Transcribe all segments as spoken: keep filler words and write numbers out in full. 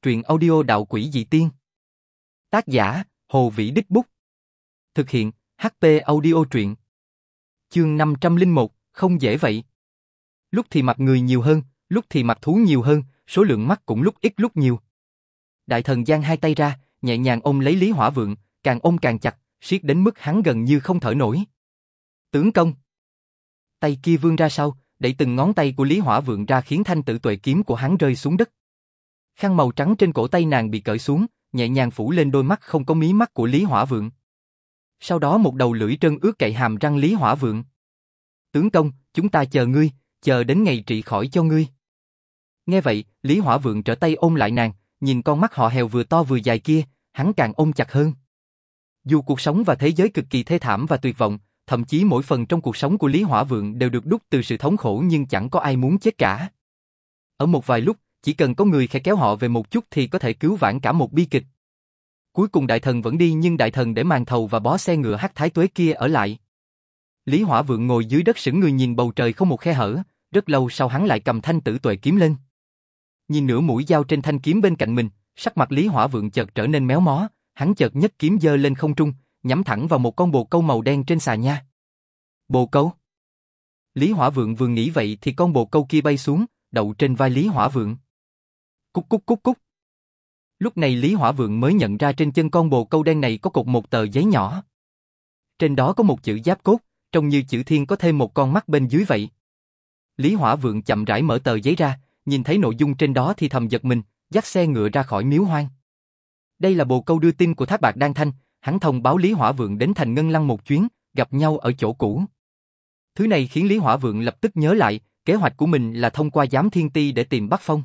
Truyện audio đạo quỷ dị tiên. Tác giả, Hồ Vĩ Đích Bút. Thực hiện, hát pê Audio truyện. Chương năm trăm lẻ một, không dễ vậy. Lúc thì mặt người nhiều hơn, lúc thì mặt thú nhiều hơn, số lượng mắt cũng lúc ít lúc nhiều. Đại thần giang hai tay ra, nhẹ nhàng ôm lấy Lý Hỏa Vượng, càng ôm càng chặt, siết đến mức hắn gần như không thở nổi. Tướng công. Tay kia vươn ra sau, đẩy từng ngón tay của Lý Hỏa Vượng ra khiến thanh tử tuệ kiếm của hắn rơi xuống đất. Khăn màu trắng trên cổ tay nàng bị cởi xuống, nhẹ nhàng phủ lên đôi mắt không có mí mắt của Lý Hỏa Vượng. Sau đó một đầu lưỡi trơn ướt cậy hàm răng Lý Hỏa Vượng. Tướng công, chúng ta chờ ngươi, chờ đến ngày trị khỏi cho ngươi. Nghe vậy, Lý Hỏa Vượng trở tay ôm lại nàng, nhìn con mắt họ hèo vừa to vừa dài kia, hắn càng ôm chặt hơn. Dù cuộc sống và thế giới cực kỳ thê thảm và tuyệt vọng, thậm chí mỗi phần trong cuộc sống của Lý Hỏa Vượng đều được đúc từ sự thống khổ nhưng chẳng có ai muốn chết cả. Ở một vài lúc, chỉ cần có người khẽ kéo họ về một chút thì có thể cứu vãn cả một bi kịch. Cuối cùng đại thần vẫn đi nhưng đại thần để màn thầu và bó xe ngựa Hắc Thái Tuế kia ở lại. Lý Hỏa Vượng ngồi dưới đất sững người nhìn bầu trời không một khe hở, rất lâu sau hắn lại cầm thanh tử tuệ kiếm lên. Nhìn nửa mũi dao trên thanh kiếm bên cạnh mình, sắc mặt Lý Hỏa Vượng chợt trở nên méo mó, hắn chợt nhấc kiếm giơ lên không trung, nhắm thẳng vào một con bồ câu màu đen trên xà nha. Bồ câu? Lý Hỏa Vượng vừa nghĩ vậy thì con bồ câu kia bay xuống, đậu trên vai Lý Hỏa Vượng. Cúc cúc cúc cúc. Lúc này Lý Hỏa Vượng mới nhận ra trên chân con bồ câu đen này có cột một tờ giấy nhỏ. Trên đó có một chữ giáp cốt, trông như chữ thiên có thêm một con mắt bên dưới vậy. Lý Hỏa Vượng chậm rãi mở tờ giấy ra, nhìn thấy nội dung trên đó thì thầm giật mình, dắt xe ngựa ra khỏi miếu hoang. Đây là bồ câu đưa tin của Thác Bạt Đan Thanh, hắn thông báo Lý Hỏa Vượng đến thành Ngân Lăng một chuyến, gặp nhau ở chỗ cũ. Thứ này khiến Lý Hỏa Vượng lập tức nhớ lại, kế hoạch của mình là thông qua Giám Thiên Ti để tìm Bắc Phong.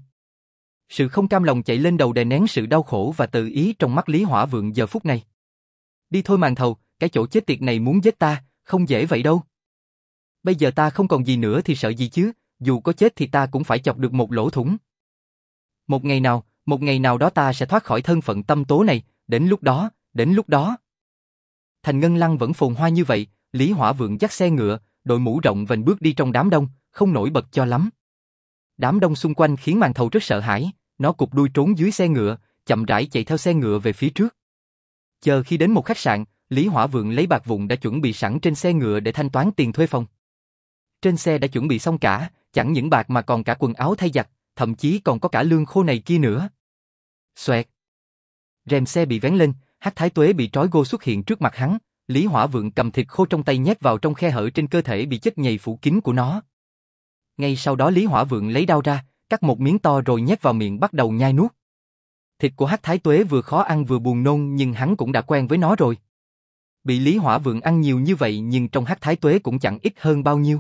Sự không cam lòng chạy lên đầu đè nén sự đau khổ và tự ý trong mắt Lý Hỏa Vượng giờ phút này. Đi thôi màn thầu, cái chỗ chết tiệt này muốn giết ta, không dễ vậy đâu. Bây giờ ta không còn gì nữa thì sợ gì chứ, dù có chết thì ta cũng phải chọc được một lỗ thủng. Một ngày nào, một ngày nào đó ta sẽ thoát khỏi thân phận tâm tố này, đến lúc đó, đến lúc đó. Thành Ngân Lăng vẫn phồn hoa như vậy, Lý Hỏa Vượng dắt xe ngựa, đội mũ rộng vành bước đi trong đám đông, không nổi bật cho lắm. Đám đông xung quanh khiến màn thầu rất sợ hãi, nó cụp đuôi trốn dưới xe ngựa, chậm rãi chạy theo xe ngựa về phía trước. Chờ khi đến một khách sạn, Lý Hỏa Vượng lấy bạc vụn đã chuẩn bị sẵn trên xe ngựa để thanh toán tiền thuê phòng. Trên xe đã chuẩn bị xong cả, chẳng những bạc mà còn cả quần áo thay giặt, thậm chí còn có cả lương khô này kia nữa. Xoẹt. Rèm xe bị vén lên, Hắc Thái Tuế bị trói gô xuất hiện trước mặt hắn, Lý Hỏa Vượng cầm thịt khô trong tay nhét vào trong khe hở trên cơ thể bị chất nhầy phủ kín của nó. Ngay sau đó Lý Hỏa Vượng lấy đao ra, cắt một miếng to rồi nhét vào miệng bắt đầu nhai nuốt. Thịt của Hắc Thái Tuế vừa khó ăn vừa buồn nôn nhưng hắn cũng đã quen với nó rồi. Bị Lý Hỏa Vượng ăn nhiều như vậy nhưng trong Hắc Thái Tuế cũng chẳng ít hơn bao nhiêu.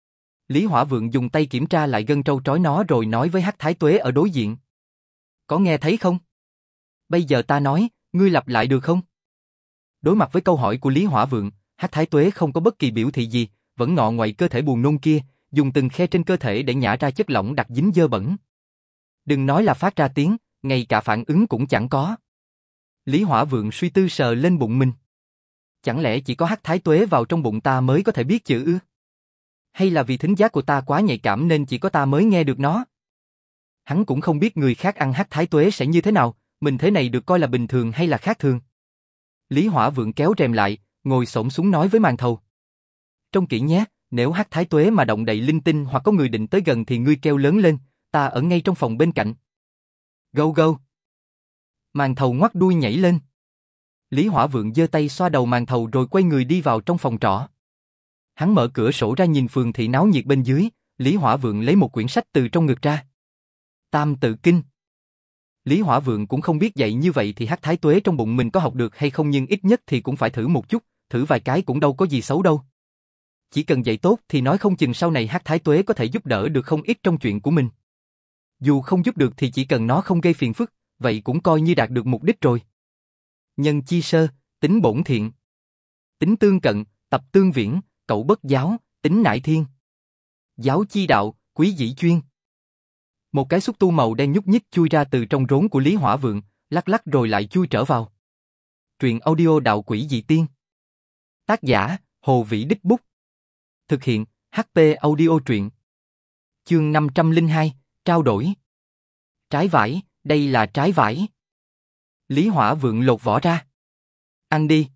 Lý Hỏa Vượng dùng tay kiểm tra lại gân trâu trói nó rồi nói với Hắc Thái Tuế ở đối diện. Có nghe thấy không? Bây giờ ta nói, ngươi lặp lại được không? Đối mặt với câu hỏi của Lý Hỏa Vượng, Hắc Thái Tuế không có bất kỳ biểu thị gì, vẫn ngọ ngoại cơ thể buồn nôn kia, dùng từng khe trên cơ thể để nhả ra chất lỏng đặc dính dơ bẩn. Đừng nói là phát ra tiếng, ngay cả phản ứng cũng chẳng có. Lý Hỏa Vượng suy tư sờ lên bụng mình. Chẳng lẽ chỉ có Hắc Thái Tuế vào trong bụng ta mới có thể biết chữ ư? Hay là vì thính giác của ta quá nhạy cảm nên chỉ có ta mới nghe được nó? Hắn cũng không biết người khác ăn Hắc Thái Tuế sẽ như thế nào, mình thế này được coi là bình thường hay là khác thường. Lý Hỏa Vượng kéo rèm lại, ngồi xổm xuống nói với màn thầu. Trông kỹ nhé, nếu Hắc Thái Tuế mà động đậy linh tinh hoặc có người định tới gần thì ngươi kêu lớn lên, ta ở ngay trong phòng bên cạnh. Gâu gâu. Màn thầu ngoắt đuôi nhảy lên. Lý Hỏa Vượng giơ tay xoa đầu màn thầu rồi quay người đi vào trong phòng trọ. Hắn mở cửa sổ ra nhìn phường thị náo nhiệt bên dưới, Lý Hỏa Vượng lấy một quyển sách từ trong ngực ra. Tam Tự Kinh. Lý Hỏa Vượng cũng không biết dạy như vậy thì Hắc Thái Tuế trong bụng mình có học được hay không nhưng ít nhất thì cũng phải thử một chút, thử vài cái cũng đâu có gì xấu đâu. Chỉ cần dạy tốt thì nói không chừng sau này Hắc Thái Tuế có thể giúp đỡ được không ít trong chuyện của mình. Dù không giúp được thì chỉ cần nó không gây phiền phức, vậy cũng coi như đạt được mục đích rồi. Nhân chi sơ, tính bổn thiện. Tính tương cận, tập tương viễn, cậu bất giáo, tính nại thiên. Giáo chi đạo, quý dĩ chuyên. Một cái xúc tu màu đen nhúc nhích chui ra từ trong rốn của Lý Hỏa Vượng, lắc lắc rồi lại chui trở vào. Truyện audio đạo quỷ dị tiên. Tác giả, Hồ Vĩ Đích Bút. Thực hiện, hát pê Audio truyện. Chương năm trăm lẻ hai, trao đổi. Trái vải, Đây là trái vải. Lý Hỏa Vượng lột vỏ ra. Ăn đi.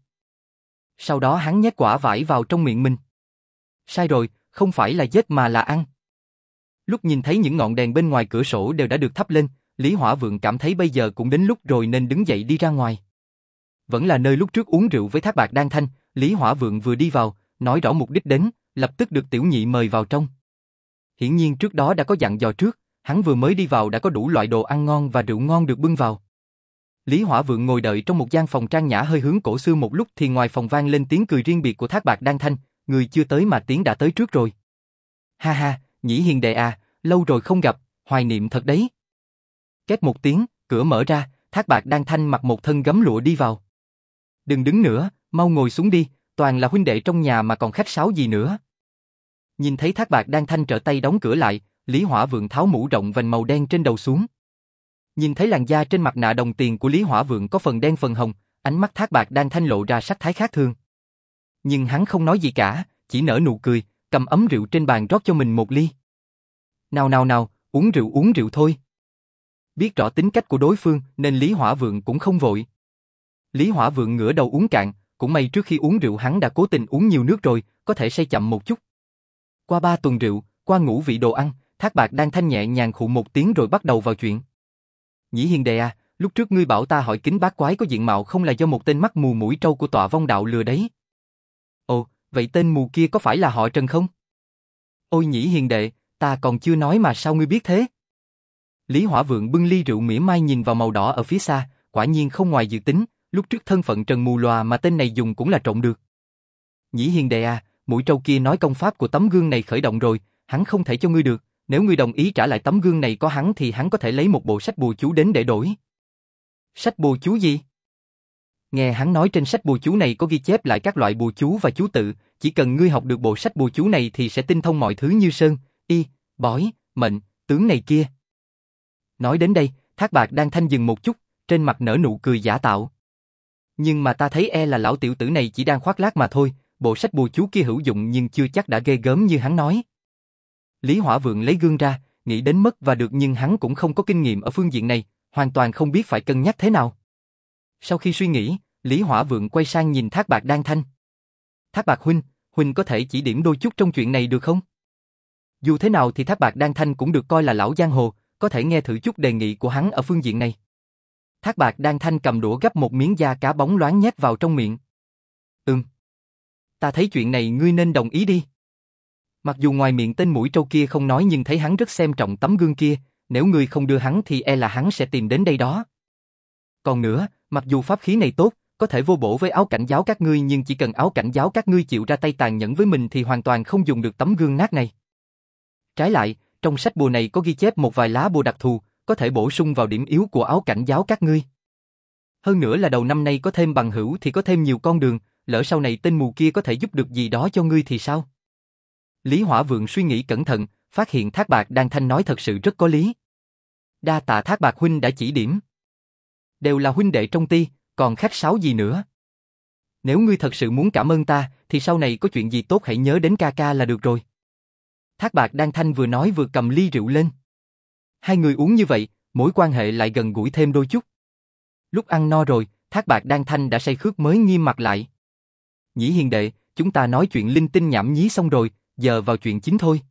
Sau đó hắn nhét quả vải vào trong miệng mình. Sai rồi, không phải là giết mà là ăn. Lúc nhìn thấy những ngọn đèn bên ngoài cửa sổ đều đã được thắp lên, Lý Hỏa Vượng cảm thấy bây giờ cũng đến lúc rồi nên đứng dậy đi ra ngoài. Vẫn là nơi lúc trước uống rượu với Thác Bạc Đan Thanh, Lý Hỏa Vượng vừa đi vào, nói rõ mục đích đến, lập tức được tiểu nhị mời vào trong. Hiển nhiên trước đó đã có dặn dò trước, hắn vừa mới đi vào đã có đủ loại đồ ăn ngon và rượu ngon được bưng vào. Lý Hỏa Vượng ngồi đợi trong một gian phòng trang nhã hơi hướng cổ xưa một lúc thì ngoài phòng vang lên tiếng cười riêng biệt của Thác Bạc Đan Thanh, người chưa tới mà tiếng đã tới trước rồi. Ha ha, Nhĩ hiền đệ à, lâu rồi không gặp, hoài niệm thật đấy. Két một tiếng, cửa mở ra, Thác Bạc Đan Thanh mặc một thân gấm lụa đi vào. Đừng đứng nữa, mau ngồi xuống đi, toàn là huynh đệ trong nhà mà còn khách sáo gì nữa. Nhìn thấy Thác Bạc Đan Thanh trở tay đóng cửa lại, Lý Hỏa Vượng tháo mũ rộng vành màu đen trên đầu xuống. Nhìn thấy làn da trên mặt nạ đồng tiền của Lý Hỏa Vượng có phần đen phần hồng, ánh mắt Thác Bạc Đan Thanh lộ ra sắc thái khác thường. Nhưng hắn không nói gì cả, chỉ nở nụ cười, cầm ấm rượu trên bàn rót cho mình một ly. Nào nào nào, uống rượu uống rượu thôi. Biết rõ tính cách của đối phương nên Lý Hỏa Vượng cũng không vội. Lý Hỏa Vượng ngửa đầu uống cạn, cũng may trước khi uống rượu hắn đã cố tình uống nhiều nước rồi, có thể say chậm một chút. Qua ba tuần rượu, qua ngũ vị đồ ăn, Thác Bạc Đan Thanh nhẹ nhàng khụ một tiếng rồi bắt đầu vào chuyện. Nhĩ hiền đệ à, lúc trước ngươi bảo ta hỏi Kính Bát Quái có diện mạo không là do một tên mắt mù mũi trâu của Tọa Vong Đạo lừa đấy. Ồ, vậy tên mù kia có phải là họ Trần không? Ôi Nhĩ hiền đệ, ta còn chưa nói mà sao ngươi biết thế? Lý Hỏa Vượng bưng ly rượu mỉa mai nhìn vào màu đỏ ở phía xa, quả nhiên không ngoài dự tính, lúc trước thân phận Trần mù lòa mà tên này dùng cũng là trộn được. Nhĩ hiền đệ à, mũi trâu kia nói công pháp của tấm gương này khởi động rồi, hắn không thể cho ngươi được, nếu ngươi đồng ý trả lại tấm gương này có hắn thì hắn có thể lấy một bộ sách bùa chú đến để đổi. Sách bùa chú gì? Nghe hắn nói trên sách bùa chú này có ghi chép lại các loại bùa chú và chú tự, chỉ cần ngươi học được bộ sách bùa chú này thì sẽ tinh thông mọi thứ như sơn, y, bói, mệnh, tướng này kia. Nói đến đây, Thác Bạc Đan Thanh dừng một chút, trên mặt nở nụ cười giả tạo. Nhưng mà ta thấy e là lão tiểu tử này chỉ đang khoác lác mà thôi, bộ sách bùa chú kia hữu dụng nhưng chưa chắc đã ghê gớm như hắn nói. Lý Hỏa Vượng lấy gương ra, nghĩ đến mất và được nhưng hắn cũng không có kinh nghiệm ở phương diện này, hoàn toàn không biết phải cân nhắc thế nào. Sau khi suy nghĩ, Lý Hỏa Vượng quay sang nhìn Thác Bạc Đan Thanh. Thác Bạc huynh, huynh có thể chỉ điểm đôi chút trong chuyện này được không? Dù thế nào thì Thác Bạc Đan Thanh cũng được coi là lão giang hồ, có thể nghe thử chút đề nghị của hắn ở phương diện này. Thác Bạc Đan Thanh cầm đũa gắp một miếng da cá bóng loáng nhét vào trong miệng. Ừm. Ta thấy chuyện này ngươi nên đồng ý đi. Mặc dù ngoài miệng tên mũi trâu kia không nói nhưng thấy hắn rất xem trọng tấm gương kia, nếu ngươi không đưa hắn thì e là hắn sẽ tìm đến đây đó. Còn nữa, mặc dù pháp khí này tốt, có thể vô bổ với áo cảnh giáo các ngươi nhưng chỉ cần áo cảnh giáo các ngươi chịu ra tay tàn nhẫn với mình thì hoàn toàn không dùng được tấm gương nát này. Trái lại, trong sách bùa này có ghi chép một vài lá bùa đặc thù, có thể bổ sung vào điểm yếu của áo cảnh giáo các ngươi. Hơn nữa là đầu năm nay có thêm bằng hữu thì có thêm nhiều con đường, lỡ sau này tên mù kia có thể giúp được gì đó cho ngươi thì sao? Lý Hỏa Vượng suy nghĩ cẩn thận, phát hiện Thác Bạc Đan Thanh nói thật sự rất có lý. Đa tạ Thác Bạc huynh đã chỉ điểm. Đều là huynh đệ trong ti, còn khách sáo gì nữa. Nếu ngươi thật sự muốn cảm ơn ta, thì sau này có chuyện gì tốt hãy nhớ đến ca ca là được rồi. Thác Bạc Đan Thanh vừa nói vừa cầm ly rượu lên. Hai người uống như vậy, mối quan hệ lại gần gũi thêm đôi chút. Lúc ăn no rồi, Thác Bạc Đan Thanh đã say khướt mới nghiêm mặt lại. Nhĩ hiền đệ, chúng ta nói chuyện linh tinh nhảm nhí xong rồi, giờ vào chuyện chính thôi.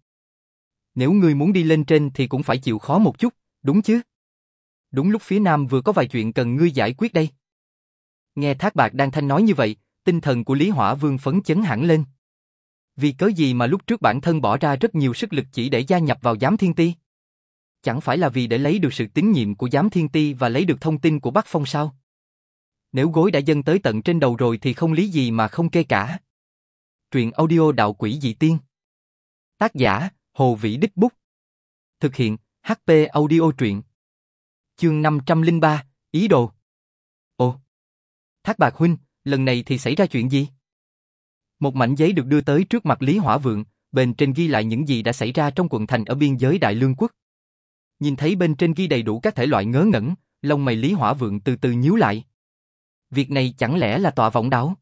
Nếu ngươi muốn đi lên trên thì cũng phải chịu khó một chút, đúng chứ? Đúng lúc phía nam vừa có vài chuyện cần ngươi giải quyết đây. Nghe Thác Bạc Đan Thanh nói như vậy, tinh thần của Lý Hỏa Vương phấn chấn hẳn lên. Vì cớ gì mà lúc trước bản thân bỏ ra rất nhiều sức lực chỉ để gia nhập vào Giám Thiên Ti? Chẳng phải là vì để lấy được sự tín nhiệm của Giám Thiên Ti và lấy được thông tin của Bắc Phong sao? Nếu gối đã dâng tới tận trên đầu rồi thì không lý gì mà không kê cả. Truyện audio Đạo Quỷ Dị Tiên. Tác giả, Hồ Vĩ Đích Bút. Thực hiện, hát pê Audio Truyện. Chương năm trăm lẻ ba, Ý Đồ. Ồ! Thác Bạc huynh, lần này thì xảy ra chuyện gì? Một mảnh giấy được đưa tới trước mặt Lý Hỏa Vượng, bên trên ghi lại những gì đã xảy ra trong quận thành ở biên giới Đại Lương Quốc. Nhìn thấy bên trên ghi đầy đủ các thể loại ngớ ngẩn, lông mày Lý Hỏa Vượng từ từ nhíu lại. Việc này chẳng lẽ là Tọa Vọng Đảo?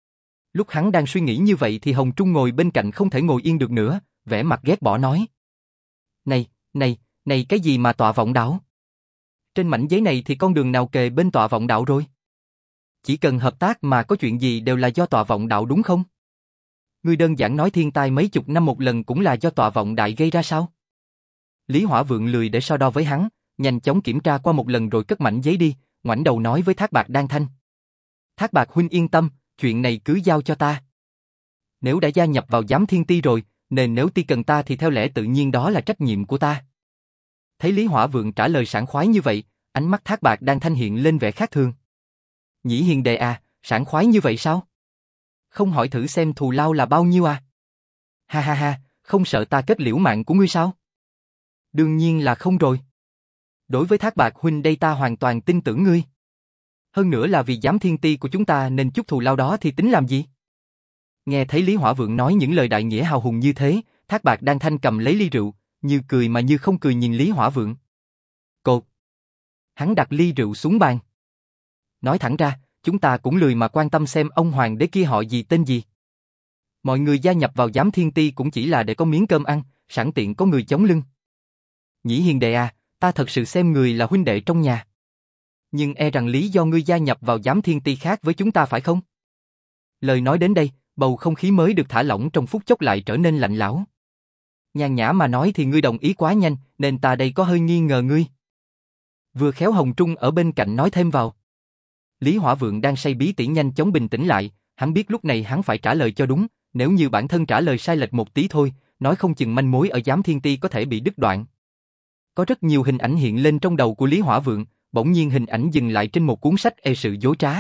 Lúc hắn đang suy nghĩ như vậy thì Hồng Trung ngồi bên cạnh không thể ngồi yên được nữa, vẻ mặt ghét bỏ nói. Này, này, này cái gì mà Tọa Vọng Đảo? Trên mảnh giấy này thì con đường nào kề bên tọa vọng đạo rồi? Chỉ cần hợp tác mà có chuyện gì đều là do tọa vọng đạo đúng không? Ngươi đơn giản nói thiên tai mấy chục năm một lần cũng là do tọa vọng đại gây ra sao? Lý Hỏa Vượng lười để so đo với hắn, nhanh chóng kiểm tra qua một lần rồi cất mảnh giấy đi, ngoảnh đầu nói với Thác Bạc Đan Thanh. Thác Bạc huynh yên tâm, chuyện này cứ giao cho ta. Nếu đã gia nhập vào giám thiên ti rồi, nên nếu ti cần ta thì theo lẽ tự nhiên đó là trách nhiệm của ta. Thấy Lý Hỏa Vượng trả lời sảng khoái như vậy, ánh mắt Thác Bạc Đan Thanh hiện lên vẻ khác thường. Nhĩ hiền đệ à, sảng khoái như vậy sao? Không hỏi thử xem thù lao là bao nhiêu à? Ha ha ha, không sợ ta kết liễu mạng của ngươi sao? Đương nhiên là không rồi. Đối với Thác Bạc huynh đây ta hoàn toàn tin tưởng ngươi. Hơn nữa là vì giám thiên ti của chúng ta nên chút thù lao đó thì tính làm gì? Nghe thấy Lý Hỏa Vượng nói những lời đại nghĩa hào hùng như thế, Thác Bạc Đan Thanh cầm lấy ly rượu, như cười mà như không cười nhìn Lý Hỏa Vượng. Cột. Hắn đặt ly rượu xuống bàn. Nói thẳng ra, chúng ta cũng lười mà quan tâm xem ông hoàng đế kia họ gì tên gì. Mọi người gia nhập vào giám thiên ti cũng chỉ là để có miếng cơm ăn, sẵn tiện có người chống lưng. Nhĩ hiền đệ à, ta thật sự xem người là huynh đệ trong nhà. Nhưng e rằng lý do ngươi gia nhập vào giám thiên ti khác với chúng ta phải không? Lời nói đến đây, bầu không khí mới được thả lỏng trong phút chốc lại trở nên lạnh lẽo. Nhàn nhã mà nói thì ngươi đồng ý quá nhanh, nên ta đây có hơi nghi ngờ ngươi. Vừa khéo Hồng Trung ở bên cạnh nói thêm vào. Lý Hỏa Vượng đang say bí tỉ nhanh chóng bình tĩnh lại, hắn biết lúc này hắn phải trả lời cho đúng, nếu như bản thân trả lời sai lệch một tí thôi, nói không chừng manh mối ở giám thiên ti có thể bị đứt đoạn. Có rất nhiều hình ảnh hiện lên trong đầu của Lý Hỏa Vượng, bỗng nhiên hình ảnh dừng lại trên một cuốn sách e sự dối trá.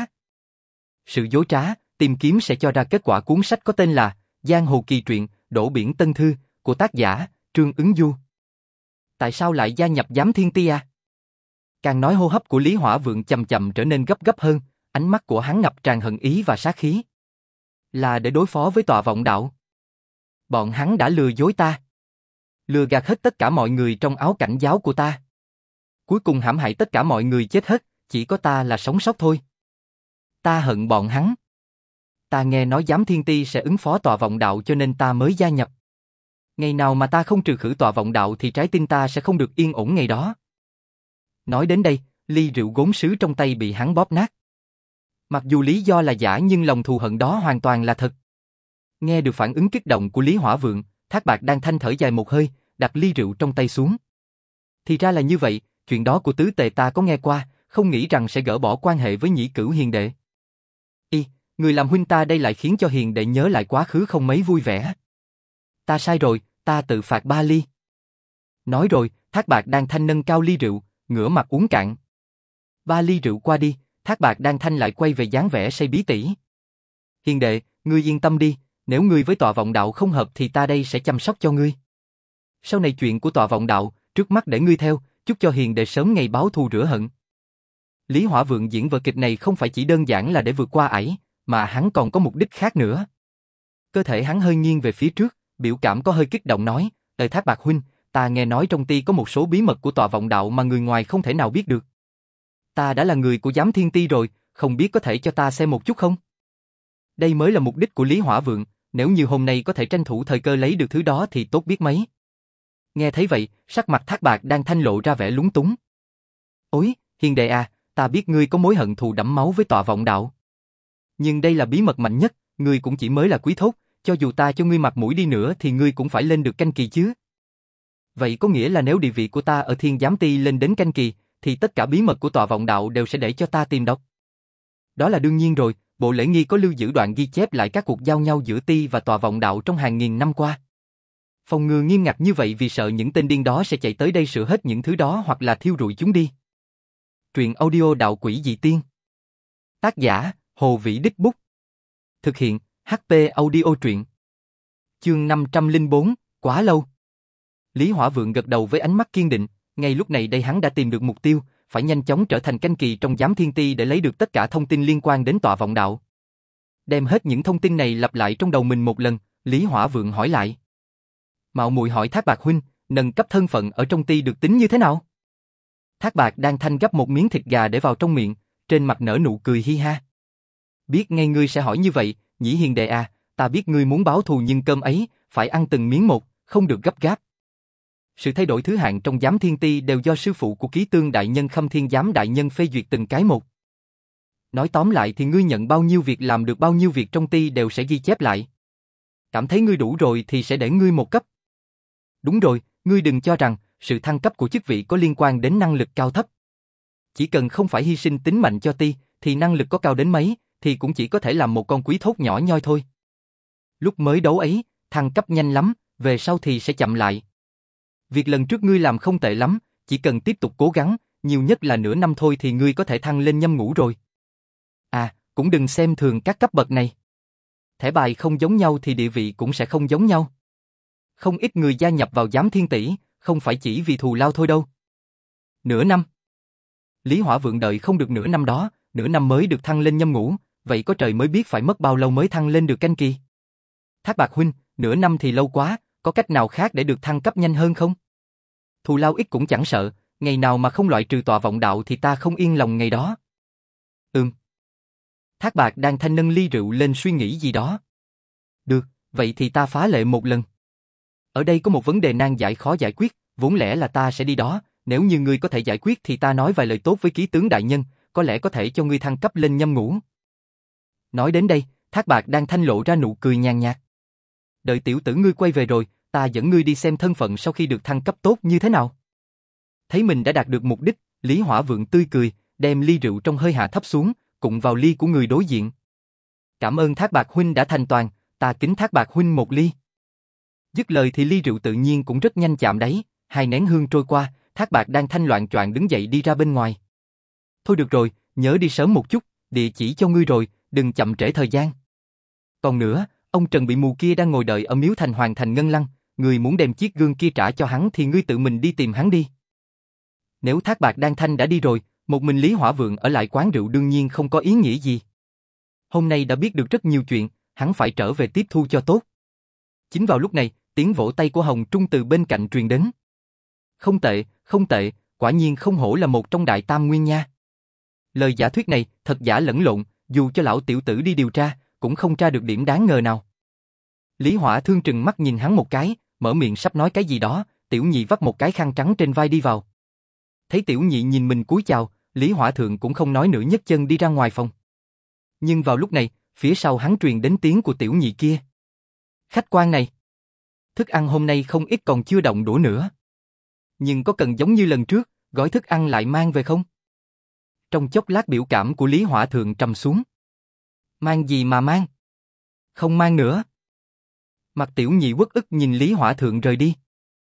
Sự dối trá, tìm kiếm sẽ cho ra kết quả. Cuốn sách có tên là Giang Hồ Kỳ Truyện, Đổ Biển Tân Thư, của tác giả Trương Ứng Du. Tại sao lại gia nhập giám thiên ti à? Càng nói hô hấp của Lý Hỏa Vượng chậm chậm trở nên gấp gấp hơn, ánh mắt của hắn ngập tràn hận ý và sát khí. Là để đối phó với tọa vọng đạo. Bọn hắn đã lừa dối ta. Lừa gạt hết tất cả mọi người trong áo cảnh giáo của ta. Cuối cùng hãm hại tất cả mọi người chết hết, chỉ có ta là sống sót thôi. Ta hận bọn hắn. Ta nghe nói giám thiên ti sẽ ứng phó tọa vọng đạo cho nên ta mới gia nhập. Ngày nào mà ta không trừ khử tọa vọng đạo thì trái tim ta sẽ không được yên ổn ngày đó. Nói đến đây, ly rượu gốm sứ trong tay bị hắn bóp nát. Mặc dù lý do là giả nhưng lòng thù hận đó hoàn toàn là thật. Nghe được phản ứng kích động của Lý Hỏa Vượng, Thác Bạc Đan Thanh thở dài một hơi, đặt ly rượu trong tay xuống. Thì ra là như vậy, chuyện đó của tứ tề ta có nghe qua, không nghĩ rằng sẽ gỡ bỏ quan hệ với Nhĩ Cửu hiền đệ. Y, người làm huynh ta đây lại khiến cho hiền đệ nhớ lại quá khứ không mấy vui vẻ. Ta sai rồi, ta tự phạt ba ly. Nói rồi, Thác Bạc Đan Thanh nâng cao ly rượu, ngửa mặt uống cạn. Ba ly rượu qua đi, Thác Bạc Đan Thanh lại quay về dáng vẻ say bí tỉ. Hiền đệ, ngươi yên tâm đi, nếu ngươi với tọa vọng đạo không hợp thì ta đây sẽ chăm sóc cho ngươi. Sau này chuyện của tọa vọng đạo, trước mắt để ngươi theo, chúc cho hiền đệ sớm ngày báo thù rửa hận. Lý Hỏa Vượng diễn vở kịch này không phải chỉ đơn giản là để vượt qua ải, mà hắn còn có mục đích khác nữa. Cơ thể hắn hơi nghiêng về phía trước, biểu cảm có hơi kích động nói, "Lời Thác Bạc huynh, ta nghe nói trong ti có một số bí mật của tọa vọng đạo mà người ngoài không thể nào biết được. Ta đã là người của giám thiên ti rồi, không biết có thể cho ta xem một chút không?" Đây mới là mục đích của Lý Hỏa Vượng, nếu như hôm nay có thể tranh thủ thời cơ lấy được thứ đó thì tốt biết mấy. Nghe thấy vậy, sắc mặt Thác Bạc đang thanh lộ ra vẻ lúng túng. "Ôi, hiền đệ à, ta biết ngươi có mối hận thù đẫm máu với tọa vọng đạo. Nhưng đây là bí mật mạnh nhất, ngươi cũng chỉ mới là quý thốt, cho dù ta cho ngươi mặt mũi đi nữa thì ngươi cũng phải lên được canh kỳ chứ. Vậy có nghĩa là nếu địa vị của ta ở Thiên Giám Ti lên đến canh kỳ, thì tất cả bí mật của tọa vọng đạo đều sẽ để cho ta tìm đọc." Đó là đương nhiên rồi, bộ lễ nghi có lưu giữ đoạn ghi chép lại các cuộc giao nhau giữa ti và tọa vọng đạo trong hàng nghìn năm qua. Phòng ngừa nghiêm ngặt như vậy vì sợ những tên điên đó sẽ chạy tới đây sửa hết những thứ đó hoặc là thiêu rụi chúng đi. Truyện audio Đạo Quỷ Dị Tiên. Tác giả, Hồ Vĩ Đích Bút. Thực hiện, hát pê Audio Truyện. Chương năm trăm lẻ bốn, quá lâu. Lý Hỏa Vượng gật đầu với ánh mắt kiên định, ngay lúc này đây hắn đã tìm được mục tiêu, phải nhanh chóng trở thành canh kỳ trong giám thiên ti để lấy được tất cả thông tin liên quan đến tọa vọng đạo. Đem hết những thông tin này lặp lại trong đầu mình một lần, Lý Hỏa Vượng hỏi lại. "Mạo muội hỏi Thác Bạc huynh, nâng cấp thân phận ở trong ti được tính như thế nào?" Thác Bạc đang thanh gấp một miếng thịt gà để vào trong miệng, trên mặt nở nụ cười hi ha. "Biết ngay ngươi sẽ hỏi như vậy, Nhĩ hiền đệ à, ta biết ngươi muốn báo thù nhưng cơm ấy, phải ăn từng miếng một, không được gấp gáp." Sự thay đổi thứ hạng trong giám thiên ti đều do sư phụ của Ký Tương đại nhân Khâm Thiên giám đại nhân phê duyệt từng cái một. Nói tóm lại thì ngươi nhận bao nhiêu việc làm được bao nhiêu việc trong ti đều sẽ ghi chép lại. Cảm thấy ngươi đủ rồi thì sẽ để ngươi một cấp. Đúng rồi, ngươi đừng cho rằng sự thăng cấp của chức vị có liên quan đến năng lực cao thấp. Chỉ cần không phải hy sinh tính mạnh cho ti, thì năng lực có cao đến mấy, thì cũng chỉ có thể làm một con quý thốt nhỏ nhoi thôi. Lúc mới đấu ấy, thăng cấp nhanh lắm, về sau thì sẽ chậm lại. Việc lần trước ngươi làm không tệ lắm, chỉ cần tiếp tục cố gắng, nhiều nhất là nửa năm thôi thì ngươi có thể thăng lên nhâm ngũ rồi. À, cũng đừng xem thường các cấp bậc này. Thẻ bài không giống nhau thì địa vị cũng sẽ không giống nhau. Không ít người gia nhập vào giám thiên tỷ, không phải chỉ vì thù lao thôi đâu. Nửa năm. Lý Hỏa Vượng đợi không được nửa năm đó, nửa năm mới được thăng lên nhâm ngũ, vậy có trời mới biết phải mất bao lâu mới thăng lên được canh kỳ. Thác Bạc huynh, nửa năm thì lâu quá, có cách nào khác để được thăng cấp nhanh hơn không? Thù lao ít cũng chẳng sợ, ngày nào mà không loại trừ tọa vọng đạo thì ta không yên lòng ngày đó. Ừm. Thác Bạc đang thanh nâng ly rượu lên suy nghĩ gì đó. Được, vậy thì ta phá lệ một lần. Ở đây có một vấn đề nan giải khó giải quyết, vốn lẽ là ta sẽ đi đó, nếu như ngươi có thể giải quyết thì ta nói vài lời tốt với Ký Tướng đại nhân, có lẽ có thể cho ngươi thăng cấp lên nhâm ngũ. Nói đến đây, Thác Bạc đang thanh lộ ra nụ cười nhàn nhạt. Đợi tiểu tử ngươi quay về rồi, ta dẫn ngươi đi xem thân phận sau khi được thăng cấp tốt như thế nào. Thấy mình đã đạt được mục đích, Lý Hỏa Vượng tươi cười, đem ly rượu trong hơi hạ thấp xuống, cụng vào ly của người đối diện. Cảm ơn Thác Bạc huynh đã thành toàn, ta kính Thác Bạc huynh một ly. Dứt lời thì ly rượu tự nhiên cũng rất nhanh chạm đáy, hai nén hương trôi qua, Thác Bạc đang thanh loạn choạng đứng dậy đi ra bên ngoài. Thôi được rồi, nhớ đi sớm một chút, địa chỉ cho ngươi rồi, đừng chậm trễ thời gian. Còn nữa, ông Trần bị mù kia đang ngồi đợi ở miếu thành Hoàng thành Ngân Lăng, ngươi muốn đem chiếc gương kia trả cho hắn thì ngươi tự mình đi tìm hắn đi. Nếu Thác Bạc Đan Thanh đã đi rồi, một mình Lý Hỏa Vượng ở lại quán rượu đương nhiên không có ý nghĩa gì. Hôm nay đã biết được rất nhiều chuyện, hắn phải trở về tiếp thu cho tốt. Chính vào lúc này, tiếng vỗ tay của Hồng Trung từ bên cạnh truyền đến. Không tệ, không tệ, quả nhiên không hổ là một trong đại tam nguyên nha. Lời giả thuyết này, thật giả lẫn lộn, dù cho lão tiểu tử đi điều tra, cũng không tra được điểm đáng ngờ nào. Lý Hỏa Thương trừng mắt nhìn hắn một cái, mở miệng sắp nói cái gì đó, tiểu nhị vắt một cái khăn trắng trên vai đi vào. Thấy tiểu nhị nhìn mình cúi chào, Lý Hỏa Thượng cũng không nói nữa nhấc chân đi ra ngoài phòng. Nhưng vào lúc này, phía sau hắn truyền đến tiếng của tiểu nhị kia. Khách quan này, thức ăn hôm nay không ít còn chưa động đũa nữa. Nhưng có cần giống như lần trước, gói thức ăn lại mang về không? Trong chốc lát biểu cảm của Lý Hỏa Thượng trầm xuống. Mang gì mà mang? Không mang nữa. Mặt tiểu nhị uất ức nhìn Lý Hỏa Thượng rời đi.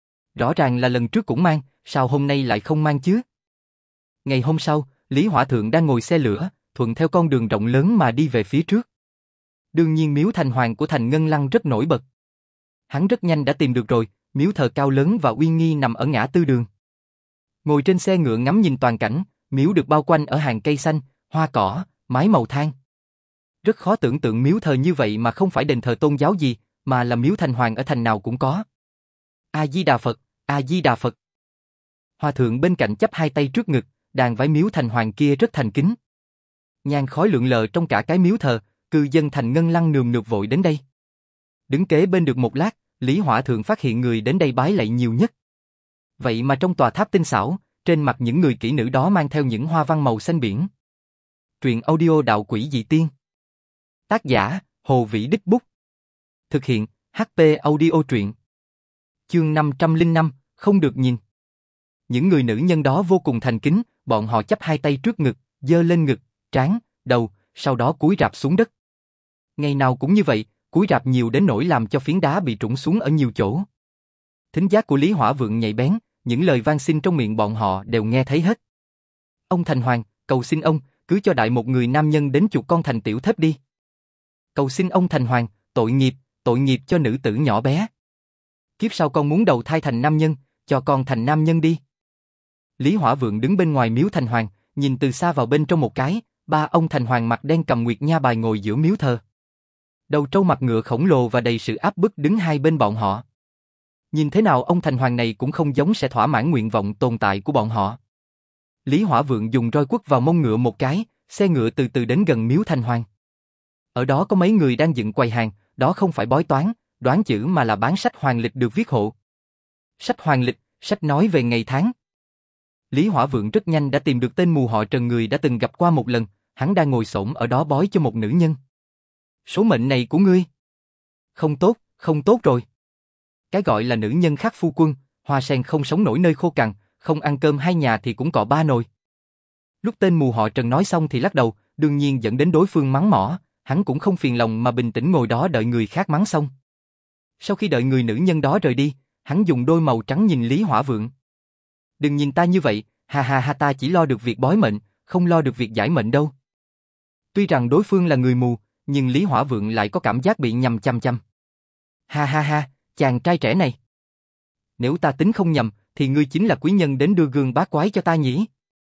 Rõ ràng là lần trước cũng mang, sao hôm nay lại không mang chứ? Ngày hôm sau, Lý Hỏa Thượng đang ngồi xe lửa, thuận theo con đường rộng lớn mà đi về phía trước. Đương nhiên miếu thành hoàng của thành Ngân Lăng rất nổi bật. Hắn rất nhanh đã tìm được rồi, miếu thờ cao lớn và uy nghi nằm ở ngã tư đường. Ngồi trên xe ngựa ngắm nhìn toàn cảnh, miếu được bao quanh ở hàng cây xanh, hoa cỏ, mái màu than. Rất khó tưởng tượng miếu thờ như vậy mà không phải đền thờ tôn giáo gì, mà là miếu thành hoàng ở thành nào cũng có. A-di-đà Phật, A-di-đà Phật. Hòa thượng bên cạnh chắp hai tay trước ngực, đàn vái miếu thành hoàng kia rất thành kính. Nhang khói lượn lờ trong cả cái miếu thờ, cư dân thành Ngân Lăng nườm nượp vội đến đây. Đứng kế bên được một lát, Lý Hỏa Thượng phát hiện người đến đây bái lạy nhiều nhất. Vậy mà trong tòa tháp tinh xảo, trên mặt những người kỹ nữ đó mang theo những hoa văn màu xanh biển. Truyện audio Đạo Quỷ Dị Tiên. Tác giả, Hồ Vĩ Đích Bút. Thực hiện, hát pê Audio Truyện. Chương năm trăm lẻ năm, không được nhìn. Những người nữ nhân đó vô cùng thành kính, bọn họ chắp hai tay trước ngực, giơ lên ngực, trán, đầu, sau đó cúi rạp xuống đất. Ngày nào cũng như vậy, cúi rạp nhiều đến nỗi làm cho phiến đá bị trũng xuống ở nhiều chỗ. Thính giác của Lý Hỏa Vượng nhạy bén, những lời van xin trong miệng bọn họ đều nghe thấy hết. Ông thành hoàng, cầu xin ông, cứ cho đại một người nam nhân đến chuộc con thành tiểu thếp đi. Cầu xin ông thành hoàng, tội nghiệp, tội nghiệp cho nữ tử nhỏ bé. Kiếp sau con muốn đầu thai thành nam nhân, cho con thành nam nhân đi. Lý Hỏa Vượng đứng bên ngoài miếu thành hoàng, nhìn từ xa vào bên trong một cái, ba ông thành hoàng mặt đen cầm nguyệt nha bài ngồi giữa miếu thờ. Đầu trâu mặt ngựa khổng lồ và đầy sự áp bức đứng hai bên bọn họ. Nhìn thế nào ông thành hoàng này cũng không giống sẽ thỏa mãn nguyện vọng tồn tại của bọn họ. Lý Hỏa Vượng dùng roi quất vào mông ngựa một cái, xe ngựa từ từ đến gần miếu thành hoàng. Ở đó có mấy người đang dựng quầy hàng, đó không phải bói toán, đoán chữ mà là bán sách hoàng lịch được viết hộ. Sách hoàng lịch, sách nói về ngày tháng. Lý Hỏa Vượng rất nhanh đã tìm được tên mù họ Trần người đã từng gặp qua một lần, hắn đang ngồi xổm ở đó bói cho một nữ nhân. Số mệnh này của ngươi. Không tốt, không tốt rồi. Cái gọi là nữ nhân khắc phu quân, hoa sen không sống nổi nơi khô cằn, không ăn cơm hai nhà thì cũng cọ ba nồi. Lúc tên mù họ Trần nói xong thì lắc đầu, đương nhiên dẫn đến đối phương mắng mỏ, hắn cũng không phiền lòng mà bình tĩnh ngồi đó đợi người khác mắng xong. Sau khi đợi người nữ nhân đó rời đi, hắn dùng đôi màu trắng nhìn Lý Hỏa Vượng. Đừng nhìn ta như vậy, ha ha ha, ta chỉ lo được việc bói mệnh, không lo được việc giải mệnh đâu. Tuy rằng đối phương là người mù, nhưng Lý Hỏa Vượng lại có cảm giác bị nhầm chăm chăm. Ha ha ha, chàng trai trẻ này. Nếu ta tính không nhầm, thì ngươi chính là quý nhân đến đưa gương bát quái cho ta nhỉ?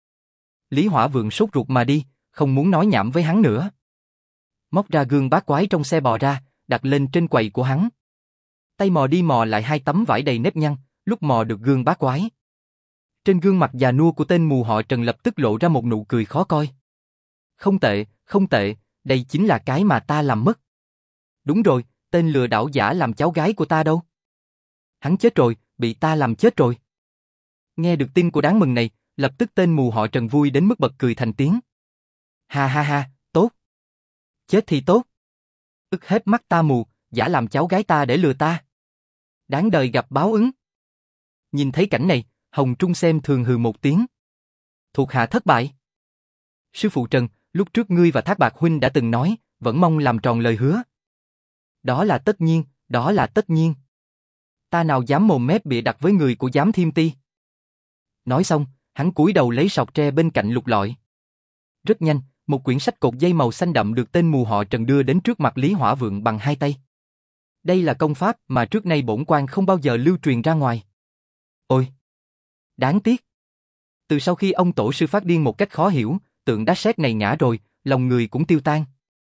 Lý Hỏa Vượng sốt ruột mà đi, không muốn nói nhảm với hắn nữa. Móc ra gương bát quái trong xe bò ra, đặt lên trên quầy của hắn. Tay mò đi mò lại hai tấm vải đầy nếp nhăn, lúc mò được gương bát quái. Trên gương mặt già nua của tên mù họ Trần lập tức lộ ra một nụ cười khó coi. Không tệ, không tệ, đây chính là cái mà ta làm mất. Đúng rồi, tên lừa đảo giả làm cháu gái của ta đâu? Hắn chết rồi, bị ta làm chết rồi. Nghe được tin của đáng mừng này, lập tức tên mù họ Trần vui đến mức bật cười thành tiếng. Ha ha ha, tốt. Chết thì tốt. Ức hết mắt ta mù, giả làm cháu gái ta để lừa ta. Đáng đời gặp báo ứng. Nhìn thấy cảnh này, Hồng Trung xem thường hừ một tiếng. Thuộc hạ thất bại. Sư phụ Trần, lúc trước ngươi và Thác Bạc huynh đã từng nói, vẫn mong làm tròn lời hứa. Đó là tất nhiên, đó là tất nhiên. Ta nào dám mồm mép bịa đặt với người của Giám Thiên Ti. Nói xong, hắn cúi đầu lấy sọt tre bên cạnh lục lọi. Rất nhanh, một quyển sách cột dây màu xanh đậm được tên mù họ Trần đưa đến trước mặt Lý Hỏa Vượng bằng hai tay. Đây là công pháp mà trước nay bổn quan không bao giờ lưu truyền ra ngoài. Ôi! Đáng tiếc! Từ sau khi ông tổ sư phát điên một cách khó hiểu, tượng đá sét này ngã rồi, lòng người cũng tiêu tan.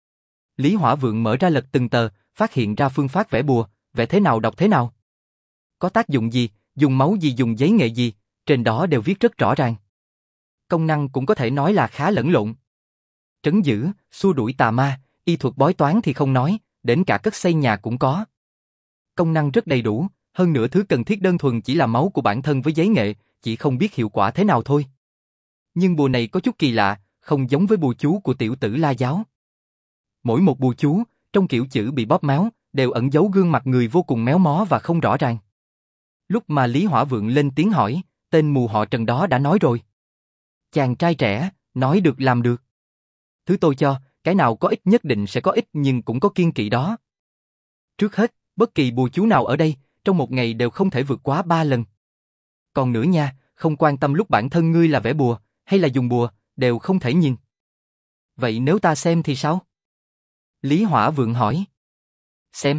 Lý Hỏa Vượng mở ra lật từng tờ, phát hiện ra phương pháp vẽ bùa, vẽ thế nào đọc thế nào. Có tác dụng gì, dùng máu gì, dùng giấy nghệ gì, trên đó đều viết rất rõ ràng. Công năng cũng có thể nói là khá lẫn lộn. Trấn giữ, xua đuổi tà ma, y thuật bói toán thì không nói, đến cả cất xây nhà cũng có. Công năng rất đầy đủ, hơn nữa thứ cần thiết đơn thuần chỉ là máu của bản thân với giấy nghệ, chỉ không biết hiệu quả thế nào thôi. Nhưng bùa này có chút kỳ lạ, không giống với bùa chú của tiểu tử La giáo. Mỗi một bùa chú, trong kiểu chữ bị bóp méo, đều ẩn giấu gương mặt người vô cùng méo mó và không rõ ràng. Lúc mà Lý Hỏa Vượng lên tiếng hỏi, tên mù họ Trần đó đã nói rồi. Chàng trai trẻ, nói được làm được. Thứ tôi cho, cái nào có ích nhất định sẽ có ích nhưng cũng có kiêng kỵ đó. Trước hết, bất kỳ bùa chú nào ở đây, trong một ngày đều không thể vượt quá ba lần. Còn nữa nha, không quan tâm lúc bản thân ngươi là vẽ bùa, hay là dùng bùa, đều không thể nhìn. Vậy nếu ta xem thì sao? Lý Hỏa Vượng hỏi. Xem.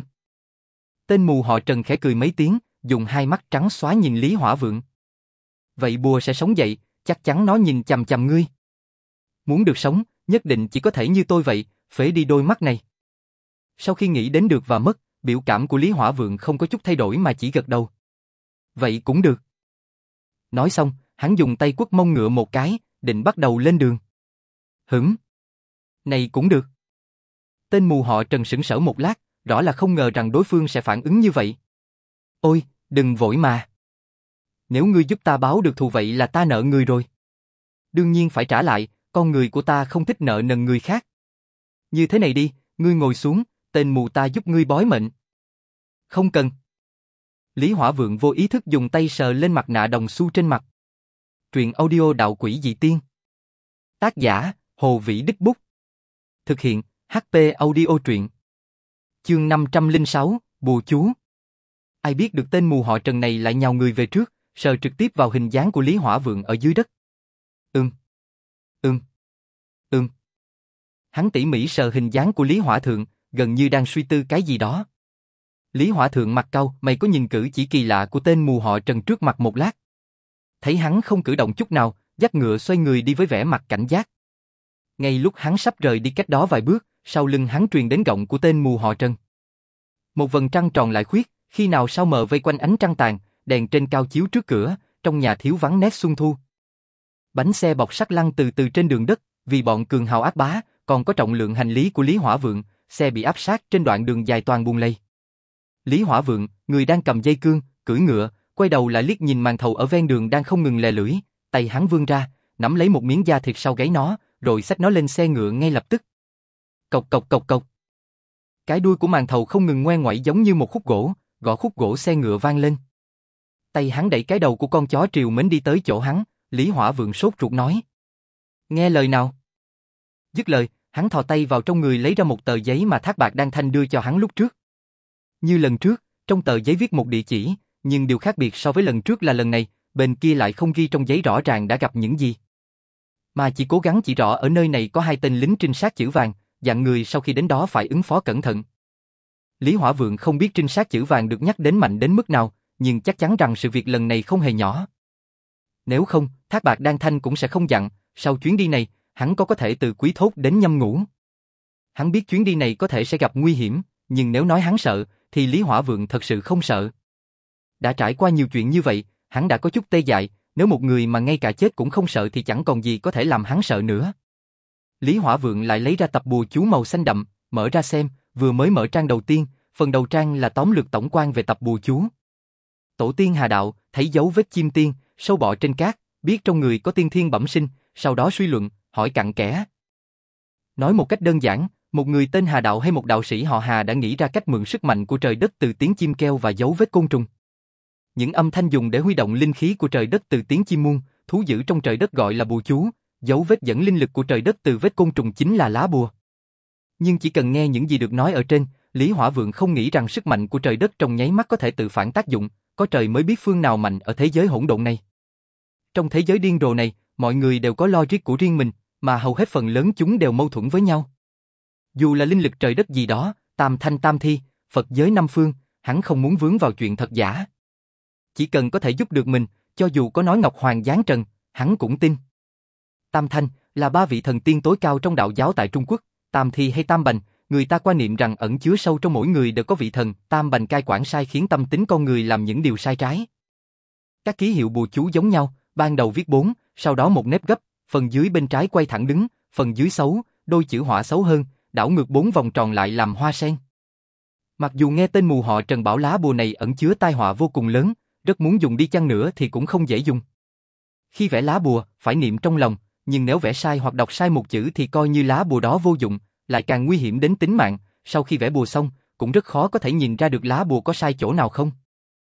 Tên mù họ Trần khẽ cười mấy tiếng, dùng hai mắt trắng xóa nhìn Lý Hỏa Vượng. Vậy bùa sẽ sống dậy, chắc chắn nó nhìn chằm chằm ngươi. Muốn được sống, nhất định chỉ có thể như tôi vậy, phế đi đôi mắt này. Sau khi nghĩ đến được và mất, biểu cảm của Lý Hỏa Vượng không có chút thay đổi mà chỉ gật đầu. Vậy cũng được. Nói xong, hắn dùng tay quất mông ngựa một cái, định bắt đầu lên đường. Hửng. Này cũng được. Tên mù họ Trần sững sờ một lát, rõ là không ngờ rằng đối phương sẽ phản ứng như vậy. Ôi, đừng vội mà. Nếu ngươi giúp ta báo được thù vậy là ta nợ ngươi rồi. Đương nhiên phải trả lại, con người của ta không thích nợ nần người khác. Như thế này đi, ngươi ngồi xuống, tên mù ta giúp ngươi bói mệnh. Không cần. Lý Hỏa Vượng vô ý thức dùng tay sờ lên mặt nạ đồng xu trên mặt. Truyện audio đạo quỷ dị tiên. Tác giả, Hồ Vĩ Đích Bút. Thực hiện, hát pê Audio truyện. Chương năm trăm lẻ sáu, Bùa chú. Ai biết được tên mù họ Trần này lại nhào người về trước, sờ trực tiếp vào hình dáng của Lý Hỏa Vượng ở dưới đất. Ừm. Ừm. Ừm. Hắn tỉ mỉ sờ hình dáng của Lý Hỏa Thượng, gần như đang suy tư cái gì đó. Lý Hỏa Thượng mặt cau, mày có nhìn cử chỉ kỳ lạ của tên mù họ Trần trước mặt một lát. Thấy hắn không cử động chút nào, dắt ngựa xoay người đi với vẻ mặt cảnh giác. Ngay lúc hắn sắp rời đi cách đó vài bước, sau lưng hắn truyền đến giọng của tên mù họ Trần. Một vầng trăng tròn lại khuyết, khi nào sao mờ vây quanh ánh trăng tàn, đèn trên cao chiếu trước cửa, trong nhà thiếu vắng nét xuân thu. Bánh xe bọc sắt lăn từ từ trên đường đất, vì bọn cường hào ác bá, còn có trọng lượng hành lý của Lý Hỏa Vượng, xe bị áp sát trên đoạn đường dài toàn bùn lầy. Lý Hỏa Vượng, người đang cầm dây cương, cưỡi ngựa, quay đầu lại liếc nhìn màn thầu ở ven đường đang không ngừng lè lưỡi, tay hắn vươn ra, nắm lấy một miếng da thịt sau gáy nó, rồi xách nó lên xe ngựa ngay lập tức. Cộc cộc cộc cộc. Cái đuôi của màn thầu không ngừng ngoe ngoẩy giống như một khúc gỗ, gõ khúc gỗ xe ngựa vang lên. Tay hắn đẩy cái đầu của con chó triều mến đi tới chỗ hắn, Lý Hỏa Vượng sốt ruột nói. Nghe lời nào? Dứt lời, hắn thò tay vào trong người lấy ra một tờ giấy mà Thác Bạt Đan Thanh đưa cho hắn lúc trước. Như lần trước, trong tờ giấy viết một địa chỉ, nhưng điều khác biệt so với lần trước là lần này, bên kia lại không ghi trong giấy rõ ràng đã gặp những gì. Mà chỉ cố gắng chỉ rõ ở nơi này có hai tên lính trinh sát chữ vàng, dặn người sau khi đến đó phải ứng phó cẩn thận. Lý Hỏa Vượng không biết trinh sát chữ vàng được nhắc đến mạnh đến mức nào, nhưng chắc chắn rằng sự việc lần này không hề nhỏ. Nếu không, Thác Bạt Đan Thanh cũng sẽ không dặn, sau chuyến đi này, hắn có có thể từ Quý Thốt đến Nhâm Ngũ. Hắn biết chuyến đi này có thể sẽ gặp nguy hiểm, nhưng nếu nói hắn sợ, thì Lý Hỏa Vượng thật sự không sợ. Đã trải qua nhiều chuyện như vậy, hắn đã có chút tê dại, nếu một người mà ngay cả chết cũng không sợ thì chẳng còn gì có thể làm hắn sợ nữa. Lý Hỏa Vượng lại lấy ra tập bùa chú màu xanh đậm, mở ra xem, vừa mới mở trang đầu tiên, phần đầu trang là tóm lược tổng quan về tập bùa chú. Tổ tiên Hà Đạo, thấy dấu vết chim tiên, sâu bọ trên cát, biết trong người có tiên thiên bẩm sinh, sau đó suy luận, hỏi cặn kẽ. Nói một cách đơn giản, một người tên Hà Đạo hay một đạo sĩ họ Hà đã nghĩ ra cách mượn sức mạnh của trời đất từ tiếng chim kêu và dấu vết côn trùng. Những âm thanh dùng để huy động linh khí của trời đất từ tiếng chim muông, thú dữ trong trời đất gọi là bùa chú, dấu vết dẫn linh lực của trời đất từ vết côn trùng chính là lá bùa. Nhưng chỉ cần nghe những gì được nói ở trên, Lý Hỏa Vượng không nghĩ rằng sức mạnh của trời đất trong nháy mắt có thể tự phản tác dụng, có trời mới biết phương nào mạnh ở thế giới hỗn độn này. Trong thế giới điên rồ này, mọi người đều có logic của riêng mình, mà hầu hết phần lớn chúng đều mâu thuẫn với nhau. Dù là linh lực trời đất gì đó, tam thanh tam thi, Phật giới năm phương, hắn không muốn vướng vào chuyện thật giả. Chỉ cần có thể giúp được mình, cho dù có nói Ngọc Hoàng giáng trần, hắn cũng tin. Tam thanh là ba vị thần tiên tối cao trong đạo giáo tại Trung Quốc, tam thi hay tam bành, người ta quan niệm rằng ẩn chứa sâu trong mỗi người đều có vị thần, tam bành cai quản sai khiến tâm tính con người làm những điều sai trái. Các ký hiệu bùa chú giống nhau, ban đầu viết bốn, sau đó một nếp gấp, phần dưới bên trái quay thẳng đứng, phần dưới xấu, đôi chữ họa xấu hơn, đảo ngược bốn vòng tròn lại làm hoa sen. Mặc dù nghe tên mù họ Trần bảo lá bùa này ẩn chứa tai họa vô cùng lớn, rất muốn dùng đi chăng nữa thì cũng không dễ dùng. Khi vẽ lá bùa, phải niệm trong lòng, nhưng nếu vẽ sai hoặc đọc sai một chữ thì coi như lá bùa đó vô dụng, lại càng nguy hiểm đến tính mạng, sau khi vẽ bùa xong, cũng rất khó có thể nhìn ra được lá bùa có sai chỗ nào không.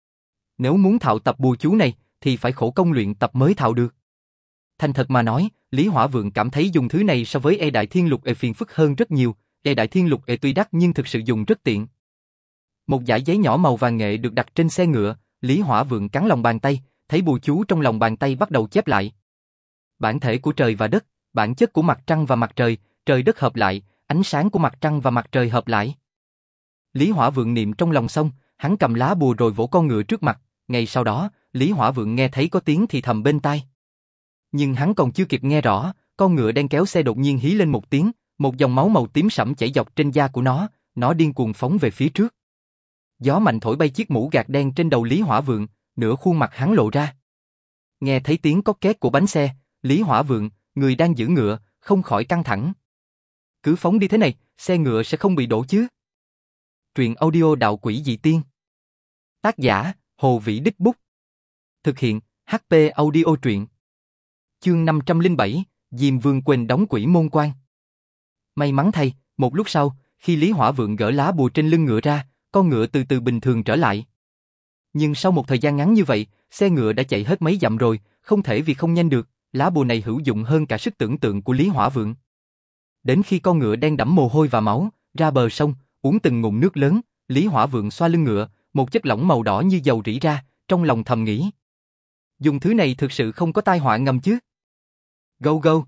Nếu muốn thạo tập bùa chú này, thì phải khổ công luyện tập mới thạo được. Thành thật mà nói, Lý Hỏa Vượng cảm thấy dùng thứ này so với E Đại Thiên Lục E phiền phức hơn rất nhiều, E Đại Thiên Lục E tuy đắt nhưng thực sự dùng rất tiện. Một dải giấy nhỏ màu vàng nghệ được đặt trên xe ngựa, Lý Hỏa Vượng cắn lòng bàn tay, thấy bùa chú trong lòng bàn tay bắt đầu chép lại. Bản thể của trời và đất, bản chất của mặt trăng và mặt trời, trời đất hợp lại, ánh sáng của mặt trăng và mặt trời hợp lại. Lý Hỏa Vượng niệm trong lòng xong, hắn cầm lá bùa rồi vỗ con ngựa trước mặt, ngay sau đó, Lý Hỏa Vượng nghe thấy có tiếng thì thầm bên tai. Nhưng hắn còn chưa kịp nghe rõ, con ngựa đang kéo xe đột nhiên hí lên một tiếng, một dòng máu màu tím sẫm chảy dọc trên da của nó, nó điên cuồng phóng về phía trước. Gió mạnh thổi bay chiếc mũ gạt đen trên đầu Lý Hỏa Vượng, nửa khuôn mặt hắn lộ ra. Nghe thấy tiếng cót két của bánh xe, Lý Hỏa Vượng, người đang giữ ngựa, không khỏi căng thẳng. Cứ phóng đi thế này, xe ngựa sẽ không bị đổ chứ? Truyện audio Đạo Quỷ Dị Tiên. Tác giả, Hồ Vĩ Đích Bút. Thực hiện, hát pê Audio truyện. Chương năm trăm lẻ bảy, Diêm Vương quên đóng quỷ môn quan. May mắn thay, một lúc sau, khi Lý Hỏa Vượng gỡ lá bùa trên lưng ngựa ra, con ngựa từ từ bình thường trở lại. Nhưng sau một thời gian ngắn như vậy, xe ngựa đã chạy hết mấy dặm rồi, không thể vì không nhanh được, lá bùa này hữu dụng hơn cả sức tưởng tượng của Lý Hỏa Vượng. Đến khi con ngựa đen đẫm mồ hôi và máu, ra bờ sông, uống từng ngụm nước lớn, Lý Hỏa Vượng xoa lưng ngựa, một chất lỏng màu đỏ như dầu rỉ ra, trong lòng thầm nghĩ. Dùng thứ này thực sự không có tai họa ngầm chứ? Gâu gâu.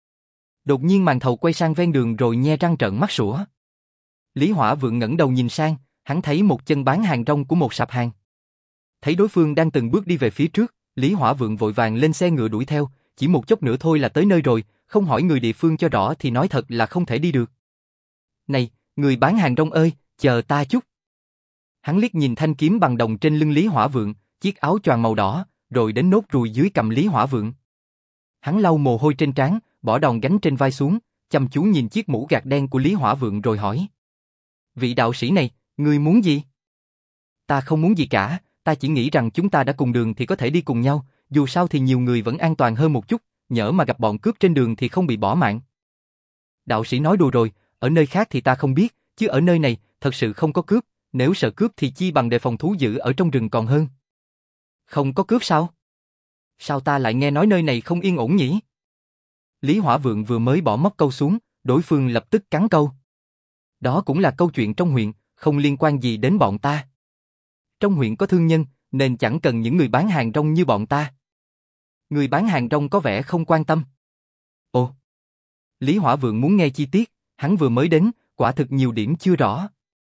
Đột nhiên màn thầu quay sang ven đường rồi nhe răng trợn mắt sủa. Lý Hỏa Vượng ngẩng đầu nhìn sang, hắn thấy một chân bán hàng rong của một sạp hàng. Thấy đối phương đang từng bước đi về phía trước, Lý Hỏa Vượng vội vàng lên xe ngựa đuổi theo, chỉ một chốc nữa thôi là tới nơi rồi, không hỏi người địa phương cho rõ thì nói thật là không thể đi được. Này, người bán hàng rong ơi, chờ ta chút. Hắn liếc nhìn thanh kiếm bằng đồng trên lưng Lý Hỏa Vượng, chiếc áo choàng màu đỏ, rồi đến nốt ruồi dưới cằm Lý Hỏa Vượng. Hắn lau mồ hôi trên trán, bỏ đòn gánh trên vai xuống, chăm chú nhìn chiếc mũ gạt đen của Lý Hỏa Vượng rồi hỏi. Vị đạo sĩ này, ngươi muốn gì? Ta không muốn gì cả, ta chỉ nghĩ rằng chúng ta đã cùng đường thì có thể đi cùng nhau, dù sao thì nhiều người vẫn an toàn hơn một chút, nhỡ mà gặp bọn cướp trên đường thì không bị bỏ mạng. Đạo sĩ nói đùa rồi, ở nơi khác thì ta không biết, chứ ở nơi này, thật sự không có cướp, nếu sợ cướp thì chi bằng đề phòng thú dữ ở trong rừng còn hơn. Không có cướp sao? Sao ta lại nghe nói nơi này không yên ổn nhỉ? Lý Hỏa Vượng vừa mới bỏ móc câu xuống, đối phương lập tức cắn câu. Đó cũng là câu chuyện trong huyện, không liên quan gì đến bọn ta. Trong huyện có thương nhân, nên chẳng cần những người bán hàng rong như bọn ta. Người bán hàng rong có vẻ không quan tâm. Ồ! Lý Hỏa Vượng muốn nghe chi tiết, hắn vừa mới đến, quả thực nhiều điểm chưa rõ.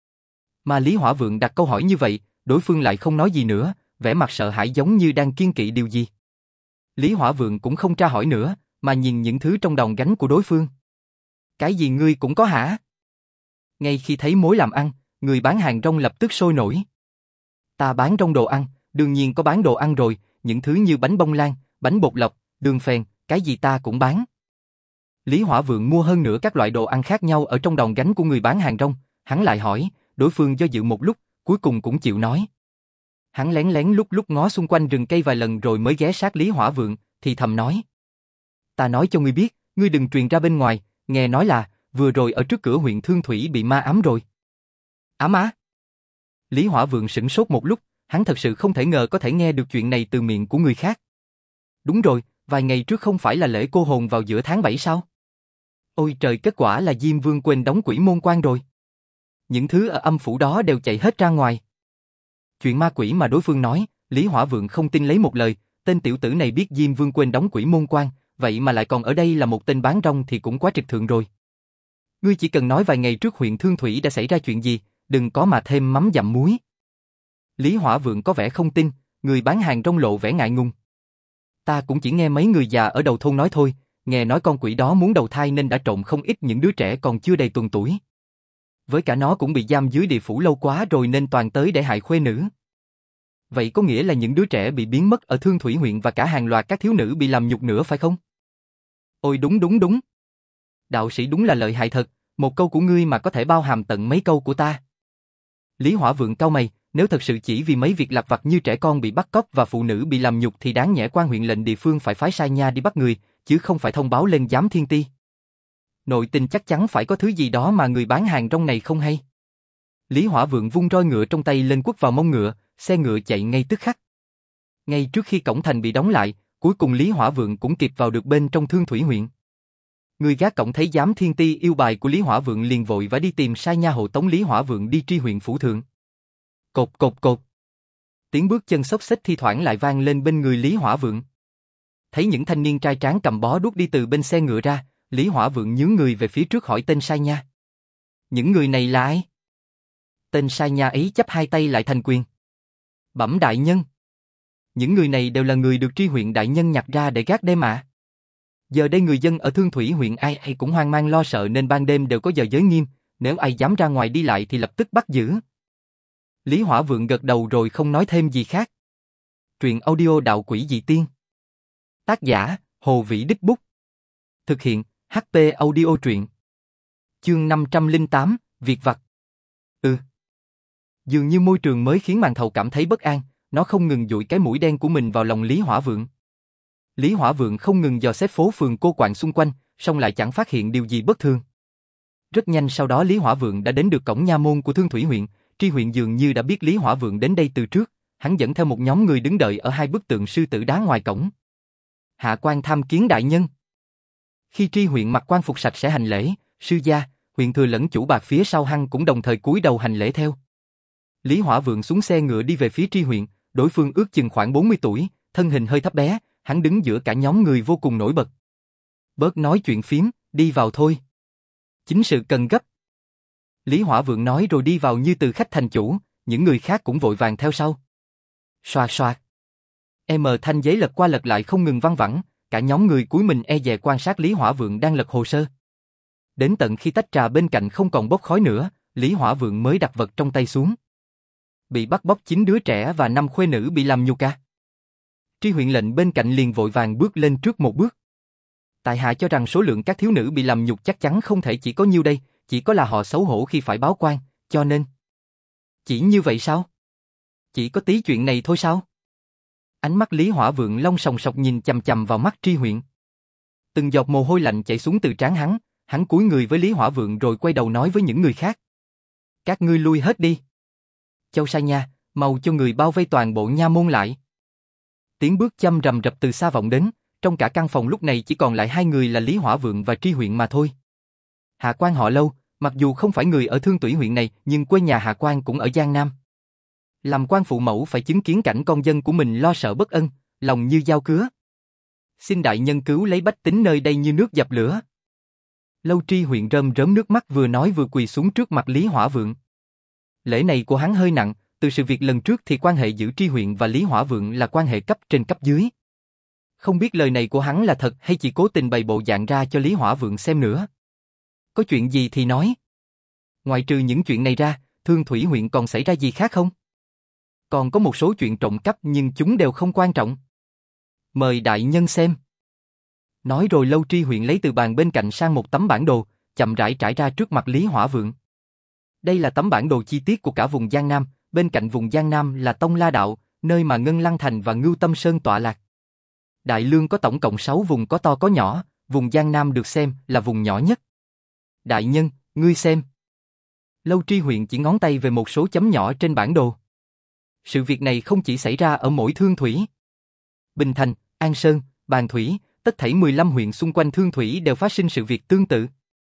Mà Lý Hỏa Vượng đặt câu hỏi như vậy, đối phương lại không nói gì nữa, vẻ mặt sợ hãi giống như đang kiêng kỵ điều gì. Lý Hỏa Vượng cũng không tra hỏi nữa, mà nhìn những thứ trong đòn gánh của đối phương. Cái gì ngươi cũng có hả? Ngay khi thấy mối làm ăn, người bán hàng rong lập tức sôi nổi. Ta bán rong đồ ăn, đương nhiên có bán đồ ăn rồi, những thứ như bánh bông lan, bánh bột lọc, đường phèn, cái gì ta cũng bán. Lý Hỏa Vượng mua hơn nữa các loại đồ ăn khác nhau ở trong đòn gánh của người bán hàng rong, hắn lại hỏi, đối phương do dự một lúc, cuối cùng cũng chịu nói. Hắn lén lén lúc lúc ngó xung quanh rừng cây vài lần rồi mới ghé sát Lý Hỏa Vượng, thì thầm nói. Ta nói cho ngươi biết, ngươi đừng truyền ra bên ngoài, nghe nói là, vừa rồi ở trước cửa huyện Thương Thủy bị ma ám rồi. Ám á? Lý Hỏa Vượng sửng sốt một lúc, hắn thật sự không thể ngờ có thể nghe được chuyện này từ miệng của người khác. Đúng rồi, vài ngày trước không phải là lễ cô hồn vào giữa tháng bảy sao? Ôi trời, kết quả là Diêm Vương quên đóng quỷ môn quan rồi. Những thứ ở âm phủ đó đều chạy hết ra ngoài. Chuyện ma quỷ mà đối phương nói, Lý Hỏa Vượng không tin lấy một lời, tên tiểu tử này biết Diêm Vương quên đóng quỷ môn quan, vậy mà lại còn ở đây là một tên bán rong thì cũng quá trịch thượng rồi. Ngươi chỉ cần nói vài ngày trước huyện Thương Thủy đã xảy ra chuyện gì, đừng có mà thêm mắm dặm muối. Lý Hỏa Vượng có vẻ không tin, người bán hàng rong lộ vẻ ngại ngùng. Ta cũng chỉ nghe mấy người già ở đầu thôn nói thôi, nghe nói con quỷ đó muốn đầu thai nên đã trộn không ít những đứa trẻ còn chưa đầy tuần tuổi. Với cả nó cũng bị giam dưới địa phủ lâu quá rồi nên toàn tới để hại khuê nữ. Vậy có nghĩa là những đứa trẻ bị biến mất ở Thương Thủy huyện và cả hàng loạt các thiếu nữ bị làm nhục nữa phải không? Ôi đúng đúng đúng. Đạo sĩ đúng là lợi hại thật, một câu của ngươi mà có thể bao hàm tận mấy câu của ta. Lý Hỏa Vượng cau mày, nếu thật sự chỉ vì mấy việc lặt vặt như trẻ con bị bắt cóc và phụ nữ bị làm nhục thì đáng nhẽ quan huyện lệnh địa phương phải phái sai nha đi bắt người, chứ không phải thông báo lên giám thiên ti. Nội tình chắc chắn phải có thứ gì đó mà người bán hàng rong này không hay. Lý Hỏa Vượng vung roi ngựa trong tay lên quất vào mông ngựa, xe ngựa chạy ngay tức khắc. Ngay trước khi cổng thành bị đóng lại, cuối cùng Lý Hỏa Vượng cũng kịp vào được bên trong Thương Thủy huyện. Người gác cổng thấy giám thiên ti yêu bài của Lý Hỏa Vượng liền vội và đi tìm sai nha hộ tống Lý Hỏa Vượng đi tri huyện phủ thượng. Cột cột cột. Tiếng bước chân xốc xếch thi thoảng lại vang lên bên người Lý Hỏa Vượng. Thấy những thanh niên trai tráng cầm bó đuốc đi từ bên xe ngựa ra, Lý Hỏa Vượng nhướng người về phía trước hỏi tên sai nha. Những người này là ai? Tên sai nha ấy chắp hai tay lại thành quyền. Bẩm đại nhân. Những người này đều là người được tri huyện đại nhân nhặt ra để gác đêm ạ. Giờ đây người dân ở Thương Thủy huyện ai ai cũng hoang mang lo sợ nên ban đêm đều có giờ giới nghiêm, nếu ai dám ra ngoài đi lại thì lập tức bắt giữ. Lý Hỏa Vượng gật đầu rồi không nói thêm gì khác. Truyện audio Đạo Quỷ Dị Tiên. Tác giả, Hồ Vĩ Đích Bút. Thực hiện, hát pê Audio Truyện. Chương năm trăm lẻ tám, Việc vặt. Ừ. Dường như môi trường mới khiến màn thầu cảm thấy bất an, nó không ngừng dụi cái mũi đen của mình vào lòng Lý Hỏa Vượng. Lý Hỏa Vượng không ngừng dò xét phố phường cô quạng xung quanh, song lại chẳng phát hiện điều gì bất thường. Rất nhanh sau đó Lý Hỏa Vượng đã đến được cổng nha môn của Thương Thủy huyện, tri huyện dường như đã biết Lý Hỏa Vượng đến đây từ trước, hắn dẫn theo một nhóm người đứng đợi ở hai bức tượng sư tử đá ngoài cổng. Hạ quan tham kiến đại nhân. Khi tri huyện mặc quan phục sạch sẽ hành lễ, sư gia, huyện thừa lẫn chủ bạc phía sau hăng cũng đồng thời cúi đầu hành lễ theo. Lý Hỏa Vượng xuống xe ngựa đi về phía tri huyện, đối phương ước chừng khoảng bốn mươi tuổi, thân hình hơi thấp bé, hắn đứng giữa cả nhóm người vô cùng nổi bật. Bớt nói chuyện phím, đi vào thôi. Chính sự cần gấp. Lý Hỏa Vượng nói rồi đi vào như từ khách thành chủ, những người khác cũng vội vàng theo sau. Xoạt xoạt. Em thanh giấy lật qua lật lại không ngừng văng vẳng, cả nhóm người cúi mình e dè quan sát Lý Hỏa Vượng đang lật hồ sơ. Đến tận khi tách trà bên cạnh không còn bốc khói nữa, Lý Hỏa Vượng mới đặt vật trong tay xuống. Bị bắt bóc chín đứa trẻ và năm khuê nữ bị làm nhục à? Tri huyện lệnh bên cạnh liền vội vàng bước lên trước một bước. Tại hạ cho rằng số lượng các thiếu nữ bị làm nhục chắc chắn không thể chỉ có nhiêu đây, chỉ có là họ xấu hổ khi phải báo quan, cho nên. Chỉ như vậy sao? Chỉ có tí chuyện này thôi sao? Ánh mắt Lý Hỏa Vượng long sòng sọc nhìn chằm chằm vào mắt Tri Huyện. Từng giọt mồ hôi lạnh chảy xuống từ trán hắn, hắn cúi người với Lý Hỏa Vượng rồi quay đầu nói với những người khác. Các ngươi lui hết đi. Châu Sa Nha, mau cho người bao vây toàn bộ nha môn lại. Tiếng bước chăm rầm rập từ xa vọng đến, trong cả căn phòng lúc này chỉ còn lại hai người là Lý Hỏa Vượng và Tri Huyện mà thôi. Hạ Quan họ Lâu, mặc dù không phải người ở Thương Tủy huyện này, nhưng quê nhà Hạ Quan cũng ở Giang Nam. Làm quan phụ mẫu phải chứng kiến cảnh con dân của mình lo sợ bất ân, lòng như dao cứa. Xin đại nhân cứu lấy bách tính nơi đây như nước dập lửa. Lâu Tri Huyện rơm rớm nước mắt vừa nói vừa quỳ xuống trước mặt Lý Hỏa Vượng. Lễ này của hắn hơi nặng, từ sự việc lần trước thì quan hệ giữa Tri Huyện và Lý Hỏa Vượng là quan hệ cấp trên cấp dưới. Không biết lời này của hắn là thật hay chỉ cố tình bày bộ dạng ra cho Lý Hỏa Vượng xem nữa. Có chuyện gì thì nói. Ngoại trừ những chuyện này ra, Thương Thủy huyện còn xảy ra gì khác không? Còn có một số chuyện trộm cắp nhưng chúng đều không quan trọng. Mời đại nhân xem. Nói rồi Lâu Tri Huyện lấy từ bàn bên cạnh sang một tấm bản đồ, chậm rãi trải ra trước mặt Lý Hỏa Vượng. Đây là tấm bản đồ chi tiết của cả vùng Giang Nam, bên cạnh vùng Giang Nam là Tông La Đạo, nơi mà Ngân Lăng Thành và Ngưu Tâm Sơn tọa lạc. Đại Lương có tổng cộng sáu vùng có to có nhỏ, vùng Giang Nam được xem là vùng nhỏ nhất. Đại nhân, ngươi xem. Lâu Tri Huyện chỉ ngón tay về một số chấm nhỏ trên bản đồ. Sự việc này không chỉ xảy ra ở mỗi Thương Thủy. Bình Thành, An Sơn, Bàn Thủy, tất thảy mười lăm huyện xung quanh Thương Thủy đều phát sinh sự việc tương tự.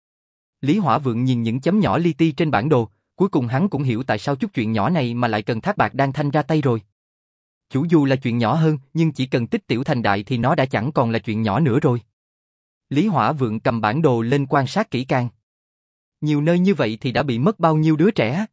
Lý Hỏa Vượng nhìn những chấm nhỏ li ti trên bản đồ, cuối cùng hắn cũng hiểu tại sao chút chuyện nhỏ này mà lại cần Thác Bạt Đan Thanh ra tay rồi. Chủ dù là chuyện nhỏ hơn, nhưng chỉ cần tích tiểu thành đại thì nó đã chẳng còn là chuyện nhỏ nữa rồi. Lý Hỏa Vượng cầm bản đồ lên quan sát kỹ càng. Nhiều nơi như vậy thì đã bị mất bao nhiêu đứa trẻ?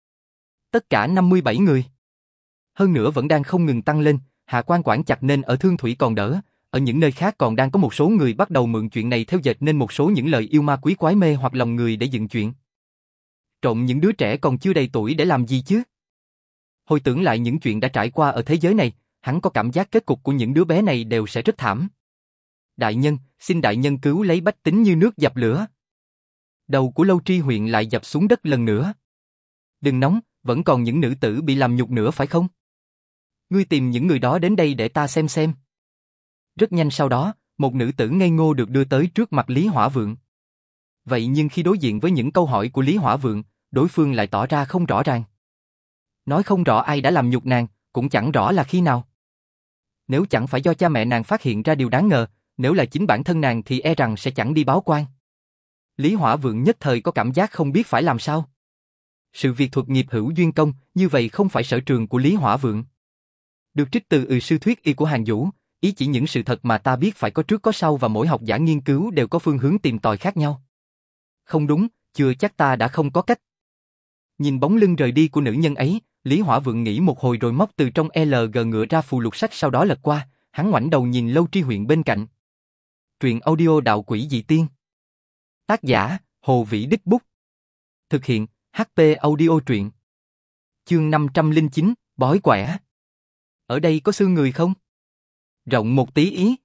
Tất cả năm mươi bảy người. Hơn nữa vẫn đang không ngừng tăng lên, Hạ Quan quản chặt nên ở Thương Thủy còn đỡ, ở những nơi khác còn đang có một số người bắt đầu mượn chuyện này theo dệt nên một số những lời yêu ma quý quái mê hoặc lòng người để dựng chuyện. Trộm những đứa trẻ còn chưa đầy tuổi để làm gì chứ? Hồi tưởng lại những chuyện đã trải qua ở thế giới này, hắn có cảm giác kết cục của những đứa bé này đều sẽ rất thảm. Đại nhân, xin đại nhân cứu lấy bách tính như nước dập lửa. Đầu của Lâu Tri Huyện lại dập xuống đất lần nữa. Đừng nóng, vẫn còn những nữ tử bị làm nhục nữa phải không? Ngươi tìm những người đó đến đây để ta xem xem. Rất nhanh sau đó, một nữ tử ngây ngô được đưa tới trước mặt Lý Hỏa Vượng. Vậy nhưng khi đối diện với những câu hỏi của Lý Hỏa Vượng, đối phương lại tỏ ra không rõ ràng. Nói không rõ ai đã làm nhục nàng, cũng chẳng rõ là khi nào. Nếu chẳng phải do cha mẹ nàng phát hiện ra điều đáng ngờ, nếu là chính bản thân nàng thì e rằng sẽ chẳng đi báo quan. Lý Hỏa Vượng nhất thời có cảm giác không biết phải làm sao. Sự việc thuật nghiệp hữu duyên công, như vậy không phải sở trường của Lý Hỏa Vượng. Được trích từ ừ sư thuyết y của Hàng Vũ, ý chỉ những sự thật mà ta biết phải có trước có sau và mỗi học giả nghiên cứu đều có phương hướng tìm tòi khác nhau. Không đúng, chưa chắc ta đã không có cách. Nhìn bóng lưng rời đi của nữ nhân ấy, Lý Hỏa Vượng nghĩ một hồi rồi móc từ trong lờ giê ngựa ra phù lục sách sau đó lật qua, hắn ngoảnh đầu nhìn Lâu Tri Huyện bên cạnh. Truyện audio Đạo Quỷ Dị Tiên. Tác giả, Hồ Vĩ Đích Bút. Thực hiện, hát pê Audio Truyện. Chương năm trăm lẻ chín, Bói Quẻ. Ở đây có xương người không? Rộng một tí ý.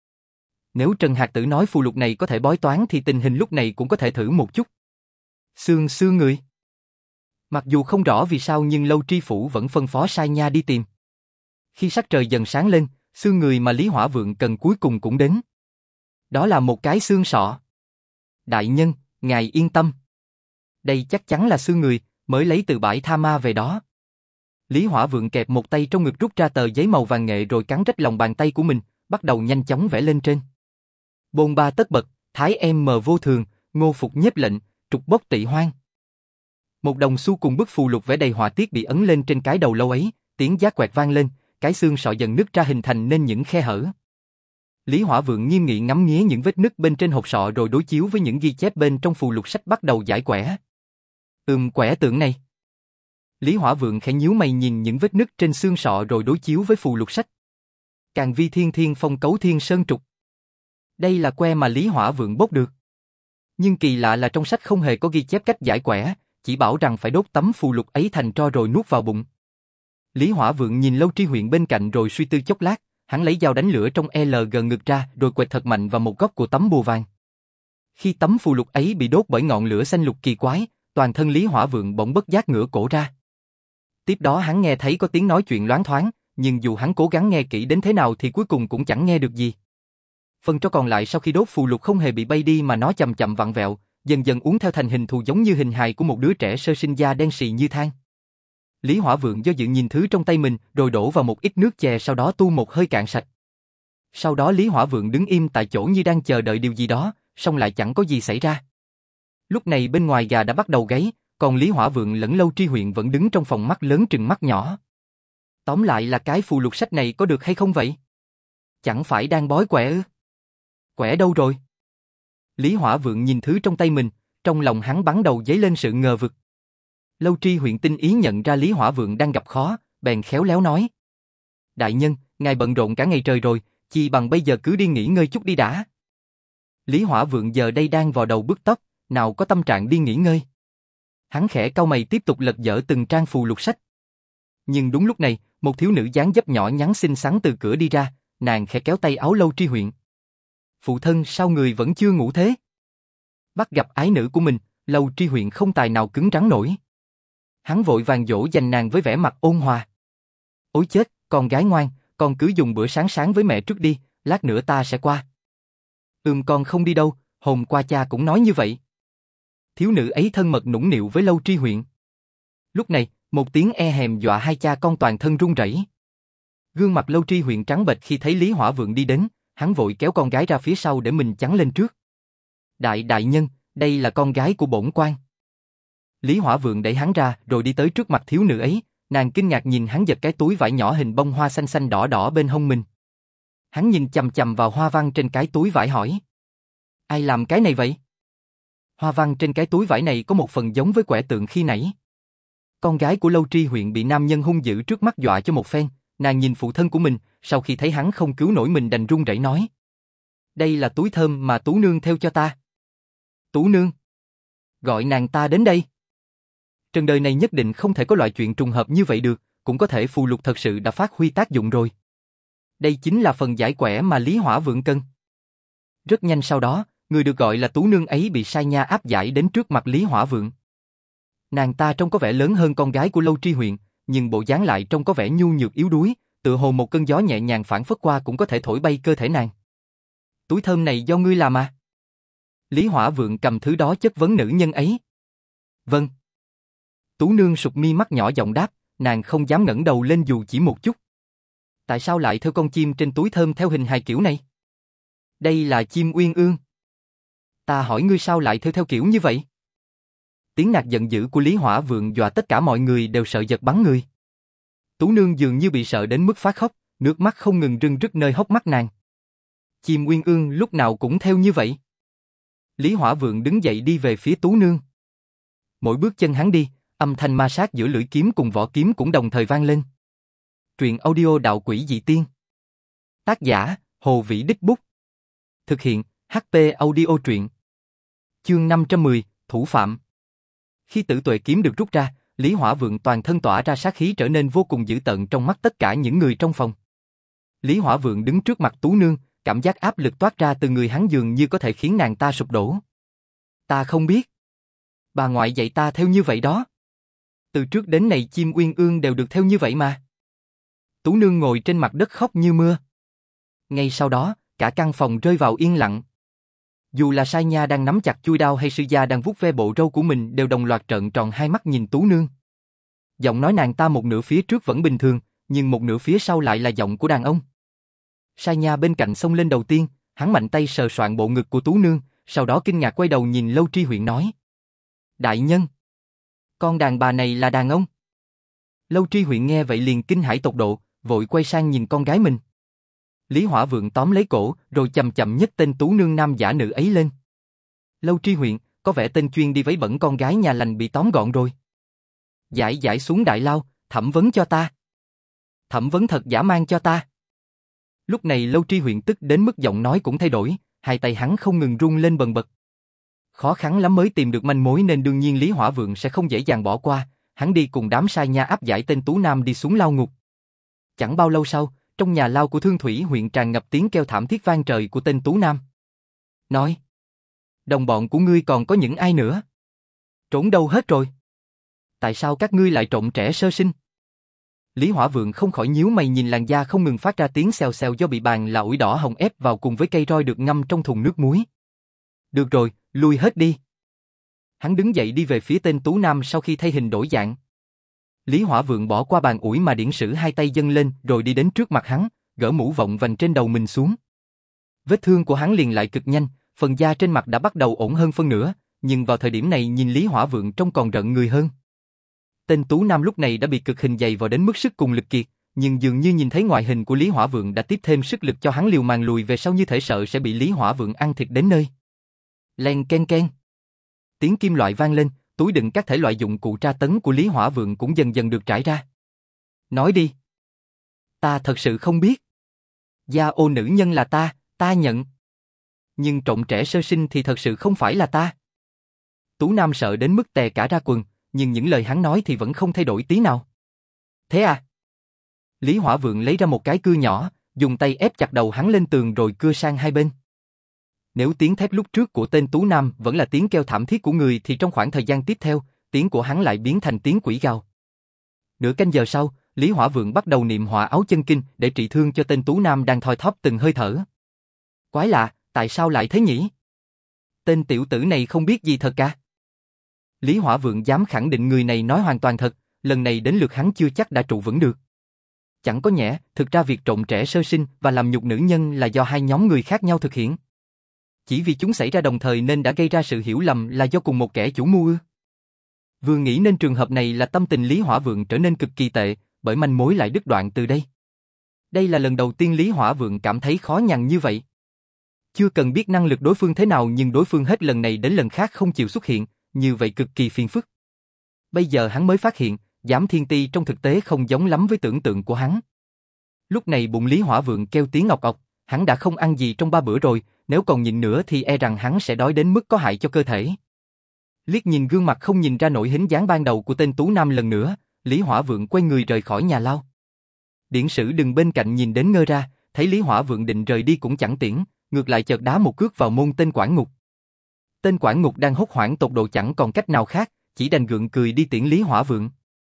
Nếu Trần Hạc Tử nói phù lục này có thể bói toán thì tình hình lúc này cũng có thể thử một chút. Xương xương người. Mặc dù không rõ vì sao nhưng Lâu Tri Phủ vẫn phân phó sai nha đi tìm. Khi sắc trời dần sáng lên, xương người mà Lý Hỏa Vượng cần cuối cùng cũng đến. Đó là một cái xương sọ. Đại nhân, ngài yên tâm. Đây chắc chắn là xương người, mới lấy từ bãi Tha Ma về đó. Lý Hỏa Vượng kẹp một tay trong ngực rút ra tờ giấy màu vàng nghệ rồi cắn rách lòng bàn tay của mình, bắt đầu nhanh chóng vẽ lên trên. Bôn ba tất bật, thái em mờ vô thường, ngô phục nhiếp lệnh, trục bốc tị hoang. Một đồng xu cùng bức phù lục vẽ đầy họa tiết bị ấn lên trên cái đầu lâu ấy, tiếng giá quẹt vang lên, cái xương sọ dần nứt ra hình thành nên những khe hở. Lý Hỏa Vượng nghiêm nghị ngắm nghía những vết nứt bên trên hộp sọ rồi đối chiếu với những ghi chép bên trong phù lục sách bắt đầu giải quẻ. Ừm quẻ tượng này. Lý Hỏa Vượng khẽ nhíu mày nhìn những vết nứt trên xương sọ rồi đối chiếu với phù lục sách. Càng vi thiên thiên phong cấu thiên sơn trục. Đây là que mà Lý Hỏa Vượng bốc được. Nhưng kỳ lạ là trong sách không hề có ghi chép cách giải quẻ, chỉ bảo rằng phải đốt tấm phù lục ấy thành tro rồi nuốt vào bụng. Lý Hỏa Vượng nhìn Lâu Tri Huyện bên cạnh rồi suy tư chốc lát, hắn lấy dao đánh lửa trong lờ giê ngực ra rồi quệt thật mạnh vào một góc của tấm bùa vàng. Khi tấm phù lục ấy bị đốt bởi ngọn lửa xanh lục kỳ quái, toàn thân Lý Hỏa Vượng bỗng bất giác ngửa cổ ra. Tiếp đó hắn nghe thấy có tiếng nói chuyện loáng thoáng, nhưng dù hắn cố gắng nghe kỹ đến thế nào thì cuối cùng cũng chẳng nghe được gì. Phần tro còn lại sau khi đốt phù lục không hề bị bay đi mà nó chậm chậm vặn vẹo, dần dần uốn theo thành hình thù giống như hình hài của một đứa trẻ sơ sinh da đen sì như than. Lý Hỏa Vượng do dự nhìn thứ trong tay mình, rồi đổ vào một ít nước chè sau đó tu một hơi cạn sạch. Sau đó Lý Hỏa Vượng đứng im tại chỗ như đang chờ đợi điều gì đó, song lại chẳng có gì xảy ra. Lúc này bên ngoài gà đã bắt đầu gáy, còn Lý Hỏa Vượng lẫn Lâu Tri Huyện vẫn đứng trong phòng mắt lớn trừng mắt nhỏ. Tóm lại là cái phù lục sách này có được hay không vậy? Chẳng phải đang bói quẻ ư? Quẻ đâu rồi? Lý Hỏa Vượng nhìn thứ trong tay mình, trong lòng hắn bắn đầu dấy lên sự ngờ vực. Lâu Tri Huyện tinh ý nhận ra Lý Hỏa Vượng đang gặp khó, bèn khéo léo nói. Đại nhân, ngài bận rộn cả ngày trời rồi, chi bằng bây giờ cứ đi nghỉ ngơi chút đi đã. Lý Hỏa Vượng giờ đây đang vò đầu bứt tóc, nào có tâm trạng đi nghỉ ngơi. Hắn khẽ cau mày tiếp tục lật dở từng trang phù lục sách. Nhưng đúng lúc này, một thiếu nữ dáng dấp nhỏ nhắn xinh xắn từ cửa đi ra, nàng khẽ kéo tay áo Lâu Tri Huyện. Phụ thân sao người vẫn chưa ngủ thế? Bắt gặp ái nữ của mình, Lâu Tri Huyện không tài nào cứng rắn nổi. Hắn vội vàng dỗ dành nàng với vẻ mặt ôn hòa. Ôi chết, con gái ngoan, con cứ dùng bữa sáng sáng với mẹ trước đi, lát nữa ta sẽ qua. Ừm con không đi đâu, hôm qua cha cũng nói như vậy. Thiếu nữ ấy thân mật nũng nịu với Lâu Tri Huyện. Lúc này, một tiếng e hèm dọa hai cha con toàn thân run rẩy. Gương mặt Lâu Tri Huyện trắng bệch khi thấy Lý Hỏa Vượng đi đến, hắn vội kéo con gái ra phía sau để mình chắn lên trước. Đại đại nhân, đây là con gái của bổn quan. Lý Hỏa Vượng đẩy hắn ra rồi đi tới trước mặt thiếu nữ ấy, nàng kinh ngạc nhìn hắn giật cái túi vải nhỏ hình bông hoa xanh xanh đỏ đỏ bên hông mình. Hắn nhìn chằm chằm vào hoa văn trên cái túi vải hỏi. Ai làm cái này vậy? Hoa văn trên cái túi vải này có một phần giống với quẻ tượng khi nãy. Con gái của Lâu Tri Huyện bị nam nhân hung dữ trước mắt dọa cho một phen, nàng nhìn phụ thân của mình, sau khi thấy hắn không cứu nổi mình đành run rẩy nói. Đây là túi thơm mà Tú Nương theo cho ta. Tú Nương? Gọi nàng ta đến đây. Trần đời này nhất định không thể có loại chuyện trùng hợp như vậy được, cũng có thể phù lục thật sự đã phát huy tác dụng rồi. Đây chính là phần giải quẻ mà Lý Hỏa Vượng cần. Rất nhanh sau đó, người được gọi là Tú Nương ấy bị Sai Nha áp giải đến trước mặt Lý Hỏa Vượng. Nàng ta trông có vẻ lớn hơn con gái của Lâu Tri Huyện, nhưng bộ dáng lại trông có vẻ nhu nhược yếu đuối, tựa hồ một cơn gió nhẹ nhàng phảng phất qua cũng có thể thổi bay cơ thể nàng. Túi thơm này do ngươi làm à? Lý Hỏa Vượng cầm thứ đó chất vấn nữ nhân ấy. Vâng. Tú Nương sụp mi mắt nhỏ giọng đáp, nàng không dám ngẩng đầu lên dù chỉ một chút. Tại sao lại theo con chim trên túi thơm theo hình hài kiểu này? Đây là chim uyên ương. Ta hỏi ngươi sao lại theo theo kiểu như vậy? Tiếng nạt giận dữ của Lý Hỏa Vượng dọa tất cả mọi người đều sợ giật bắn người. Tú Nương dường như bị sợ đến mức phát khóc, nước mắt không ngừng rưng rức nơi hốc mắt nàng. Chim uyên ương lúc nào cũng theo như vậy. Lý Hỏa Vượng đứng dậy đi về phía Tú Nương. Mỗi bước chân hắn đi, âm thanh ma sát giữa lưỡi kiếm cùng vỏ kiếm cũng đồng thời vang lên. Truyện audio Đạo Quỷ Dị Tiên. Tác giả, Hồ Vĩ Đích Bút. Thực hiện, hát pê Audio Truyện. Chương năm trăm mười, Thủ Phạm. Khi tử tuệ kiếm được rút ra, Lý Hỏa Vượng toàn thân tỏa ra sát khí trở nên vô cùng dữ tợn trong mắt tất cả những người trong phòng. Lý Hỏa Vượng đứng trước mặt Tú Nương, cảm giác áp lực toát ra từ người hắn dường như có thể khiến nàng ta sụp đổ. Ta không biết. Bà ngoại dạy ta theo như vậy đó. Từ trước đến nay chim uyên ương đều được theo như vậy mà. Tú Nương ngồi trên mặt đất khóc như mưa. Ngay sau đó, cả căn phòng rơi vào yên lặng. Dù là Sai Nha đang nắm chặt chuôi đao hay Sư Gia đang vuốt ve bộ râu của mình đều đồng loạt trợn tròn hai mắt nhìn Tú Nương. Giọng nói nàng ta một nửa phía trước vẫn bình thường, nhưng một nửa phía sau lại là giọng của đàn ông. Sai Nha bên cạnh xông lên đầu tiên, hắn mạnh tay sờ soạng bộ ngực của Tú Nương, sau đó kinh ngạc quay đầu nhìn Lâu Tri Huyện nói. Đại nhân! Con đàn bà này là đàn ông. Lâu Tri Huyện nghe vậy liền kinh hãi tột độ, vội quay sang nhìn con gái mình. Lý Hỏa Vượng tóm lấy cổ, rồi chậm chậm nhấc tên Tú Nương nam giả nữ ấy lên. Lâu Tri Huyện, có vẻ tên chuyên đi vấy bẩn con gái nhà lành bị tóm gọn rồi. Giải giải xuống đại lao, thẩm vấn cho ta. Thẩm vấn thật giả mang cho ta. Lúc này Lâu Tri Huyện tức đến mức giọng nói cũng thay đổi, hai tay hắn không ngừng run lên bần bật. Khó khăn lắm mới tìm được manh mối nên đương nhiên Lý Hỏa Vượng sẽ không dễ dàng bỏ qua, hắn đi cùng đám Sai Nha áp giải tên Tú Nam đi xuống lao ngục. Chẳng bao lâu sau, trong nhà lao của Thương Thủy huyện tràn ngập tiếng kêu thảm thiết vang trời của tên Tú Nam. Nói, đồng bọn của ngươi còn có những ai nữa? Trốn đâu hết rồi? Tại sao các ngươi lại trộm trẻ sơ sinh? Lý Hỏa Vượng không khỏi nhíu mày nhìn làn da không ngừng phát ra tiếng xèo xèo do bị bàn là ủi đỏ hồng ép vào cùng với cây roi được ngâm trong thùng nước muối. Được rồi, lui hết đi. Hắn đứng dậy đi về phía tên Tú Nam sau khi thay hình đổi dạng. Lý Hỏa Vượng bỏ qua bàn ủi mà điển sử hai tay dâng lên rồi đi đến trước mặt hắn, gỡ mũ vọng vành trên đầu mình xuống. Vết thương của hắn liền lại cực nhanh, phần da trên mặt đã bắt đầu ổn hơn phân nửa, nhưng vào thời điểm này nhìn Lý Hỏa Vượng trông còn rợn người hơn. Tên Tú Nam lúc này đã bị cực hình dày vào đến mức sức cùng lực kiệt, nhưng dường như nhìn thấy ngoại hình của Lý Hỏa Vượng đã tiếp thêm sức lực cho hắn liều mạng lùi về sau như thể sợ sẽ bị Lý Hỏa Vượng ăn thịt đến nơi. Len ken ken. Tiếng kim loại vang lên, túi đựng các thể loại dụng cụ tra tấn của Lý Hỏa Vượng cũng dần dần được trải ra. Nói đi. Ta thật sự không biết. Gia ô nữ nhân là ta, ta nhận. Nhưng trộm trẻ sơ sinh thì thật sự không phải là ta. Tú Nam sợ đến mức tè cả ra quần, nhưng những lời hắn nói thì vẫn không thay đổi tí nào. Thế à? Lý Hỏa Vượng lấy ra một cái cưa nhỏ, dùng tay ép chặt đầu hắn lên tường rồi cưa sang hai bên. Nếu tiếng thét lúc trước của tên Tú Nam vẫn là tiếng kêu thảm thiết của người thì trong khoảng thời gian tiếp theo, tiếng của hắn lại biến thành tiếng quỷ gào. Nửa canh giờ sau, Lý Hỏa Vượng bắt đầu niệm hỏa áo chân kinh để trị thương cho tên Tú Nam đang thoi thóp từng hơi thở. Quái lạ, tại sao lại thế nhỉ? Tên tiểu tử này không biết gì thật cả. Lý Hỏa Vượng dám khẳng định người này nói hoàn toàn thật, lần này đến lượt hắn chưa chắc đã trụ vững được. Chẳng có nhẽ, thực ra việc trộm trẻ sơ sinh và làm nhục nữ nhân là do hai nhóm người khác nhau thực hiện. Chỉ vì chúng xảy ra đồng thời nên đã gây ra sự hiểu lầm là do cùng một kẻ chủ mưu ư? Vừa nghĩ nên trường hợp này là tâm tình Lý Hỏa Vượng trở nên cực kỳ tệ, bởi manh mối lại đứt đoạn từ đây. Đây là lần đầu tiên Lý Hỏa Vượng cảm thấy khó nhằn như vậy. Chưa cần biết năng lực đối phương thế nào nhưng đối phương hết lần này đến lần khác không chịu xuất hiện, như vậy cực kỳ phiền phức. Bây giờ hắn mới phát hiện, Giám Thiên Ti trong thực tế không giống lắm với tưởng tượng của hắn. Lúc này bụng Lý Hỏa Vượng kêu tiếng ọc ọc, hắn đã không ăn gì trong ba bữa rồi, nếu còn nhịn nữa thì e rằng hắn sẽ đói đến mức có hại cho cơ thể. Liếc nhìn gương mặt không nhìn ra nổi hình dáng ban đầu của tên Tú Nam lần nữa, Lý Hỏa Vượng quay người rời khỏi nhà lao. Điển sử đừng bên cạnh nhìn đến ngơ ra, thấy Lý Hỏa Vượng định rời đi cũng chẳng tiễn, ngược lại chợt đá một cước vào môn tên quản ngục. Tên quản ngục đang hốt hoảng tột độ chẳng còn cách nào khác, chỉ đành gượng cười đi tiễn Lý Hỏa Vượng.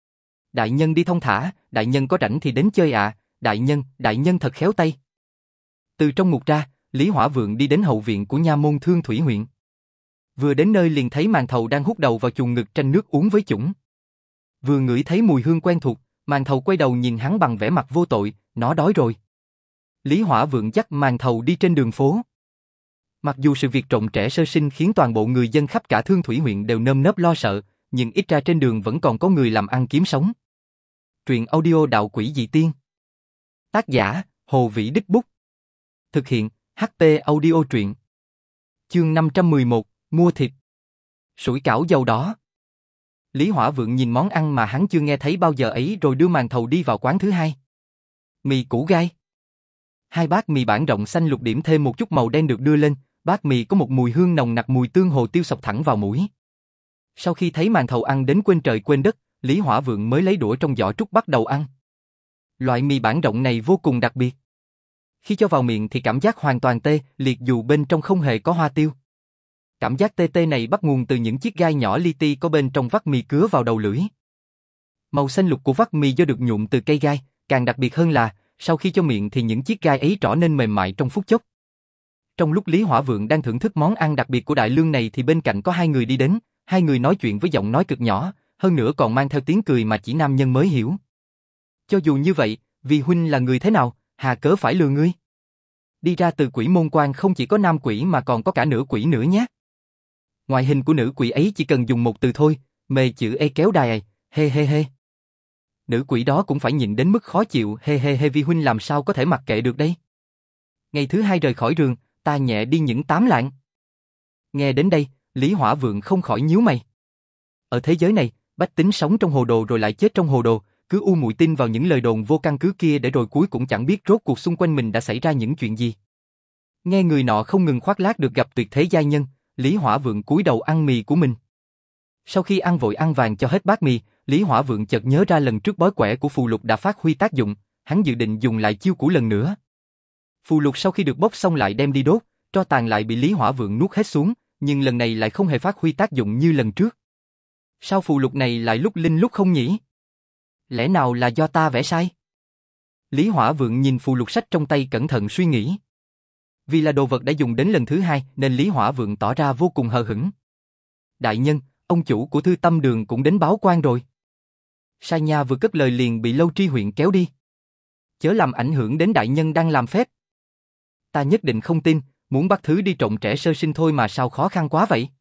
Đại nhân đi thông thả, đại nhân có rảnh thì đến chơi ạ, à. Đại nhân, đại nhân thật khéo tay. Từ trong ngục ra, Lý Hỏa Vượng đi đến hậu viện của nha môn Thương Thủy huyện. Vừa đến nơi liền thấy Màn Thầu đang hút đầu vào chuồng ngực tranh nước uống với chủng. Vừa ngửi thấy mùi hương quen thuộc, Màn Thầu quay đầu nhìn hắn bằng vẻ mặt vô tội, nó đói rồi. Lý Hỏa Vượng dắt Màn Thầu đi trên đường phố. Mặc dù sự việc trộm trẻ sơ sinh khiến toàn bộ người dân khắp cả Thương Thủy huyện đều nơm nớp lo sợ, nhưng ít ra trên đường vẫn còn có người làm ăn kiếm sống. Truyện audio Đạo Quỷ Dị Tiên. Tác giả, Hồ Vĩ Đích Bút. Thực hiện, hát pê Audio Truyện. Chương năm trăm mười một, mua thịt. Sủi cảo dầu đỏ. Lý Hỏa Vượng nhìn món ăn mà hắn chưa nghe thấy bao giờ ấy rồi đưa Màn Thầu đi vào quán thứ hai. Mì củ gai. Hai bát mì bản rộng xanh lục điểm thêm một chút màu đen được đưa lên, bát mì có một mùi hương nồng nặc mùi tương hồ tiêu xộc thẳng vào mũi. Sau khi thấy Màn Thầu ăn đến quên trời quên đất, Lý Hỏa Vượng mới lấy đũa trong giỏ trúc bắt đầu ăn. Loại mì bản rộng này vô cùng đặc biệt. Khi cho vào miệng thì cảm giác hoàn toàn tê, liệt dù bên trong không hề có hoa tiêu. Cảm giác tê tê này bắt nguồn từ những chiếc gai nhỏ li ti có bên trong vắt mì cứa vào đầu lưỡi. Màu xanh lục của vắt mì do được nhuộm từ cây gai, càng đặc biệt hơn là, sau khi cho miệng thì những chiếc gai ấy trở nên mềm mại trong phút chốc. Trong lúc Lý Hỏa Vượng đang thưởng thức món ăn đặc biệt của đại lương này thì bên cạnh có hai người đi đến, hai người nói chuyện với giọng nói cực nhỏ, hơn nữa còn mang theo tiếng cười mà chỉ nam nhân mới hiểu. Cho dù như vậy, vì huynh là người thế nào, hà cớ phải lừa ngươi? Đi ra từ quỷ môn quan không chỉ có nam quỷ mà còn có cả nữ quỷ nữa nhé. Ngoại hình của nữ quỷ ấy chỉ cần dùng một từ thôi, mê chữ e kéo đài, hê hê hê. Nữ quỷ đó cũng phải nhịn đến mức khó chịu, hê hê hê, vi huynh làm sao có thể mặc kệ được đây. Ngày thứ hai rời khỏi rừng, ta nhẹ đi những tám lạng. Nghe đến đây, Lý Hỏa Vượng không khỏi nhíu mày. Ở thế giới này, bách tính sống trong hồ đồ rồi lại chết trong hồ đồ, cứ u muội tin vào những lời đồn vô căn cứ kia để rồi cuối cũng chẳng biết rốt cuộc xung quanh mình đã xảy ra những chuyện gì. Nghe người nọ không ngừng khoác lác được gặp tuyệt thế giai nhân, Lý Hỏa Vượng cúi đầu ăn mì của mình. Sau khi ăn vội ăn vàng cho hết bát mì, Lý Hỏa Vượng chợt nhớ ra lần trước bói quẻ của phù lục đã phát huy tác dụng, hắn dự định dùng lại chiêu cũ lần nữa. Phù lục sau khi được bốc xong lại đem đi đốt, tro tàn lại bị Lý Hỏa Vượng nuốt hết xuống, nhưng lần này lại không hề phát huy tác dụng như lần trước. Sao phù lục này lại lúc linh lúc không nhỉ? Lẽ nào là do ta vẽ sai? Lý Hỏa Vượng nhìn phù lục sách trong tay cẩn thận suy nghĩ. Vì là đồ vật đã dùng đến lần thứ hai nên Lý Hỏa Vượng tỏ ra vô cùng hờ hững. Đại nhân, ông chủ của Thư Tâm Đường cũng đến báo quan rồi. Sa Nha vừa cất lời liền bị Lâu Tri Huyện kéo đi. Chớ làm ảnh hưởng đến đại nhân đang làm phép. Ta nhất định không tin, muốn bắt thứ đi trộm trẻ sơ sinh thôi mà sao khó khăn quá vậy.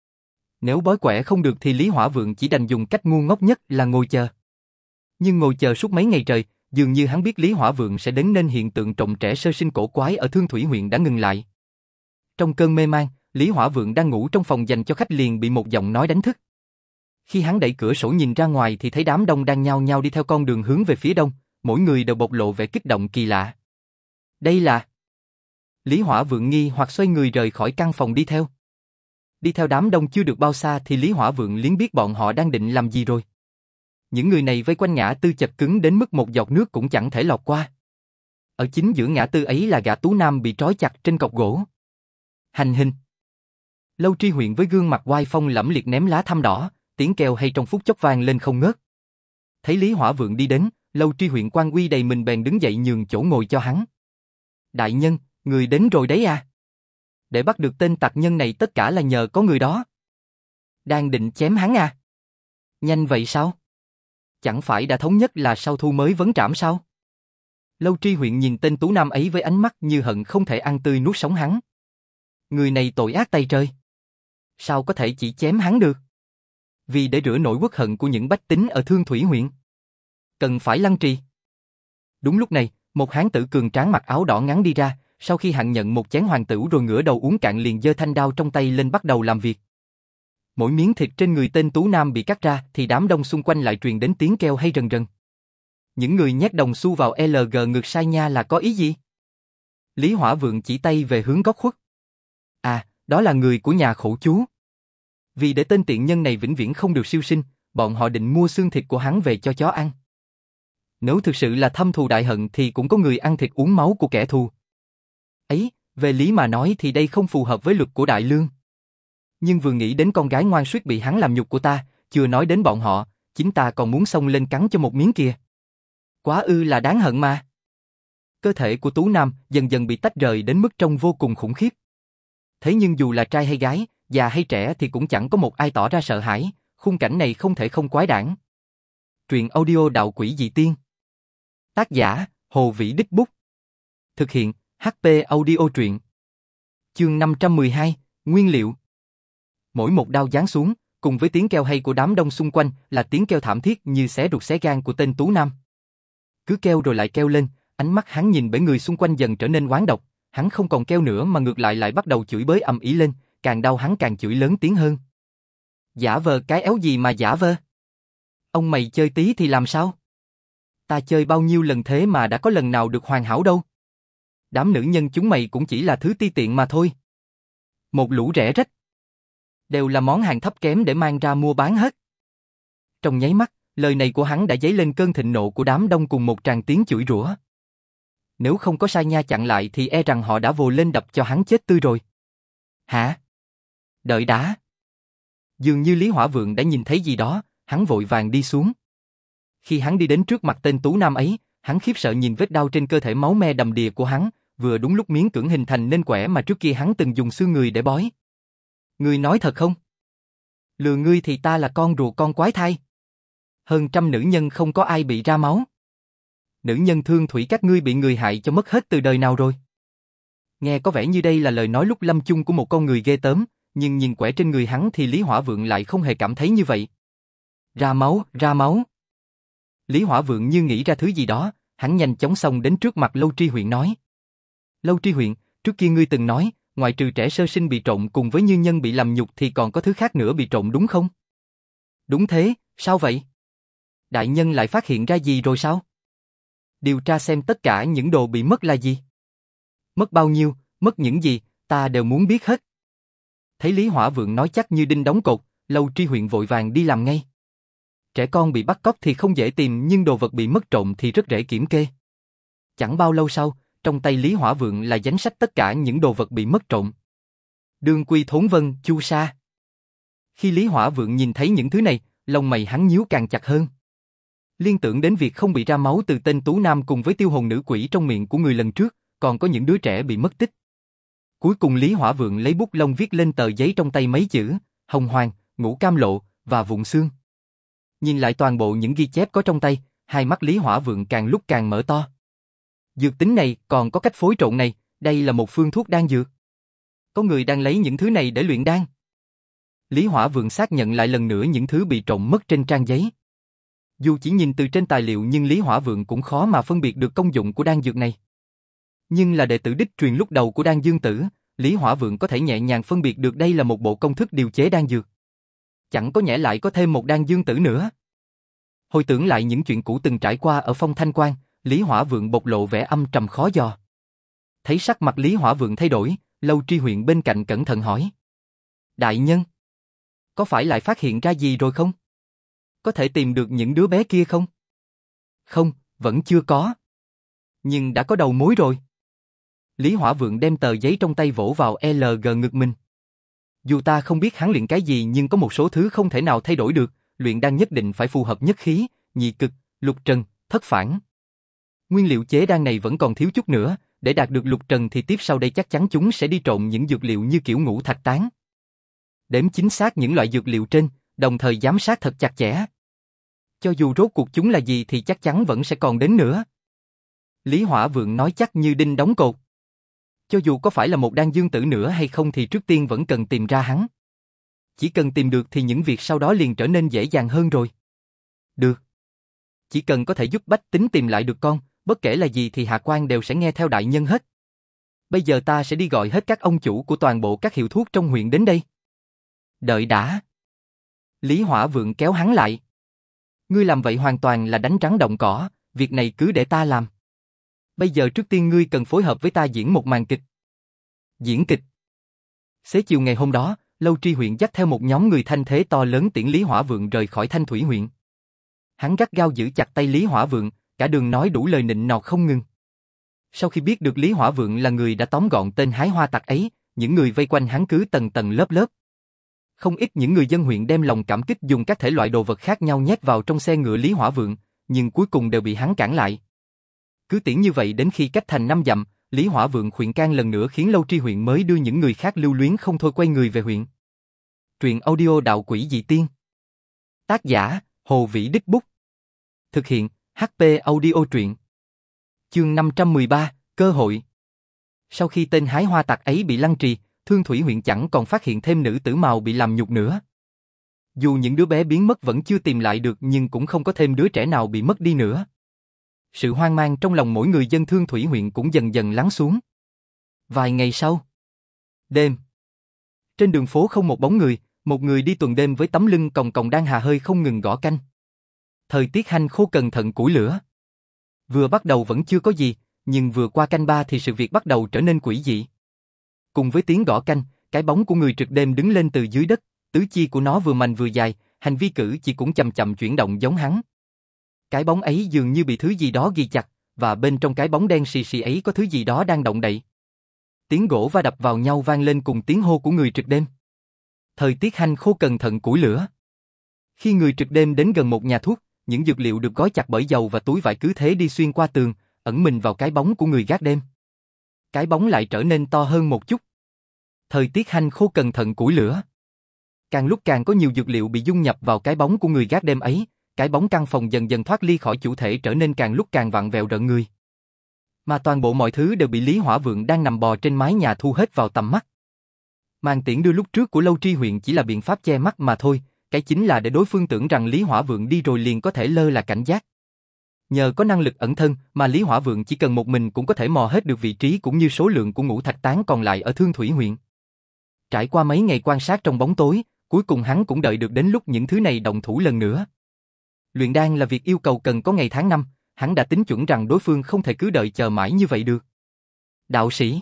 Nếu bói quẻ không được thì Lý Hỏa Vượng chỉ đành dùng cách ngu ngốc nhất là ngồi chờ. Nhưng ngồi chờ suốt mấy ngày trời, dường như hắn biết Lý Hỏa Vượng sẽ đến nên hiện tượng trộm trẻ sơ sinh cổ quái ở Thương Thủy huyện đã ngừng lại. Trong cơn mê man, Lý Hỏa Vượng đang ngủ trong phòng dành cho khách liền bị một giọng nói đánh thức. Khi hắn đẩy cửa sổ nhìn ra ngoài thì thấy đám đông đang nhao nhao đi theo con đường hướng về phía đông, mỗi người đều bộc lộ vẻ kích động kỳ lạ. Đây là... Lý Hỏa Vượng nghi hoặc xoay người rời khỏi căn phòng đi theo. Đi theo đám đông chưa được bao xa thì Lý Hỏa Vượng liền biết bọn họ đang định làm gì rồi. Những người này vây quanh ngã tư chật cứng đến mức một giọt nước cũng chẳng thể lọt qua. Ở chính giữa ngã tư ấy là gã tú nam bị trói chặt trên cọc gỗ. Hành hình. Lâu Tri Huyện với gương mặt oai phong lẫm liệt ném lá thăm đỏ, tiếng kêu hay trong phút chốc vang lên không ngớt. Thấy Lý Hỏa Vượng đi đến, Lâu Tri Huyện quan uy đầy mình bèn đứng dậy nhường chỗ ngồi cho hắn. Đại nhân, người đến rồi đấy à? Để bắt được tên tặc nhân này tất cả là nhờ có người đó. Đang định chém hắn à? Nhanh vậy sao? Chẳng phải đã thống nhất là sau thu mới vấn trảm sao? Lâu Tri Huyện nhìn tên tú nam ấy với ánh mắt như hận không thể ăn tươi nuốt sống hắn. Người này tội ác tày trời. Sao có thể chỉ chém hắn được? Vì để rửa nỗi uất hận của những bách tính ở Thương Thủy huyện. Cần phải lăng trì. Đúng lúc này, một hán tử cường tráng mặc áo đỏ ngắn đi ra, sau khi hạn nhận một chén hoàng tửu rồi ngửa đầu uống cạn liền giơ thanh đao trong tay lên bắt đầu làm việc. Mỗi miếng thịt trên người tên tú nam bị cắt ra thì đám đông xung quanh lại truyền đến tiếng kêu hay rần rần. Những người nhét đồng xu vào lờ giê ngược Sa Nha là có ý gì? Lý Hỏa Vượng chỉ tay về hướng góc khuất. À, đó là người của nhà khổ chú. Vì để tên tiện nhân này vĩnh viễn không được siêu sinh, bọn họ định mua xương thịt của hắn về cho chó ăn. Nếu thực sự là thâm thù đại hận thì cũng có người ăn thịt uống máu của kẻ thù. Ấy, về lý mà nói thì đây không phù hợp với luật của Đại Lương. Nhưng vừa nghĩ đến con gái ngoan suýt bị hắn làm nhục của ta, chưa nói đến bọn họ, chính ta còn muốn xông lên cắn cho một miếng kìa. Quá ư là đáng hận mà. Cơ thể của Tú Nam dần dần bị tách rời đến mức trông vô cùng khủng khiếp. Thế nhưng dù là trai hay gái, già hay trẻ thì cũng chẳng có một ai tỏ ra sợ hãi, khung cảnh này không thể không quái đản. Truyện audio Đạo Quỷ Dị Tiên. Tác giả, Hồ Vĩ Đích Bút. Thực hiện, hát pê Audio Truyện. Chương năm trăm mười hai, Nguyên liệu. Mỗi một đao giáng xuống, cùng với tiếng kêu hay của đám đông xung quanh là tiếng kêu thảm thiết như xé ruột xé gan của tên Tú Nam. Cứ kêu rồi lại kêu lên, ánh mắt hắn nhìn bể người xung quanh dần trở nên oán độc, hắn không còn kêu nữa mà ngược lại lại bắt đầu chửi bới ầm ĩ lên, càng đau hắn càng chửi lớn tiếng hơn. Giả vờ cái éo gì mà giả vờ? Ông mày chơi tí thì làm sao? Ta chơi bao nhiêu lần thế mà đã có lần nào được hoàn hảo đâu. Đám nữ nhân chúng mày cũng chỉ là thứ ti tiện mà thôi. Một lũ rẻ rách. Đều là món hàng thấp kém để mang ra mua bán hết. Trong nháy mắt, lời này của hắn đã dấy lên cơn thịnh nộ của đám đông cùng một tràng tiếng chửi rủa. Nếu không có Sa Nha chặn lại thì e rằng họ đã vồ lên đập cho hắn chết tươi rồi. Hả? Đợi đã. Dường như Lý Hỏa Vượng đã nhìn thấy gì đó, hắn vội vàng đi xuống. Khi hắn đi đến trước mặt tên Tú Nam ấy, hắn khiếp sợ nhìn vết đau trên cơ thể máu me đầm đìa của hắn, vừa đúng lúc miếng cưỡng hình thành nên quẻ mà trước kia hắn từng dùng xương người để bói. Ngươi nói thật không? Lừa ngươi thì ta là con ruột con quái thai. Hơn trăm nữ nhân không có ai bị ra máu. Nữ nhân Thương Thủy các ngươi bị người hại cho mất hết từ đời nào rồi? Nghe có vẻ như đây là lời nói lúc lâm chung của một con người ghê tởm, nhưng nhìn quẻ trên người hắn thì Lý Hỏa Vượng lại không hề cảm thấy như vậy. Ra máu, ra máu. Lý Hỏa Vượng như nghĩ ra thứ gì đó, hắn nhanh chóng xông đến trước mặt Lâu Tri Huyện nói. Lâu Tri Huyện, trước kia ngươi từng nói, ngoài trừ trẻ sơ sinh bị trộn cùng với như nhân bị làm nhục thì còn có thứ khác nữa bị trộn đúng không? Đúng thế, sao vậy? Đại nhân lại phát hiện ra gì rồi sao? Điều tra xem tất cả những đồ bị mất là gì? Mất bao nhiêu, mất những gì, ta đều muốn biết hết. Thấy Lý Hỏa Vượng nói chắc như đinh đóng cột, Lâu Tri Huyện vội vàng đi làm ngay. Trẻ con bị bắt cóc thì không dễ tìm nhưng đồ vật bị mất trộm thì rất dễ kiểm kê. Chẳng bao lâu sau, trong tay Lý Hỏa Vượng là danh sách tất cả những đồ vật bị mất trộm. Đương quy thốn vân, chu sa. Khi Lý Hỏa Vượng nhìn thấy những thứ này, lông mày hắn nhíu càng chặt hơn. Liên tưởng đến việc không bị ra máu từ tên Tú Nam cùng với tiêu hồn nữ quỷ trong miệng của người lần trước, còn có những đứa trẻ bị mất tích. Cuối cùng Lý Hỏa Vượng lấy bút lông viết lên tờ giấy trong tay mấy chữ, hồng hoàng, ngũ cam lộ, và vụn xương. Nhìn lại toàn bộ những ghi chép có trong tay, hai mắt Lý Hỏa Vượng càng lúc càng mở to. Dược tính này, còn có cách phối trộn này, đây là một phương thuốc đan dược. Có người đang lấy những thứ này để luyện đan. Lý Hỏa Vượng xác nhận lại lần nữa những thứ bị trộn mất trên trang giấy. Dù chỉ nhìn từ trên tài liệu nhưng Lý Hỏa Vượng cũng khó mà phân biệt được công dụng của đan dược này. Nhưng là đệ tử đích truyền lúc đầu của Đan Dương Tử, Lý Hỏa Vượng có thể nhẹ nhàng phân biệt được đây là một bộ công thức điều chế đan dược. Chẳng có nhẽ lại có thêm một Đan Dương Tử nữa. Hồi tưởng lại những chuyện cũ từng trải qua ở Phong Thanh Quan, Lý Hỏa Vượng bộc lộ vẻ âm trầm khó dò. Thấy sắc mặt Lý Hỏa Vượng thay đổi, Lâu Tri Huyện bên cạnh cẩn thận hỏi. Đại nhân, có phải lại phát hiện ra gì rồi không? Có thể tìm được những đứa bé kia không? Không, vẫn chưa có. Nhưng đã có đầu mối rồi. Lý Hỏa Vượng đem tờ giấy trong tay vỗ vào lờ giê ngực mình. Dù ta không biết hắn luyện cái gì nhưng có một số thứ không thể nào thay đổi được, luyện đan nhất định phải phù hợp nhất khí, nhị cực, lục trần, thất phản. Nguyên liệu chế đan này vẫn còn thiếu chút nữa, để đạt được lục trần thì tiếp sau đây chắc chắn chúng sẽ đi trộn những dược liệu như kiểu ngũ thạch tán. Đếm chính xác những loại dược liệu trên, đồng thời giám sát thật chặt chẽ. Cho dù rốt cuộc chúng là gì thì chắc chắn vẫn sẽ còn đến nữa. Lý Hỏa Vượng nói chắc như đinh đóng cột. Cho dù có phải là một Đan Dương Tử nữa hay không thì trước tiên vẫn cần tìm ra hắn. Chỉ cần tìm được thì những việc sau đó liền trở nên dễ dàng hơn rồi. Được. Chỉ cần có thể giúp bách tính tìm lại được con, bất kể là gì thì hạ quan đều sẽ nghe theo đại nhân hết. Bây giờ ta sẽ đi gọi hết các ông chủ của toàn bộ các hiệu thuốc trong huyện đến đây. Đợi đã. Lý Hỏa Vượng kéo hắn lại. Ngươi làm vậy hoàn toàn là đánh rắn động cỏ, việc này cứ để ta làm. Bây giờ trước tiên ngươi cần phối hợp với ta diễn một màn kịch. Diễn kịch. Xế chiều ngày hôm đó, Lâu Tri huyện dắt theo một nhóm người thanh thế to lớn tiễn Lý Hỏa Vượng rời khỏi Thanh Thủy huyện. Hắn gắt gao giữ chặt tay Lý Hỏa Vượng, cả đường nói đủ lời nịnh nọt không ngừng. Sau khi biết được Lý Hỏa Vượng là người đã tóm gọn tên hái hoa tặc ấy, những người vây quanh hắn cứ tầng tầng lớp lớp. Không ít những người dân huyện đem lòng cảm kích dùng các thể loại đồ vật khác nhau nhét vào trong xe ngựa Lý Hỏa Vượng, nhưng cuối cùng đều bị hắn cản lại. Cứ tiễn như vậy đến khi cách thành năm dặm, Lý Hỏa Vượng khuyên can lần nữa khiến Lâu Tri huyện mới đưa những người khác lưu luyến không thôi quay người về huyện. Truyện audio Đạo Quỷ Dị Tiên. Tác giả, Hồ Vĩ Đích Bút. Thực hiện, hát pê Audio Truyện. Chương năm trăm mười ba, Cơ hội. Sau khi tên hái hoa tặc ấy bị lăng trì, Thương Thủy huyện chẳng còn phát hiện thêm nữ tử màu bị làm nhục nữa. Dù những đứa bé biến mất vẫn chưa tìm lại được nhưng cũng không có thêm đứa trẻ nào bị mất đi nữa. Sự hoang mang trong lòng mỗi người dân Thương Thủy huyện cũng dần dần lắng xuống. Vài ngày sau. Đêm. Trên đường phố không một bóng người, một người đi tuần đêm với tấm lưng còng còng đang hà hơi không ngừng gõ canh. Thời tiết hanh khô cẩn thận củi lửa. Vừa bắt đầu vẫn chưa có gì, nhưng vừa qua canh ba thì sự việc bắt đầu trở nên quỷ dị. Cùng với tiếng gõ canh, cái bóng của người trực đêm đứng lên từ dưới đất, tứ chi của nó vừa mạnh vừa dài, hành vi cử chỉ cũng chậm chậm chuyển động giống hắn. Cái bóng ấy dường như bị thứ gì đó ghi chặt, và bên trong cái bóng đen xì xì ấy có thứ gì đó đang động đậy. Tiếng gỗ va đập vào nhau vang lên cùng tiếng hô của người trực đêm. Thời tiết hanh khô cẩn thận củi lửa. Khi người trực đêm đến gần một nhà thuốc, những dược liệu được gói chặt bởi dầu và túi vải cứ thế đi xuyên qua tường, ẩn mình vào cái bóng của người gác đêm. Cái bóng lại trở nên to hơn một chút. Thời tiết hanh khô cẩn thận củi lửa. Càng lúc càng có nhiều dược liệu bị dung nhập vào cái bóng của người gác đêm ấy, cái bóng căn phòng dần dần thoát ly khỏi chủ thể trở nên càng lúc càng vặn vẹo rợn người. Mà toàn bộ mọi thứ đều bị Lý Hỏa Vượng đang nằm bò trên mái nhà thu hết vào tầm mắt. Màn tiễn đưa lúc trước của Lâu Tri huyện chỉ là biện pháp che mắt mà thôi, cái chính là để đối phương tưởng rằng Lý Hỏa Vượng đi rồi liền có thể lơ là cảnh giác. Nhờ có năng lực ẩn thân mà Lý Hỏa Vượng chỉ cần một mình cũng có thể mò hết được vị trí cũng như số lượng của ngũ thạch tán còn lại ở Thương Thủy huyện. Trải qua mấy ngày quan sát trong bóng tối, cuối cùng hắn cũng đợi được đến lúc những thứ này động thủ lần nữa. Luyện đan là việc yêu cầu cần có ngày tháng năm, hắn đã tính chuẩn rằng đối phương không thể cứ đợi chờ mãi như vậy được. Đạo sĩ,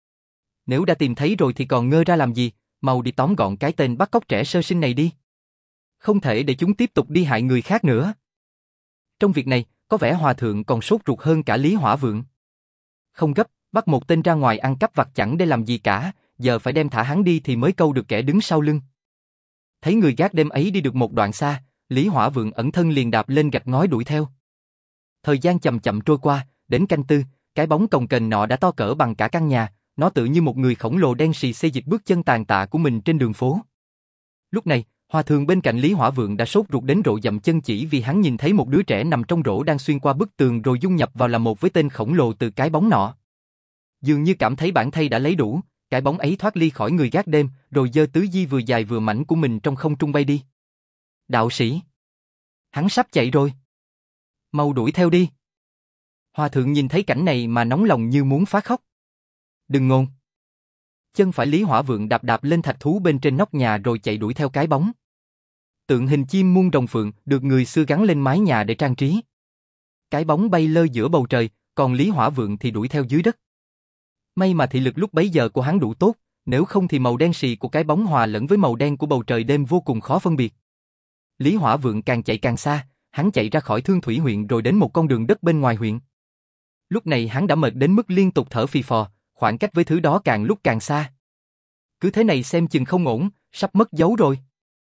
nếu đã tìm thấy rồi thì còn ngơ ra làm gì, mau đi tóm gọn cái tên bắt cóc trẻ sơ sinh này đi. Không thể để chúng tiếp tục đi hại người khác nữa. Trong việc này, có vẻ hòa thượng còn sốt ruột hơn cả Lý Hỏa Vượng. Không gấp, bắt một tên ra ngoài ăn cắp vặt chẳng để làm gì cả, giờ phải đem thả hắn đi thì mới câu được kẻ đứng sau lưng. Thấy người gác đêm ấy đi được một đoạn xa, Lý Hỏa Vượng ẩn thân liền đạp lên gạch ngói đuổi theo. Thời gian chậm chậm trôi qua, đến canh tư, cái bóng cồng kềnh nọ đã to cỡ bằng cả căn nhà, nó tự như một người khổng lồ đen sì xê dịch bước chân tàn tạ của mình trên đường phố. Lúc này, Hòa Thượng bên cạnh Lý Hỏa Vượng đã sốt ruột đến rộ dậm chân chỉ vì hắn nhìn thấy một đứa trẻ nằm trong rổ đang xuyên qua bức tường rồi dung nhập vào làm một với tên khổng lồ từ cái bóng nọ. Dường như cảm thấy bản thay đã lấy đủ, cái bóng ấy thoát ly khỏi người gác đêm, rồi giơ tứ di vừa dài vừa mảnh của mình trong không trung bay đi. Đạo sĩ! Hắn sắp chạy rồi. Mau đuổi theo đi. Hòa Thượng nhìn thấy cảnh này mà nóng lòng như muốn phá khóc. Đừng ngôn. Chân phải Lý Hỏa Vượng đạp đạp lên thạch thú bên trên nóc nhà rồi chạy đuổi theo cái bóng. Tượng hình chim muôn rồng phượng được người xưa gắn lên mái nhà để trang trí. Cái bóng bay lơ giữa bầu trời, còn Lý Hỏa Vượng thì đuổi theo dưới đất. May mà thị lực lúc bấy giờ của hắn đủ tốt, nếu không thì màu đen sì của cái bóng hòa lẫn với màu đen của bầu trời đêm vô cùng khó phân biệt. Lý Hỏa Vượng càng chạy càng xa, hắn chạy ra khỏi Thương Thủy huyện rồi đến một con đường đất bên ngoài huyện. Lúc này hắn đã mệt đến mức liên tục thở phì phò, khoảng cách với thứ đó càng lúc càng xa. Cứ thế này xem chừng không ổn, sắp mất dấu rồi.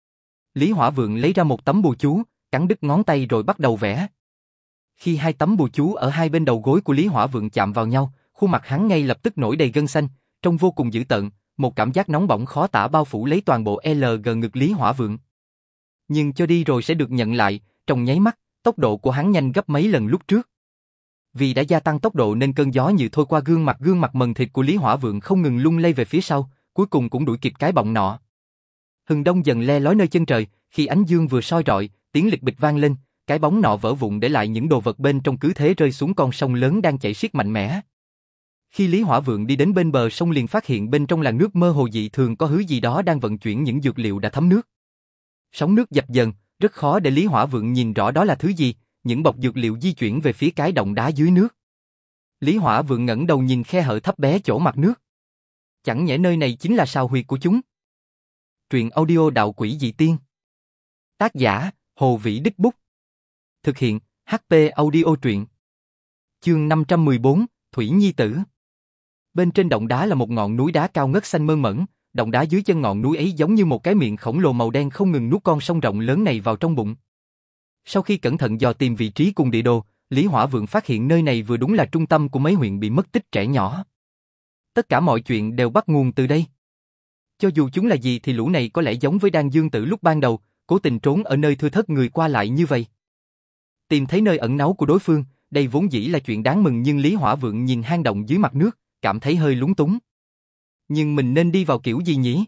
Lý Hỏa Vượng lấy ra một tấm bùa chú, cắn đứt ngón tay rồi bắt đầu vẽ. Khi hai tấm bùa chú ở hai bên đầu gối của Lý Hỏa Vượng chạm vào nhau, khuôn mặt hắn ngay lập tức nổi đầy gân xanh, trông vô cùng dữ tợn, một cảm giác nóng bỏng khó tả bao phủ lấy toàn bộ lờ giê ngực Lý Hỏa Vượng. Nhưng cho đi rồi sẽ được nhận lại, trong nháy mắt, tốc độ của hắn nhanh gấp mấy lần lúc trước. Vì đã gia tăng tốc độ nên cơn gió như thôi qua gương mặt gương mặt mần thịt của Lý Hỏa Vượng không ngừng lung lay về phía sau, cuối cùng cũng đuổi kịp cái bóng nọ. Hừng đông dần le lói nơi chân trời, khi ánh dương vừa soi rọi, tiếng lịch bịch vang lên, cái bóng nọ vỡ vụn để lại những đồ vật bên trong cứ thế rơi xuống con sông lớn đang chảy xiết mạnh mẽ. Khi Lý Hỏa Vượng đi đến bên bờ sông liền phát hiện bên trong làn nước mơ hồ dị thường có thứ gì đó đang vận chuyển những dược liệu đã thấm nước. Sóng nước dập dần, rất khó để Lý Hỏa Vượng nhìn rõ đó là thứ gì, những bọc dược liệu di chuyển về phía cái động đá dưới nước. Lý Hỏa Vượng ngẩng đầu nhìn khe hở thấp bé chỗ mặt nước. Chẳng nhẽ nơi này chính là sao huyệt của chúng? Truyện audio Đạo Quỷ Dị Tiên. Tác giả, Hồ Vĩ Đích Bút. Thực hiện, hát pê Audio truyện. Chương năm trăm mười bốn, Thủy Nhi Tử. Bên trên động đá là một ngọn núi đá cao ngất xanh mơn mởn, động đá dưới chân ngọn núi ấy giống như một cái miệng khổng lồ màu đen không ngừng nuốt con sông rộng lớn này vào trong bụng. Sau khi cẩn thận dò tìm vị trí cùng địa đồ, Lý Hỏa Vượng phát hiện nơi này vừa đúng là trung tâm của mấy huyện bị mất tích trẻ nhỏ. Tất cả mọi chuyện đều bắt nguồn từ đây. Cho dù chúng là gì thì lũ này có lẽ giống với Đan Dương Tử lúc ban đầu, cố tình trốn ở nơi thưa thớt người qua lại như vậy. Tìm thấy nơi ẩn náu của đối phương, đây vốn dĩ là chuyện đáng mừng nhưng Lý Hỏa Vượng nhìn hang động dưới mặt nước, cảm thấy hơi lúng túng. Nhưng mình nên đi vào kiểu gì nhỉ?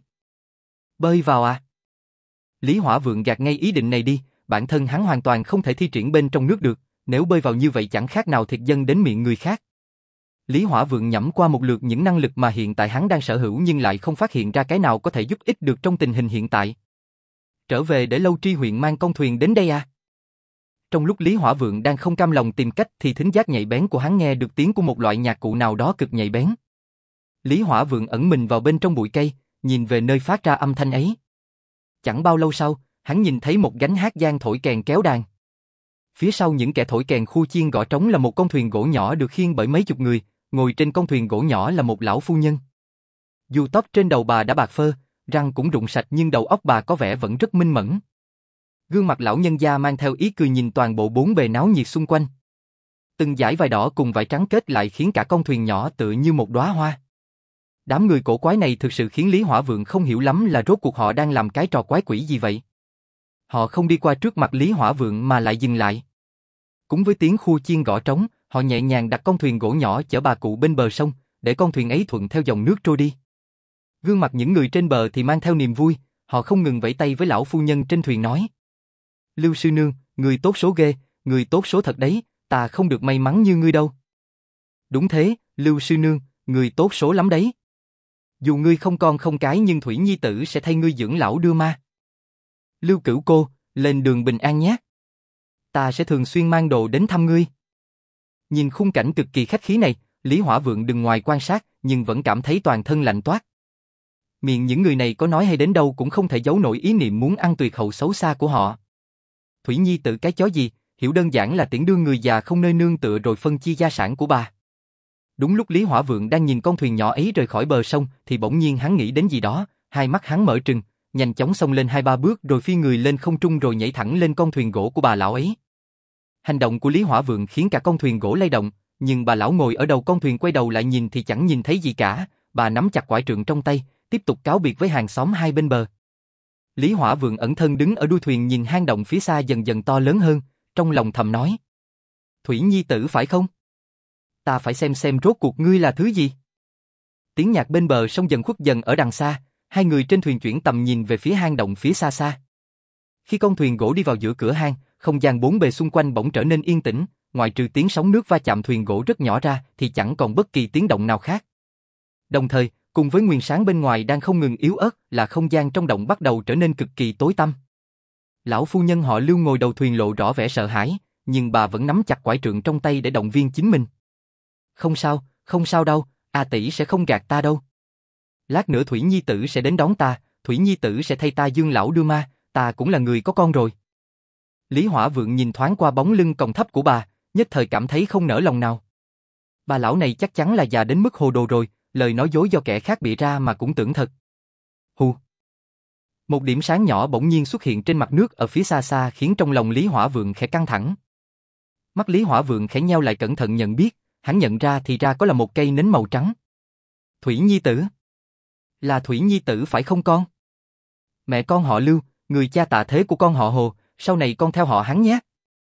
Bơi vào à? Lý Hỏa Vượng gạt ngay ý định này đi, bản thân hắn hoàn toàn không thể thi triển bên trong nước được, nếu bơi vào như vậy chẳng khác nào thiệt dân đến miệng người khác. Lý Hỏa Vượng nhẩm qua một lượt những năng lực mà hiện tại hắn đang sở hữu nhưng lại không phát hiện ra cái nào có thể giúp ích được trong tình hình hiện tại. Trở về để Lâu Tri huyện mang con thuyền đến đây à? Trong lúc Lý Hỏa Vượng đang không cam lòng tìm cách thì thính giác nhạy bén của hắn nghe được tiếng của một loại nhạc cụ nào đó cực nhạy bén. Lý Hỏa Vượng ẩn mình vào bên trong bụi cây, nhìn về nơi phát ra âm thanh ấy. Chẳng bao lâu sau, hắn nhìn thấy một gánh hát giang thổi kèn kéo đàn. Phía sau những kẻ thổi kèn khu chiên gõ trống là một con thuyền gỗ nhỏ được khiêng bởi mấy chục người, ngồi trên con thuyền gỗ nhỏ là một lão phu nhân. Dù tóc trên đầu bà đã bạc phơ, răng cũng rụng sạch nhưng đầu óc bà có vẻ vẫn rất minh mẫn. Gương mặt lão nhân gia mang theo ý cười nhìn toàn bộ bốn bề náo nhiệt xung quanh. Từng dải vải đỏ cùng vải trắng kết lại khiến cả con thuyền nhỏ tựa như một đóa hoa. Đám người cổ quái này thực sự khiến Lý Hỏa Vượng không hiểu lắm là rốt cuộc họ đang làm cái trò quái quỷ gì vậy. Họ không đi qua trước mặt Lý Hỏa Vượng mà lại dừng lại. Cùng với tiếng khua chiên gõ trống, họ nhẹ nhàng đặt con thuyền gỗ nhỏ chở bà cụ bên bờ sông, để con thuyền ấy thuận theo dòng nước trôi đi. Gương mặt những người trên bờ thì mang theo niềm vui, họ không ngừng vẫy tay với lão phu nhân trên thuyền nói: Lưu sư nương, người tốt số ghê, người tốt số thật đấy, ta không được may mắn như ngươi đâu. Đúng thế, Lưu sư nương, người tốt số lắm đấy. Dù ngươi không con không cái nhưng Thủy Nhi Tử sẽ thay ngươi dưỡng lão đưa ma. Lưu Cửu cô, lên đường bình an nhé. Ta sẽ thường xuyên mang đồ đến thăm ngươi. Nhìn khung cảnh cực kỳ khách khí này, Lý Hỏa Vượng đứng ngoài quan sát nhưng vẫn cảm thấy toàn thân lạnh toát. Miệng những người này có nói hay đến đâu cũng không thể giấu nổi ý niệm muốn ăn tuyệt hậu xấu xa của họ. Thủy Nhi Tử cái chó gì, hiểu đơn giản là tiễn đưa người già không nơi nương tựa rồi phân chia gia sản của bà. Đúng lúc Lý Hỏa Vượng đang nhìn con thuyền nhỏ ấy rời khỏi bờ sông thì bỗng nhiên hắn nghĩ đến gì đó, hai mắt hắn mở trừng, nhanh chóng xông lên hai ba bước rồi phi người lên không trung rồi nhảy thẳng lên con thuyền gỗ của bà lão ấy. Hành động của Lý Hỏa Vượng khiến cả con thuyền gỗ lay động, nhưng bà lão ngồi ở đầu con thuyền quay đầu lại nhìn thì chẳng nhìn thấy gì cả, bà nắm chặt quải trượng trong tay, tiếp tục cáo biệt với hàng xóm hai bên bờ. Lý Hỏa Vượng ẩn thân đứng ở đuôi thuyền nhìn hang động phía xa dần dần to lớn hơn, trong lòng thầm nói. Thủy Nhi tử phải không? Ta phải xem xem rốt cuộc ngươi là thứ gì. Tiếng nhạc bên bờ sông dần khuất dần ở đằng xa, hai người trên thuyền chuyển tầm nhìn về phía hang động phía xa xa. Khi con thuyền gỗ đi vào giữa cửa hang, không gian bốn bề xung quanh bỗng trở nên yên tĩnh, ngoại trừ tiếng sóng nước va chạm thuyền gỗ rất nhỏ ra thì chẳng còn bất kỳ tiếng động nào khác. Đồng thời, cùng với nguồn sáng bên ngoài đang không ngừng yếu ớt là không gian trong động bắt đầu trở nên cực kỳ tối tăm. Lão phu nhân họ Lưu ngồi đầu thuyền lộ rõ vẻ sợ hãi, nhưng bà vẫn nắm chặt quải trượng trong tay để động viên chính mình. Không sao, không sao đâu, A tỷ sẽ không gạt ta đâu. Lát nữa Thủy Nhi tử sẽ đến đón ta, Thủy Nhi tử sẽ thay ta dương lão đưa ma, ta cũng là người có con rồi. Lý Hỏa Vượng nhìn thoáng qua bóng lưng còng thấp của bà, nhất thời cảm thấy không nỡ lòng nào. Bà lão này chắc chắn là già đến mức hồ đồ rồi, lời nói dối do kẻ khác bịa ra mà cũng tưởng thật. Hù. Một điểm sáng nhỏ bỗng nhiên xuất hiện trên mặt nước ở phía xa xa khiến trong lòng Lý Hỏa Vượng khẽ căng thẳng. Mắt Lý Hỏa Vượng khẽ nheo lại cẩn thận nhận biết, hắn nhận ra thì ra có là một cây nến màu trắng. Thủy Nhi tử. Là Thủy Nhi tử phải không con? Mẹ con họ Lưu, người cha tạ thế của con họ Hồ, sau này con theo họ hắn nhé.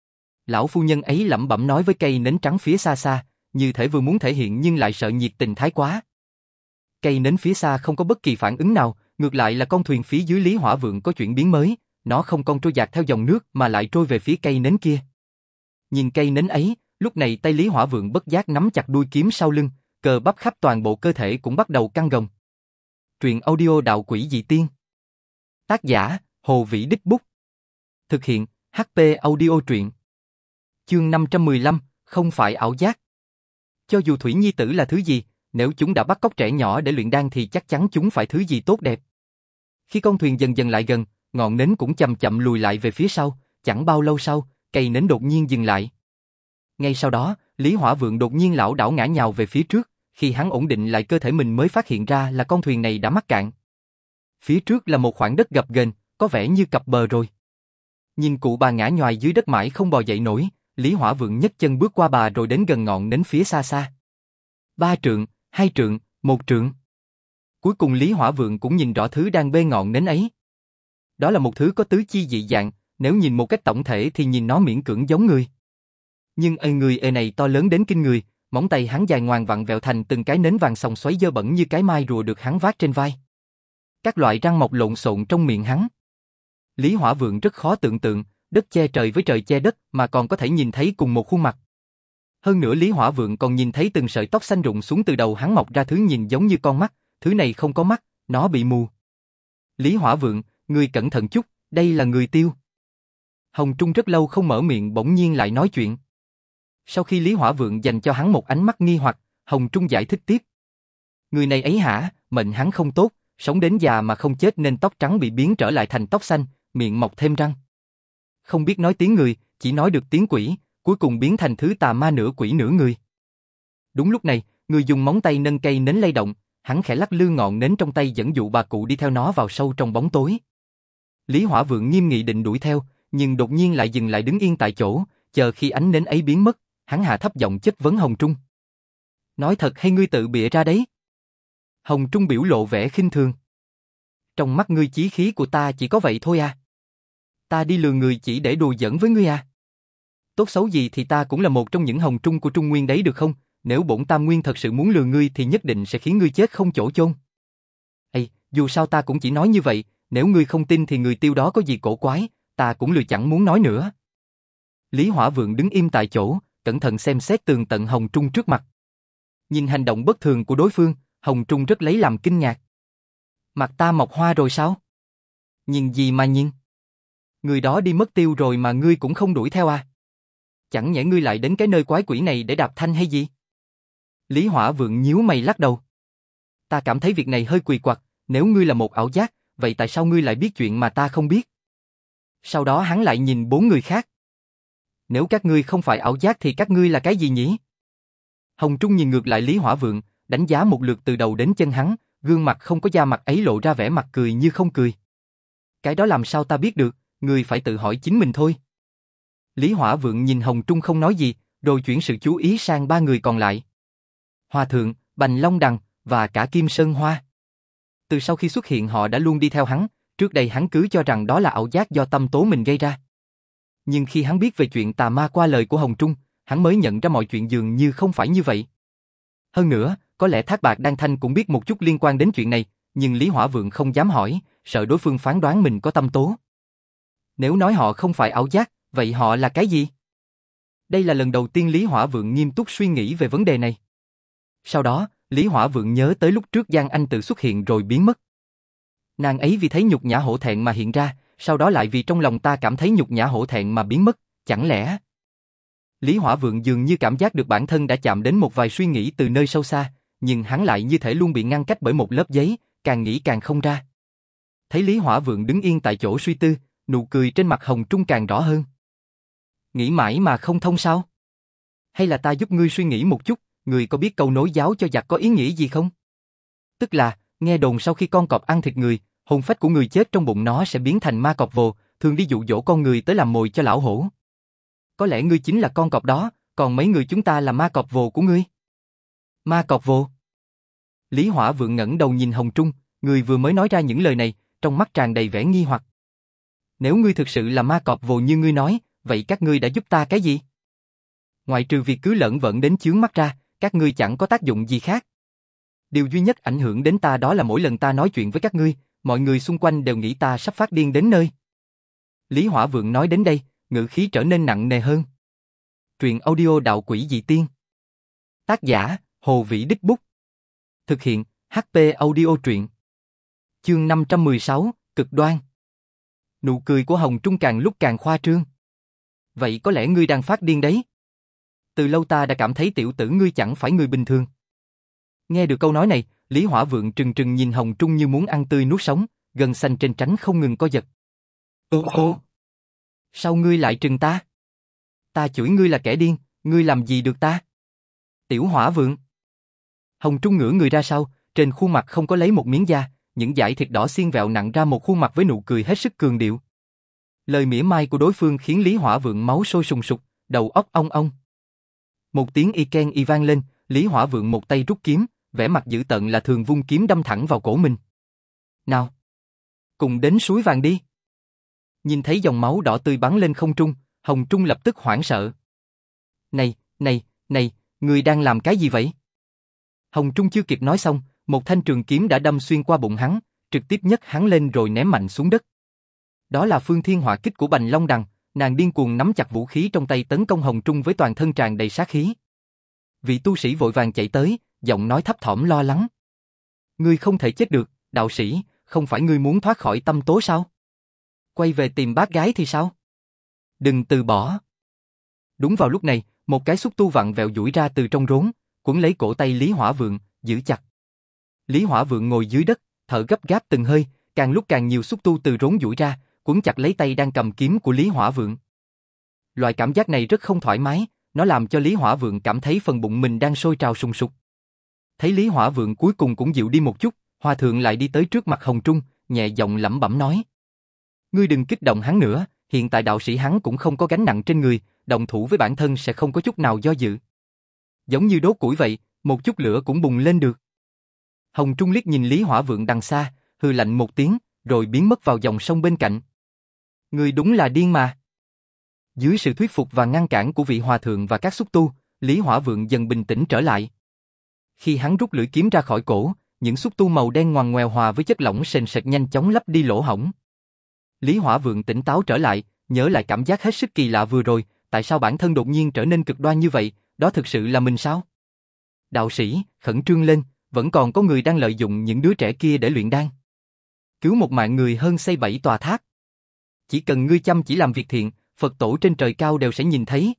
Lão phu nhân ấy lẩm bẩm nói với cây nến trắng phía xa xa, như thể vừa muốn thể hiện nhưng lại sợ nhiệt tình thái quá. Cây nến phía xa không có bất kỳ phản ứng nào, ngược lại là con thuyền phía dưới Lý Hỏa Vượng có chuyển biến mới, nó không còn trôi dạt theo dòng nước mà lại trôi về phía cây nến kia. Nhìn cây nến ấy, lúc này tay Lý Hỏa Vượng bất giác nắm chặt đuôi kiếm sau lưng, cơ bắp khắp toàn bộ cơ thể cũng bắt đầu căng gồng. Truyện audio Đạo Quỷ Dị Tiên. Tác giả, Hồ Vĩ Đích Bút. Thực hiện, hát pê Audio truyện. Chương năm trăm mười lăm, không phải ảo giác. Cho dù Thủy Nhi tử là thứ gì, nếu chúng đã bắt cóc trẻ nhỏ để luyện đan thì chắc chắn chúng phải thứ gì tốt đẹp. Khi con thuyền dần dần lại gần, ngọn nến cũng chậm chậm lùi lại về phía sau, chẳng bao lâu sau, cây nến đột nhiên dừng lại. Ngay sau đó, Lý Hỏa Vượng đột nhiên lảo đảo ngã nhào về phía trước, khi hắn ổn định lại cơ thể mình mới phát hiện ra là con thuyền này đã mắc cạn. Phía trước là một khoảng đất gập ghềnh, có vẻ như cập bờ rồi. Nhìn cụ bà ngã nhoài dưới đất mãi không bò dậy nổi, Lý Hỏa Vượng nhấc chân bước qua bà rồi đến gần ngọn nến phía xa xa. Ba trượng, hai trượng, một trượng. Cuối cùng Lý Hỏa Vượng cũng nhìn rõ thứ đang bê ngọn nến ấy. Đó là một thứ có tứ chi dị dạng, nếu nhìn một cách tổng thể thì nhìn nó miễn cưỡng giống người. Nhưng ơi người ê này to lớn đến kinh người, móng tay hắn dài ngoằng vặn vẹo thành từng cái nến vàng sòng xoáy dơ bẩn như cái mai rùa được hắn vác trên vai. Các loại răng mọc lộn xộn trong miệng hắn. Lý Hỏa Vượng rất khó tưởng tượng, đất che trời với trời che đất mà còn có thể nhìn thấy cùng một khuôn mặt. Hơn nữa Lý Hỏa Vượng còn nhìn thấy từng sợi tóc xanh rụng xuống từ đầu hắn mọc ra thứ nhìn giống như con mắt, thứ này không có mắt, nó bị mù. Lý Hỏa Vượng, ngươi cẩn thận chút, đây là người Tiêu. Hồng Trung rất lâu không mở miệng bỗng nhiên lại nói chuyện. Sau khi Lý Hỏa Vượng dành cho hắn một ánh mắt nghi hoặc, Hồng Trung giải thích tiếp. Người này ấy hả, mệnh hắn không tốt, sống đến già mà không chết nên tóc trắng bị biến trở lại thành tóc xanh, miệng mọc thêm răng. Không biết nói tiếng người, chỉ nói được tiếng quỷ, cuối cùng biến thành thứ tà ma nửa quỷ nửa người. Đúng lúc này, người dùng móng tay nâng cây nến lay động, hắn khẽ lắc lư ngọn nến trong tay dẫn dụ bà cụ đi theo nó vào sâu trong bóng tối. Lý Hỏa Vượng nghiêm nghị định đuổi theo, nhưng đột nhiên lại dừng lại đứng yên tại chỗ, chờ khi ánh nến ấy biến mất, hắn hạ thấp giọng chất vấn Hồng Trung. Nói thật hay ngươi tự bịa ra đấy? Hồng Trung biểu lộ vẻ khinh thường. Trong mắt ngươi chí khí của ta chỉ có vậy thôi à? Ta đi lừa người chỉ để đùa giỡn với ngươi à? Tốt xấu gì thì ta cũng là một trong những Hồng Trung của Trung Nguyên đấy được không? Nếu bổn Tam Nguyên thật sự muốn lừa ngươi thì nhất định sẽ khiến ngươi chết không chỗ chôn. Ây, dù sao ta cũng chỉ nói như vậy, nếu ngươi không tin thì người Tiêu đó có gì cổ quái, ta cũng lười chẳng muốn nói nữa. Lý Hỏa Vượng đứng im tại chỗ, cẩn thận xem xét tường tận Hồng Trung trước mặt. Nhìn hành động bất thường của đối phương, Hồng Trung rất lấy làm kinh ngạc. Mặt ta mọc hoa rồi sao? Nhìn gì mà nhìn? Người đó đi mất tiêu rồi mà ngươi cũng không đuổi theo à? Chẳng nhẽ ngươi lại đến cái nơi quái quỷ này để đạp thanh hay gì? Lý Hỏa Vượng nhíu mày lắc đầu. Ta cảm thấy việc này hơi quỳ quặt, nếu ngươi là một ảo giác, vậy tại sao ngươi lại biết chuyện mà ta không biết? Sau đó hắn lại nhìn bốn người khác. Nếu các ngươi không phải ảo giác thì các ngươi là cái gì nhỉ? Hồng Trung nhìn ngược lại Lý Hỏa Vượng, đánh giá một lượt từ đầu đến chân hắn, gương mặt không có da mặt ấy lộ ra vẻ mặt cười như không cười. Cái đó làm sao ta biết được, ngươi phải tự hỏi chính mình thôi. Lý Hỏa Vượng nhìn Hồng Trung không nói gì, rồi chuyển sự chú ý sang ba người còn lại. Hòa Thượng, Bành Long Đằng và cả Kim Sơn Hoa. Từ sau khi xuất hiện họ đã luôn đi theo hắn, trước đây hắn cứ cho rằng đó là ảo giác do tâm tố mình gây ra. Nhưng khi hắn biết về chuyện tà ma qua lời của Hồng Trung, hắn mới nhận ra mọi chuyện dường như không phải như vậy. Hơn nữa, có lẽ Thác Bạt Đan Thanh cũng biết một chút liên quan đến chuyện này, nhưng Lý Hỏa Vượng không dám hỏi, sợ đối phương phán đoán mình có tâm tố. Nếu nói họ không phải ảo giác, vậy họ là cái gì? Đây là lần đầu tiên Lý Hỏa Vượng nghiêm túc suy nghĩ về vấn đề này. Sau đó, Lý Hỏa Vượng nhớ tới lúc trước Giang Anh tự xuất hiện rồi biến mất. Nàng ấy vì thấy nhục nhã hổ thẹn mà hiện ra, sau đó lại vì trong lòng ta cảm thấy nhục nhã hổ thẹn mà biến mất, chẳng lẽ... Lý Hỏa Vượng dường như cảm giác được bản thân đã chạm đến một vài suy nghĩ từ nơi sâu xa, nhưng hắn lại như thể luôn bị ngăn cách bởi một lớp giấy, càng nghĩ càng không ra. Thấy Lý Hỏa Vượng đứng yên tại chỗ suy tư, nụ cười trên mặt Hồng Trung càng rõ hơn. Nghĩ mãi mà không thông sao? Hay là ta giúp ngươi suy nghĩ một chút, ngươi có biết câu nối giáo cho giặc có ý nghĩa gì không? Tức là, nghe đồn sau khi con cọp ăn thịt người, hồn phách của người chết trong bụng nó sẽ biến thành ma cọp vồ, thường đi dụ dỗ con người tới làm mồi cho lão hổ. Có lẽ ngươi chính là con cọp đó, còn mấy người chúng ta là ma cọp vồ của ngươi. Ma cọp vồ? Lý Hỏa Vượng ngẩng đầu nhìn Hồng Trung, người vừa mới nói ra những lời này, trong mắt tràn đầy vẻ nghi hoặc. Nếu ngươi thực sự là ma cọp vồ như ngươi nói, vậy các ngươi đã giúp ta cái gì? Ngoài trừ việc cứ lởn vởn đến chướng mắt ra, các ngươi chẳng có tác dụng gì khác. Điều duy nhất ảnh hưởng đến ta đó là mỗi lần ta nói chuyện với các ngươi, mọi người xung quanh đều nghĩ ta sắp phát điên đến nơi. Lý Hỏa Vượng nói đến đây, ngữ khí trở nên nặng nề hơn. Truyện audio Đạo Quỷ Dị Tiên. Tác giả, Hồ Vĩ Đích Bút. Thực hiện, hát pê Audio Truyện. Chương năm trăm mười sáu, Cực Đoan. Nụ cười của Hồng Trung càng lúc càng khoa trương. Vậy có lẽ ngươi đang phát điên đấy? Từ lâu ta đã cảm thấy tiểu tử ngươi chẳng phải người bình thường. Nghe được câu nói này, Lý Hỏa Vượng trừng trừng nhìn Hồng Trung như muốn ăn tươi nuốt sống, gân xanh trên trán không ngừng co giật. Ô ô! Sao ngươi lại trừng ta? Ta chửi ngươi là kẻ điên, ngươi làm gì được ta? Tiểu Hỏa Vượng! Hồng Trung ngửa người ra sau, trên khuôn mặt không có lấy một miếng da, những dải thịt đỏ xiên vẹo nặng ra một khuôn mặt với nụ cười hết sức cường điệu. Lời mỉa mai của đối phương khiến Lý Hỏa Vượng máu sôi sùng sục, đầu óc ong ong. Một tiếng y ken y vang lên, Lý Hỏa Vượng một tay rút kiếm, vẻ mặt dữ tợn là thường vung kiếm đâm thẳng vào cổ mình. Nào! Cùng đến suối vàng đi! Nhìn thấy dòng máu đỏ tươi bắn lên không trung, Hồng Trung lập tức hoảng sợ. Này, này, này, ngươi đang làm cái gì vậy? Hồng Trung chưa kịp nói xong, một thanh trường kiếm đã đâm xuyên qua bụng hắn, trực tiếp nhấc hắn lên rồi ném mạnh xuống đất. Đó là Phương Thiên Hỏa Kích của Bành Long Đằng, nàng điên cuồng nắm chặt vũ khí trong tay tấn công Hồng Trung với toàn thân tràn đầy sát khí. Vị tu sĩ vội vàng chạy tới, giọng nói thấp thỏm lo lắng. Ngươi không thể chết được, đạo sĩ, không phải ngươi muốn thoát khỏi tâm tố sao? Quay về tìm bác gái thì sao? Đừng từ bỏ. Đúng vào lúc này, một cái xúc tu vặn vẹo duỗi ra từ trong rốn, quấn lấy cổ tay Lý Hỏa Vượng, giữ chặt. Lý Hỏa Vượng ngồi dưới đất, thở gấp gáp từng hơi, càng lúc càng nhiều xúc tu từ rốn duỗi ra, quấn chặt lấy tay đang cầm kiếm của Lý Hỏa Vượng. Loại cảm giác này rất không thoải mái, nó làm cho Lý Hỏa Vượng cảm thấy phần bụng mình đang sôi trào sùng sục. Thấy Lý Hỏa Vượng cuối cùng cũng dịu đi một chút, Hòa Thượng lại đi tới trước mặt Hồng Trung, nhẹ giọng lẩm bẩm nói. Ngươi đừng kích động hắn nữa, hiện tại đạo sĩ hắn cũng không có gánh nặng trên người, động thủ với bản thân sẽ không có chút nào do dự. Giống như đốt củi vậy, một chút lửa cũng bùng lên được. Hồng Trung liếc nhìn Lý Hỏa Vượng đằng xa, hừ lạnh một tiếng, rồi biến mất vào dòng sông bên cạnh. Ngươi đúng là điên mà. Dưới sự thuyết phục và ngăn cản của vị hòa thượng và các xúc tu, Lý Hỏa Vượng dần bình tĩnh trở lại. Khi hắn rút lưỡi kiếm ra khỏi cổ, những xúc tu màu đen ngoằn ngoèo hòa với chất lỏng sền sệt nhanh chóng lấp đi lỗ hổng. Lý Hỏa Vượng tỉnh táo trở lại, nhớ lại cảm giác hết sức kỳ lạ vừa rồi, tại sao bản thân đột nhiên trở nên cực đoan như vậy, đó thực sự là mình sao? Đạo sĩ, khẩn trương lên, vẫn còn có người đang lợi dụng những đứa trẻ kia để luyện đan. Cứu một mạng người hơn xây bảy tòa tháp. Chỉ cần ngươi chăm chỉ làm việc thiện, Phật tổ trên trời cao đều sẽ nhìn thấy.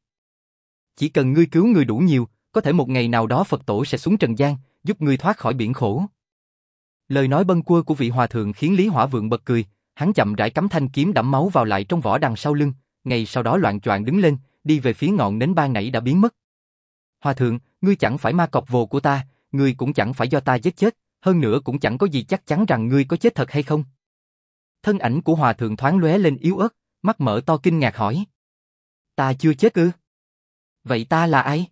Chỉ cần ngươi cứu người đủ nhiều, có thể một ngày nào đó Phật tổ sẽ xuống trần gian, giúp ngươi thoát khỏi biển khổ. Lời nói bâng quơ của vị hòa thượng khiến Lý Hỏa Vượng bật cười, hắn chậm rãi cắm thanh kiếm đẫm máu vào lại trong vỏ đằng sau lưng, ngay sau đó loạng choạng đứng lên, đi về phía ngọn nến ban nãy đã biến mất. Hòa thượng, ngươi chẳng phải ma cọp vồ của ta, ngươi cũng chẳng phải do ta giết chết, hơn nữa cũng chẳng có gì chắc chắn rằng ngươi có chết thật hay không. Thân ảnh của hòa thượng thoáng lóe lên yếu ớt, mắt mở to kinh ngạc hỏi. Ta chưa chết ư? Vậy ta là ai?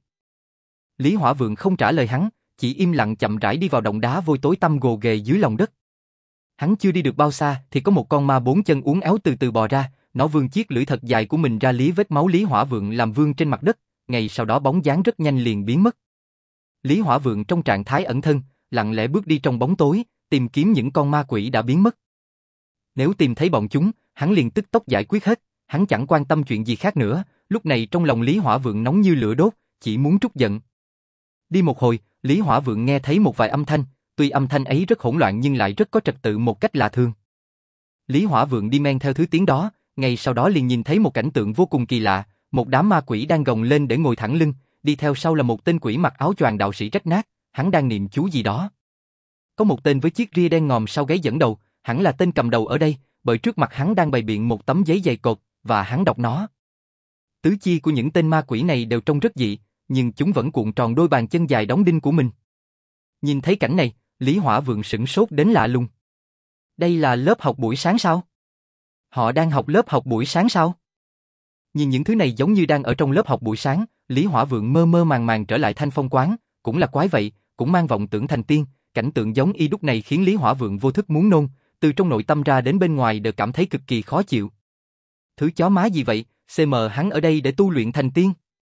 Lý Hỏa Vượng không trả lời hắn, chỉ im lặng chậm rãi đi vào động đá vôi tối tăm gồ ghề dưới lòng đất. Hắn chưa đi được bao xa thì có một con ma bốn chân uốn éo từ từ bò ra, nó vươn chiếc lưỡi thật dài của mình ra liếm vết máu Lý Hỏa Vượng làm vương trên mặt đất, ngay sau đó bóng dáng rất nhanh liền biến mất. Lý Hỏa Vượng trong trạng thái ẩn thân, lặng lẽ bước đi trong bóng tối, tìm kiếm những con ma quỷ đã biến mất. Nếu tìm thấy bọn chúng, hắn liền tức tốc giải quyết hết, hắn chẳng quan tâm chuyện gì khác nữa, lúc này trong lòng Lý Hỏa Vượng nóng như lửa đốt, chỉ muốn trút giận. Đi một hồi, Lý Hỏa Vượng nghe thấy một vài âm thanh, tuy âm thanh ấy rất hỗn loạn nhưng lại rất có trật tự một cách lạ thường. Lý Hỏa Vượng đi men theo thứ tiếng đó, ngay sau đó liền nhìn thấy một cảnh tượng vô cùng kỳ lạ, một đám ma quỷ đang gồng lên để ngồi thẳng lưng, đi theo sau là một tên quỷ mặc áo choàng đạo sĩ rách nát, hắn đang niệm chú gì đó. Có một tên với chiếc ria đen ngòm sau gáy dẫn đầu, hẳn là tên cầm đầu ở đây, bởi trước mặt hắn đang bày biện một tấm giấy dày cột, và hắn đọc nó. Tứ chi của những tên ma quỷ này đều trông rất dị, nhưng chúng vẫn cuộn tròn đôi bàn chân dài đóng đinh của mình. Nhìn thấy cảnh này, Lý Hỏa Vượng sửng sốt đến lạ lùng. Đây là lớp học buổi sáng sao? Họ đang học lớp học buổi sáng sao? Nhìn những thứ này giống như đang ở trong lớp học buổi sáng, Lý Hỏa Vượng mơ mơ màng màng trở lại Thanh Phong quán, cũng là quái vậy, cũng mang vọng tưởng thành tiên, cảnh tượng giống y đúc này khiến Lý Hỏa Vượng vô thức muốn nôn, từ trong nội tâm ra đến bên ngoài đều cảm thấy cực kỳ khó chịu. Thứ chó má gì vậy, cm hắn ở đây để tu luyện thành tiên.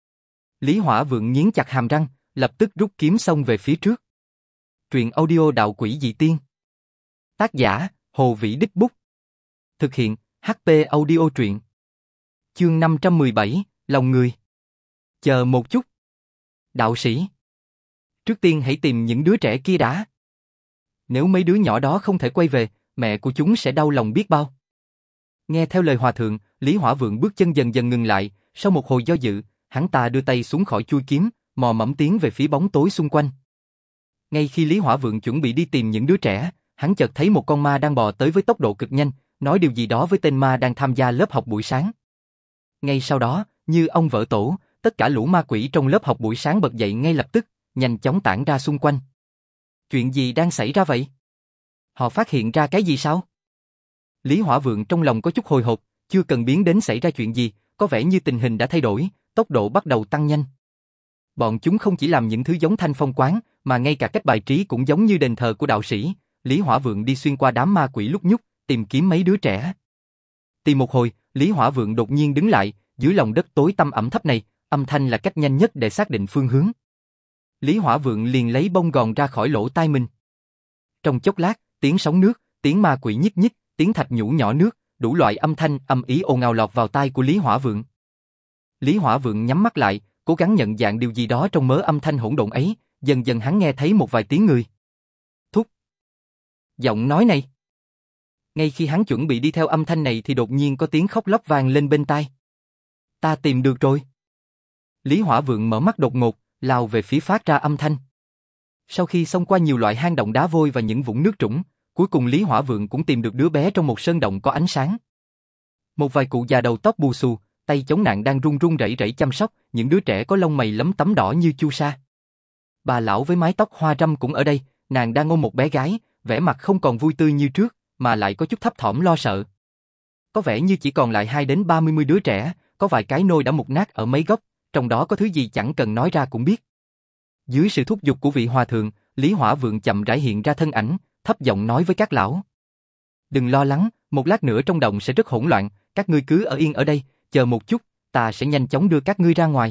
Lý Hỏa Vượng nghiến chặt hàm răng, lập tức rút kiếm xông về phía trước. Truyện audio đạo quỷ dị tiên. Tác giả, Hồ Vĩ Đích Bút. Thực hiện, hát pê Audio truyện. Chương năm trăm mười bảy, lòng người. Chờ một chút. Đạo sĩ. Trước tiên hãy tìm những đứa trẻ kia đã. Nếu mấy đứa nhỏ đó không thể quay về, mẹ của chúng sẽ đau lòng biết bao. Nghe theo lời hòa thượng, Lý Hỏa Vượng bước chân dần dần ngừng lại, sau một hồi do dự, hắn ta đưa tay xuống khỏi chuôi kiếm, mò mẫm tiến về phía bóng tối xung quanh. Ngay khi Lý Hỏa Vượng chuẩn bị đi tìm những đứa trẻ, hắn chợt thấy một con ma đang bò tới với tốc độ cực nhanh, nói điều gì đó với tên ma đang tham gia lớp học buổi sáng. Ngay sau đó, như ông vỡ tổ, tất cả lũ ma quỷ trong lớp học buổi sáng bật dậy ngay lập tức, nhanh chóng tản ra xung quanh. Chuyện gì đang xảy ra vậy? Họ phát hiện ra cái gì sao? Lý Hỏa Vượng trong lòng có chút hồi hộp, chưa cần biến đến xảy ra chuyện gì, có vẻ như tình hình đã thay đổi, tốc độ bắt đầu tăng nhanh. Bọn chúng không chỉ làm những thứ giống Thanh Phong quán, mà ngay cả cách bài trí cũng giống như đền thờ của đạo sĩ. Lý Hỏa Vượng đi xuyên qua đám ma quỷ lúc nhúc, tìm kiếm mấy đứa trẻ. Tìm một hồi, Lý Hỏa Vượng đột nhiên đứng lại, dưới lòng đất tối tăm ẩm thấp này, âm thanh là cách nhanh nhất để xác định phương hướng. Lý Hỏa Vượng liền lấy bông gòn ra khỏi lỗ tai mình. Trong chốc lát, tiếng sóng nước, tiếng ma quỷ nhích nhích, tiếng thạch nhũ nhỏ nước, đủ loại âm thanh âm ý ồn ào lọt vào tai của Lý Hỏa Vượng. Lý Hỏa Vượng nhắm mắt lại, cố gắng nhận dạng điều gì đó trong mớ âm thanh hỗn độn ấy, dần dần hắn nghe thấy một vài tiếng người. Thúc. Giọng nói này. Ngay khi hắn chuẩn bị đi theo âm thanh này thì đột nhiên có tiếng khóc lóc vang lên bên tai. Ta tìm được rồi. Lý Hỏa Vượng mở mắt đột ngột, lao về phía phát ra âm thanh. Sau khi xông qua nhiều loại hang động đá vôi và những vũng nước trũng, cuối cùng Lý Hỏa Vượng cũng tìm được đứa bé trong một sơn động có ánh sáng. Một vài cụ già đầu tóc bù xù, tay chống nạn đang run run rẩy rẩy chăm sóc những đứa trẻ có lông mày lấm tấm đỏ như chu sa. Bà lão với mái tóc hoa râm cũng ở đây, nàng đang ôm một bé gái, vẻ mặt không còn vui tươi như trước, mà lại có chút thấp thỏm lo sợ. Có vẻ như chỉ còn lại hai đến ba mươi đứa trẻ, có vài cái nôi đã mục nát ở mấy góc, trong đó có thứ gì chẳng cần nói ra cũng biết. Dưới sự thúc giục của vị hòa thượng, Lý Hỏa Vượng chậm rãi hiện ra thân ảnh, thấp giọng nói với các lão. Đừng lo lắng, một lát nữa trong động sẽ rất hỗn loạn, các ngươi cứ ở yên ở đây, chờ một chút, ta sẽ nhanh chóng đưa các ngươi ra ngoài.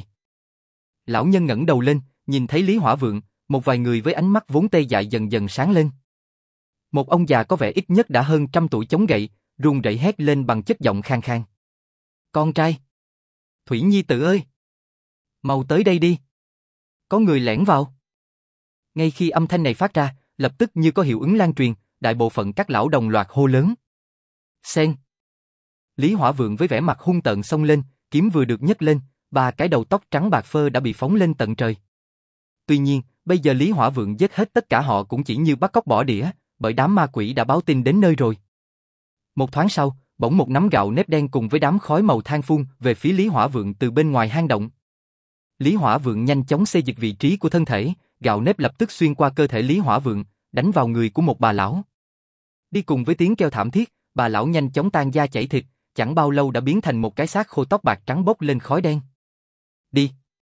Lão nhân ngẩng đầu lên, nhìn thấy Lý Hỏa Vượng, một vài người với ánh mắt vốn tê dại dần dần sáng lên. Một ông già có vẻ ít nhất đã hơn trăm tuổi chống gậy, run rẩy hét lên bằng chất giọng khang khang. Con trai! Thủy Nhi Tử ơi! Mau tới đây đi! Có người lẻn vào! Ngay khi âm thanh này phát ra, lập tức như có hiệu ứng lan truyền, đại bộ phận các lão đồng loạt hô lớn. Sen! Lý Hỏa Vượng với vẻ mặt hung tợn xông lên, kiếm vừa được nhấc lên, ba cái đầu tóc trắng bạc phơ đã bị phóng lên tận trời. Tuy nhiên, bây giờ Lý Hỏa Vượng giết hết tất cả họ cũng chỉ như bắt cóc bỏ đĩa, bởi đám ma quỷ đã báo tin đến nơi rồi. Một thoáng sau, bỗng một nắm gạo nếp đen cùng với đám khói màu than phun về phía Lý Hỏa Vượng từ bên ngoài hang động. Lý Hỏa Vượng nhanh chóng xê dịch vị trí của thân thể, gạo nếp lập tức xuyên qua cơ thể Lý Hỏa Vượng, đánh vào người của một bà lão. Đi cùng với tiếng kêu thảm thiết, bà lão nhanh chóng tan da chảy thịt, chẳng bao lâu đã biến thành một cái xác khô tóc bạc trắng bốc lên khói đen. Đi!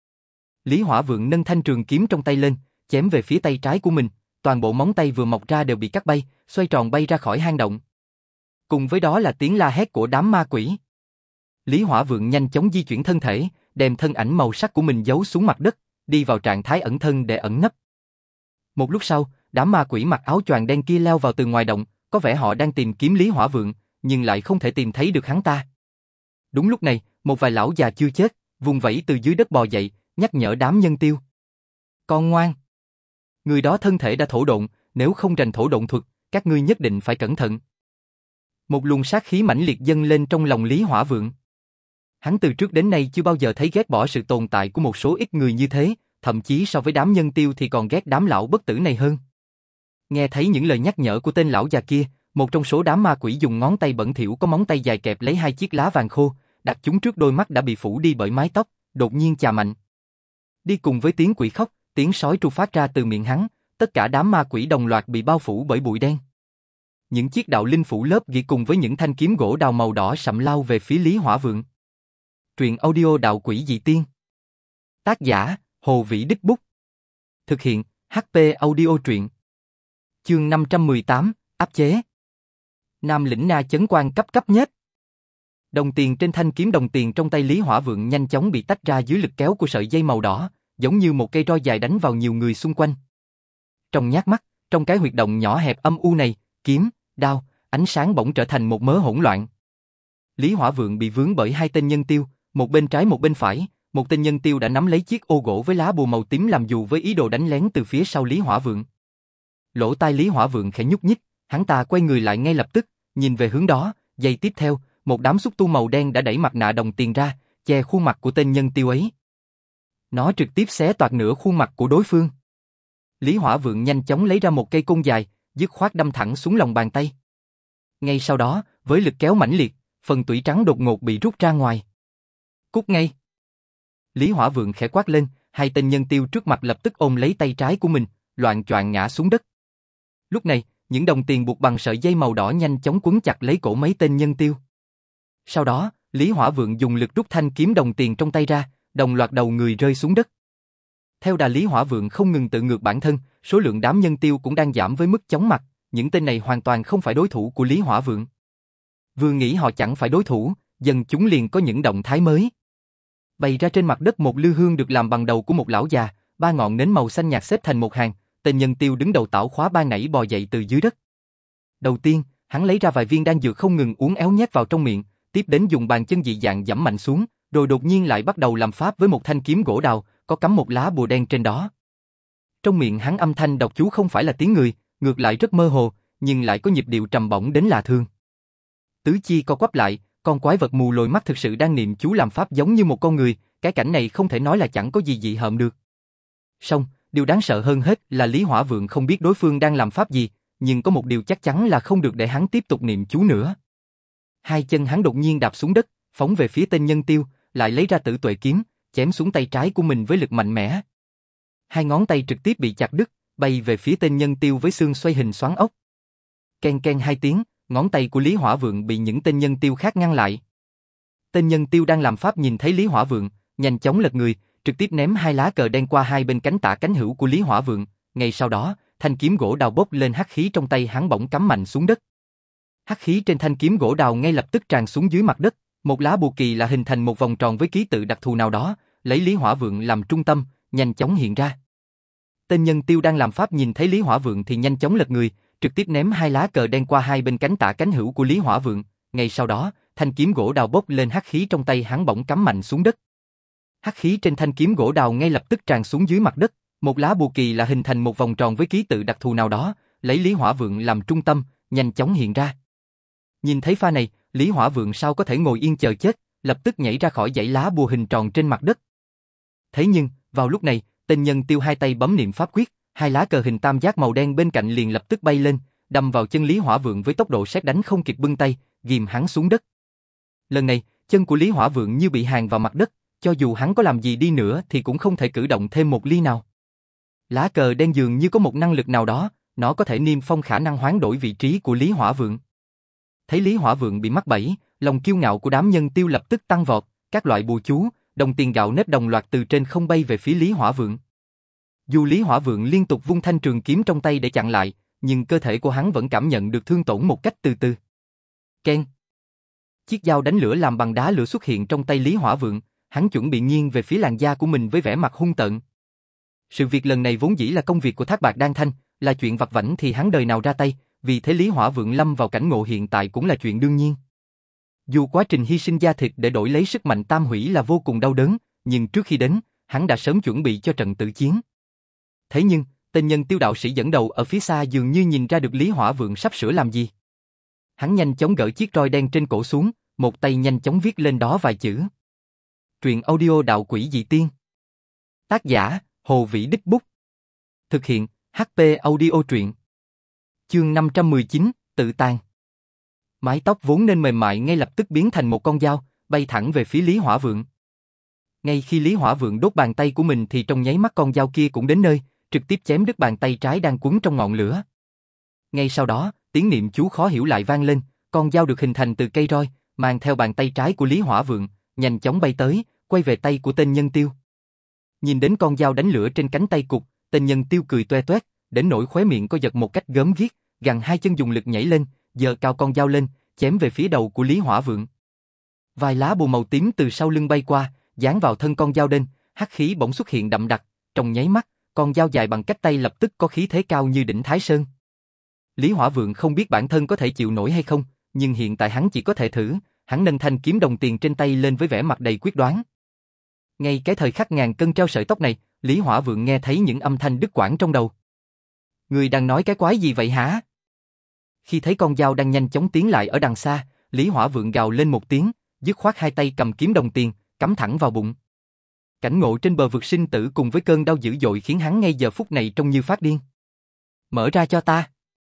Lý Hỏa Vượng nâng thanh trường kiếm trong tay lên, chém về phía tay trái của mình, toàn bộ móng tay vừa mọc ra đều bị cắt bay, xoay tròn bay ra khỏi hang động. Cùng với đó là tiếng la hét của đám ma quỷ. Lý Hỏa Vượng nhanh chóng di chuyển thân thể, đem thân ảnh màu sắc của mình giấu xuống mặt đất, đi vào trạng thái ẩn thân để ẩn nấp. Một lúc sau, đám ma quỷ mặc áo choàng đen kia leo vào từ ngoài động, có vẻ họ đang tìm kiếm Lý Hỏa Vượng, nhưng lại không thể tìm thấy được hắn ta. Đúng lúc này, một vài lão già chưa chết, vùng vẫy từ dưới đất bò dậy, nhắc nhở đám nhân tiêu. Con ngoan! Người đó thân thể đã thổ độn, nếu không rành thổ độn thuật, các ngươi nhất định phải cẩn thận. Một luồng sát khí mãnh liệt dâng lên trong lòng Lý Hỏa Vượng. Hắn từ trước đến nay chưa bao giờ thấy ghét bỏ sự tồn tại của một số ít người như thế, thậm chí so với đám nhân tiêu thì còn ghét đám lão bất tử này hơn. Nghe thấy những lời nhắc nhở của tên lão già kia, một trong số đám ma quỷ dùng ngón tay bẩn thỉu có móng tay dài kẹp lấy hai chiếc lá vàng khô, đặt chúng trước đôi mắt đã bị phủ đi bởi mái tóc, đột nhiên chà mạnh. Đi cùng với tiếng quỷ khóc, tiếng sói tru phát ra từ miệng hắn, tất cả đám ma quỷ đồng loạt bị bao phủ bởi bụi đen. Những chiếc đạo linh phủ lớp gỉ cùng với những thanh kiếm gỗ đào màu đỏ sậm lao về phía Lý Hỏa Vượng. Truyện audio Đạo Quỷ Dị Tiên. Tác giả: Hồ Vĩ Đích Bút. Thực hiện: hát pê Audio Truyện. Chương năm trăm mười tám, áp chế. Nam lĩnh Na chấn quan cấp cấp nhất. Đồng tiền trên thanh kiếm đồng tiền trong tay Lý Hỏa Vượng nhanh chóng bị tách ra dưới lực kéo của sợi dây màu đỏ, giống như một cây roi dài đánh vào nhiều người xung quanh. Trong nhát mắt, trong cái huyệt động nhỏ hẹp âm u này, kiếm, đao, ánh sáng bỗng trở thành một mớ hỗn loạn. Lý Hỏa Vượng bị vướng bởi hai tên nhân tiêu, một bên trái một bên phải, một tên nhân tiêu đã nắm lấy chiếc ô gỗ với lá bùa màu tím làm dù với ý đồ đánh lén từ phía sau Lý Hỏa Vượng. Lỗ tai Lý Hỏa Vượng khẽ nhúc nhích, hắn ta quay người lại ngay lập tức, nhìn về hướng đó, giây tiếp theo, một đám xúc tu màu đen đã đẩy mặt nạ đồng tiền ra, che khuôn mặt của tên nhân tiêu ấy. Nó trực tiếp xé toạc nửa khuôn mặt của đối phương. Lý Hỏa Vượng nhanh chóng lấy ra một cây côn dài, dứt khoát đâm thẳng xuống lòng bàn tay. Ngay sau đó, với lực kéo mãnh liệt, phần tủy trắng đột ngột bị rút ra ngoài. Cút ngay! Lý Hỏa Vượng khẽ quát lên, hai tên nhân tiêu trước mặt lập tức ôm lấy tay trái của mình, loạng choạng ngã xuống đất. Lúc này, những đồng tiền buộc bằng sợi dây màu đỏ nhanh chóng quấn chặt lấy cổ mấy tên nhân tiêu. Sau đó, Lý Hỏa Vượng dùng lực rút thanh kiếm đồng tiền trong tay ra, đồng loạt đầu người rơi xuống đất. Theo đà Lý Hỏa Vượng không ngừng tự ngược bản thân, số lượng đám nhân tiêu cũng đang giảm với mức chóng mặt, những tên này hoàn toàn không phải đối thủ của Lý Hỏa Vượng. Vừa nghĩ họ chẳng phải đối thủ, dần chúng liền có những động thái mới. Bày ra trên mặt đất một lư hương được làm bằng đầu của một lão già, ba ngọn nến màu xanh nhạt xếp thành một hàng, tên nhân tiêu đứng đầu tảo khóa ban nãy bò dậy từ dưới đất. Đầu tiên, hắn lấy ra vài viên đan dược không ngừng uống éo nhét vào trong miệng, tiếp đến dùng bàn chân dị dạng giẫm mạnh xuống, rồi đột nhiên lại bắt đầu làm pháp với một thanh kiếm gỗ đào, có cắm một lá bùa đen trên đó. Trong miệng hắn âm thanh đọc chú không phải là tiếng người, ngược lại rất mơ hồ, nhưng lại có nhịp điệu trầm bổng đến lạ thường. Tứ chi co quắp lại, con quái vật mù lồi mắt thực sự đang niệm chú làm pháp giống như một con người, cái cảnh này không thể nói là chẳng có gì dị hợm được. Song, điều đáng sợ hơn hết là Lý Hỏa Vượng không biết đối phương đang làm pháp gì, nhưng có một điều chắc chắn là không được để hắn tiếp tục niệm chú nữa. Hai chân hắn đột nhiên đạp xuống đất, phóng về phía tên nhân tiêu, lại lấy ra Tử Tuệ kiếm, chém xuống tay trái của mình với lực mạnh mẽ. Hai ngón tay trực tiếp bị chặt đứt, bay về phía tên nhân tiêu với xương xoay hình xoắn ốc. Ken ken hai tiếng, ngón tay của Lý Hỏa Vượng bị những tên nhân tiêu khác ngăn lại. Tên nhân tiêu đang làm pháp nhìn thấy Lý Hỏa Vượng, nhanh chóng lật người, trực tiếp ném hai lá cờ đen qua hai bên cánh tả cánh hữu của Lý Hỏa Vượng. Ngay sau đó, thanh kiếm gỗ đào bốc lên hắc khí trong tay hắn bỗng cắm mạnh xuống đất. Hắc khí trên thanh kiếm gỗ đào ngay lập tức tràn xuống dưới mặt đất, một lá bùa kỳ lạ hình thành một vòng tròn với ký tự đặc thù nào đó, lấy Lý Hỏa Vượng làm trung tâm, nhanh chóng hiện ra. Tên nhân tiêu đang làm pháp nhìn thấy Lý Hỏa Vượng thì nhanh chóng lật người, trực tiếp ném hai lá cờ đen qua hai bên cánh tả cánh hữu của Lý Hỏa Vượng. Ngay sau đó, thanh kiếm gỗ đào bốc lên hắc khí trong tay hắn bỗng cắm mạnh xuống đất. Hắc khí trên thanh kiếm gỗ đào ngay lập tức tràn xuống dưới mặt đất, một lá bùa kỳ lạ hình thành một vòng tròn với ký tự đặc thù nào đó, lấy Lý Hỏa Vượng làm trung tâm, nhanh chóng hiện ra. Nhìn thấy pha này, Lý Hỏa Vượng sao có thể ngồi yên chờ chết, lập tức nhảy ra khỏi dãy lá bùa hình tròn trên mặt đất. Thế nhưng, vào lúc này, tên nhân tiêu hai tay bấm niệm pháp quyết, hai lá cờ hình tam giác màu đen bên cạnh liền lập tức bay lên, đâm vào chân Lý Hỏa Vượng với tốc độ sét đánh không kịp bưng tay, ghìm hắn xuống đất. Lần này, chân của Lý Hỏa Vượng như bị hàn vào mặt đất, cho dù hắn có làm gì đi nữa thì cũng không thể cử động thêm một ly nào. Lá cờ đen dường như có một năng lực nào đó, nó có thể niêm phong khả năng hoán đổi vị trí của Lý Hỏa Vượng. Thấy Lý Hỏa Vượng bị mắc bẫy, lòng kiêu ngạo của đám nhân tiêu lập tức tăng vọt, các loại bùa chú, đồng tiền gạo nếp đồng loạt từ trên không bay về phía Lý Hỏa Vượng. Dù Lý Hỏa Vượng liên tục vung thanh trường kiếm trong tay để chặn lại, nhưng cơ thể của hắn vẫn cảm nhận được thương tổn một cách từ từ. Keng. Chiếc dao đánh lửa làm bằng đá lửa xuất hiện trong tay Lý Hỏa Vượng, hắn chuẩn bị nghiêng về phía làn da của mình với vẻ mặt hung tợn. Sự việc lần này vốn dĩ là công việc của Thác Bạt Đan Thanh, là chuyện vặt vãnh thì hắn đời nào ra tay, vì thế Lý Hỏa Vượng lâm vào cảnh ngộ hiện tại cũng là chuyện đương nhiên. Dù quá trình hy sinh da thịt để đổi lấy sức mạnh tam hủy là vô cùng đau đớn, nhưng trước khi đến, hắn đã sớm chuẩn bị cho trận tử chiến. Thế nhưng, tên nhân tiêu đạo sĩ dẫn đầu ở phía xa dường như nhìn ra được Lý Hỏa Vượng sắp sửa làm gì. Hắn nhanh chóng gỡ chiếc roi đen trên cổ xuống, một tay nhanh chóng viết lên đó vài chữ. Truyện audio đạo quỷ dị tiên. Tác giả, Hồ Vĩ Đích Bút. Thực hiện, hát pê Audio truyện. Chương năm trăm mười chín, tự tàn. Mái tóc vốn nên mềm mại ngay lập tức biến thành một con dao, bay thẳng về phía Lý Hỏa Vượng. Ngay khi Lý Hỏa Vượng đốt bàn tay của mình thì trong nháy mắt con dao kia cũng đến nơi, trực tiếp chém đứt bàn tay trái đang quấn trong ngọn lửa. Ngay sau đó, tiếng niệm chú khó hiểu lại vang lên, con dao được hình thành từ cây roi, mang theo bàn tay trái của Lý Hỏa Vượng, nhanh chóng bay tới, quay về tay của tên nhân tiêu. Nhìn đến con dao đánh lửa trên cánh tay cụt, tên nhân tiêu cười toe toét, đến nỗi khóe miệng có giật một cách gớm ghiếc, gằn hai chân dùng lực nhảy lên, giơ cao con dao lên, chém về phía đầu của Lý Hỏa Vượng. Vài lá bùa màu tím từ sau lưng bay qua, dán vào thân con dao đen, hắc khí bỗng xuất hiện đậm đặc, trong nháy mắt, con dao dài bằng cách tay lập tức có khí thế cao như đỉnh Thái Sơn. Lý Hỏa Vượng không biết bản thân có thể chịu nổi hay không, nhưng hiện tại hắn chỉ có thể thử, hắn nâng thanh kiếm đồng tiền trên tay lên với vẻ mặt đầy quyết đoán. Ngay cái thời khắc ngàn cân treo sợi tóc này, Lý Hỏa Vượng nghe thấy những âm thanh đứt quãng trong đầu. Người đang nói cái quái gì vậy hả? Khi thấy con dao đang nhanh chóng tiến lại ở đằng xa, Lý Hỏa Vượng gào lên một tiếng, dứt khoát hai tay cầm kiếm đồng tiền, cắm thẳng vào bụng. Cảnh ngộ trên bờ vực sinh tử cùng với cơn đau dữ dội khiến hắn ngay giờ phút này trông như phát điên. Mở ra cho ta.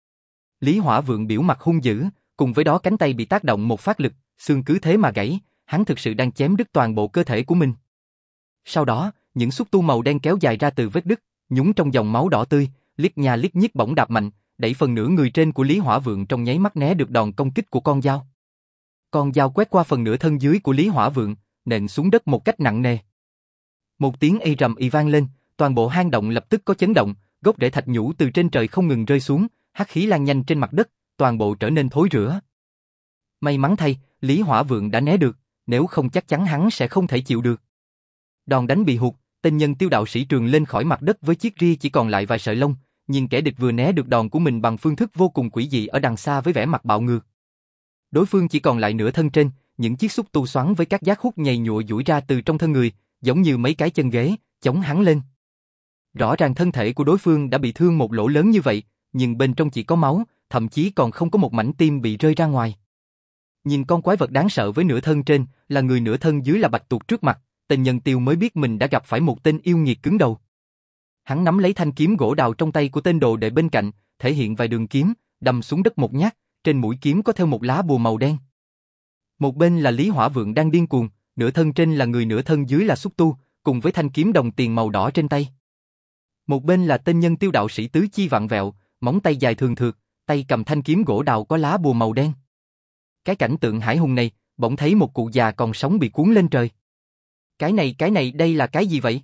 Lý Hỏa Vượng biểu mặt hung dữ, cùng với đó cánh tay bị tác động một phát lực, xương cứ thế mà gãy, hắn thực sự đang chém đứt toàn bộ cơ thể của mình. Sau đó, những xúc tu màu đen kéo dài ra từ vết đứt, nhúng trong dòng máu đỏ tươi, liếc nha liếc nhíp bỗng đạp mạnh, đẩy phần nửa người trên của Lý Hỏa Vượng trong nháy mắt né được đòn công kích của con dao. Con dao quét qua phần nửa thân dưới của Lý Hỏa Vượng, nện xuống đất một cách nặng nề. Một tiếng ây rầm ì vang lên, toàn bộ hang động lập tức có chấn động, gốc rễ thạch nhũ từ trên trời không ngừng rơi xuống, hắc khí lan nhanh trên mặt đất, toàn bộ trở nên thối rữa. May mắn thay, Lý Hỏa Vượng đã né được, nếu không chắc chắn hắn sẽ không thể chịu được. Đòn đánh bị hụt, tên nhân tiêu đạo sĩ trườn lên khỏi mặt đất với chiếc ria chỉ còn lại vài sợi lông, nhưng kẻ địch vừa né được đòn của mình bằng phương thức vô cùng quỷ dị ở đằng xa với vẻ mặt bạo ngược. Đối phương chỉ còn lại nửa thân trên, những chiếc xúc tu xoắn với các giác hút nhầy nhụa duỗi ra từ trong thân người, giống như mấy cái chân ghế, chống hắn lên. Rõ ràng thân thể của đối phương đã bị thương một lỗ lớn như vậy, nhưng bên trong chỉ có máu, thậm chí còn không có một mảnh tim bị rơi ra ngoài. Nhìn con quái vật đáng sợ với nửa thân trên, là người nửa thân dưới là bạch tuộc trước mặt, tên nhân tiêu mới biết mình đã gặp phải một tên yêu nghiệt cứng đầu. Hắn nắm lấy thanh kiếm gỗ đào trong tay của tên đồ đệ bên cạnh, thể hiện vài đường kiếm, đâm xuống đất một nhát, trên mũi kiếm có theo một lá bùa màu đen. Một bên là Lý Hỏa Vượng đang điên cuồng, nửa thân trên là người nửa thân dưới là xúc tu, cùng với thanh kiếm đồng tiền màu đỏ trên tay. Một bên là tên nhân tiêu đạo sĩ tứ chi vặn vẹo, móng tay dài thường thượt, tay cầm thanh kiếm gỗ đào có lá bùa màu đen. Cái cảnh tượng hải hùng này, bỗng thấy một cụ già còn sống bị cuốn lên trời. Cái này cái này đây là cái gì vậy?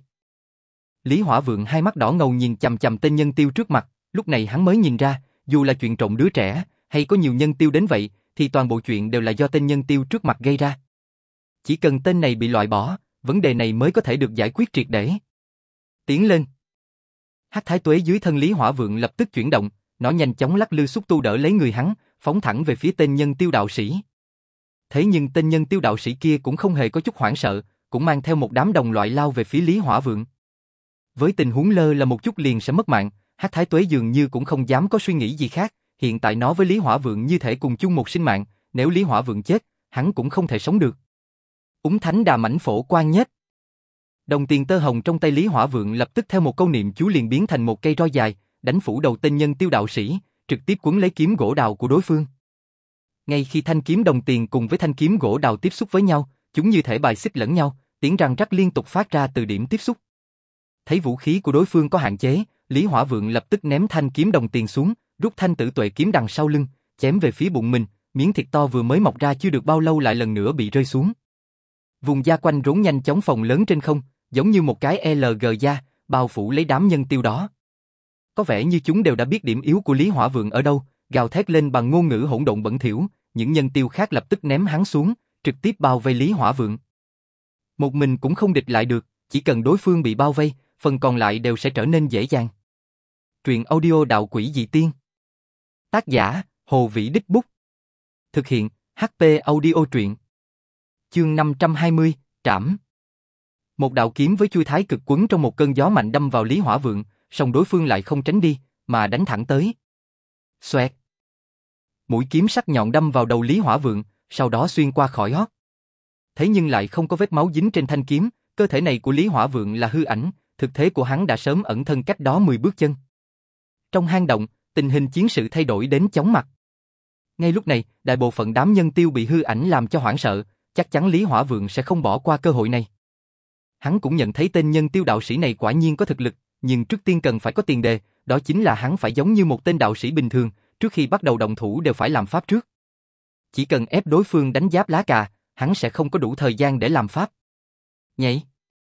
Lý Hỏa Vượng hai mắt đỏ ngầu nhìn chằm chằm tên nhân tiêu trước mặt, lúc này hắn mới nhìn ra, dù là chuyện trộm đứa trẻ, hay có nhiều nhân tiêu đến vậy, thì toàn bộ chuyện đều là do tên nhân tiêu trước mặt gây ra. Chỉ cần tên này bị loại bỏ, vấn đề này mới có thể được giải quyết triệt để. Tiến lên. Hắc Thái Tuế dưới thân Lý Hỏa Vượng lập tức chuyển động, nó nhanh chóng lắc lư xúc tu đỡ lấy người hắn, phóng thẳng về phía tên nhân tiêu đạo sĩ. Thế nhưng tên nhân tiêu đạo sĩ kia cũng không hề có chút hoảng sợ, cũng mang theo một đám đồng loại lao về phía Lý Hỏa Vượng. Với tình huống lơ là một chút liền sẽ mất mạng, Hắc Thái Tuế dường như cũng không dám có suy nghĩ gì khác, hiện tại nó với Lý Hỏa Vượng như thể cùng chung một sinh mạng, nếu Lý Hỏa Vượng chết, hắn cũng không thể sống được. Úng Thánh Đà Mãnh Phổ Quan Nhất. Đồng tiền tơ hồng trong tay Lý Hỏa Vượng lập tức theo một câu niệm chú liền biến thành một cây roi dài, đánh phủ đầu tên nhân tiêu đạo sĩ, trực tiếp quấn lấy kiếm gỗ đào của đối phương. Ngay khi thanh kiếm đồng tiền cùng với thanh kiếm gỗ đào tiếp xúc với nhau, chúng như thể bài xích lẫn nhau, tiếng răng rắc liên tục phát ra từ điểm tiếp xúc. Thấy vũ khí của đối phương có hạn chế, Lý Hỏa Vượng lập tức ném thanh kiếm đồng tiền xuống, rút thanh tử tuệ kiếm đằng sau lưng, chém về phía bụng mình, miếng thịt to vừa mới mọc ra chưa được bao lâu lại lần nữa bị rơi xuống. Vùng da quanh rốn nhanh chóng phồng lớn trên không, giống như một cái lờ giê da, bao phủ lấy đám nhân tiêu đó. Có vẻ như chúng đều đã biết điểm yếu của Lý Hỏa Vượng ở đâu, gào thét lên bằng ngôn ngữ hỗn độn bẩn thỉu, những nhân tiêu khác lập tức ném hắn xuống, trực tiếp bao vây Lý Hỏa Vượng. Một mình cũng không địch lại được, chỉ cần đối phương bị bao vây, phần còn lại đều sẽ trở nên dễ dàng. Truyện audio Đạo Quỷ Dị Tiên. Tác giả: Hồ Vĩ Đích Bút. Thực hiện: hát pê Audio Truyện. Chương năm trăm hai mươi, Trảm. Một đạo kiếm với chui thái cực quấn trong một cơn gió mạnh đâm vào Lý Hỏa Vượng, song đối phương lại không tránh đi, mà đánh thẳng tới. Xoẹt. Mũi kiếm sắc nhọn đâm vào đầu Lý Hỏa Vượng, sau đó xuyên qua khỏi hót. Thế nhưng lại không có vết máu dính trên thanh kiếm, cơ thể này của Lý Hỏa Vượng là hư ảnh, thực thế của hắn đã sớm ẩn thân cách đó mười bước chân. Trong hang động, tình hình chiến sự thay đổi đến chóng mặt. Ngay lúc này, đại bộ phận đám nhân tiêu bị hư ảnh làm cho hoảng sợ, chắc chắn Lý Hỏa Vượng sẽ không bỏ qua cơ hội này. Hắn cũng nhận thấy tên nhân tiêu đạo sĩ này quả nhiên có thực lực, nhưng trước tiên cần phải có tiền đề, đó chính là hắn phải giống như một tên đạo sĩ bình thường, trước khi bắt đầu động thủ đều phải làm pháp trước. Chỉ cần ép đối phương đánh giáp lá cà, hắn sẽ không có đủ thời gian để làm pháp. Nhảy.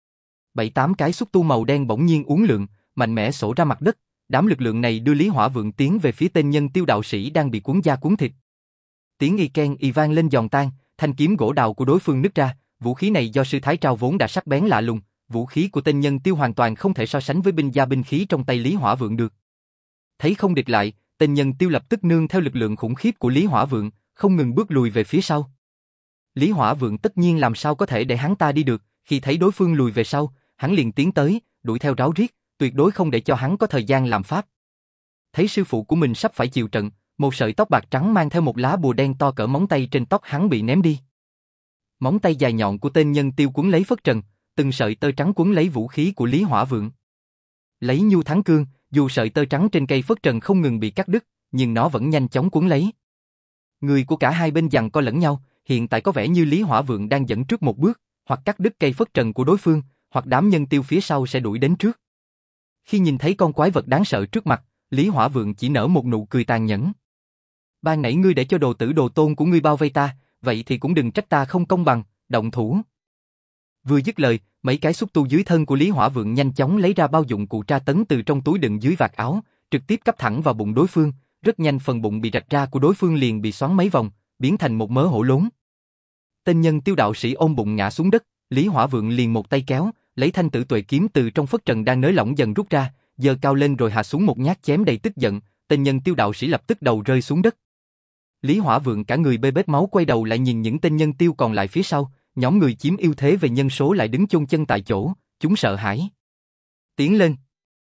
Bảy tám cái xúc tu màu đen bỗng nhiên uốn lượn, mạnh mẽ xổ ra mặt đất, đám lực lượng này đưa Lý Hỏa Vượng tiến về phía tên nhân tiêu đạo sĩ đang bị cuốn da cuốn thịt. Tiếng y ken y vang lên giòn tan, thanh kiếm gỗ đào của đối phương nứt ra, vũ khí này do sư thái trao vốn đã sắc bén lạ lùng, vũ khí của tên nhân tiêu hoàn toàn không thể so sánh với binh gia binh khí trong tay Lý Hỏa Vượng được. Thấy không địch lại, tên nhân tiêu lập tức nương theo lực lượng khủng khiếp của Lý Hỏa Vượng, không ngừng bước lùi về phía sau. Lý Hỏa Vượng tất nhiên làm sao có thể để hắn ta đi được, khi thấy đối phương lùi về sau, hắn liền tiến tới, đuổi theo ráo riết, tuyệt đối không để cho hắn có thời gian làm pháp. Thấy sư phụ của mình sắp phải chịu trận, một sợi tóc bạc trắng mang theo một lá bùa đen to cỡ móng tay trên tóc hắn bị ném đi. Móng tay dài nhọn của tên nhân tiêu cuốn lấy phất trần, từng sợi tơ trắng cuốn lấy vũ khí của Lý Hỏa Vượng. Lấy nhu thắng cương, dù sợi tơ trắng trên cây phất trần không ngừng bị cắt đứt, nhưng nó vẫn nhanh chóng cuốn lấy. Người của cả hai bên giằng co lẫn nhau, hiện tại có vẻ như Lý Hỏa Vượng đang dẫn trước một bước, hoặc cắt đứt cây phất trần của đối phương, hoặc đám nhân tiêu phía sau sẽ đuổi đến trước. Khi nhìn thấy con quái vật đáng sợ trước mặt, Lý Hỏa Vượng chỉ nở một nụ cười tàn nhẫn. Ban nãy ngươi để cho đồ tử đồ tôn của ngươi bao vây ta, vậy thì cũng đừng trách ta không công bằng, động thủ. Vừa dứt lời, mấy cái xúc tu dưới thân của Lý Hỏa Vượng nhanh chóng lấy ra bao dụng cụ tra tấn từ trong túi đựng dưới vạt áo, trực tiếp cắm thẳng vào bụng đối phương, rất nhanh phần bụng bị rạch ra của đối phương liền bị xoắn mấy vòng, biến thành một mớ hổ lốn. Tên nhân tiêu đạo sĩ ôm bụng ngã xuống đất, Lý Hỏa Vượng liền một tay kéo, lấy thanh tử tuệ kiếm từ trong phất trần đang nới lỏng dần rút ra, giơ cao lên rồi hạ xuống một nhát chém đầy tức giận, tên nhân tiêu đạo sĩ lập tức đầu rơi xuống đất. Lý Hỏa Vượng cả người bê bết máu quay đầu lại nhìn những tên nhân tiêu còn lại phía sau, nhóm người chiếm ưu thế về nhân số lại đứng chôn chân tại chỗ, chúng sợ hãi. Tiến lên.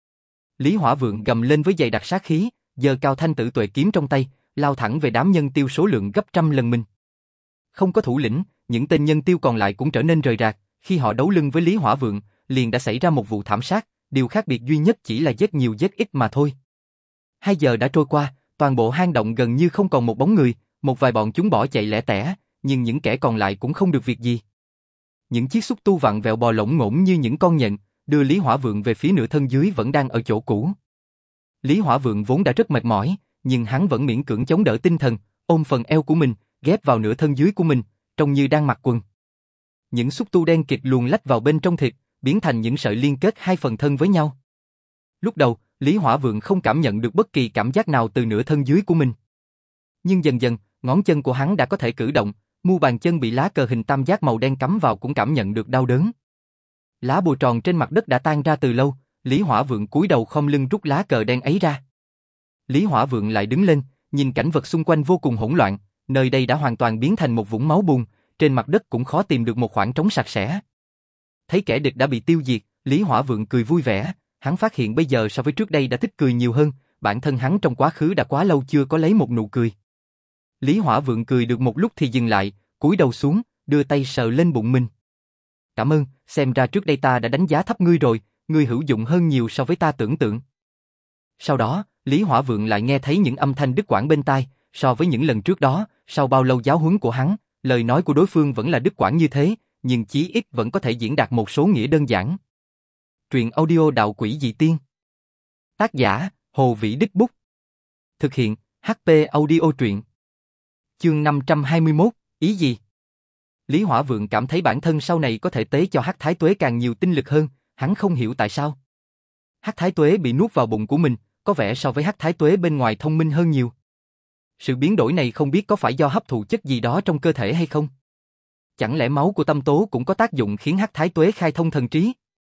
Lý Hỏa Vượng gầm lên với dày đặc sát khí, giơ cao thanh tử tuệ kiếm trong tay, lao thẳng về đám nhân tiêu số lượng gấp trăm lần mình. Không có thủ lĩnh, những tên nhân tiêu còn lại cũng trở nên rời rạc, khi họ đấu lưng với Lý Hỏa Vượng, liền đã xảy ra một vụ thảm sát, điều khác biệt duy nhất chỉ là giết nhiều giết ít mà thôi. Hai giờ đã trôi qua, toàn bộ hang động gần như không còn một bóng người, một vài bọn chúng bỏ chạy lẻ tẻ, nhưng những kẻ còn lại cũng không được việc gì. Những chiếc xúc tu vặn vẹo bò lổn ngổn như những con nhện, đưa Lý Hỏa Vượng về phía nửa thân dưới vẫn đang ở chỗ cũ. Lý Hỏa Vượng vốn đã rất mệt mỏi, nhưng hắn vẫn miễn cưỡng chống đỡ tinh thần, ôm phần eo của mình, ghép vào nửa thân dưới của mình, trông như đang mặc quần. Những xúc tu đen kịt luồn lách vào bên trong thịt, biến thành những sợi liên kết hai phần thân với nhau. Lúc đầu, Lý Hỏa Vượng không cảm nhận được bất kỳ cảm giác nào từ nửa thân dưới của mình. Nhưng dần dần, ngón chân của hắn đã có thể cử động, mu bàn chân bị lá cờ hình tam giác màu đen cắm vào cũng cảm nhận được đau đớn. Lá bùa tròn trên mặt đất đã tan ra từ lâu, Lý Hỏa Vượng cúi đầu khom lưng rút lá cờ đen ấy ra. Lý Hỏa Vượng lại đứng lên, nhìn cảnh vật xung quanh vô cùng hỗn loạn, nơi đây đã hoàn toàn biến thành một vũng máu bùn, trên mặt đất cũng khó tìm được một khoảng trống sạch sẽ. Thấy kẻ địch đã bị tiêu diệt, Lý Hỏa Vượng cười vui vẻ, hắn phát hiện bây giờ so với trước đây đã thích cười nhiều hơn, bản thân hắn trong quá khứ đã quá lâu chưa có lấy một nụ cười. Lý Hỏa Vượng cười được một lúc thì dừng lại, cúi đầu xuống, đưa tay sờ lên bụng mình. Cảm ơn, xem ra trước đây ta đã đánh giá thấp ngươi rồi, ngươi hữu dụng hơn nhiều so với ta tưởng tượng. Sau đó, Lý Hỏa Vượng lại nghe thấy những âm thanh đứt quãng bên tai, so với những lần trước đó, sau bao lâu giáo huấn của hắn, lời nói của đối phương vẫn là đứt quãng như thế, nhưng chí ít vẫn có thể diễn đạt một số nghĩa đơn giản. Truyện audio Đạo Quỷ Dị Tiên. Tác giả: Hồ Vĩ Đích Bút. Thực hiện: hát pê Audio Truyện. Chương năm trăm hai mươi mốt, ý gì? Lý Hỏa Vượng cảm thấy bản thân sau này có thể tế cho Hắc Thái Tuế càng nhiều tinh lực hơn, hắn không hiểu tại sao. Hắc Thái Tuế bị nuốt vào bụng của mình, có vẻ so với Hắc Thái Tuế bên ngoài thông minh hơn nhiều. Sự biến đổi này không biết có phải do hấp thụ chất gì đó trong cơ thể hay không? Chẳng lẽ máu của Tâm Tố cũng có tác dụng khiến Hắc Thái Tuế khai thông thần trí?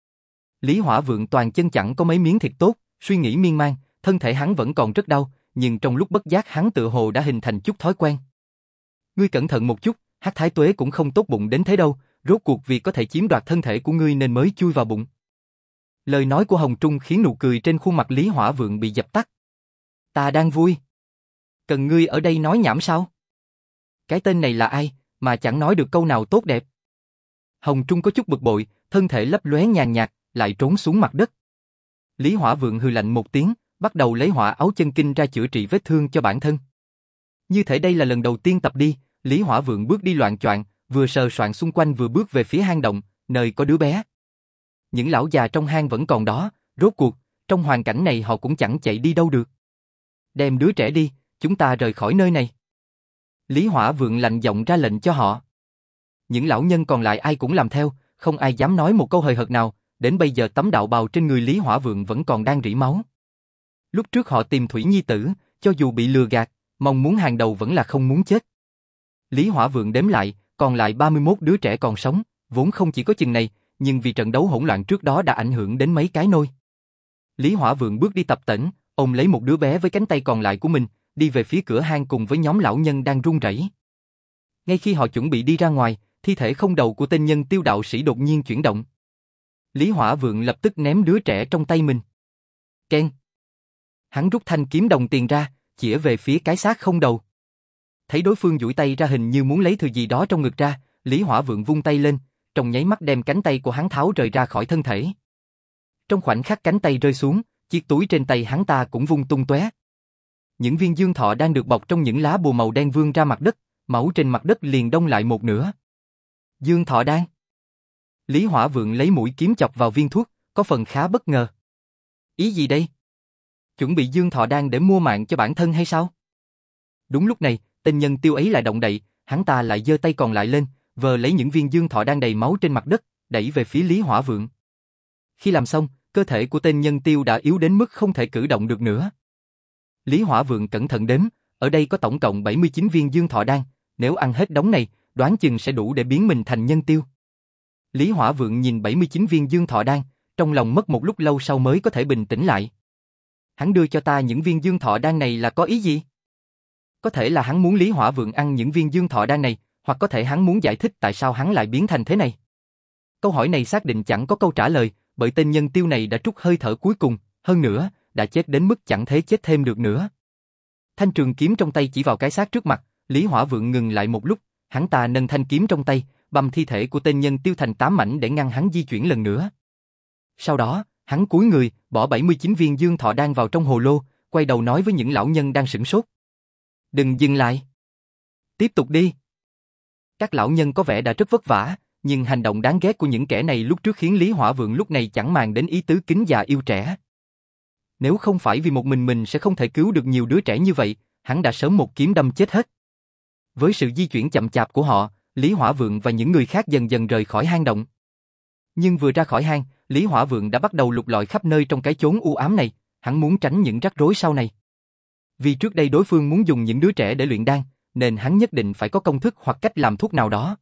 Lý Hỏa Vượng toàn chân chẳng có mấy miếng thịt tốt, suy nghĩ miên man, thân thể hắn vẫn còn rất đau, nhưng trong lúc bất giác hắn tựa hồ đã hình thành chút thói quen. Ngươi cẩn thận một chút, Hắc Thái Tuế cũng không tốt bụng đến thế đâu, rốt cuộc vì có thể chiếm đoạt thân thể của ngươi nên mới chui vào bụng. Lời nói của Hồng Trung khiến nụ cười trên khuôn mặt Lý Hỏa Vượng bị dập tắt. Ta đang vui. Cần ngươi ở đây nói nhảm sao? Cái tên này là ai, mà chẳng nói được câu nào tốt đẹp. Hồng Trung có chút bực bội, thân thể lấp lóe nhàn nhạt, lại trốn xuống mặt đất. Lý Hỏa Vượng hừ lạnh một tiếng, bắt đầu lấy hỏa áo chân kinh ra chữa trị vết thương cho bản thân. Như thể đây là lần đầu tiên tập đi, Lý Hỏa Vượng bước đi loạng choạng, vừa sờ soạng xung quanh vừa bước về phía hang động, nơi có đứa bé. Những lão già trong hang vẫn còn đó, rốt cuộc, trong hoàn cảnh này họ cũng chẳng chạy đi đâu được. Đem đứa trẻ đi, chúng ta rời khỏi nơi này. Lý Hỏa Vượng lạnh giọng ra lệnh cho họ. Những lão nhân còn lại ai cũng làm theo, không ai dám nói một câu hời hợt nào, đến bây giờ tấm đạo bào trên người Lý Hỏa Vượng vẫn còn đang rỉ máu. Lúc trước họ tìm Thủy Nhi tử, cho dù bị lừa gạt, mong muốn hàng đầu vẫn là không muốn chết. Lý Hỏa Vượng đếm lại, còn lại ba mươi mốt đứa trẻ còn sống, vốn không chỉ có chừng này, nhưng vì trận đấu hỗn loạn trước đó đã ảnh hưởng đến mấy cái nôi. Lý Hỏa Vượng bước đi tập tễnh, ôm lấy một đứa bé với cánh tay còn lại của mình, đi về phía cửa hang cùng với nhóm lão nhân đang run rẩy. Ngay khi họ chuẩn bị đi ra ngoài, thi thể không đầu của tên nhân tiêu đạo sĩ đột nhiên chuyển động. Lý Hỏa Vượng lập tức ném đứa trẻ trong tay mình. Keng. Hắn rút thanh kiếm đồng tiền ra, chĩa về phía cái xác không đầu. Thấy đối phương duỗi tay ra hình như muốn lấy thứ gì đó trong ngực ra, Lý Hỏa Vượng vung tay lên, trong nháy mắt đem cánh tay của hắn tháo rời ra khỏi thân thể. Trong khoảnh khắc cánh tay rơi xuống, chiếc túi trên tay hắn ta cũng vung tung tóe. Những viên dương thọ đang được bọc trong những lá bùa màu đen vươn ra mặt đất, máu trên mặt đất liền đông lại một nửa. Dương thọ đan. Lý Hỏa Vượng lấy mũi kiếm chọc vào viên thuốc, có phần khá bất ngờ. Ý gì đây? Chuẩn bị dương thọ đan để mua mạng cho bản thân hay sao? Đúng lúc này, tên nhân tiêu ấy lại động đậy, hắn ta lại giơ tay còn lại lên, vờ lấy những viên dương thọ đan đầy máu trên mặt đất, đẩy về phía Lý Hỏa Vượng. Khi làm xong, cơ thể của tên nhân tiêu đã yếu đến mức không thể cử động được nữa. Lý Hỏa Vượng cẩn thận đếm, ở đây có tổng cộng bảy mươi chín viên dương thọ đan, nếu ăn hết đống này, đoán chừng sẽ đủ để biến mình thành nhân tiêu. Lý Hỏa Vượng nhìn bảy mươi chín viên dương thọ đan, trong lòng mất một lúc lâu sau mới có thể bình tĩnh lại. Hắn đưa cho ta những viên dương thọ đan này là có ý gì? Có thể là hắn muốn Lý Hỏa Vượng ăn những viên dương thọ đan này, hoặc có thể hắn muốn giải thích tại sao hắn lại biến thành thế này. Câu hỏi này xác định chẳng có câu trả lời, bởi tên nhân tiêu này đã trút hơi thở cuối cùng, hơn nữa, đã chết đến mức chẳng thể chết thêm được nữa. Thanh trường kiếm trong tay chỉ vào cái xác trước mặt, Lý Hỏa Vượng ngừng lại một lúc, hắn ta nâng thanh kiếm trong tay, băm thi thể của tên nhân tiêu thành tám mảnh để ngăn hắn di chuyển lần nữa. Sau đó, hắn cúi người, bỏ bảy mươi chín viên dương thọ đan vào trong hồ lô, quay đầu nói với những lão nhân đang sửng sốt. Đừng dừng lại. Tiếp tục đi. Các lão nhân có vẻ đã rất vất vả, nhưng hành động đáng ghét của những kẻ này lúc trước khiến Lý Hỏa Vượng lúc này chẳng màng đến ý tứ kính già yêu trẻ. Nếu không phải vì một mình mình sẽ không thể cứu được nhiều đứa trẻ như vậy, hắn đã sớm một kiếm đâm chết hết. Với sự di chuyển chậm chạp của họ, Lý Hỏa Vượng và những người khác dần dần rời khỏi hang động. Nhưng vừa ra khỏi hang, Lý Hỏa Vượng đã bắt đầu lục lọi khắp nơi trong cái chốn u ám này, hắn muốn tránh những rắc rối sau này. Vì trước đây đối phương muốn dùng những đứa trẻ để luyện đan, nên hắn nhất định phải có công thức hoặc cách làm thuốc nào đó.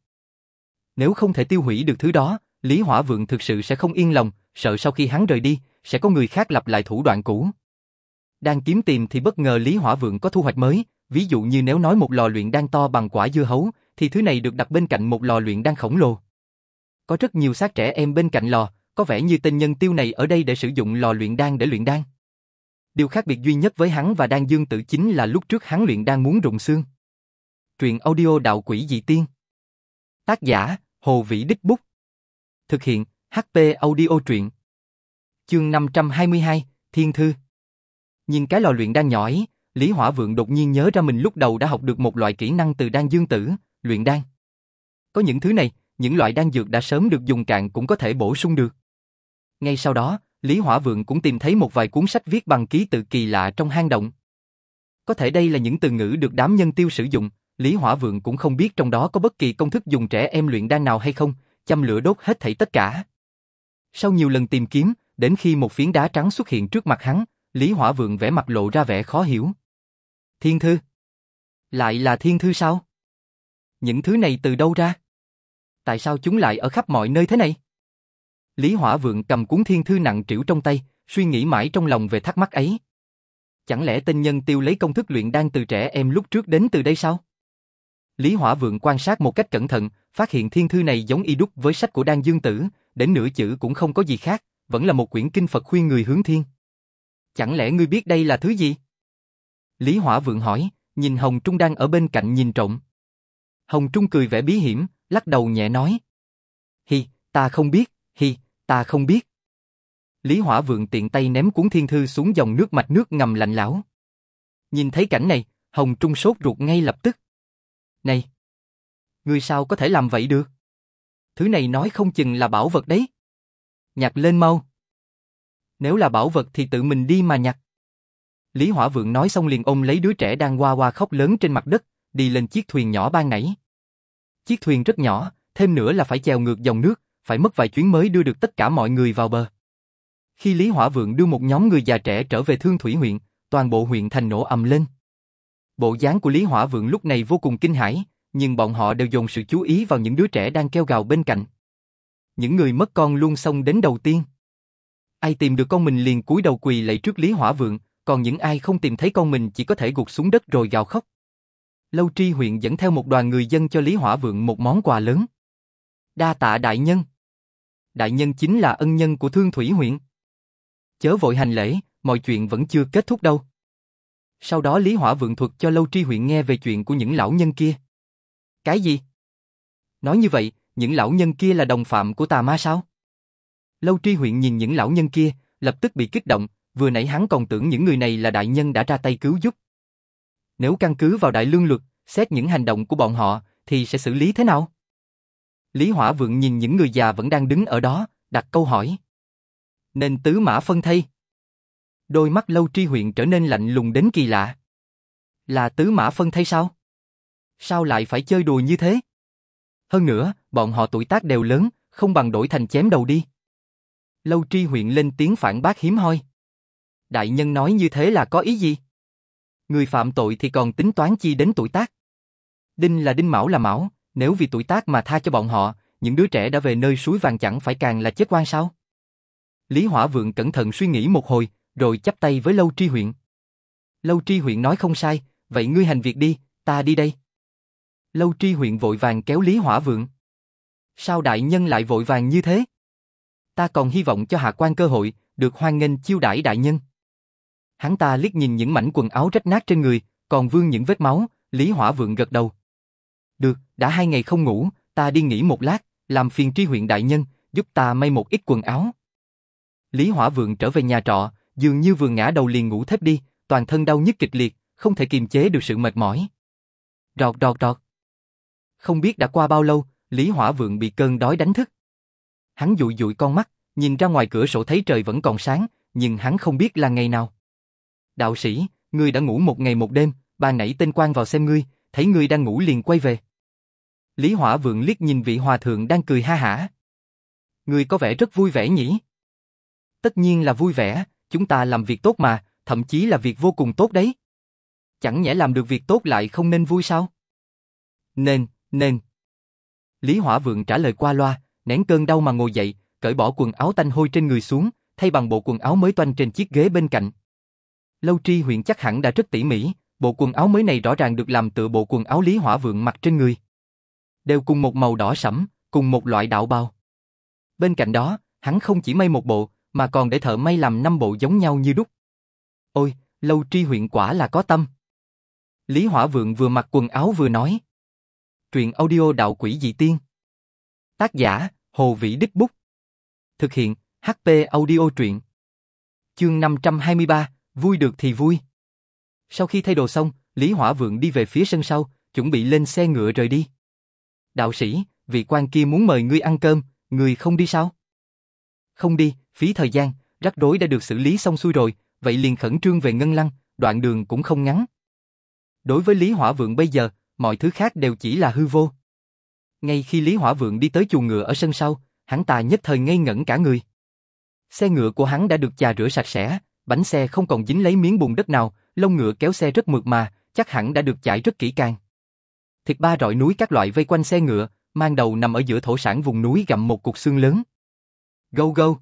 Nếu không thể tiêu hủy được thứ đó, Lý Hỏa Vượng thực sự sẽ không yên lòng, sợ sau khi hắn rời đi, sẽ có người khác lặp lại thủ đoạn cũ. Đang kiếm tìm thì bất ngờ Lý Hỏa Vượng có thu hoạch mới, ví dụ như nếu nói một lò luyện đan to bằng quả dưa hấu, thì thứ này được đặt bên cạnh một lò luyện đan khổng lồ. Có rất nhiều xác trẻ em bên cạnh lò, có vẻ như tên nhân tiêu này ở đây để sử dụng lò luyện đan để luyện đan. Điều khác biệt duy nhất với hắn và Đan Dương Tử chính là lúc trước hắn luyện đan muốn rụng xương. Truyện audio Đạo Quỷ Dị Tiên. Tác giả, Hồ Vĩ Đích Bút. Thực hiện, hát pê Audio Truyện. Chương năm trăm hai mươi hai, Thiên Thư. Nhìn cái lò luyện đan nhỏ ấy, Lý Hỏa Vượng đột nhiên nhớ ra mình lúc đầu đã học được một loại kỹ năng từ Đan Dương Tử, luyện đan. Có những thứ này, những loại đan dược đã sớm được dùng cạn cũng có thể bổ sung được. Ngay sau đó, Lý Hỏa Vượng cũng tìm thấy một vài cuốn sách viết bằng ký tự kỳ lạ trong hang động. Có thể đây là những từ ngữ được đám nhân tiêu sử dụng, Lý Hỏa Vượng cũng không biết trong đó có bất kỳ công thức dùng trẻ em luyện đan nào hay không, châm lửa đốt hết thảy tất cả. Sau nhiều lần tìm kiếm, đến khi một phiến đá trắng xuất hiện trước mặt hắn, Lý Hỏa Vượng vẻ mặt lộ ra vẻ khó hiểu. Thiên thư? Lại là thiên thư sao? Những thứ này từ đâu ra? Tại sao chúng lại ở khắp mọi nơi thế này? Lý Hỏa Vượng cầm cuốn thiên thư nặng trĩu trong tay, suy nghĩ mãi trong lòng về thắc mắc ấy. Chẳng lẽ tên nhân tiêu lấy công thức luyện đan từ trẻ em lúc trước đến từ đây sao? Lý Hỏa Vượng quan sát một cách cẩn thận, phát hiện thiên thư này giống y đúc với sách của Đan Dương Tử, đến nửa chữ cũng không có gì khác, vẫn là một quyển kinh Phật khuyên người hướng thiên. Chẳng lẽ ngươi biết đây là thứ gì? Lý Hỏa Vượng hỏi, nhìn Hồng Trung đang ở bên cạnh nhìn trộm. Hồng Trung cười vẻ bí hiểm, lắc đầu nhẹ nói. Hi, ta không biết, hi, ta không biết. Lý Hỏa Vượng tiện tay ném cuốn thiên thư xuống dòng nước mạch nước ngầm lạnh lẽo. Nhìn thấy cảnh này, Hồng Trung sốt ruột ngay lập tức. Này! Ngươi sao có thể làm vậy được? Thứ này nói không chừng là bảo vật đấy. Nhặt lên mau. Nếu là bảo vật thì tự mình đi mà nhặt. Lý Hỏa Vượng nói xong liền ôm lấy đứa trẻ đang hoa hoa khóc lớn trên mặt đất, đi lên chiếc thuyền nhỏ ban nãy. Chiếc thuyền rất nhỏ, thêm nữa là phải chèo ngược dòng nước, phải mất vài chuyến mới đưa được tất cả mọi người vào bờ. Khi Lý Hỏa Vượng đưa một nhóm người già trẻ trở về Thương Thủy huyện, toàn bộ huyện thành nổ ầm lên. Bộ dáng của Lý Hỏa Vượng lúc này vô cùng kinh hãi, nhưng bọn họ đều dồn sự chú ý vào những đứa trẻ đang kêu gào bên cạnh. Những người mất con luôn xông đến đầu tiên. Ai tìm được con mình liền cúi đầu quỳ lạy trước Lý Hỏa Vượng, còn những ai không tìm thấy con mình chỉ có thể gục xuống đất rồi gào khóc. Lâu Tri huyện dẫn theo một đoàn người dân cho Lý Hỏa Vượng một món quà lớn. Đa tạ đại nhân. Đại nhân chính là ân nhân của Thương Thủy huyện. Chớ vội hành lễ, mọi chuyện vẫn chưa kết thúc đâu. Sau đó Lý Hỏa Vượng thuật cho Lâu Tri huyện nghe về chuyện của những lão nhân kia. Cái gì? Nói như vậy, những lão nhân kia là đồng phạm của tà ma sao? Lâu Tri huyện nhìn những lão nhân kia, lập tức bị kích động, vừa nãy hắn còn tưởng những người này là đại nhân đã ra tay cứu giúp. Nếu căn cứ vào đại lương luật, xét những hành động của bọn họ, thì sẽ xử lý thế nào? Lý Hỏa Vượng nhìn những người già vẫn đang đứng ở đó, đặt câu hỏi. Nên tứ mã phân thây. Đôi mắt Lâu Tri huyện trở nên lạnh lùng đến kỳ lạ. Là tứ mã phân thây sao? Sao lại phải chơi đùa như thế? Hơn nữa, bọn họ tuổi tác đều lớn, không bằng đổi thành chém đầu đi. Lâu Tri huyện lên tiếng phản bác hiếm hoi. Đại nhân nói như thế là có ý gì? Người phạm tội thì còn tính toán chi đến tuổi tác? Đinh là đinh, mão là mão, nếu vì tuổi tác mà tha cho bọn họ, những đứa trẻ đã về nơi suối vàng chẳng phải càng là chết oan sao? Lý Hỏa Vượng cẩn thận suy nghĩ một hồi, rồi chắp tay với Lâu Tri huyện. Lâu Tri huyện nói không sai, vậy ngươi hành việc đi, ta đi đây. Lâu Tri huyện vội vàng kéo Lý Hỏa Vượng. Sao đại nhân lại vội vàng như thế? Ta còn hy vọng cho hạ quan cơ hội, được hoan nghênh chiêu đãi đại nhân. Hắn ta liếc nhìn những mảnh quần áo rách nát trên người, còn vương những vết máu, Lý Hỏa Vượng gật đầu. Được, đã hai ngày không ngủ, ta đi nghỉ một lát, làm phiền Tri huyện đại nhân, giúp ta may một ít quần áo. Lý Hỏa Vượng trở về nhà trọ, dường như vừa ngã đầu liền ngủ thiếp đi, toàn thân đau nhức kịch liệt, không thể kiềm chế được sự mệt mỏi. Rọt rọt rọt. Không biết đã qua bao lâu, Lý Hỏa Vượng bị cơn đói đánh thức. Hắn dụi dụi con mắt, nhìn ra ngoài cửa sổ thấy trời vẫn còn sáng, nhưng hắn không biết là ngày nào. Đạo sĩ, ngươi đã ngủ một ngày một đêm, ban nãy tên quan vào xem ngươi, thấy ngươi đang ngủ liền quay về. Lý Hỏa Vượng liếc nhìn vị hòa thượng đang cười ha hả. Ngươi có vẻ rất vui vẻ nhỉ? Tất nhiên là vui vẻ, chúng ta làm việc tốt mà, thậm chí là việc vô cùng tốt đấy. Chẳng nhẽ làm được việc tốt lại không nên vui sao? Nên, nên. Lý Hỏa Vượng trả lời qua loa, nén cơn đau mà ngồi dậy, cởi bỏ quần áo tanh hôi trên người xuống, thay bằng bộ quần áo mới toanh trên chiếc ghế bên cạnh. Lâu Tri huyện chắc hẳn đã rất tỉ mỉ, bộ quần áo mới này rõ ràng được làm tựa bộ quần áo Lý Hỏa Vượng mặc trên người. Đều cùng một màu đỏ sẫm, cùng một loại đạo bào. Bên cạnh đó, hắn không chỉ may một bộ, mà còn để thợ may làm năm bộ giống nhau như đúc. Ôi, Lâu Tri huyện quả là có tâm. Lý Hỏa Vượng vừa mặc quần áo vừa nói. Truyện audio Đạo Quỷ Dị Tiên. Tác giả, Hồ Vĩ Đích Bút. Thực hiện, hát pê Audio truyện. Chương năm trăm hai mươi ba, vui được thì vui. Sau khi thay đồ xong, Lý Hỏa Vượng đi về phía sân sau, chuẩn bị lên xe ngựa rời đi. Đạo sĩ, vị quan kia muốn mời ngươi ăn cơm, ngươi không đi sao? Không đi, phí thời gian, rắc rối đã được xử lý xong xuôi rồi, vậy liền khẩn trương về Ngân Lăng, đoạn đường cũng không ngắn. Đối với Lý Hỏa Vượng bây giờ, mọi thứ khác đều chỉ là hư vô. Ngay khi Lý Hỏa Vượng đi tới chuồng ngựa ở sân sau, hắn ta nhất thời ngây ngẩn cả người. Xe ngựa của hắn đã được chà rửa sạch sẽ, bánh xe không còn dính lấy miếng bùn đất nào, lông ngựa kéo xe rất mượt mà, chắc hẳn đã được chải rất kỹ càng. Thịt ba rọi núi các loại vây quanh xe ngựa, mang đầu nằm ở giữa thổ sản vùng núi gặm một cục xương lớn. Gâu gâu.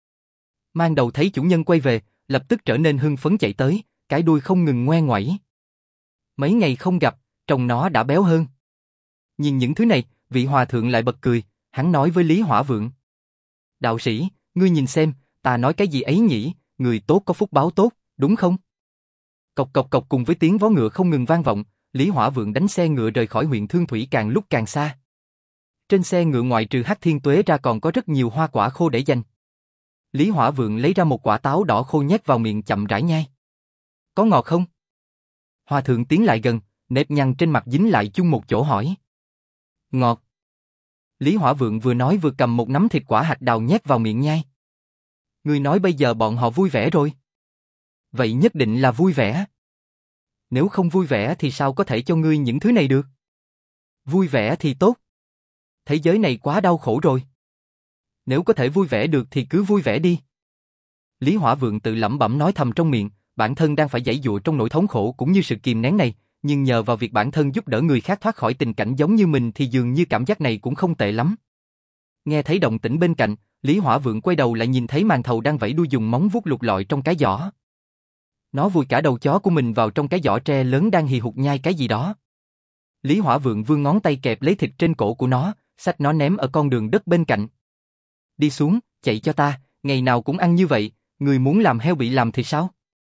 Mang đầu thấy chủ nhân quay về, lập tức trở nên hưng phấn chạy tới, cái đuôi không ngừng ngoe ngoẩy. Mấy ngày không gặp, trông nó đã béo hơn. Nhìn những thứ này, vị hòa thượng lại bật cười, hắn nói với Lý Hỏa Vượng. Đạo sĩ, ngươi nhìn xem, ta nói cái gì ấy nhỉ, người tốt có phúc báo tốt, đúng không? Cộc cộc cộc cùng với tiếng vó ngựa không ngừng vang vọng, Lý Hỏa Vượng đánh xe ngựa rời khỏi huyện Thương Thủy càng lúc càng xa. Trên xe ngựa ngoại trừ Hắc Thiên Tuế ra còn có rất nhiều hoa quả khô để dành. Lý Hỏa Vượng lấy ra một quả táo đỏ khô nhét vào miệng chậm rãi nhai. Có ngọt không? Hòa thượng tiến lại gần, nếp nhăn trên mặt dính lại chung một chỗ hỏi. Ngọt. Lý Hỏa Vượng vừa nói vừa cầm một nắm thịt quả hạch đào nhét vào miệng nhai. Ngươi nói bây giờ bọn họ vui vẻ rồi. Vậy nhất định là vui vẻ. Nếu không vui vẻ thì sao có thể cho ngươi những thứ này được? Vui vẻ thì tốt. Thế giới này quá đau khổ rồi. Nếu có thể vui vẻ được thì cứ vui vẻ đi. Lý Hỏa Vượng tự lẩm bẩm nói thầm trong miệng, bản thân đang phải giãy giụa trong nỗi thống khổ cũng như sự kìm nén này, nhưng nhờ vào việc bản thân giúp đỡ người khác thoát khỏi tình cảnh giống như mình thì dường như cảm giác này cũng không tệ lắm. Nghe thấy động tĩnh bên cạnh, Lý Hỏa Vượng quay đầu lại nhìn thấy màn thầu đang vẫy đuôi dùng móng vuốt lục lọi trong cái giỏ. Nó vùi cả đầu chó của mình vào trong cái giỏ tre lớn đang hì hục nhai cái gì đó. Lý Hỏa Vượng vươn ngón tay kẹp lấy thịt trên cổ của nó, xách nó ném ở con đường đất bên cạnh. Đi xuống, chạy cho ta, ngày nào cũng ăn như vậy, người muốn làm heo bị làm thì sao?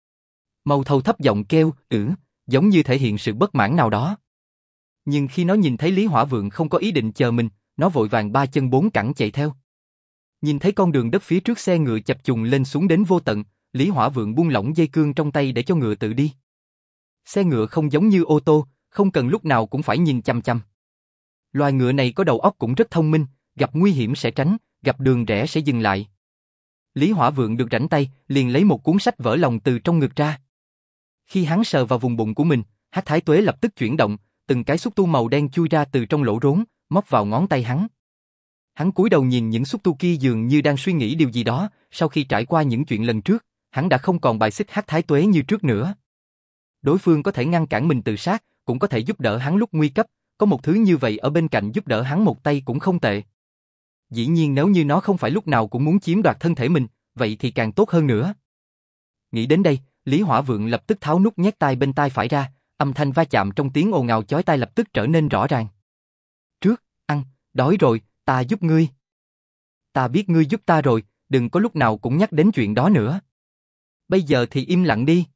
Mâu thầu thấp giọng kêu, ừ, giống như thể hiện sự bất mãn nào đó. Nhưng khi nó nhìn thấy Lý Hỏa Vượng không có ý định chờ mình, nó vội vàng ba chân bốn cẳng chạy theo. Nhìn thấy con đường đất phía trước xe ngựa chập trùng lên xuống đến vô tận, Lý Hỏa Vượng buông lỏng dây cương trong tay để cho ngựa tự đi. Xe ngựa không giống như ô tô, không cần lúc nào cũng phải nhìn chăm chăm. Loài ngựa này có đầu óc cũng rất thông minh, gặp nguy hiểm sẽ tránh, gặp đường rẽ sẽ dừng lại. Lý Hỏa Vượng được rảnh tay, liền lấy một cuốn sách vỡ lòng từ trong ngực ra. Khi hắn sờ vào vùng bụng của mình, Hắc Thái Tuế lập tức chuyển động, từng cái xúc tu màu đen chui ra từ trong lỗ rốn, móc vào ngón tay hắn. Hắn cúi đầu nhìn những xúc tu kia dường như đang suy nghĩ điều gì đó, sau khi trải qua những chuyện lần trước, hắn đã không còn bài xích Hắc Thái Tuế như trước nữa. Đối phương có thể ngăn cản mình tự sát, cũng có thể giúp đỡ hắn lúc nguy cấp, có một thứ như vậy ở bên cạnh giúp đỡ hắn một tay cũng không tệ. Dĩ nhiên nếu như nó không phải lúc nào cũng muốn chiếm đoạt thân thể mình, vậy thì càng tốt hơn nữa. Nghĩ đến đây, Lý Hỏa Vượng lập tức tháo nút nhét tai bên tai phải ra, âm thanh va chạm trong tiếng ồn ào chói tai lập tức trở nên rõ ràng. Trước, ăn, đói rồi, ta giúp ngươi. Ta biết ngươi giúp ta rồi, đừng có lúc nào cũng nhắc đến chuyện đó nữa. Bây giờ thì im lặng đi.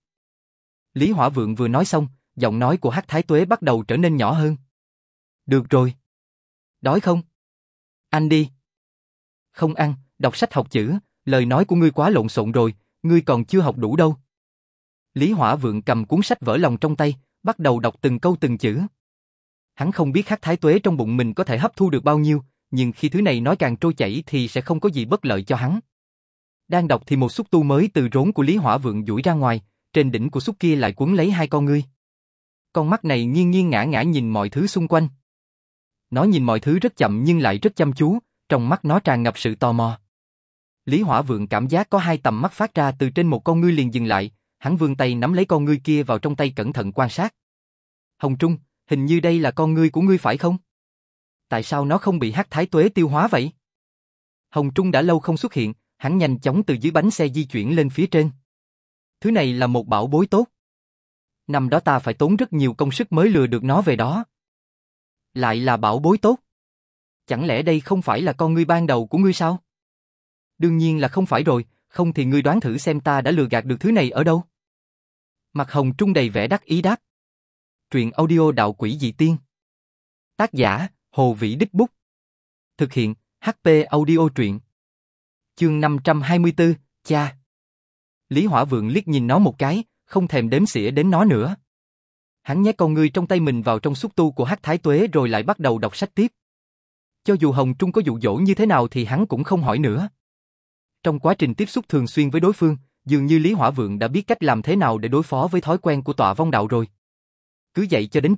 Lý Hỏa Vượng vừa nói xong, giọng nói của Hắc Thái Tuế bắt đầu trở nên nhỏ hơn. Được rồi. Đói không? Ăn đi. Không ăn, đọc sách học chữ, lời nói của ngươi quá lộn xộn rồi, ngươi còn chưa học đủ đâu. Lý Hỏa Vượng cầm cuốn sách vỡ lòng trong tay, bắt đầu đọc từng câu từng chữ. Hắn không biết Hắc Thái Tuế trong bụng mình có thể hấp thu được bao nhiêu, nhưng khi thứ này nói càng trôi chảy thì sẽ không có gì bất lợi cho hắn. Đang đọc thì một xúc tu mới từ rốn của Lý Hỏa Vượng duỗi ra ngoài, trên đỉnh của xúc kia lại quấn lấy hai con ngươi. Con mắt này nghiêng nghiêng ngã ngã nhìn mọi thứ xung quanh. Nó nhìn mọi thứ rất chậm nhưng lại rất chăm chú, trong mắt nó tràn ngập sự tò mò. Lý Hỏa Vượng cảm giác có hai tầm mắt phát ra từ trên một con ngươi liền dừng lại, hắn vươn tay nắm lấy con ngươi kia vào trong tay cẩn thận quan sát. Hồng Trung, hình như đây là con ngươi của ngươi phải không? Tại sao nó không bị Hắc Thái Tuế tiêu hóa vậy? Hồng Trung đã lâu không xuất hiện, hắn nhanh chóng từ dưới bánh xe di chuyển lên phía trên. Thứ này là một bảo bối tốt. Năm đó ta phải tốn rất nhiều công sức mới lừa được nó về đó. Lại là bảo bối tốt. Chẳng lẽ đây không phải là con ngươi ban đầu của ngươi sao? Đương nhiên là không phải rồi, không thì ngươi đoán thử xem ta đã lừa gạt được thứ này ở đâu. Mặt Hồng Trung đầy vẻ đắc ý đáp. Truyện audio Đạo Quỷ Dị Tiên. Tác giả, Hồ Vĩ Đích Bút. Thực hiện, hát pê Audio Truyện. Chương năm trăm hai mươi tư, cha. Lý Hỏa Vượng liếc nhìn nó một cái, không thèm đếm xỉa đến nó nữa. Hắn nhét con ngươi trong tay mình vào trong xúc tu của Hắc Thái Tuế rồi lại bắt đầu đọc sách tiếp. Cho dù Hồng Trung có dụ dỗ như thế nào thì hắn cũng không hỏi nữa. Trong quá trình tiếp xúc thường xuyên với đối phương, dường như Lý Hỏa Vượng đã biết cách làm thế nào để đối phó với thói quen của Tọa Vong Đạo rồi. Cứ dậy cho đến trưa,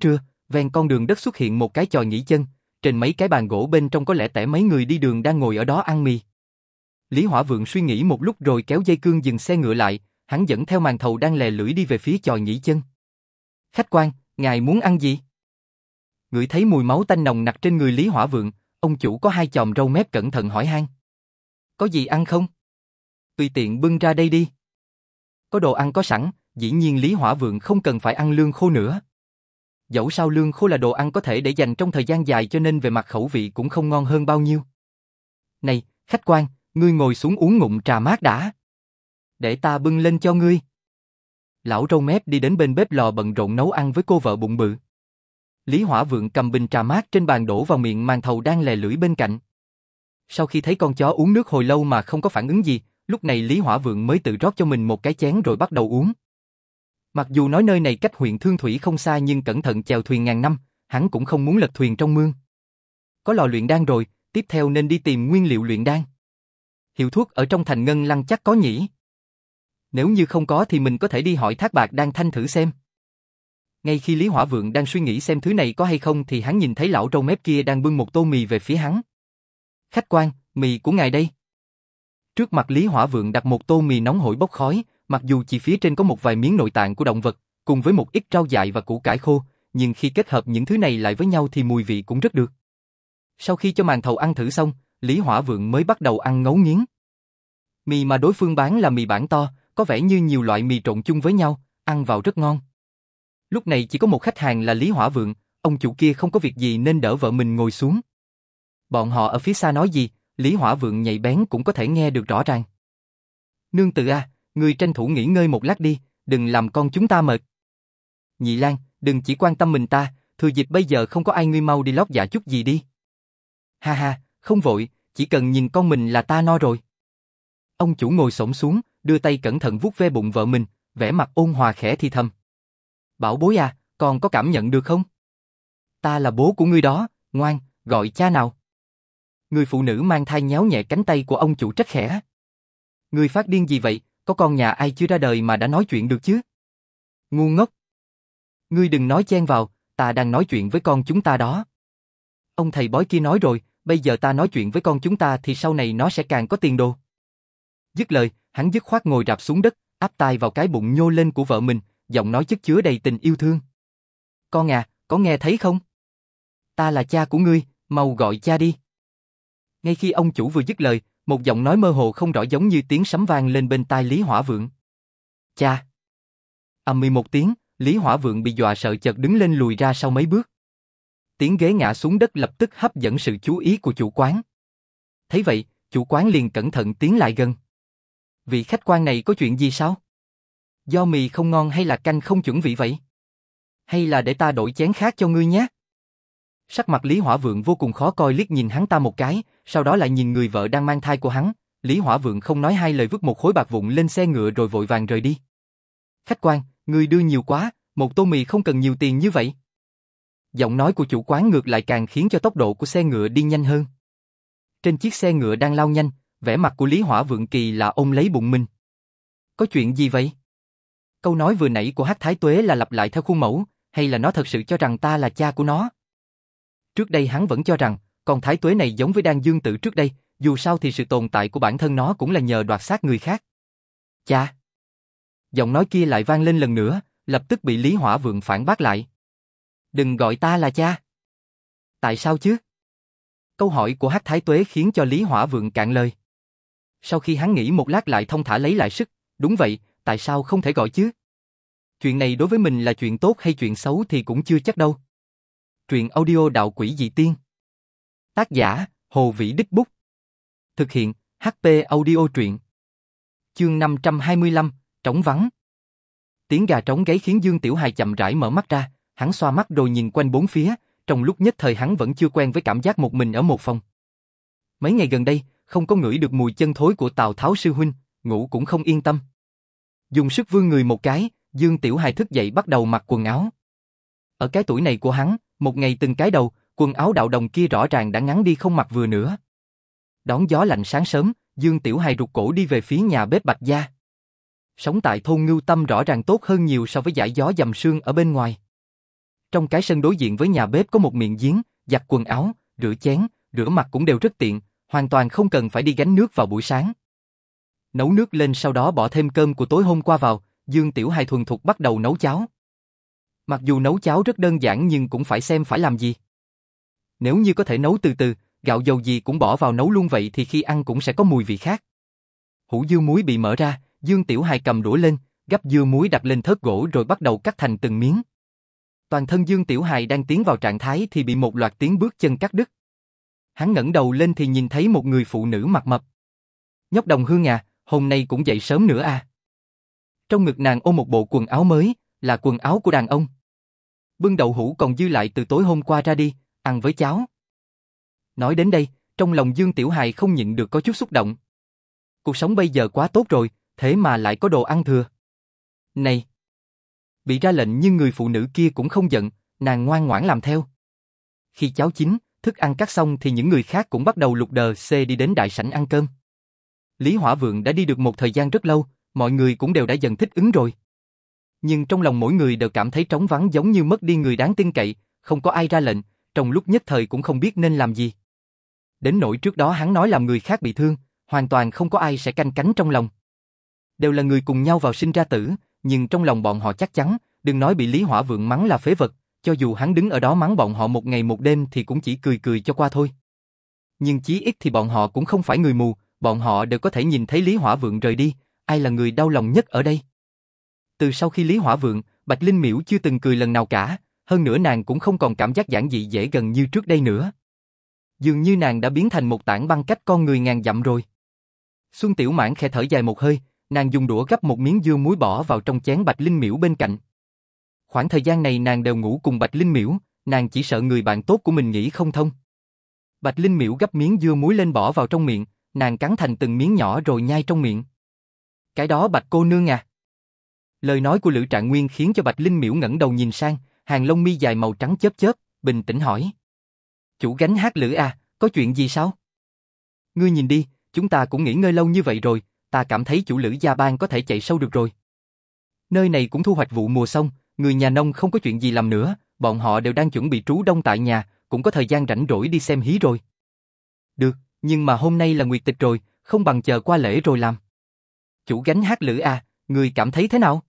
ven con đường đất xuất hiện một cái chòi nghỉ chân, trên mấy cái bàn gỗ bên trong có lẽ tẻ mấy người đi đường đang ngồi ở đó ăn mì. Lý Hỏa Vượng suy nghĩ một lúc rồi kéo dây cương dừng xe ngựa lại, hắn dẫn theo màn thầu đang lè lưỡi đi về phía chòi nghỉ chân. Khách quan, ngài muốn ăn gì? Ngửi thấy mùi máu tanh nồng nặc trên người Lý Hỏa Vượng, ông chủ có hai chòm râu mép cẩn thận hỏi han. Có gì ăn không? Tùy tiện bưng ra đây đi. Có đồ ăn có sẵn, dĩ nhiên Lý Hỏa Vượng không cần phải ăn lương khô nữa. Dẫu sao lương khô là đồ ăn có thể để dành trong thời gian dài cho nên về mặt khẩu vị cũng không ngon hơn bao nhiêu. Này, khách quan, ngươi ngồi xuống uống ngụm trà mát đã. Để ta bưng lên cho ngươi. Lão râu mép đi đến bên bếp lò bận rộn nấu ăn với cô vợ bụng bự. Lý Hỏa Vượng cầm bình trà mát trên bàn đổ vào miệng màn thầu đang lè lưỡi bên cạnh. Sau khi thấy con chó uống nước hồi lâu mà không có phản ứng gì, lúc này Lý Hỏa Vượng mới tự rót cho mình một cái chén rồi bắt đầu uống. Mặc dù nói nơi này cách huyện Thương Thủy không xa nhưng cẩn thận chèo thuyền ngàn năm, hắn cũng không muốn lật thuyền trong mương. Có lò luyện đan rồi, tiếp theo nên đi tìm nguyên liệu luyện đan. Hiệu thuốc ở trong thành Ngân Lăng chắc có nhỉ? Nếu như không có thì mình có thể đi hỏi Thác Bạc Đan Thanh thử xem. Ngay khi Lý Hỏa Vượng đang suy nghĩ xem thứ này có hay không thì hắn nhìn thấy lão râu mép kia đang bưng một tô mì về phía hắn. Khách quan, mì của ngài đây. Trước mặt Lý Hỏa Vượng đặt một tô mì nóng hổi bốc khói, mặc dù chỉ phía trên có một vài miếng nội tạng của động vật, cùng với một ít rau dại và củ cải khô, nhưng khi kết hợp những thứ này lại với nhau thì mùi vị cũng rất được. Sau khi cho màn thầu ăn thử xong, Lý Hỏa Vượng mới bắt đầu ăn ngấu nghiến. Mì mà đối phương bán là mì bản to, có vẻ như nhiều loại mì trộn chung với nhau, ăn vào rất ngon. Lúc này chỉ có một khách hàng là Lý Hỏa Vượng, ông chủ kia không có việc gì nên đỡ vợ mình ngồi xuống. Bọn họ ở phía xa nói gì, Lý Hỏa Vượng nhạy bén cũng có thể nghe được rõ ràng. Nương tự à, ngươi tranh thủ nghỉ ngơi một lát đi, đừng làm con chúng ta mệt. Nhị Lang, đừng chỉ quan tâm mình ta, thừa dịp bây giờ không có ai ngươi mau đi lót dạ chút gì đi. Ha ha, không vội, chỉ cần nhìn con mình là ta no rồi. Ông chủ ngồi xổm xuống, đưa tay cẩn thận vuốt ve bụng vợ mình, vẻ mặt ôn hòa khẽ thì thầm. Bảo bối à, con có cảm nhận được không? Ta là bố của ngươi đó, ngoan, gọi cha nào. Người phụ nữ mang thai nhéo nhẹ cánh tay của ông chủ trách khẽ. Ngươi phát điên gì vậy, có con nhà ai chưa ra đời mà đã nói chuyện được chứ? Ngu ngốc. Ngươi đừng nói chen vào, ta đang nói chuyện với con chúng ta đó. Ông thầy bói kia nói rồi, bây giờ ta nói chuyện với con chúng ta thì sau này nó sẽ càng có tiền đồ. Dứt lời, hắn dứt khoát ngồi rạp xuống đất, áp tai vào cái bụng nhô lên của vợ mình, giọng nói chất chứa đầy tình yêu thương. Con à, có nghe thấy không? Ta là cha của ngươi, mau gọi cha đi. Ngay khi ông chủ vừa dứt lời, một giọng nói mơ hồ không rõ giống như tiếng sấm vang lên bên tai Lý Hỏa Vượng. Cha. Ầm ĩ một tiếng, Lý Hỏa Vượng bị dọa sợ chợt đứng lên lùi ra sau mấy bước. Tiếng ghế ngã xuống đất lập tức hấp dẫn sự chú ý của chủ quán. Thấy vậy, chủ quán liền cẩn thận tiến lại gần. Vị khách quan này có chuyện gì sao? Do mì không ngon hay là canh không chuẩn vị vậy? Hay là để ta đổi chén khác cho ngươi nhé? Sắc mặt Lý Hỏa Vượng vô cùng khó coi liếc nhìn hắn ta một cái, sau đó lại nhìn người vợ đang mang thai của hắn. Lý Hỏa Vượng không nói hai lời vứt một khối bạc vụn lên xe ngựa rồi vội vàng rời đi. Khách quan, ngươi đưa nhiều quá, một tô mì không cần nhiều tiền như vậy. Giọng nói của chủ quán ngược lại càng khiến cho tốc độ của xe ngựa đi nhanh hơn. Trên chiếc xe ngựa đang lao nhanh, vẻ mặt của Lý Hỏa Vượng kỳ lạ ôm lấy bụng mình. Có chuyện gì vậy? Câu nói vừa nãy của Hắc Thái Tuế là lặp lại theo khuôn mẫu, hay là nó thật sự cho rằng ta là cha của nó? Trước đây hắn vẫn cho rằng, con Thái Tuế này giống với Đan Dương Tử trước đây, dù sao thì sự tồn tại của bản thân nó cũng là nhờ đoạt xác người khác. Cha! Giọng nói kia lại vang lên lần nữa, lập tức bị Lý Hỏa Vượng phản bác lại. Đừng gọi ta là cha. Tại sao chứ? Câu hỏi của Hắc Thái Tuế khiến cho Lý Hỏa Vượng cạn lời. Sau khi hắn nghĩ một lát lại thông thả lấy lại sức, đúng vậy, tại sao không thể gọi chứ? Chuyện này đối với mình là chuyện tốt hay chuyện xấu thì cũng chưa chắc đâu. Truyện audio Đạo Quỷ Dị Tiên. Tác giả, Hồ Vĩ Đích Bút. Thực hiện, hát pê Audio truyện. Chương năm trăm hai mươi lăm, trống vắng. Tiếng gà trống gáy khiến Dương Tiểu Hài chậm rãi mở mắt ra, hắn xoa mắt rồi nhìn quanh bốn phía, trong lúc nhất thời hắn vẫn chưa quen với cảm giác một mình ở một phòng. Mấy ngày gần đây, không có ngửi được mùi chân thối của Tào Tháo sư huynh, ngủ cũng không yên tâm. Dùng sức vươn người một cái, Dương Tiểu Hài thức dậy bắt đầu mặc quần áo. Ở cái tuổi này của hắn, một ngày từng cái đầu, quần áo đạo đồng kia rõ ràng đã ngắn đi không mặc vừa nữa. Đón gió lạnh sáng sớm, Dương Tiểu Hài rụt cổ đi về phía nhà bếp Bạch Gia. Sống tại thôn Ngưu Tâm rõ ràng tốt hơn nhiều so với dải gió dầm sương ở bên ngoài. Trong cái sân đối diện với nhà bếp có một miệng giếng, giặt quần áo, rửa chén, rửa mặt cũng đều rất tiện, hoàn toàn không cần phải đi gánh nước vào buổi sáng. Nấu nước lên sau đó bỏ thêm cơm của tối hôm qua vào, Dương Tiểu Hài thuần thục bắt đầu nấu cháo. Mặc dù nấu cháo rất đơn giản nhưng cũng phải xem phải làm gì. Nếu như có thể nấu từ từ, gạo dầu gì cũng bỏ vào nấu luôn vậy thì khi ăn cũng sẽ có mùi vị khác. Hũ dưa muối bị mở ra, Dương Tiểu Hài cầm đũa lên, gắp dưa muối đặt lên thớt gỗ rồi bắt đầu cắt thành từng miếng. Toàn thân Dương Tiểu Hài đang tiến vào trạng thái thì bị một loạt tiếng bước chân cắt đứt. Hắn ngẩng đầu lên thì nhìn thấy một người phụ nữ mặt mập. Nhóc Đồng Hương à, hôm nay cũng dậy sớm nữa à? Trong ngực nàng ôm một bộ quần áo mới, là quần áo của đàn ông. Bưng đậu hũ còn dư lại từ tối hôm qua ra đi, ăn với cháo. Nói đến đây, trong lòng Dương Tiểu Hài không nhịn được có chút xúc động. Cuộc sống bây giờ quá tốt rồi, thế mà lại có đồ ăn thừa. Này! Bị ra lệnh nhưng người phụ nữ kia cũng không giận, nàng ngoan ngoãn làm theo. Khi cháo chín, thức ăn cắt xong thì những người khác cũng bắt đầu lục đờ xê đi đến đại sảnh ăn cơm. Lý Hỏa Vượng đã đi được một thời gian rất lâu, mọi người cũng đều đã dần thích ứng rồi. Nhưng trong lòng mỗi người đều cảm thấy trống vắng giống như mất đi người đáng tin cậy, không có ai ra lệnh, trong lúc nhất thời cũng không biết nên làm gì. Đến nỗi trước đó hắn nói làm người khác bị thương, hoàn toàn không có ai sẽ canh cánh trong lòng. Đều là người cùng nhau vào sinh ra tử, nhưng trong lòng bọn họ chắc chắn, đừng nói bị Lý Hỏa Vượng mắng là phế vật, cho dù hắn đứng ở đó mắng bọn họ một ngày một đêm thì cũng chỉ cười cười cho qua thôi. Nhưng chí ít thì bọn họ cũng không phải người mù, bọn họ đều có thể nhìn thấy Lý Hỏa Vượng rời đi, ai là người đau lòng nhất ở đây. Từ sau khi Lý Hỏa Vượng, Bạch Linh Miễu chưa từng cười lần nào cả, hơn nữa nàng cũng không còn cảm giác giản dị dễ gần như trước đây nữa. Dường như nàng đã biến thành một tảng băng cách con người ngàn dặm rồi. Xuân Tiểu Mãn khẽ thở dài một hơi, nàng dùng đũa gắp một miếng dưa muối bỏ vào trong chén Bạch Linh Miễu bên cạnh. Khoảng thời gian này nàng đều ngủ cùng Bạch Linh Miễu, nàng chỉ sợ người bạn tốt của mình nghĩ không thông. Bạch Linh Miễu gắp miếng dưa muối lên bỏ vào trong miệng, nàng cắn thành từng miếng nhỏ rồi nhai trong miệng. Cái đó Bạch cô nương à? Lời nói của Lữ Trạng Nguyên khiến cho Bạch Linh Miễu ngẩng đầu nhìn sang, hàng lông mi dài màu trắng chớp chớp, bình tĩnh hỏi. Chủ gánh hát Lữ à, có chuyện gì sao? Ngươi nhìn đi, chúng ta cũng nghỉ ngơi lâu như vậy rồi, ta cảm thấy chủ Lữ gia bang có thể chạy sâu được rồi. Nơi này cũng thu hoạch vụ mùa xong, người nhà nông không có chuyện gì làm nữa, bọn họ đều đang chuẩn bị trú đông tại nhà, cũng có thời gian rảnh rỗi đi xem hí rồi. Được, nhưng mà hôm nay là nguyệt tịch rồi, không bằng chờ qua lễ rồi làm. Chủ gánh hát Lữ à, người cảm thấy thế nào?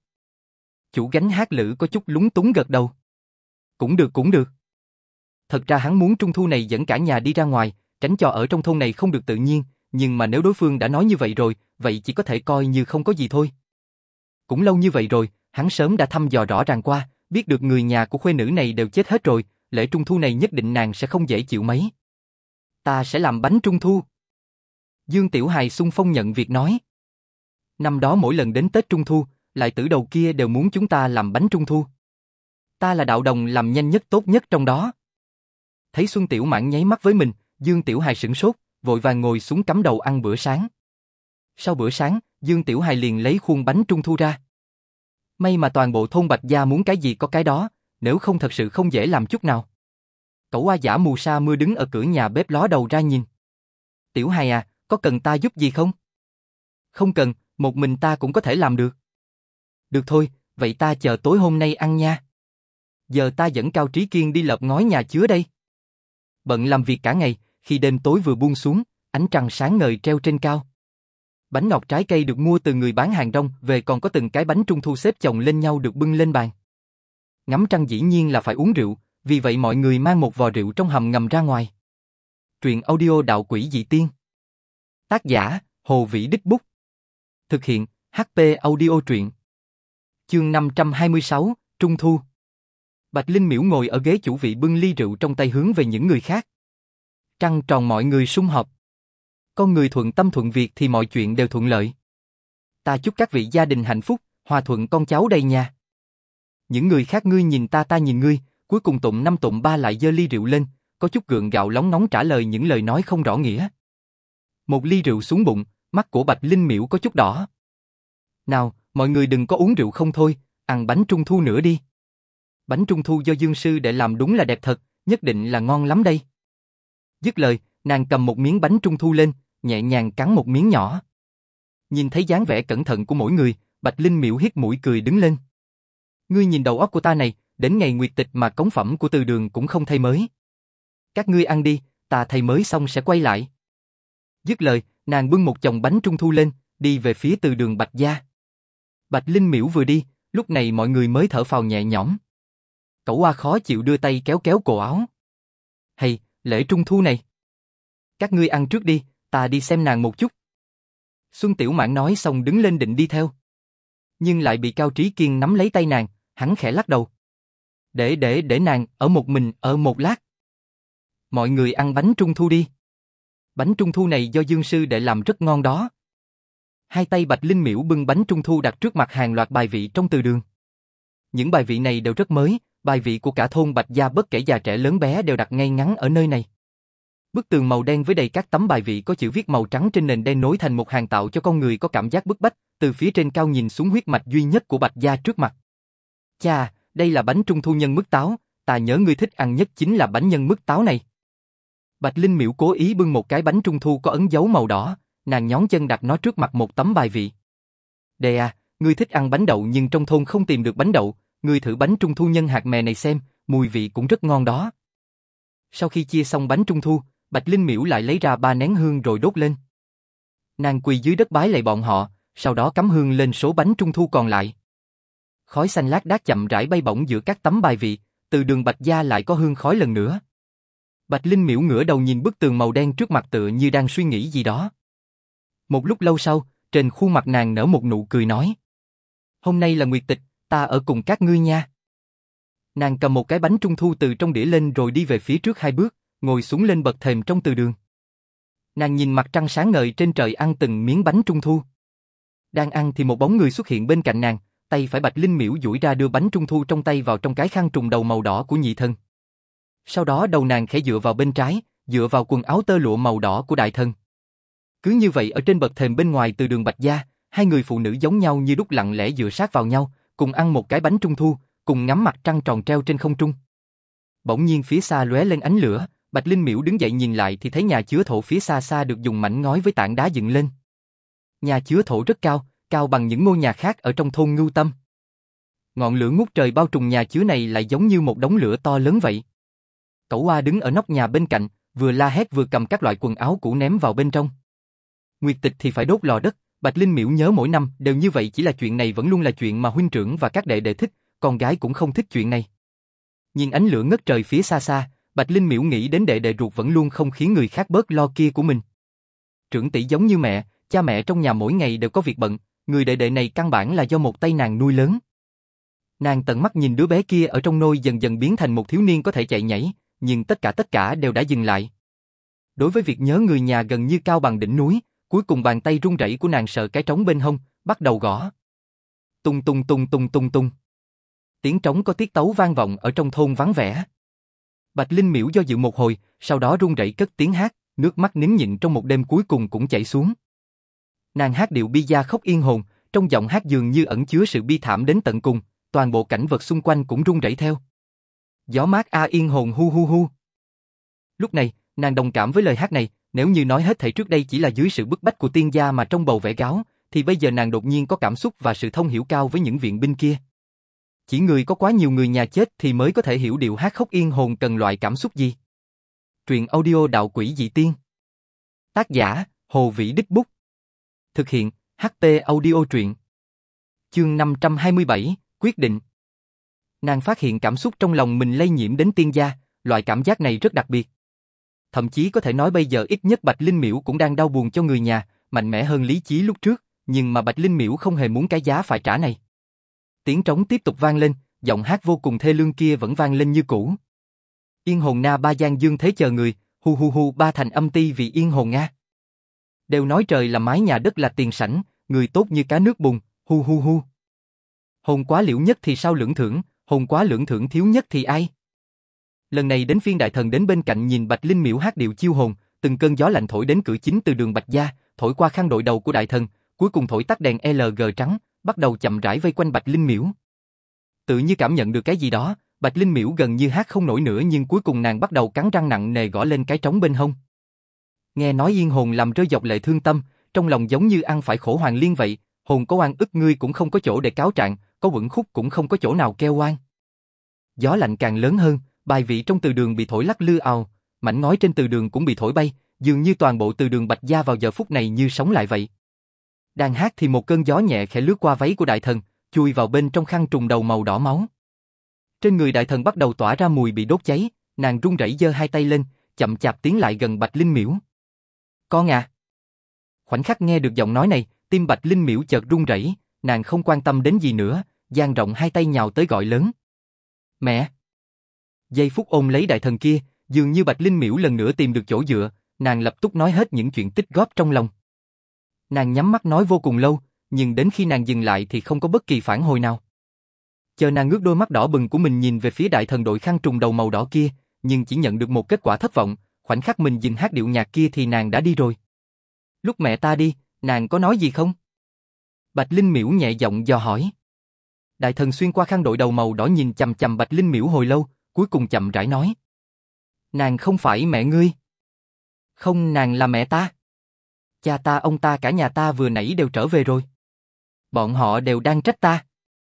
Chủ gánh hát Lữ có chút lúng túng gật đầu. Cũng được cũng được. Thật ra hắn muốn trung thu này dẫn cả nhà đi ra ngoài, tránh cho ở trong thôn này không được tự nhiên, nhưng mà nếu đối phương đã nói như vậy rồi, vậy chỉ có thể coi như không có gì thôi. Cũng lâu như vậy rồi, hắn sớm đã thăm dò rõ ràng qua, biết được người nhà của khuê nữ này đều chết hết rồi, lễ trung thu này nhất định nàng sẽ không dễ chịu mấy. Ta sẽ làm bánh trung thu. Dương Tiểu Hài xung phong nhận việc nói. Năm đó mỗi lần đến Tết Trung Thu, lại tử đầu kia đều muốn chúng ta làm bánh trung thu. Ta là đạo đồng làm nhanh nhất tốt nhất trong đó. Thấy Xuân Tiểu Mãn nháy mắt với mình, Dương Tiểu Hài sửng sốt, vội vàng ngồi xuống cắm đầu ăn bữa sáng. Sau bữa sáng, Dương Tiểu Hài liền lấy khuôn bánh trung thu ra. May mà toàn bộ thôn Bạch Gia muốn cái gì có cái đó, nếu không thật sự không dễ làm chút nào. Cẩu Oa giả mù sa mưa đứng ở cửa nhà bếp ló đầu ra nhìn. Tiểu Hài à, có cần ta giúp gì không? Không cần, một mình ta cũng có thể làm được. Được thôi, vậy ta chờ tối hôm nay ăn nha. Giờ ta dẫn Cao Trí Kiên đi lợp ngói nhà chứa đây. Bận làm việc cả ngày, khi đêm tối vừa buông xuống, ánh trăng sáng ngời treo trên cao. Bánh ngọt trái cây được mua từ người bán hàng rong về còn có từng cái bánh trung thu xếp chồng lên nhau được bưng lên bàn. Ngắm trăng dĩ nhiên là phải uống rượu, vì vậy mọi người mang một vò rượu trong hầm ngầm ra ngoài. Truyện audio Đạo Quỷ Dị Tiên. Tác giả, Hồ Vĩ Đích Bút. Thực hiện, hát pê Audio Truyện. Chương năm trăm hai mươi sáu, Trung Thu. Bạch Linh Miễu ngồi ở ghế chủ vị bưng ly rượu trong tay hướng về những người khác. Trăng tròn mọi người sum họp. Con người thuận tâm thuận việc thì mọi chuyện đều thuận lợi. Ta chúc các vị gia đình hạnh phúc, hòa thuận con cháu đầy nhà. Những người khác ngươi nhìn ta ta nhìn ngươi, cuối cùng tụng năm tụng ba lại giơ ly rượu lên, có chút gượng gạo lóng nóng trả lời những lời nói không rõ nghĩa. Một ly rượu xuống bụng, mắt của Bạch Linh Miễu có chút đỏ. Nào, mọi người đừng có uống rượu không thôi, ăn bánh trung thu nữa đi. Bánh trung thu do Dương sư để làm đúng là đẹp thật, nhất định là ngon lắm đây. Dứt lời, nàng cầm một miếng bánh trung thu lên, nhẹ nhàng cắn một miếng nhỏ. Nhìn thấy dáng vẻ cẩn thận của mỗi người, Bạch Linh Miễu hít mũi cười đứng lên. Ngươi nhìn đầu óc của ta này, đến ngày nguyệt tịch mà cống phẩm của từ đường cũng không thay mới. Các ngươi ăn đi, ta thay mới xong sẽ quay lại. Dứt lời, nàng bưng một chồng bánh trung thu lên, đi về phía từ đường Bạch gia. Bạch Linh Miễu vừa đi, lúc này mọi người mới thở phào nhẹ nhõm. Cẩu Oa khó chịu đưa tay kéo kéo cổ áo. Hay, lễ trung thu này. Các ngươi ăn trước đi, ta đi xem nàng một chút. Xuân Tiểu Mãn nói xong đứng lên định đi theo. Nhưng lại bị Cao Trí Kiên nắm lấy tay nàng, hắn khẽ lắc đầu. Để để để nàng ở một mình ở một lát. Mọi người ăn bánh trung thu đi. Bánh trung thu này do Dương sư đệ làm rất ngon đó. Hai tay Bạch Linh Miễu bưng bánh trung thu đặt trước mặt hàng loạt bài vị trong từ đường. Những bài vị này đều rất mới, bài vị của cả thôn Bạch gia bất kể già trẻ lớn bé đều đặt ngay ngắn ở nơi này. Bức tường màu đen với đầy các tấm bài vị có chữ viết màu trắng trên nền đen nối thành một hàng tạo cho con người có cảm giác bức bách, từ phía trên cao nhìn xuống huyết mạch duy nhất của Bạch gia trước mặt. Chà, đây là bánh trung thu nhân mứt táo, ta nhớ ngươi thích ăn nhất chính là bánh nhân mứt táo này. Bạch Linh Miễu cố ý bưng một cái bánh trung thu có ấn dấu màu đỏ, nàng nhón chân đặt nó trước mặt một tấm bài vị. Đệ à, ngươi thích ăn bánh đậu nhưng trong thôn không tìm được bánh đậu, ngươi thử bánh trung thu nhân hạt mè này xem, mùi vị cũng rất ngon đó. Sau khi chia xong bánh trung thu, Bạch Linh Miễu lại lấy ra ba nén hương rồi đốt lên. Nàng quỳ dưới đất bái lạy bọn họ, sau đó cắm hương lên số bánh trung thu còn lại. Khói xanh lác đác chậm rãi bay bổng giữa các tấm bài vị, từ đường Bạch gia lại có hương khói lần nữa. Bạch Linh Miễu ngửa đầu nhìn bức tường màu đen trước mặt tựa như đang suy nghĩ gì đó. Một lúc lâu sau, trên khuôn mặt nàng nở một nụ cười nói. Hôm nay là nguyệt tịch, ta ở cùng các ngươi nha. Nàng cầm một cái bánh trung thu từ trong đĩa lên rồi đi về phía trước hai bước, ngồi xuống lên bậc thềm trong từ đường. Nàng nhìn mặt trăng sáng ngời trên trời ăn từng miếng bánh trung thu. Đang ăn thì một bóng người xuất hiện bên cạnh nàng, tay phải Bạch Linh Miễu duỗi ra đưa bánh trung thu trong tay vào trong cái khăn trùng đầu màu đỏ của nhị thân. Sau đó đầu nàng khẽ dựa vào bên trái, dựa vào quần áo tơ lụa màu đỏ của đại thân. Cứ như vậy ở trên bậc thềm bên ngoài từ đường Bạch gia, hai người phụ nữ giống nhau như đúc lặng lẽ dựa sát vào nhau, cùng ăn một cái bánh trung thu, cùng ngắm mặt trăng tròn treo trên không trung. Bỗng nhiên phía xa lóe lên ánh lửa, Bạch Linh Miễu đứng dậy nhìn lại thì thấy nhà chứa thổ phía xa xa được dùng mảnh ngói với tảng đá dựng lên. Nhà chứa thổ rất cao, cao bằng những ngôi nhà khác ở trong thôn Ngưu Tâm. Ngọn lửa ngút trời bao trùm nhà chứa này lại giống như một đống lửa to lớn vậy. Cẩu Oa đứng ở nóc nhà bên cạnh, vừa la hét vừa cầm các loại quần áo cũ ném vào bên trong. Nguyệt tịch thì phải đốt lò đất, Bạch Linh Miễu nhớ mỗi năm đều như vậy, chỉ là chuyện này vẫn luôn là chuyện mà huynh trưởng và các đệ đệ thích, con gái cũng không thích chuyện này. Nhìn ánh lửa ngất trời phía xa xa, Bạch Linh Miễu nghĩ đến đệ đệ ruột vẫn luôn không khiến người khác bớt lo kia của mình. Trưởng tỷ giống như mẹ, cha mẹ trong nhà mỗi ngày đều có việc bận, người đệ đệ này căn bản là do một tay nàng nuôi lớn. Nàng tận mắt nhìn đứa bé kia ở trong nôi dần dần biến thành một thiếu niên có thể chạy nhảy, nhưng tất cả tất cả đều đã dừng lại. Đối với việc nhớ người nhà gần như cao bằng đỉnh núi, cuối cùng bàn tay run rẩy của nàng sợ cái trống bên hông, bắt đầu gõ. Tung tung tung tung tung tung. Tiếng trống có tiết tấu vang vọng ở trong thôn vắng vẻ. Bạch Linh Miễu do dự một hồi, sau đó run rẩy cất tiếng hát, nước mắt nín nhịn trong một đêm cuối cùng cũng chảy xuống. Nàng hát điệu bi gia khóc yên hồn, trong giọng hát dường như ẩn chứa sự bi thảm đến tận cùng, toàn bộ cảnh vật xung quanh cũng run rẩy theo. Gió mát a yên hồn hu hu hu. Lúc này, nàng đồng cảm với lời hát này, nếu như nói hết thảy trước đây chỉ là dưới sự bức bách của tiên gia mà trong bầu vẽ gáo, thì bây giờ nàng đột nhiên có cảm xúc và sự thông hiểu cao với những viện binh kia. Chỉ người có quá nhiều người nhà chết thì mới có thể hiểu điệu hát khóc yên hồn cần loại cảm xúc gì. Truyện audio Đạo Quỷ Dị Tiên. Tác giả, Hồ Vĩ Đích Bút. Thực hiện, hát pê Audio Truyện. Chương năm trăm hai mươi bảy, quyết định. Nàng phát hiện cảm xúc trong lòng mình lây nhiễm đến tiên gia, loại cảm giác này rất đặc biệt. Thậm chí có thể nói bây giờ ít nhất Bạch Linh Miễu cũng đang đau buồn cho người nhà, mạnh mẽ hơn lý trí lúc trước, nhưng mà Bạch Linh Miễu không hề muốn cái giá phải trả này. Tiếng trống tiếp tục vang lên, giọng hát vô cùng thê lương kia vẫn vang lên như cũ. Yên hồn na ba giang dương thế chờ người, hu hu hu ba thành âm ti vì yên hồn nga. Đều nói trời là mái nhà đất là tiền sảnh, người tốt như cá nước bùn, hu hu hu. Hồn quá liễu nhất thì sao lưỡng thưởng, hồn quá lưỡng thưởng thiếu nhất thì ai? Lần này đến phiên đại thần đến bên cạnh nhìn Bạch Linh Miễu hát điệu chiêu hồn, từng cơn gió lạnh thổi đến cửa chính từ đường Bạch gia, thổi qua khăn đội đầu của đại thần, cuối cùng thổi tắt đèn lờ giê trắng, bắt đầu chậm rãi vây quanh Bạch Linh Miễu. Tự như cảm nhận được cái gì đó, Bạch Linh Miễu gần như hát không nổi nữa nhưng cuối cùng nàng bắt đầu cắn răng nặng nề gõ lên cái trống bên hông. Nghe nói yên hồn làm rơi dọc lệ thương tâm, trong lòng giống như ăn phải khổ hoàng liên vậy, hồn có oan ức ngươi cũng không có chỗ để cáo trạng, có quẩn khúc cũng không có chỗ nào kêu oan. gió lạnh càng lớn hơn, bài vị trong từ đường bị thổi lắc lư ào, mảnh ngói trên từ đường cũng bị thổi bay, dường như toàn bộ từ đường Bạch Gia vào giờ phút này như sống lại vậy. Đang hát thì một cơn gió nhẹ khẽ lướt qua váy của đại thần, chui vào bên trong khăn trùm đầu màu đỏ máu. Trên người đại thần bắt đầu tỏa ra mùi bị đốt cháy, nàng run rẩy giơ hai tay lên, chậm chạp tiến lại gần Bạch Linh Miễu. Con à! Khoảnh khắc nghe được giọng nói này, tim Bạch Linh Miễu chợt run rẩy, nàng không quan tâm đến gì nữa, dang rộng hai tay nhào tới gọi lớn. Mẹ! Giây phút ôm lấy đại thần kia, dường như Bạch Linh Miễu lần nữa tìm được chỗ dựa, nàng lập tức nói hết những chuyện tích góp trong lòng. Nàng nhắm mắt nói vô cùng lâu, nhưng đến khi nàng dừng lại thì không có bất kỳ phản hồi nào. Chờ nàng ngước đôi mắt đỏ bừng của mình nhìn về phía đại thần đội khăn trùng đầu màu đỏ kia, nhưng chỉ nhận được một kết quả thất vọng, khoảnh khắc mình dừng hát điệu nhạc kia thì nàng đã đi rồi. Lúc mẹ ta đi, nàng có nói gì không? Bạch Linh Miễu nhẹ giọng dò hỏi. Đại thần xuyên qua khăn đội đầu màu đỏ nhìn chằm chằm Bạch Linh Miễu hồi lâu, cuối cùng chậm rãi nói. Nàng không phải mẹ ngươi. Không, nàng là mẹ ta. Cha ta, ông ta, cả nhà ta vừa nãy đều trở về rồi. Bọn họ đều đang trách ta.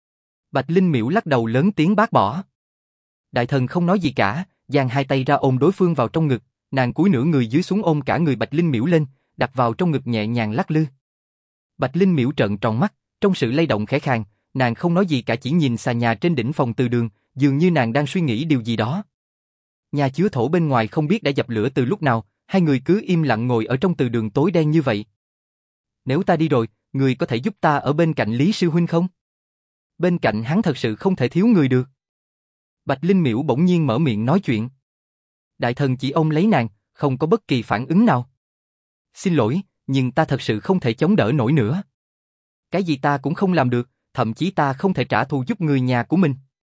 Bạch Linh Miễu lắc đầu lớn tiếng bác bỏ. Đại thần không nói gì cả, giang hai tay ra ôm đối phương vào trong ngực, nàng cúi nửa người dưới xuống ôm cả người Bạch Linh Miễu lên, đặt vào trong ngực nhẹ nhàng lắc lư. Bạch Linh Miễu trợn tròn mắt, trong sự lay động khẽ khàng, nàng không nói gì cả, chỉ nhìn xà nhà trên đỉnh phòng từ đường, dường như nàng đang suy nghĩ điều gì đó. Nhà chứa thổ bên ngoài không biết đã dập lửa từ lúc nào, hai người cứ im lặng ngồi ở trong từ đường tối đen như vậy. Nếu ta đi rồi, người có thể giúp ta ở bên cạnh Lý sư huynh không? Bên cạnh hắn thật sự không thể thiếu người được. Bạch Linh Miễu bỗng nhiên mở miệng nói chuyện. Đại thần chỉ ôm lấy nàng, không có bất kỳ phản ứng nào. Xin lỗi, nhưng ta thật sự không thể chống đỡ nổi nữa. Cái gì ta cũng không làm được, thậm chí ta không thể trả thù giúp người nhà của mình.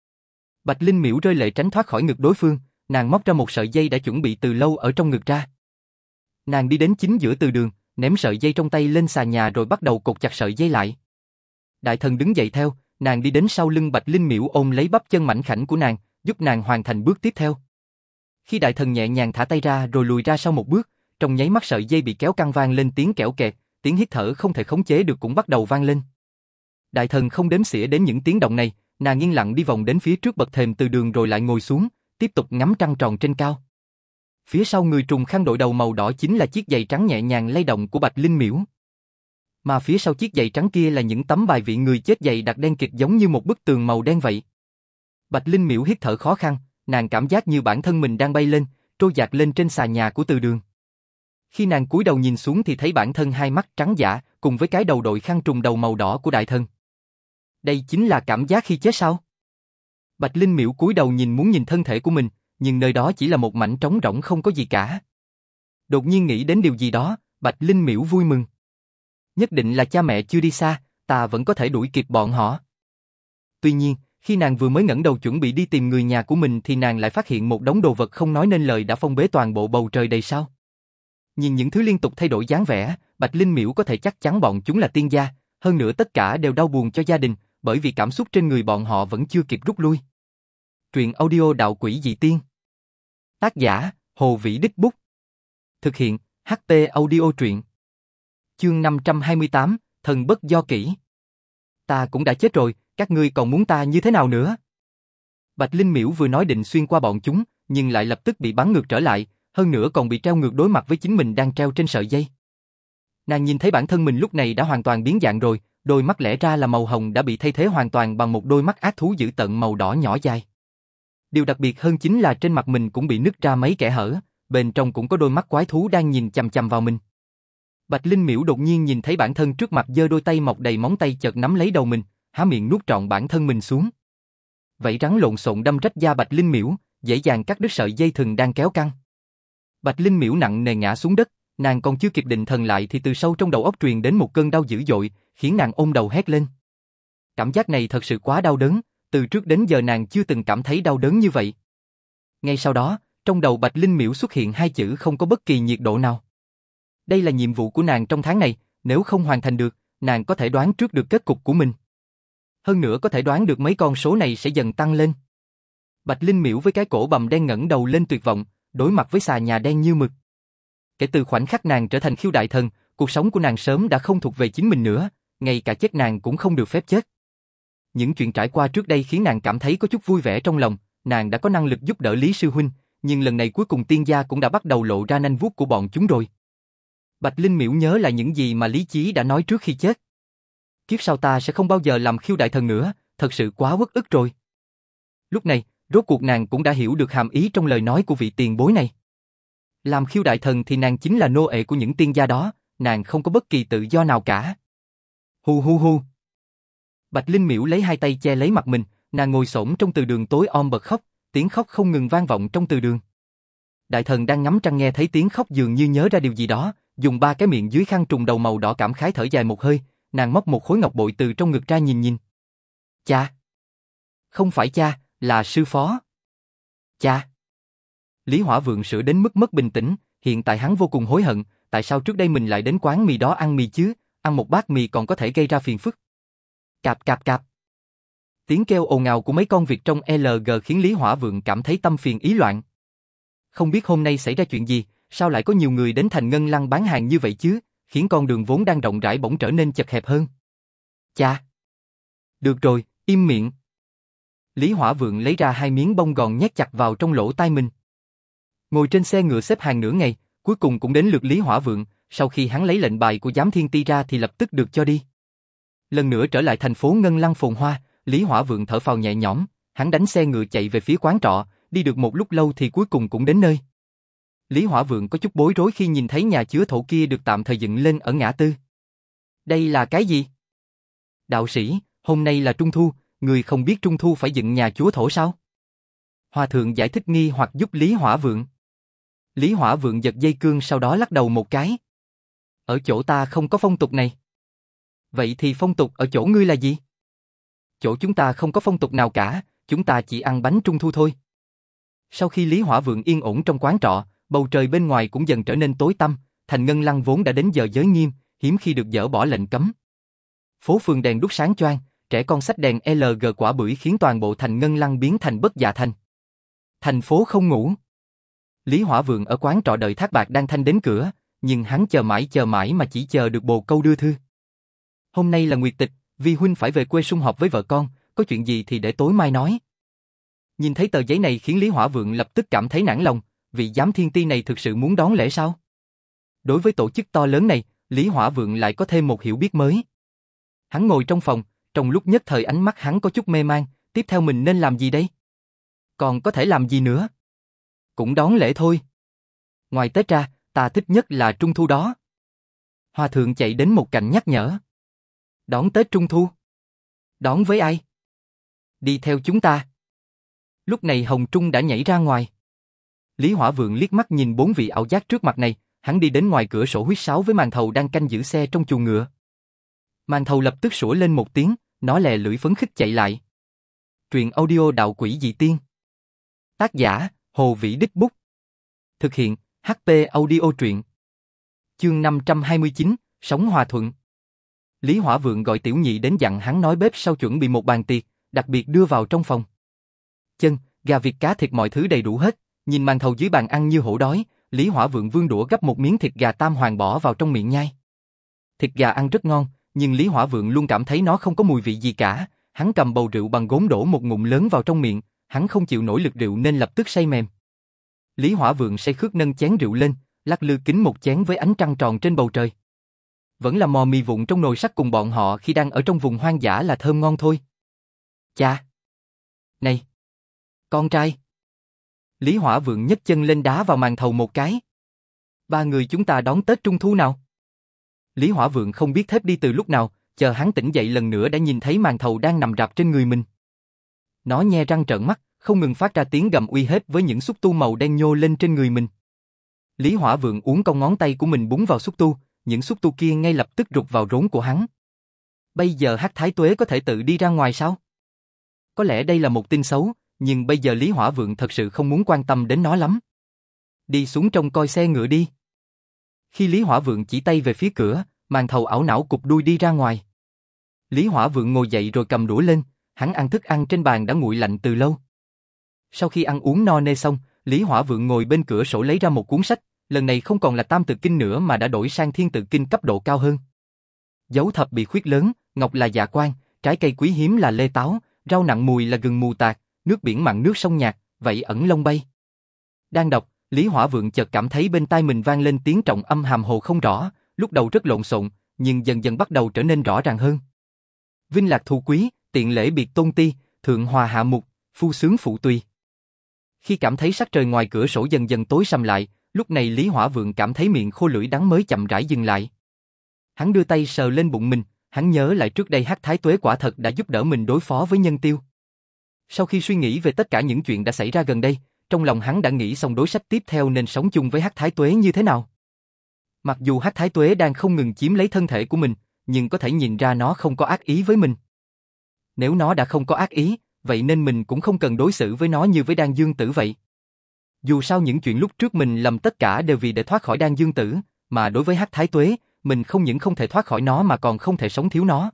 Bạch Linh Miễu rơi lệ tránh thoát khỏi ngực đối phương, nàng móc ra một sợi dây đã chuẩn bị từ lâu ở trong ngực ra. Nàng đi đến chính giữa từ đường, ném sợi dây trong tay lên xà nhà rồi bắt đầu cột chặt sợi dây lại. Đại thần đứng dậy theo, nàng đi đến sau lưng Bạch Linh Miễu ôm lấy bắp chân mảnh khảnh của nàng, giúp nàng hoàn thành bước tiếp theo. Khi đại thần nhẹ nhàng thả tay ra rồi lùi ra sau một bước, trong nháy mắt sợi dây bị kéo căng vang lên tiếng kẽo kẹt, tiếng hít thở không thể khống chế được cũng bắt đầu vang lên. Đại thần không đếm xỉa đến những tiếng động này, nàng yên lặng đi vòng đến phía trước bậc thềm từ đường rồi lại ngồi xuống, tiếp tục ngắm trăng tròn trên cao. Phía sau người trùng khăn đội đầu màu đỏ chính là chiếc giày trắng nhẹ nhàng lay động của Bạch Linh Miễu. Mà phía sau chiếc giày trắng kia là những tấm bài vị người chết dày đặc đen kịt giống như một bức tường màu đen vậy. Bạch Linh Miễu hít thở khó khăn, nàng cảm giác như bản thân mình đang bay lên, trôi dạt lên trên xà nhà của từ đường. Khi nàng cúi đầu nhìn xuống thì thấy bản thân hai mắt trắng dã, cùng với cái đầu đội khăn trùng đầu màu đỏ của đại thần. Đây chính là cảm giác khi chết sao? Bạch Linh Miễu cúi đầu nhìn muốn nhìn thân thể của mình, nhưng nơi đó chỉ là một mảnh trống rỗng không có gì cả. Đột nhiên nghĩ đến điều gì đó, Bạch Linh Miễu vui mừng. Nhất định là cha mẹ chưa đi xa, ta vẫn có thể đuổi kịp bọn họ. Tuy nhiên, khi nàng vừa mới ngẩng đầu chuẩn bị đi tìm người nhà của mình thì nàng lại phát hiện một đống đồ vật không nói nên lời đã phong bế toàn bộ bầu trời đầy sao. Nhìn những thứ liên tục thay đổi dáng vẻ, Bạch Linh Miễu có thể chắc chắn bọn chúng là tiên gia, hơn nữa tất cả đều đau buồn cho gia đình, bởi vì cảm xúc trên người bọn họ vẫn chưa kịp rút lui. Truyện audio Đạo Quỷ Dị Tiên. Tác giả, Hồ Vĩ Đích Bút. Thực hiện, hát tê Audio Truyện. Chương năm trăm hai mươi tám, Thần Bất Do Kỷ. Ta cũng đã chết rồi, các ngươi còn muốn ta như thế nào nữa? Bạch Linh Miễu vừa nói định xuyên qua bọn chúng, nhưng lại lập tức bị bắn ngược trở lại, hơn nữa còn bị treo ngược đối mặt với chính mình đang treo trên sợi dây. Nàng nhìn thấy bản thân mình lúc này đã hoàn toàn biến dạng rồi, đôi mắt lẽ ra là màu hồng đã bị thay thế hoàn toàn bằng một đôi mắt ác thú dữ tợn màu đỏ nhỏ dài. Điều đặc biệt hơn chính là trên mặt mình cũng bị nứt ra mấy kẽ hở, bên trong cũng có đôi mắt quái thú đang nhìn chằm chằm vào mình. Bạch Linh Miễu đột nhiên nhìn thấy bản thân trước mặt giơ đôi tay mọc đầy móng tay chợt nắm lấy đầu mình, há miệng nuốt trọn bản thân mình xuống. Vảy rắn lộn xộn đâm rách da Bạch Linh Miễu, dễ dàng cắt đứt sợi dây thừng đang kéo căng. Bạch Linh Miễu nặng nề ngã xuống đất, nàng còn chưa kịp định thần lại thì từ sâu trong đầu óc truyền đến một cơn đau dữ dội, khiến nàng ôm đầu hét lên. Cảm giác này thật sự quá đau đớn, từ trước đến giờ nàng chưa từng cảm thấy đau đớn như vậy. Ngay sau đó, trong đầu Bạch Linh Miễu xuất hiện hai chữ không có bất kỳ nhiệt độ nào. Đây là nhiệm vụ của nàng trong tháng này, nếu không hoàn thành được, nàng có thể đoán trước được kết cục của mình. Hơn nữa có thể đoán được mấy con số này sẽ dần tăng lên. Bạch Linh Miễu với cái cổ bầm đen ngẩng đầu lên tuyệt vọng, đối mặt với xà nhà đen như mực. Kể từ khoảnh khắc nàng trở thành khiêu đại thần, cuộc sống của nàng sớm đã không thuộc về chính mình nữa, ngay cả chết nàng cũng không được phép chết. Những chuyện trải qua trước đây khiến nàng cảm thấy có chút vui vẻ trong lòng, nàng đã có năng lực giúp đỡ Lý Sư Huynh, nhưng lần này cuối cùng tiên gia cũng đã bắt đầu lộ ra nanh vuốt của bọn chúng rồi. Bạch Linh Miễu nhớ là những gì mà Lý Chí đã nói trước khi chết. Kiếp sau ta sẽ không bao giờ làm khiêu đại thần nữa, thật sự quá uất ức rồi. Lúc này, rốt cuộc nàng cũng đã hiểu được hàm ý trong lời nói của vị tiền bối này. Làm khiêu đại thần thì nàng chính là nô ệ của những tiên gia đó, nàng không có bất kỳ tự do nào cả. Hu hu hu. Bạch Linh Miễu lấy hai tay che lấy mặt mình, nàng ngồi xổm trong từ đường tối om bật khóc, tiếng khóc không ngừng vang vọng trong từ đường. Đại thần đang ngắm trăng nghe thấy tiếng khóc dường như nhớ ra điều gì đó, dùng ba cái miệng dưới khăn trùng đầu màu đỏ cảm khái thở dài một hơi, nàng móc một khối ngọc bội từ trong ngực ra nhìn nhìn. Cha. Không phải cha, là sư phó. Cha. Lý Hỏa Vượng sửa đến mức mất bình tĩnh, hiện tại hắn vô cùng hối hận, tại sao trước đây mình lại đến quán mì đó ăn mì chứ, ăn một bát mì còn có thể gây ra phiền phức. Cạp cạp cạp. Tiếng kêu ồn ào của mấy con vịt trong lờ giê khiến Lý Hỏa Vượng cảm thấy tâm phiền ý loạn. Không biết hôm nay xảy ra chuyện gì, sao lại có nhiều người đến thành Ngân Lăng bán hàng như vậy chứ, khiến con đường vốn đang rộng rãi bỗng trở nên chật hẹp hơn. Cha. Được rồi, im miệng. Lý Hỏa Vượng lấy ra hai miếng bông gòn nhét chặt vào trong lỗ tai mình. Ngồi trên xe ngựa xếp hàng nửa ngày, cuối cùng cũng đến lượt Lý Hỏa Vượng, sau khi hắn lấy lệnh bài của Giám Thiên Ti ra thì lập tức được cho đi. Lần nữa trở lại thành phố Ngân Lăng phồn hoa, Lý Hỏa Vượng thở phào nhẹ nhõm, hắn đánh xe ngựa chạy về phía quán trọ, đi được một lúc lâu thì cuối cùng cũng đến nơi. Lý Hỏa Vượng có chút bối rối khi nhìn thấy nhà chứa thổ kia được tạm thời dựng lên ở ngã tư. Đây là cái gì? Đạo sĩ, hôm nay là Trung Thu, người không biết Trung Thu phải dựng nhà chúa thổ sao? Hòa thượng giải thích nghi hoặc giúp Lý Hỏa Vượng. Lý Hỏa Vượng giật dây cương sau đó lắc đầu một cái. Ở chỗ ta không có phong tục này. Vậy thì phong tục ở chỗ ngươi là gì? Chỗ chúng ta không có phong tục nào cả, chúng ta chỉ ăn bánh Trung Thu thôi. Sau khi Lý Hỏa Vượng yên ổn trong quán trọ, bầu trời bên ngoài cũng dần trở nên tối tăm, thành Ngân Lăng vốn đã đến giờ giới nghiêm, hiếm khi được dỡ bỏ lệnh cấm. Phố phường đèn đuốc sáng choang, trẻ con xách đèn lờ giê quả bưởi khiến toàn bộ thành Ngân Lăng biến thành bất dạ thành. Thành phố không ngủ. Lý Hỏa Vượng ở quán trọ đợi Thác Bạc Đan Thanh đến cửa, nhưng hắn chờ mãi chờ mãi mà chỉ chờ được bồ câu đưa thư. Hôm nay là nguyệt tịch, Vi huynh phải về quê sum họp với vợ con, có chuyện gì thì để tối mai nói. Nhìn thấy tờ giấy này khiến Lý Hỏa Vượng lập tức cảm thấy nản lòng, vị Giám Thiên Ti này thực sự muốn đón lễ sao? Đối với tổ chức to lớn này, Lý Hỏa Vượng lại có thêm một hiểu biết mới. Hắn ngồi trong phòng, trong lúc nhất thời ánh mắt hắn có chút mê man, tiếp theo mình nên làm gì đây? Còn có thể làm gì nữa? Cũng đón lễ thôi. Ngoài Tết ra, ta thích nhất là Trung Thu đó. Hòa thượng chạy đến một cạnh nhắc nhở. Đón Tết Trung Thu? Đón với ai? Đi theo chúng ta. Lúc này Hồng Trung đã nhảy ra ngoài. Lý Hỏa Vượng liếc mắt nhìn bốn vị ảo giác trước mặt này, hắn đi đến ngoài cửa sổ huýt sáo với Màn Thầu đang canh giữ xe trong chuồng ngựa. Màn Thầu lập tức sủa lên một tiếng, nó lè lưỡi phấn khích chạy lại. Truyện audio Đạo Quỷ Dị Tiên. Tác giả, Hồ Vĩ Đích Bút. Thực hiện, hát pê Audio Truyện. Chương năm trăm hai mươi chín, Sống Hòa Thuận. Lý Hỏa Vượng gọi Tiểu Nhị đến dặn hắn nói bếp sau chuẩn bị một bàn tiệc, đặc biệt đưa vào trong phòng. Chân, gà vịt cá thịt mọi thứ đầy đủ hết, nhìn Màn Thầu dưới bàn ăn như hổ đói, Lý Hỏa Vượng vươn đũa gắp một miếng thịt gà tam hoàng bỏ vào trong miệng nhai. Thịt gà ăn rất ngon, nhưng Lý Hỏa Vượng luôn cảm thấy nó không có mùi vị gì cả, hắn cầm bầu rượu bằng gốm đổ một ngụm lớn vào trong miệng, hắn không chịu nổi lực rượu nên lập tức say mềm. Lý Hỏa Vượng say khước nâng chén rượu lên, lắc lư kính một chén với ánh trăng tròn trên bầu trời. Vẫn là mò mì vụn trong nồi sắt cùng bọn họ khi đang ở trong vùng hoang dã là thơm ngon thôi. Cha! Này! Con trai! Lý Hỏa Vượng nhấc chân lên đá vào Màn Thầu một cái. Ba người chúng ta đón Tết Trung Thu nào? Lý Hỏa Vượng không biết thếp đi từ lúc nào, chờ hắn tỉnh dậy lần nữa đã nhìn thấy Màn Thầu đang nằm rạp trên người mình. Nó nhe răng trợn mắt, không ngừng phát ra tiếng gầm uy hiếp với những xúc tu màu đen nhô lên trên người mình. Lý Hỏa Vượng uốn cong ngón tay của mình búng vào xúc tu, những xúc tu kia ngay lập tức rụt vào rốn của hắn. Bây giờ Hắc Thái Tuế có thể tự đi ra ngoài sao? Có lẽ đây là một tin xấu, nhưng bây giờ Lý Hỏa Vượng thật sự không muốn quan tâm đến nó lắm. Đi xuống trông coi xe ngựa đi. Khi Lý Hỏa Vượng chỉ tay về phía cửa, Màn Thầu ảo não cụp đuôi đi ra ngoài. Lý Hỏa Vượng ngồi dậy rồi cầm đũa lên, hắn ăn thức ăn trên bàn đã nguội lạnh từ lâu. Sau khi ăn uống no nê xong, Lý Hỏa Vượng ngồi bên cửa sổ lấy ra một cuốn sách, lần này không còn là Tam Tự Kinh nữa mà đã đổi sang Thiên Tự Kinh cấp độ cao hơn. Dấu thập bị khuyết lớn, ngọc là dạ quan, trái cây quý hiếm là lê táo, rau nặng mùi là gừng mù tạt, nước biển mặn nước sông nhạt, vậy ẩn lông bay. Đang đọc, Lý Hỏa Vượng chợt cảm thấy bên tai mình vang lên tiếng trọng âm hàm hồ không rõ, lúc đầu rất lộn xộn, nhưng dần dần bắt đầu trở nên rõ ràng hơn. Vinh lạc thù quý, tiện lễ biệt tôn ti, thượng hòa hạ mục, phu sướng phụ tùy. Khi cảm thấy sắc trời ngoài cửa sổ dần dần tối sầm lại, lúc này Lý Hỏa Vượng cảm thấy miệng khô lưỡi đắng mới chậm rãi dừng lại. Hắn đưa tay sờ lên bụng mình, hắn nhớ lại trước đây Hắc Thái Tuế quả thật đã giúp đỡ mình đối phó với Nhân Tiêu. Sau khi suy nghĩ về tất cả những chuyện đã xảy ra gần đây, trong lòng hắn đã nghĩ xong đối sách tiếp theo nên sống chung với Hắc Thái Tuế như thế nào. Mặc dù Hắc Thái Tuế đang không ngừng chiếm lấy thân thể của mình, nhưng có thể nhìn ra nó không có ác ý với mình. Nếu nó đã không có ác ý, vậy nên mình cũng không cần đối xử với nó như với Đan Dương Tử vậy. Dù sao những chuyện lúc trước mình làm tất cả đều vì để thoát khỏi Đan Dương Tử, mà đối với Hắc Thái Tuế, mình không những không thể thoát khỏi nó mà còn không thể sống thiếu nó.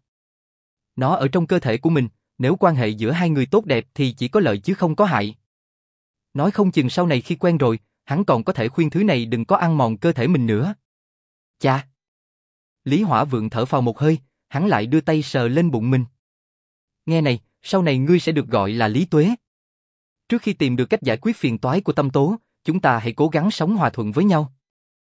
Nó ở trong cơ thể của mình, nếu quan hệ giữa hai người tốt đẹp thì chỉ có lợi chứ không có hại. Nói không chừng sau này khi quen rồi, hắn còn có thể khuyên thứ này đừng có ăn mòn cơ thể mình nữa. Chà! Lý Hỏa Vượng thở phào một hơi, hắn lại đưa tay sờ lên bụng mình. Nghe này, sau này ngươi sẽ được gọi là Lý Tuế. Trước khi tìm được cách giải quyết phiền toái của Tâm Tố, chúng ta hãy cố gắng sống hòa thuận với nhau.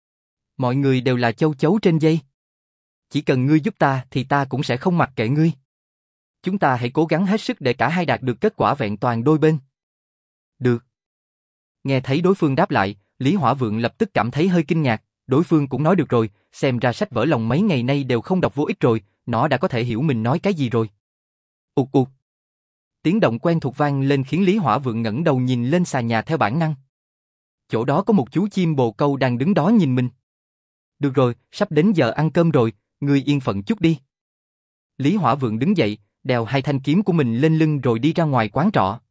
Mọi người đều là châu chấu trên dây. Chỉ cần ngươi giúp ta thì ta cũng sẽ không mặc kệ ngươi. Chúng ta hãy cố gắng hết sức để cả hai đạt được kết quả vẹn toàn đôi bên. Được. Nghe thấy đối phương đáp lại, Lý Hỏa Vượng lập tức cảm thấy hơi kinh ngạc, đối phương cũng nói được rồi, xem ra sách vở lòng mấy ngày nay đều không đọc vô ích rồi, nó đã có thể hiểu mình nói cái gì rồi. Ụt ụt. Tiếng động quen thuộc vang lên khiến Lý Hỏa Vượng ngẩng đầu nhìn lên xà nhà theo bản năng. Chỗ đó có một chú chim bồ câu đang đứng đó nhìn mình. Được rồi, sắp đến giờ ăn cơm rồi, ngươi yên phận chút đi. Lý Hỏa Vượng đứng dậy, đèo hai thanh kiếm của mình lên lưng rồi đi ra ngoài quán trọ.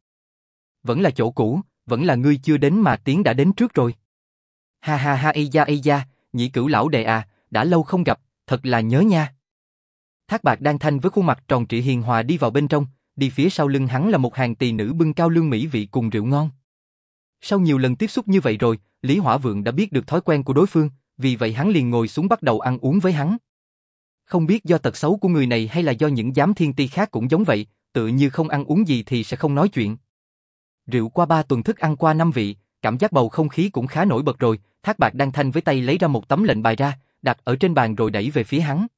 Vẫn là chỗ cũ, vẫn là ngươi chưa đến mà Tiến đã đến trước rồi. Ha ha ha ây da ây da, Nhĩ Cửu lão đệ à, đã lâu không gặp, thật là nhớ nha. Thác Bạc Đan Thanh với khuôn mặt tròn trịa hiền hòa đi vào bên trong, đi phía sau lưng hắn là một hàng tỳ nữ bưng cao lương mỹ vị cùng rượu ngon. Sau nhiều lần tiếp xúc như vậy rồi, Lý Hỏa Vượng đã biết được thói quen của đối phương, vì vậy hắn liền ngồi xuống bắt đầu ăn uống với hắn. Không biết do tật xấu của người này hay là do những giám thiên ti khác cũng giống vậy, tự như không ăn uống gì thì sẽ không nói chuyện. Rượu qua ba tuần thức ăn qua năm vị, cảm giác bầu không khí cũng khá nổi bật rồi, Thác Bạc Đan Thanh với tay lấy ra một tấm lệnh bài ra, đặt ở trên bàn rồi đẩy về phía hắn.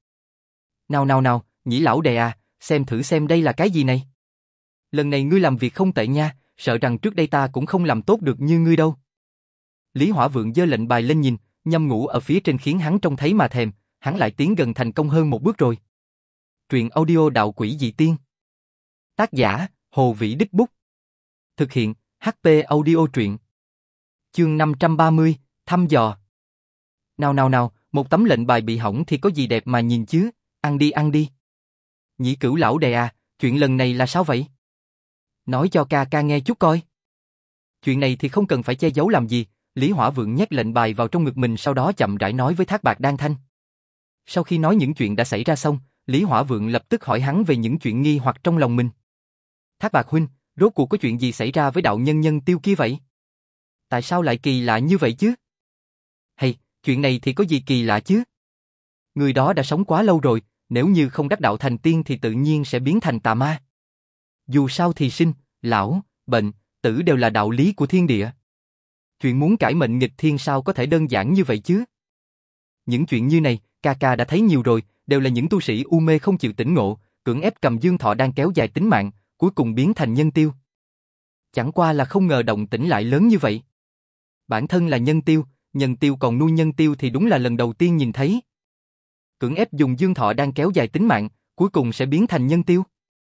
Nào nào nào, Nhĩ lão đệ à, xem thử xem đây là cái gì này. Lần này ngươi làm việc không tệ nha, sợ rằng trước đây ta cũng không làm tốt được như ngươi đâu. Lý Hỏa Vượng giơ lệnh bài lên nhìn, nhâm ngũ ở phía trên khiến hắn trông thấy mà thèm, hắn lại tiến gần thành công hơn một bước rồi. Truyện audio Đạo Quỷ Dị Tiên. Tác giả, Hồ Vĩ Đích Bút. Thực hiện, hát pê Audio Truyện. Chương năm trăm ba mươi, thăm dò. Nào nào nào, một tấm lệnh bài bị hỏng thì có gì đẹp mà nhìn chứ, ăn đi ăn đi. Nhĩ Cửu lão đệ à, chuyện lần này là sao vậy? Nói cho ca ca nghe chút coi. Chuyện này thì không cần phải che giấu làm gì, Lý Hỏa Vượng nhét lệnh bài vào trong ngực mình sau đó chậm rãi nói với Thác Bạc Đan Thanh. Sau khi nói những chuyện đã xảy ra xong, Lý Hỏa Vượng lập tức hỏi hắn về những chuyện nghi hoặc trong lòng mình. Thác Bạc huynh, rốt cuộc có chuyện gì xảy ra với đạo nhân Nhân Tiêu kia vậy? Tại sao lại kỳ lạ như vậy chứ? Hay, chuyện này thì có gì kỳ lạ chứ? Người đó đã sống quá lâu rồi, nếu như không đắc đạo thành tiên thì tự nhiên sẽ biến thành tà ma. Dù sao thì sinh, lão, bệnh, tử đều là đạo lý của thiên địa. Chuyện muốn cải mệnh nghịch thiên sao có thể đơn giản như vậy chứ? Những chuyện như này, ca ca đã thấy nhiều rồi, đều là những tu sĩ u mê không chịu tỉnh ngộ, cưỡng ép cầm dương thọ đang kéo dài tính mạng, cuối cùng biến thành nhân tiêu. Chẳng qua là không ngờ động tĩnh lại lớn như vậy. Bản thân là nhân tiêu, nhân tiêu còn nuôi nhân tiêu thì đúng là lần đầu tiên nhìn thấy. Cưỡng ép dùng dương thọ đang kéo dài tính mạng, cuối cùng sẽ biến thành nhân tiêu.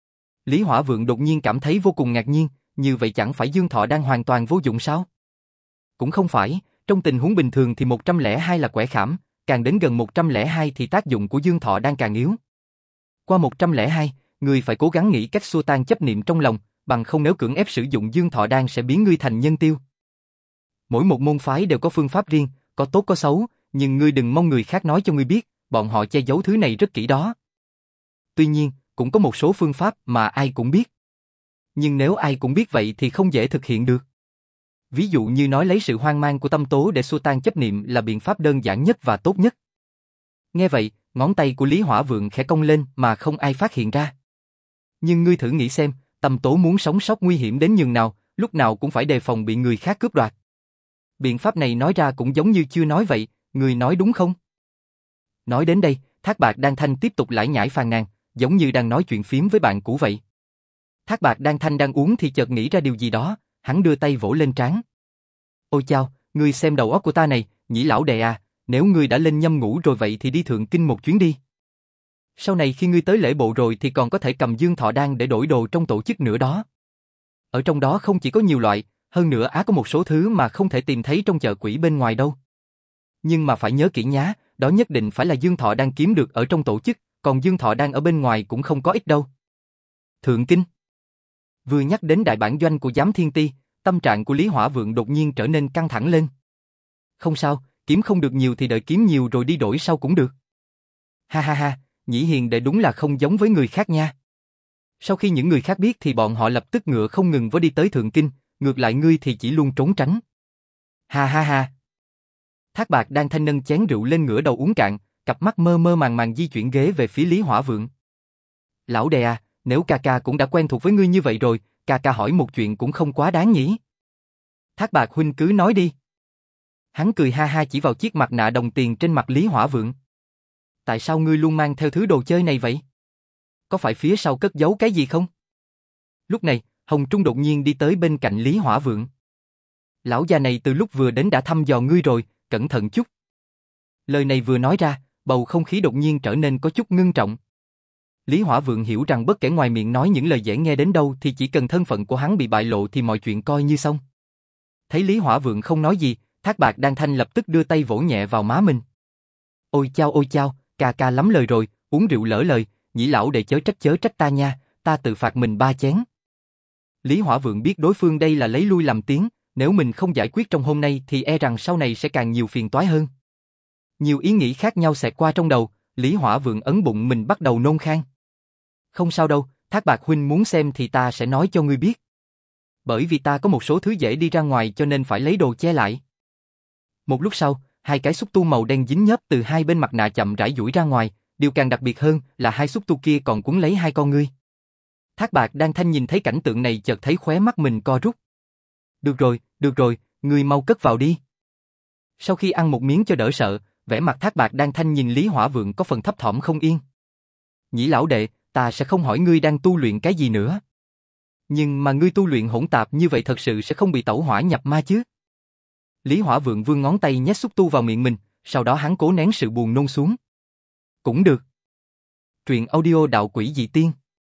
Lý Hỏa Vượng đột nhiên cảm thấy vô cùng ngạc nhiên, như vậy chẳng phải dương thọ đang hoàn toàn vô dụng sao? Cũng không phải, trong tình huống bình thường thì một trăm lẻ hai là quẻ khảm, càng đến gần một trăm lẻ hai thì tác dụng của dương thọ đang càng yếu. Qua một trăm lẻ hai, người phải cố gắng nghĩ cách xua tan chấp niệm trong lòng, bằng không nếu cưỡng ép sử dụng dương thọ đan sẽ biến ngươi thành nhân tiêu. Mỗi một môn phái đều có phương pháp riêng, có tốt có xấu, nhưng ngươi đừng mong người khác nói cho ngươi biết, bọn họ che giấu thứ này rất kỹ đó. Tuy nhiên, cũng có một số phương pháp mà ai cũng biết. Nhưng nếu ai cũng biết vậy thì không dễ thực hiện được. Ví dụ như nói lấy sự hoang mang của tâm tố để xua tan chấp niệm là biện pháp đơn giản nhất và tốt nhất. Nghe vậy, ngón tay của Lý Hỏa Vượng khẽ cong lên mà không ai phát hiện ra. Nhưng ngươi thử nghĩ xem, Tâm tố muốn sống sót nguy hiểm đến nhường nào, lúc nào cũng phải đề phòng bị người khác cướp đoạt. Biện pháp này nói ra cũng giống như chưa nói vậy, người nói đúng không? Nói đến đây, Thác Bạc Đan Thanh tiếp tục lải nhải phàn nàn, giống như đang nói chuyện phím với bạn cũ vậy. Thác Bạc Đan Thanh đang uống thì chợt nghĩ ra điều gì đó, hắn đưa tay vỗ lên trán. Ôi chao, ngươi xem đầu óc của ta này, Nhĩ lão đệ à, nếu ngươi đã lên nhâm ngũ rồi vậy thì đi thượng kinh một chuyến đi. Sau này khi ngươi tới lễ bộ rồi thì còn có thể cầm dương thọ đan để đổi đồ trong tổ chức nữa đó. Ở trong đó không chỉ có nhiều loại, hơn nữa á có một số thứ mà không thể tìm thấy trong chợ quỷ bên ngoài đâu. Nhưng mà phải nhớ kỹ nhá, đó nhất định phải là dương thọ đan kiếm được ở trong tổ chức, còn dương thọ đan ở bên ngoài cũng không có ít đâu. Thượng kinh. Vừa nhắc đến đại bản doanh của Giám Thiên Ti, tâm trạng của Lý Hỏa Vượng đột nhiên trở nên căng thẳng lên. Không sao, kiếm không được nhiều thì đợi kiếm nhiều rồi đi đổi sau cũng được. Ha ha ha, Nhĩ hiền đệ đúng là không giống với người khác nha. Sau khi những người khác biết thì bọn họ lập tức ngựa không ngừng với đi tới Thượng Kinh, ngược lại ngươi thì chỉ luôn trốn tránh. Ha ha ha. Thác Bạc đang thanh nâng chén rượu lên ngửa đầu uống cạn, cặp mắt mơ mơ màng màng di chuyển ghế về phía Lý Hỏa Vượng. Lão đệ à, nếu ca ca cũng đã quen thuộc với ngươi như vậy rồi, ca ca hỏi một chuyện cũng không quá đáng nhỉ? Thác Bạc huynh cứ nói đi. Hắn cười ha ha chỉ vào chiếc mặt nạ đồng tiền trên mặt Lý Hỏa Vượng. Tại sao ngươi luôn mang theo thứ đồ chơi này vậy? Có phải phía sau cất giấu cái gì không? Lúc này, Hồng Trung đột nhiên đi tới bên cạnh Lý Hỏa Vượng. Lão già này từ lúc vừa đến đã thăm dò ngươi rồi, cẩn thận chút. Lời này vừa nói ra, bầu không khí đột nhiên trở nên có chút ngưng trọng. Lý Hỏa Vượng hiểu rằng bất kể ngoài miệng nói những lời dễ nghe đến đâu thì chỉ cần thân phận của hắn bị bại lộ thì mọi chuyện coi như xong. Thấy Lý Hỏa Vượng không nói gì, Thác Bạc Đan Thanh lập tức đưa tay vỗ nhẹ vào má mình. Ôi chao ôi chao, ca ca lắm lời rồi, uống rượu lỡ lời, Nhĩ lão đệ chớ trách chớ trách ta nha, ta tự phạt mình ba chén. Lý Hỏa Vượng biết đối phương đây là lấy lui làm tiếng, nếu mình không giải quyết trong hôm nay thì e rằng sau này sẽ càng nhiều phiền toái hơn. Nhiều ý nghĩ khác nhau xẹt qua trong đầu, Lý Hỏa Vượng ấn bụng mình bắt đầu nôn khan. Không sao đâu, Thác Bạc huynh muốn xem thì ta sẽ nói cho ngươi biết. Bởi vì ta có một số thứ dễ đi ra ngoài cho nên phải lấy đồ che lại. Một lúc sau, hai cái xúc tu màu đen dính nhớp từ hai bên mặt nạ chậm rãi duỗi ra ngoài, điều càng đặc biệt hơn là hai xúc tu kia còn cuốn lấy hai con ngươi. Thác Bạc Đan Thanh nhìn thấy cảnh tượng này chợt thấy khóe mắt mình co rút. Được rồi, được rồi, ngươi mau cất vào đi. Sau khi ăn một miếng cho đỡ sợ, vẻ mặt Thác Bạc Đan Thanh nhìn Lý Hỏa Vượng có phần thấp thỏm không yên. Nhĩ lão đệ, ta sẽ không hỏi ngươi đang tu luyện cái gì nữa. Nhưng mà ngươi tu luyện hỗn tạp như vậy thật sự sẽ không bị tẩu hỏa nhập ma chứ? Lý Hỏa Vượng vươn ngón tay nhét xúc tu vào miệng mình, sau đó hắn cố nén sự buồn nôn xuống. Cũng được. Truyện audio đạo quỷ dị tiên.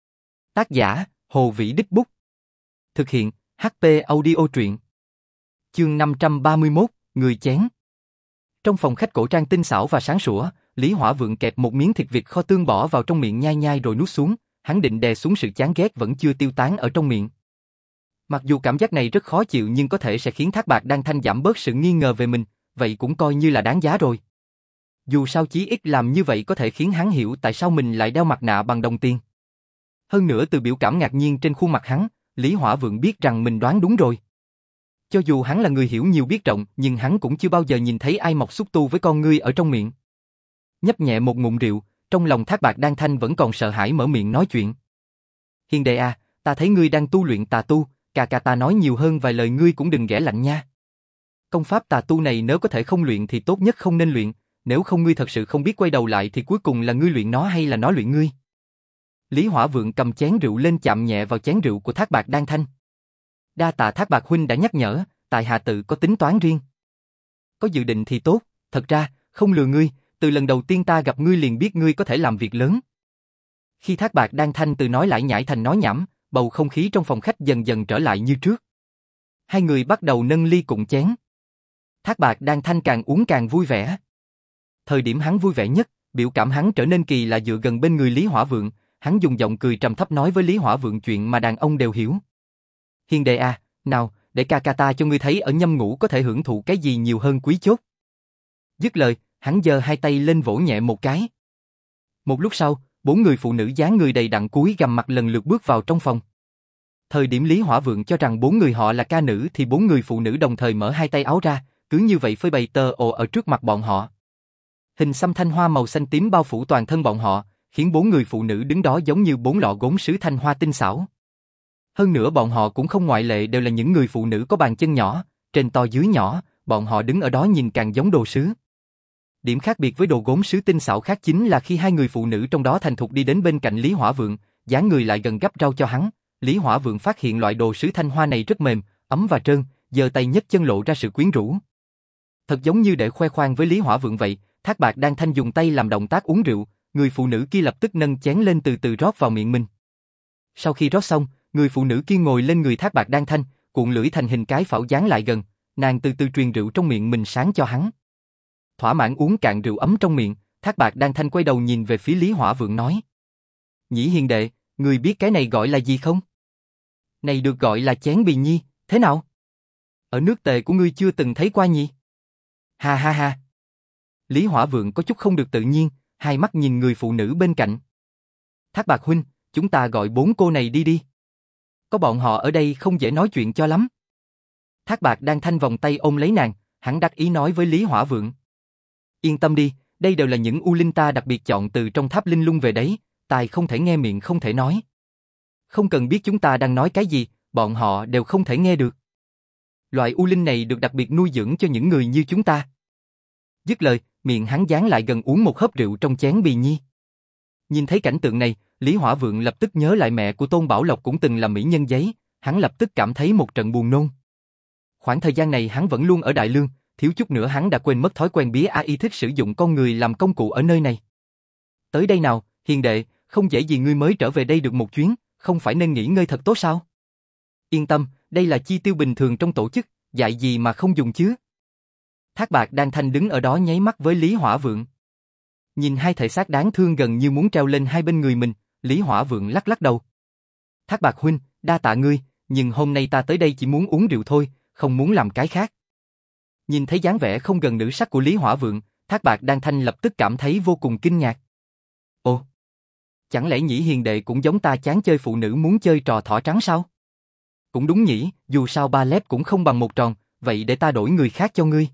Tác giả, Hồ Vĩ Đích Bút. Thực hiện, hát pê Audio truyện. Chương năm trăm ba mươi mốt, người chén. Trong phòng khách cổ trang tinh xảo và sáng sủa, Lý Hỏa Vượng kẹp một miếng thịt vịt kho tương bỏ vào trong miệng nhai nhai rồi nuốt xuống, hắn định đè xuống sự chán ghét vẫn chưa tiêu tán ở trong miệng. Mặc dù cảm giác này rất khó chịu nhưng có thể sẽ khiến Thác Bạc Đan Thanh giảm bớt sự nghi ngờ về mình, vậy cũng coi như là đáng giá rồi. Dù sao chí ít làm như vậy có thể khiến hắn hiểu tại sao mình lại đeo mặt nạ bằng đồng tiền. Hơn nữa từ biểu cảm ngạc nhiên trên khuôn mặt hắn, Lý Hỏa Vượng biết rằng mình đoán đúng rồi. Cho dù hắn là người hiểu nhiều biết rộng, nhưng hắn cũng chưa bao giờ nhìn thấy ai mọc xúc tu với con ngươi ở trong miệng. Nhấp nhẹ một ngụm rượu, trong lòng Thác Bạc Đan Thanh vẫn còn sợ hãi mở miệng nói chuyện. Hiền đệ à, ta thấy ngươi đang tu luyện tà tu, ca ca ta nói nhiều hơn vài lời ngươi cũng đừng ghẻ lạnh nha. Công pháp tà tu này nếu có thể không luyện thì tốt nhất không nên luyện, nếu không ngươi thật sự không biết quay đầu lại thì cuối cùng là ngươi luyện nó hay là nó luyện ngươi. Lý Hỏa Vượng cầm chén rượu lên chạm nhẹ vào chén rượu của Thác Bạc Đan Thanh. Đa tạ Thác Bạc huynh đã nhắc nhở, tại hạ tự có tính toán riêng. Có dự định thì tốt, thật ra, không lừa ngươi, từ lần đầu tiên ta gặp ngươi liền biết ngươi có thể làm việc lớn. Khi Thác Bạc Đan Thanh từ nói lải nhải thành nói nhảm, bầu không khí trong phòng khách dần dần trở lại như trước. Hai người bắt đầu nâng ly cụng chén. Thác Bạc Đan Thanh càng uống càng vui vẻ. Thời điểm hắn vui vẻ nhất, biểu cảm hắn trở nên kỳ lạ dựa gần bên người Lý Hỏa Vượng, hắn dùng giọng cười trầm thấp nói với Lý Hỏa Vượng chuyện mà đàn ông đều hiểu. Hiền đệ à, nào, để ca ca ta cho ngươi thấy ở nhâm ngũ có thể hưởng thụ cái gì nhiều hơn quý chốt. Dứt lời, hắn giơ hai tay lên vỗ nhẹ một cái. Một lúc sau, bốn người phụ nữ dáng người đầy đặn cúi gằm mặt lần lượt bước vào trong phòng. Thời điểm Lý Hỏa Vượng cho rằng bốn người họ là ca nữ thì bốn người phụ nữ đồng thời mở hai tay áo ra, cứ như vậy phơi bày tơ ồ ở trước mặt bọn họ. Hình xăm thanh hoa màu xanh tím bao phủ toàn thân bọn họ, khiến bốn người phụ nữ đứng đó giống như bốn lọ gốm sứ thanh hoa tinh xảo. Hơn nữa bọn họ cũng không ngoại lệ, đều là những người phụ nữ có bàn chân nhỏ, trên to dưới nhỏ, bọn họ đứng ở đó nhìn càng giống đồ sứ. Điểm khác biệt với đồ gốm sứ tinh xảo khác chính là khi hai người phụ nữ trong đó thành thục đi đến bên cạnh Lý Hỏa Vượng, dán người lại gần gắp rau cho hắn, Lý Hỏa Vượng phát hiện loại đồ sứ thanh hoa này rất mềm, ấm và trơn, giơ tay nhấc chân lộ ra sự quyến rũ. Thật giống như để khoe khoang với Lý Hỏa Vượng vậy, Thác Bạt Đan Thanh dùng tay làm động tác uống rượu, người phụ nữ kia lập tức nâng chén lên từ từ rót vào miệng mình. Sau khi rót xong, người phụ nữ kia ngồi lên người Thác Bạt Đan Thanh, cuộn lưỡi thành hình cái phảo dán lại gần, nàng từ từ truyền rượu trong miệng mình sáng cho hắn. Thỏa mãn uống cạn rượu ấm trong miệng, Thác Bạt Đan Thanh quay đầu nhìn về phía Lý Hỏa Vượng nói: Nhĩ hiền đệ, người biết cái này gọi là gì không? Này được gọi là chén bì nhi, thế nào? Ở nước Tề của ngươi chưa từng thấy qua nhỉ? Ha ha ha. Lý Hỏa Vượng có chút không được tự nhiên, hai mắt nhìn người phụ nữ bên cạnh. Thác Bạt huynh, chúng ta gọi bốn cô này đi đi. Có bọn họ ở đây không dễ nói chuyện cho lắm. Thác Bạt Đan Thanh vòng tay ôm lấy nàng, hắn đắc ý nói với Lý Hỏa Vượng. Yên tâm đi, đây đều là những u linh ta đặc biệt chọn từ trong tháp linh lung về đấy, tai không thể nghe miệng không thể nói. Không cần biết chúng ta đang nói cái gì, bọn họ đều không thể nghe được. Loại u linh này được đặc biệt nuôi dưỡng cho những người như chúng ta. Dứt lời, miệng hắn dán lại gần uống một hớp rượu trong chén bì nhi. Nhìn thấy cảnh tượng này, Lý Hỏa Vượng lập tức nhớ lại mẹ của Tôn Bảo Lộc cũng từng là mỹ nhân giấy, hắn lập tức cảm thấy một trận buồn nôn. Khoảng thời gian này hắn vẫn luôn ở Đại Lương, thiếu chút nữa hắn đã quên mất thói quen bía a ý thích sử dụng con người làm công cụ ở nơi này. Tới đây nào, hiền đệ, không dễ gì ngươi mới trở về đây được một chuyến, không phải nên nghỉ ngơi thật tốt sao? Yên tâm, đây là chi tiêu bình thường trong tổ chức, dạy gì mà không dùng chứ? Thác Bạt Đan Thanh đứng ở đó nháy mắt với Lý Hỏa Vượng. Nhìn hai thể xác đáng thương gần như muốn treo lên hai bên người mình, Lý Hỏa Vượng lắc lắc đầu. Thác Bạt huynh, đa tạ ngươi, nhưng hôm nay ta tới đây chỉ muốn uống rượu thôi, không muốn làm cái khác. Nhìn thấy dáng vẻ không gần nữ sắc của Lý Hỏa Vượng, Thác Bạt Đan Thanh lập tức cảm thấy vô cùng kinh ngạc. Ồ, chẳng lẽ Nhĩ hiền đệ cũng giống ta chán chơi phụ nữ muốn chơi trò thỏ trắng sao? Cũng đúng nhỉ, dù sao ba lép cũng không bằng một tròn, vậy để ta đổi người khác cho ngươi.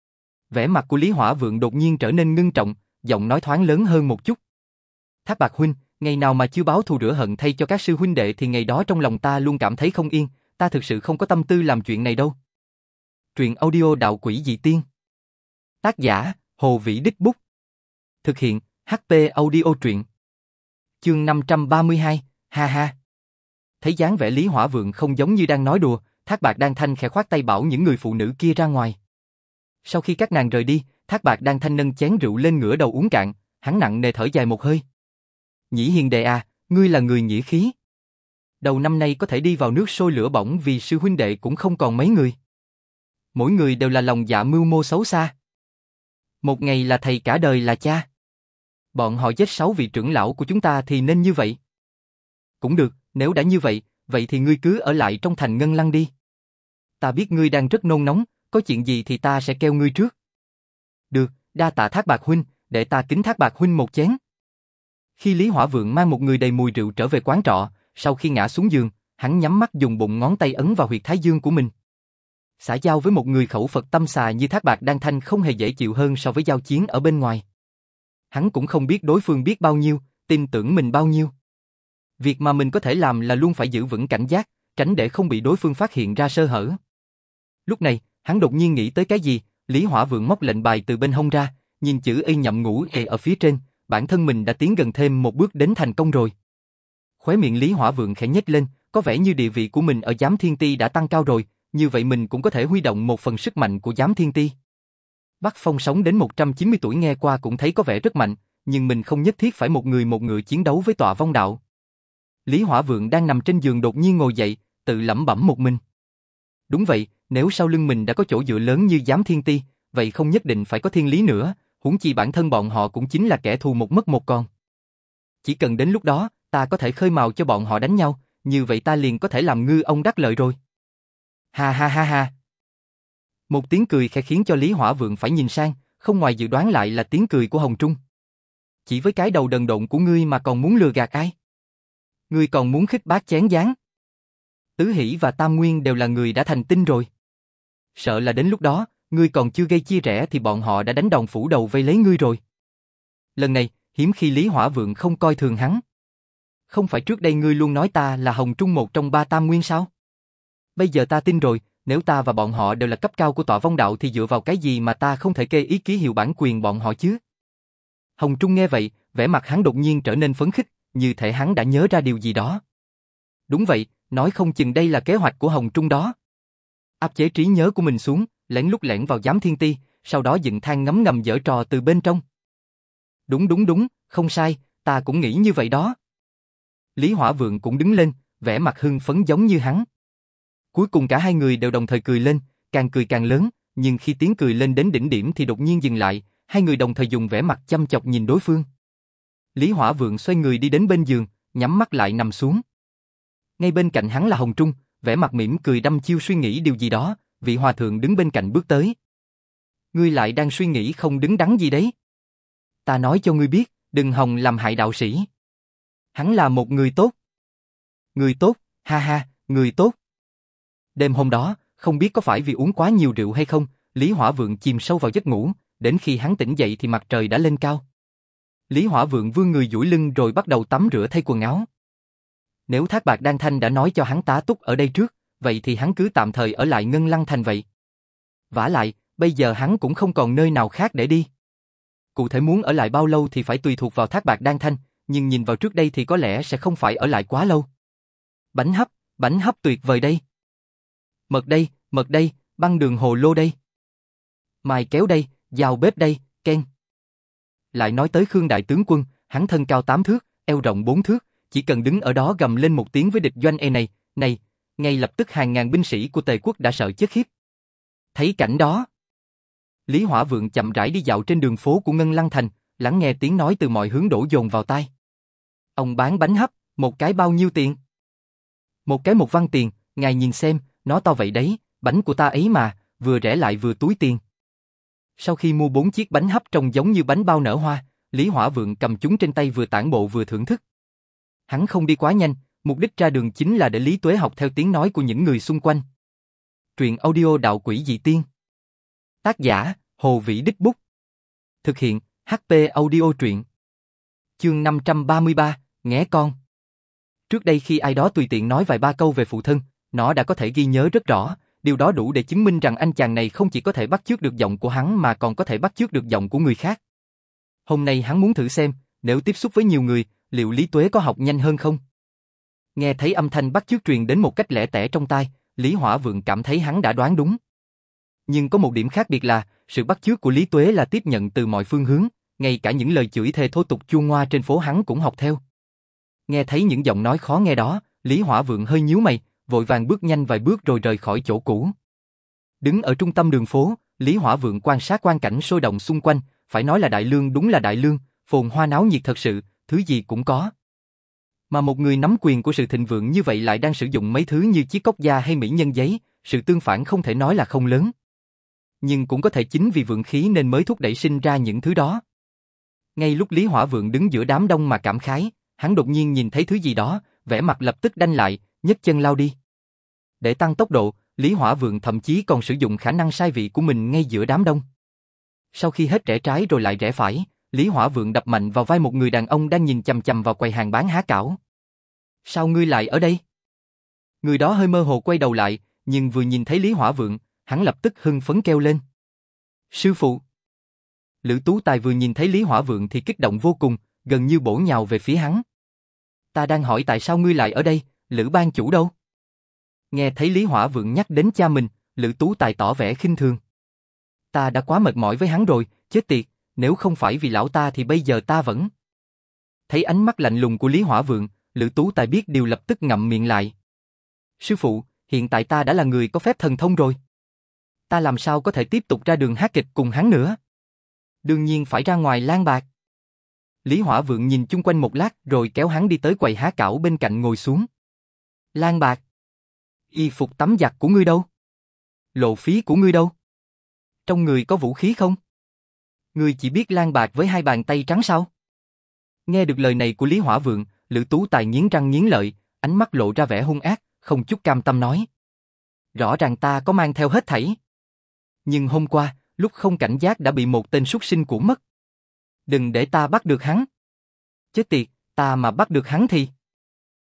Vẻ mặt của Lý Hỏa Vượng đột nhiên trở nên ngưng trọng, giọng nói thoáng lớn hơn một chút. Thác Bạt huynh, ngày nào mà chưa báo thù rửa hận thay cho các sư huynh đệ thì ngày đó trong lòng ta luôn cảm thấy không yên, ta thực sự không có tâm tư làm chuyện này đâu. Truyện audio Đạo Quỷ Dị Tiên. Tác giả, Hồ Vĩ Đích Bút. Thực hiện, hát pê Audio Truyện. Chương năm trăm ba mươi hai, ha ha. Thấy dáng vẻ Lý Hỏa Vượng không giống như đang nói đùa, Thác Bạt Đan Thanh khẽ khoát tay bảo những người phụ nữ kia ra ngoài. Sau khi các nàng rời đi, Thác Bạt Đan Thanh nâng chén rượu lên ngửa đầu uống cạn, hắn nặng nề thở dài một hơi. Nhĩ hiền đệ à, ngươi là người nghĩa khí. Đầu năm nay có thể đi vào nước sôi lửa bỏng vì sư huynh đệ cũng không còn mấy người. Mỗi người đều là lòng dạ mưu mô xấu xa. Một ngày là thầy cả đời là cha. Bọn họ giết sáu vị trưởng lão của chúng ta thì nên như vậy. Cũng được, nếu đã như vậy, vậy thì ngươi cứ ở lại trong thành Ngân Lăng đi. Ta biết ngươi đang rất nôn nóng, có chuyện gì thì ta sẽ kêu ngươi trước. Được, đa tạ Thác Bạt huynh, để ta kính Thác Bạt huynh một chén. Khi Lý Hỏa Vượng mang một người đầy mùi rượu trở về quán trọ, sau khi ngã xuống giường, hắn nhắm mắt dùng bụng ngón tay ấn vào huyệt thái dương của mình. Xã giao với một người khẩu Phật tâm xà như Thác Bạt Đan Thanh không hề dễ chịu hơn so với giao chiến ở bên ngoài. Hắn cũng không biết đối phương biết bao nhiêu, tin tưởng mình bao nhiêu. Việc mà mình có thể làm là luôn phải giữ vững cảnh giác, tránh để không bị đối phương phát hiện ra sơ hở. Lúc này, hắn đột nhiên nghĩ tới cái gì, Lý Hỏa Vượng móc lệnh bài từ bên hông ra, nhìn chữ y nhậm ngũ ê ở phía trên, bản thân mình đã tiến gần thêm một bước đến thành công rồi. Khóe miệng Lý Hỏa Vượng khẽ nhếch lên, có vẻ như địa vị của mình ở Giám Thiên Ti đã tăng cao rồi, như vậy mình cũng có thể huy động một phần sức mạnh của Giám Thiên Ti. Bắc Phong sống đến một trăm chín mươi tuổi nghe qua cũng thấy có vẻ rất mạnh, nhưng mình không nhất thiết phải một người một ngựa chiến đấu với Tọa Vong Đạo. Lý Hỏa Vượng đang nằm trên giường đột nhiên ngồi dậy, tự lẩm bẩm một mình. Đúng vậy, nếu sau lưng mình đã có chỗ dựa lớn như Giám Thiên Ti, vậy không nhất định phải có Thiên Lý nữa, huống chi bản thân bọn họ cũng chính là kẻ thù một mất một còn. Chỉ cần đến lúc đó, ta có thể khơi mào cho bọn họ đánh nhau, như vậy ta liền có thể làm ngư ông đắc lợi rồi. Ha ha ha ha. Một tiếng cười khẽ khiến cho Lý Hỏa Vượng phải nhìn sang, không ngoài dự đoán lại là tiếng cười của Hồng Trung. Chỉ với cái đầu đần độn của ngươi mà còn muốn lừa gạt ai? Ngươi còn muốn khích bác chén gián? Tứ Hỷ và Tam Nguyên đều là người đã thành tinh rồi. Sợ là đến lúc đó, ngươi còn chưa gây chia rẽ thì bọn họ đã đánh đòn phủ đầu vây lấy ngươi rồi. Lần này, hiếm khi Lý Hỏa Vượng không coi thường hắn. Không phải trước đây ngươi luôn nói ta là Hồng Trung một trong ba tam nguyên sao? Bây giờ ta tin rồi, nếu ta và bọn họ đều là cấp cao của tọa vong đạo thì dựa vào cái gì mà ta không thể kê ý ký hiệu bản quyền bọn họ chứ? Hồng Trung nghe vậy, vẻ mặt hắn đột nhiên trở nên phấn khích, như thể hắn đã nhớ ra điều gì đó. Đúng vậy, nói không chừng đây là kế hoạch của Hồng Trung đó. Áp chế trí nhớ của mình xuống, lén lút lẻn vào giám thiên ti, sau đó dựng thang ngấm ngầm giở trò từ bên trong. Đúng đúng đúng, không sai, ta cũng nghĩ như vậy đó. Lý Hỏa Vượng cũng đứng lên, vẻ mặt hưng phấn giống như hắn. Cuối cùng cả hai người đều đồng thời cười lên, càng cười càng lớn, nhưng khi tiếng cười lên đến đỉnh điểm thì đột nhiên dừng lại, hai người đồng thời dùng vẻ mặt chăm chọc nhìn đối phương. Lý Hỏa Vượng xoay người đi đến bên giường, nhắm mắt lại nằm xuống. Ngay bên cạnh hắn là Hồng Trung, vẻ mặt mỉm cười đăm chiêu suy nghĩ điều gì đó, vị hòa thượng đứng bên cạnh bước tới. Ngươi lại đang suy nghĩ không đứng đắn gì đấy? Ta nói cho ngươi biết, đừng hòng làm hại đạo sĩ. Hắn là một người tốt. Người tốt, ha ha, người tốt. Đêm hôm đó, không biết có phải vì uống quá nhiều rượu hay không, Lý Hỏa Vượng chìm sâu vào giấc ngủ, đến khi hắn tỉnh dậy thì mặt trời đã lên cao. Lý Hỏa Vượng vươn người duỗi lưng rồi bắt đầu tắm rửa thay quần áo. Nếu Thác Bạt Đan Thanh đã nói cho hắn tá túc ở đây trước, vậy thì hắn cứ tạm thời ở lại Ngân Lăng Thành vậy. Vả lại, bây giờ hắn cũng không còn nơi nào khác để đi. Cụ thể muốn ở lại bao lâu thì phải tùy thuộc vào Thác Bạt Đan Thanh, nhưng nhìn vào trước đây thì có lẽ sẽ không phải ở lại quá lâu. Bánh hấp, bánh hấp tuyệt vời đây. Mật đây, mật đây, băng đường hồ lô đây. Mài kéo đây, dao bếp đây, ken. Lại nói tới Khương Đại Tướng Quân, hắn thân cao tám thước, eo rộng bốn thước, chỉ cần đứng ở đó gầm lên một tiếng với địch doanh e này, này, ngay lập tức hàng ngàn binh sĩ của Tề quốc đã sợ chết khiếp. Thấy cảnh đó, Lý Hỏa Vượng chậm rãi đi dạo trên đường phố của Ngân Lăng Thành, lắng nghe tiếng nói từ mọi hướng đổ dồn vào tai. Ông bán bánh hấp, một cái bao nhiêu tiền? Một cái một văn tiền, ngài nhìn xem, nó to vậy đấy, bánh của ta ấy mà, vừa rẻ lại vừa túi tiền. Sau khi mua bốn chiếc bánh hấp trông giống như bánh bao nở hoa, Lý Hỏa Vượng cầm chúng trên tay vừa tản bộ vừa thưởng thức. Hắn không đi quá nhanh, mục đích ra đường chính là để Lý Tuế học theo tiếng nói của những người xung quanh. Truyện audio Đạo Quỷ Dị Tiên. Tác giả, Hồ Vĩ Đích Bút. Thực hiện, hát pê Audio Truyện. Chương năm trăm ba mươi ba, nghé con. Trước đây khi ai đó tùy tiện nói vài ba câu về phụ thân, nó đã có thể ghi nhớ rất rõ, điều đó đủ để chứng minh rằng anh chàng này không chỉ có thể bắt chước được giọng của hắn mà còn có thể bắt chước được giọng của người khác. Hôm nay hắn muốn thử xem, nếu tiếp xúc với nhiều người, liệu Lý Tuế có học nhanh hơn không? Nghe thấy âm thanh bắt chước truyền đến một cách lẻ tẻ trong tai, Lý Hỏa Vượng cảm thấy hắn đã đoán đúng. Nhưng có một điểm khác biệt là, sự bắt chước của Lý Tuế là tiếp nhận từ mọi phương hướng, ngay cả những lời chửi thề thô tục chua ngoa trên phố hắn cũng học theo. Nghe thấy những giọng nói khó nghe đó, Lý Hỏa Vượng hơi nhíu mày, vội vàng bước nhanh vài bước rồi rời khỏi chỗ cũ. Đứng ở trung tâm đường phố, Lý Hỏa Vượng quan sát quang cảnh sôi động xung quanh, phải nói là Đại Lương đúng là Đại Lương, phồn hoa náo nhiệt thật sự, thứ gì cũng có. Mà một người nắm quyền của sự thịnh vượng như vậy lại đang sử dụng mấy thứ như chiếc cốc da hay mỹ nhân giấy, sự tương phản không thể nói là không lớn. Nhưng cũng có thể chính vì vượng khí nên mới thúc đẩy sinh ra những thứ đó. Ngay lúc Lý Hỏa Vượng đứng giữa đám đông mà cảm khái, hắn đột nhiên nhìn thấy thứ gì đó, vẻ mặt lập tức đanh lại, nhấc chân lao đi. Để tăng tốc độ, Lý Hỏa Vượng thậm chí còn sử dụng khả năng sai vị của mình ngay giữa đám đông. Sau khi hết rẽ trái rồi lại rẽ phải, Lý Hỏa Vượng đập mạnh vào vai một người đàn ông đang nhìn chằm chằm vào quầy hàng bán há cảo. Sao ngươi lại ở đây? Người đó hơi mơ hồ quay đầu lại, nhưng vừa nhìn thấy Lý Hỏa Vượng, hắn lập tức hưng phấn kêu lên. Sư phụ! Lữ Tú Tài vừa nhìn thấy Lý Hỏa Vượng thì kích động vô cùng, gần như bổ nhào về phía hắn. Ta đang hỏi tại sao ngươi lại ở đây, Lữ ban chủ đâu? Nghe thấy Lý Hỏa Vượng nhắc đến cha mình, Lữ Tú Tài tỏ vẻ khinh thường. Ta đã quá mệt mỏi với hắn rồi, chết tiệt, nếu không phải vì lão ta thì bây giờ ta vẫn... Thấy ánh mắt lạnh lùng của Lý Hỏa Vượng, Lữ Tú Tài biết điều lập tức ngậm miệng lại. Sư phụ, hiện tại ta đã là người có phép thần thông rồi. Ta làm sao có thể tiếp tục ra đường hát kịch cùng hắn nữa? Đương nhiên phải ra ngoài lang bạc. Lý Hỏa Vượng nhìn chung quanh một lát rồi kéo hắn đi tới quầy há cảo bên cạnh ngồi xuống. Lang bạc? Y phục tắm giặt của ngươi đâu? Lộ phí của ngươi đâu? Trong người có vũ khí không? Ngươi chỉ biết lang bạc với hai bàn tay trắng sao? Nghe được lời này của Lý Hỏa Vượng, Lữ Tú Tài nghiến răng nghiến lợi, ánh mắt lộ ra vẻ hung ác, không chút cam tâm nói. Rõ ràng ta có mang theo hết thảy. Nhưng hôm qua, lúc không cảnh giác đã bị một tên súc sinh của mất. Đừng để ta bắt được hắn. Chết tiệt, ta mà bắt được hắn thì...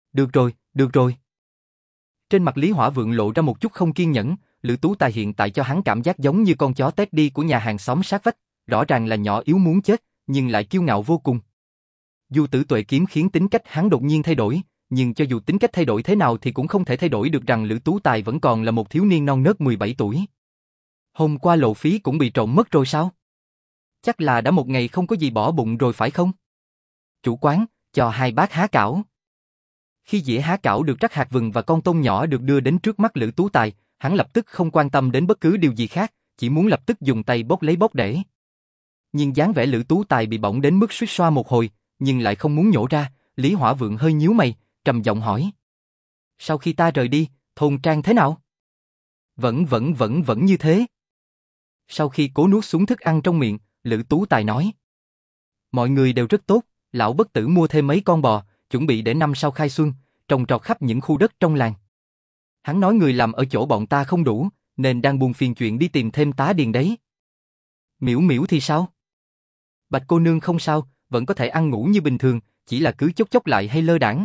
Được rồi, được rồi. Trên mặt Lý Hỏa Vượng lộ ra một chút không kiên nhẫn, Lữ Tú Tài hiện tại cho hắn cảm giác giống như con chó tét đi của nhà hàng xóm sát vách, rõ ràng là nhỏ yếu muốn chết, nhưng lại kiêu ngạo vô cùng. Dù Tử Tuệ kiếm khiến tính cách hắn đột nhiên thay đổi, nhưng cho dù tính cách thay đổi thế nào thì cũng không thể thay đổi được rằng Lữ Tú Tài vẫn còn là một thiếu niên non nớt mười bảy tuổi. Hôm qua lộ phí cũng bị trộm mất rồi sao? Chắc là đã một ngày không có gì bỏ bụng rồi phải không? Chủ quán, cho hai bát há cảo. Khi dĩa há cảo được rắc hạt vừng và con tôm nhỏ được đưa đến trước mắt Lữ Tú Tài, hắn lập tức không quan tâm đến bất cứ điều gì khác, chỉ muốn lập tức dùng tay bốc lấy bốc để. Nhưng dáng vẻ Lữ Tú Tài bị bỏng đến mức suýt xoa một hồi, nhưng lại không muốn nhổ ra, Lý Hỏa Vượng hơi nhíu mày, trầm giọng hỏi. Sau khi ta rời đi, thôn trang thế nào? Vẫn vẫn vẫn vẫn như thế. Sau khi cố nuốt xuống thức ăn trong miệng, Lữ Tú Tài nói. Mọi người đều rất tốt, lão bất tử mua thêm mấy con bò, chuẩn bị để năm sau khai xuân, trồng trọt khắp những khu đất trong làng. Hắn nói người làm ở chỗ bọn ta không đủ, nên đang buồn phiền chuyện đi tìm thêm tá điền đấy. Miễu Miễu thì sao? Bạch cô nương không sao, vẫn có thể ăn ngủ như bình thường, chỉ là cứ chốc chốc lại hay lơ đãng.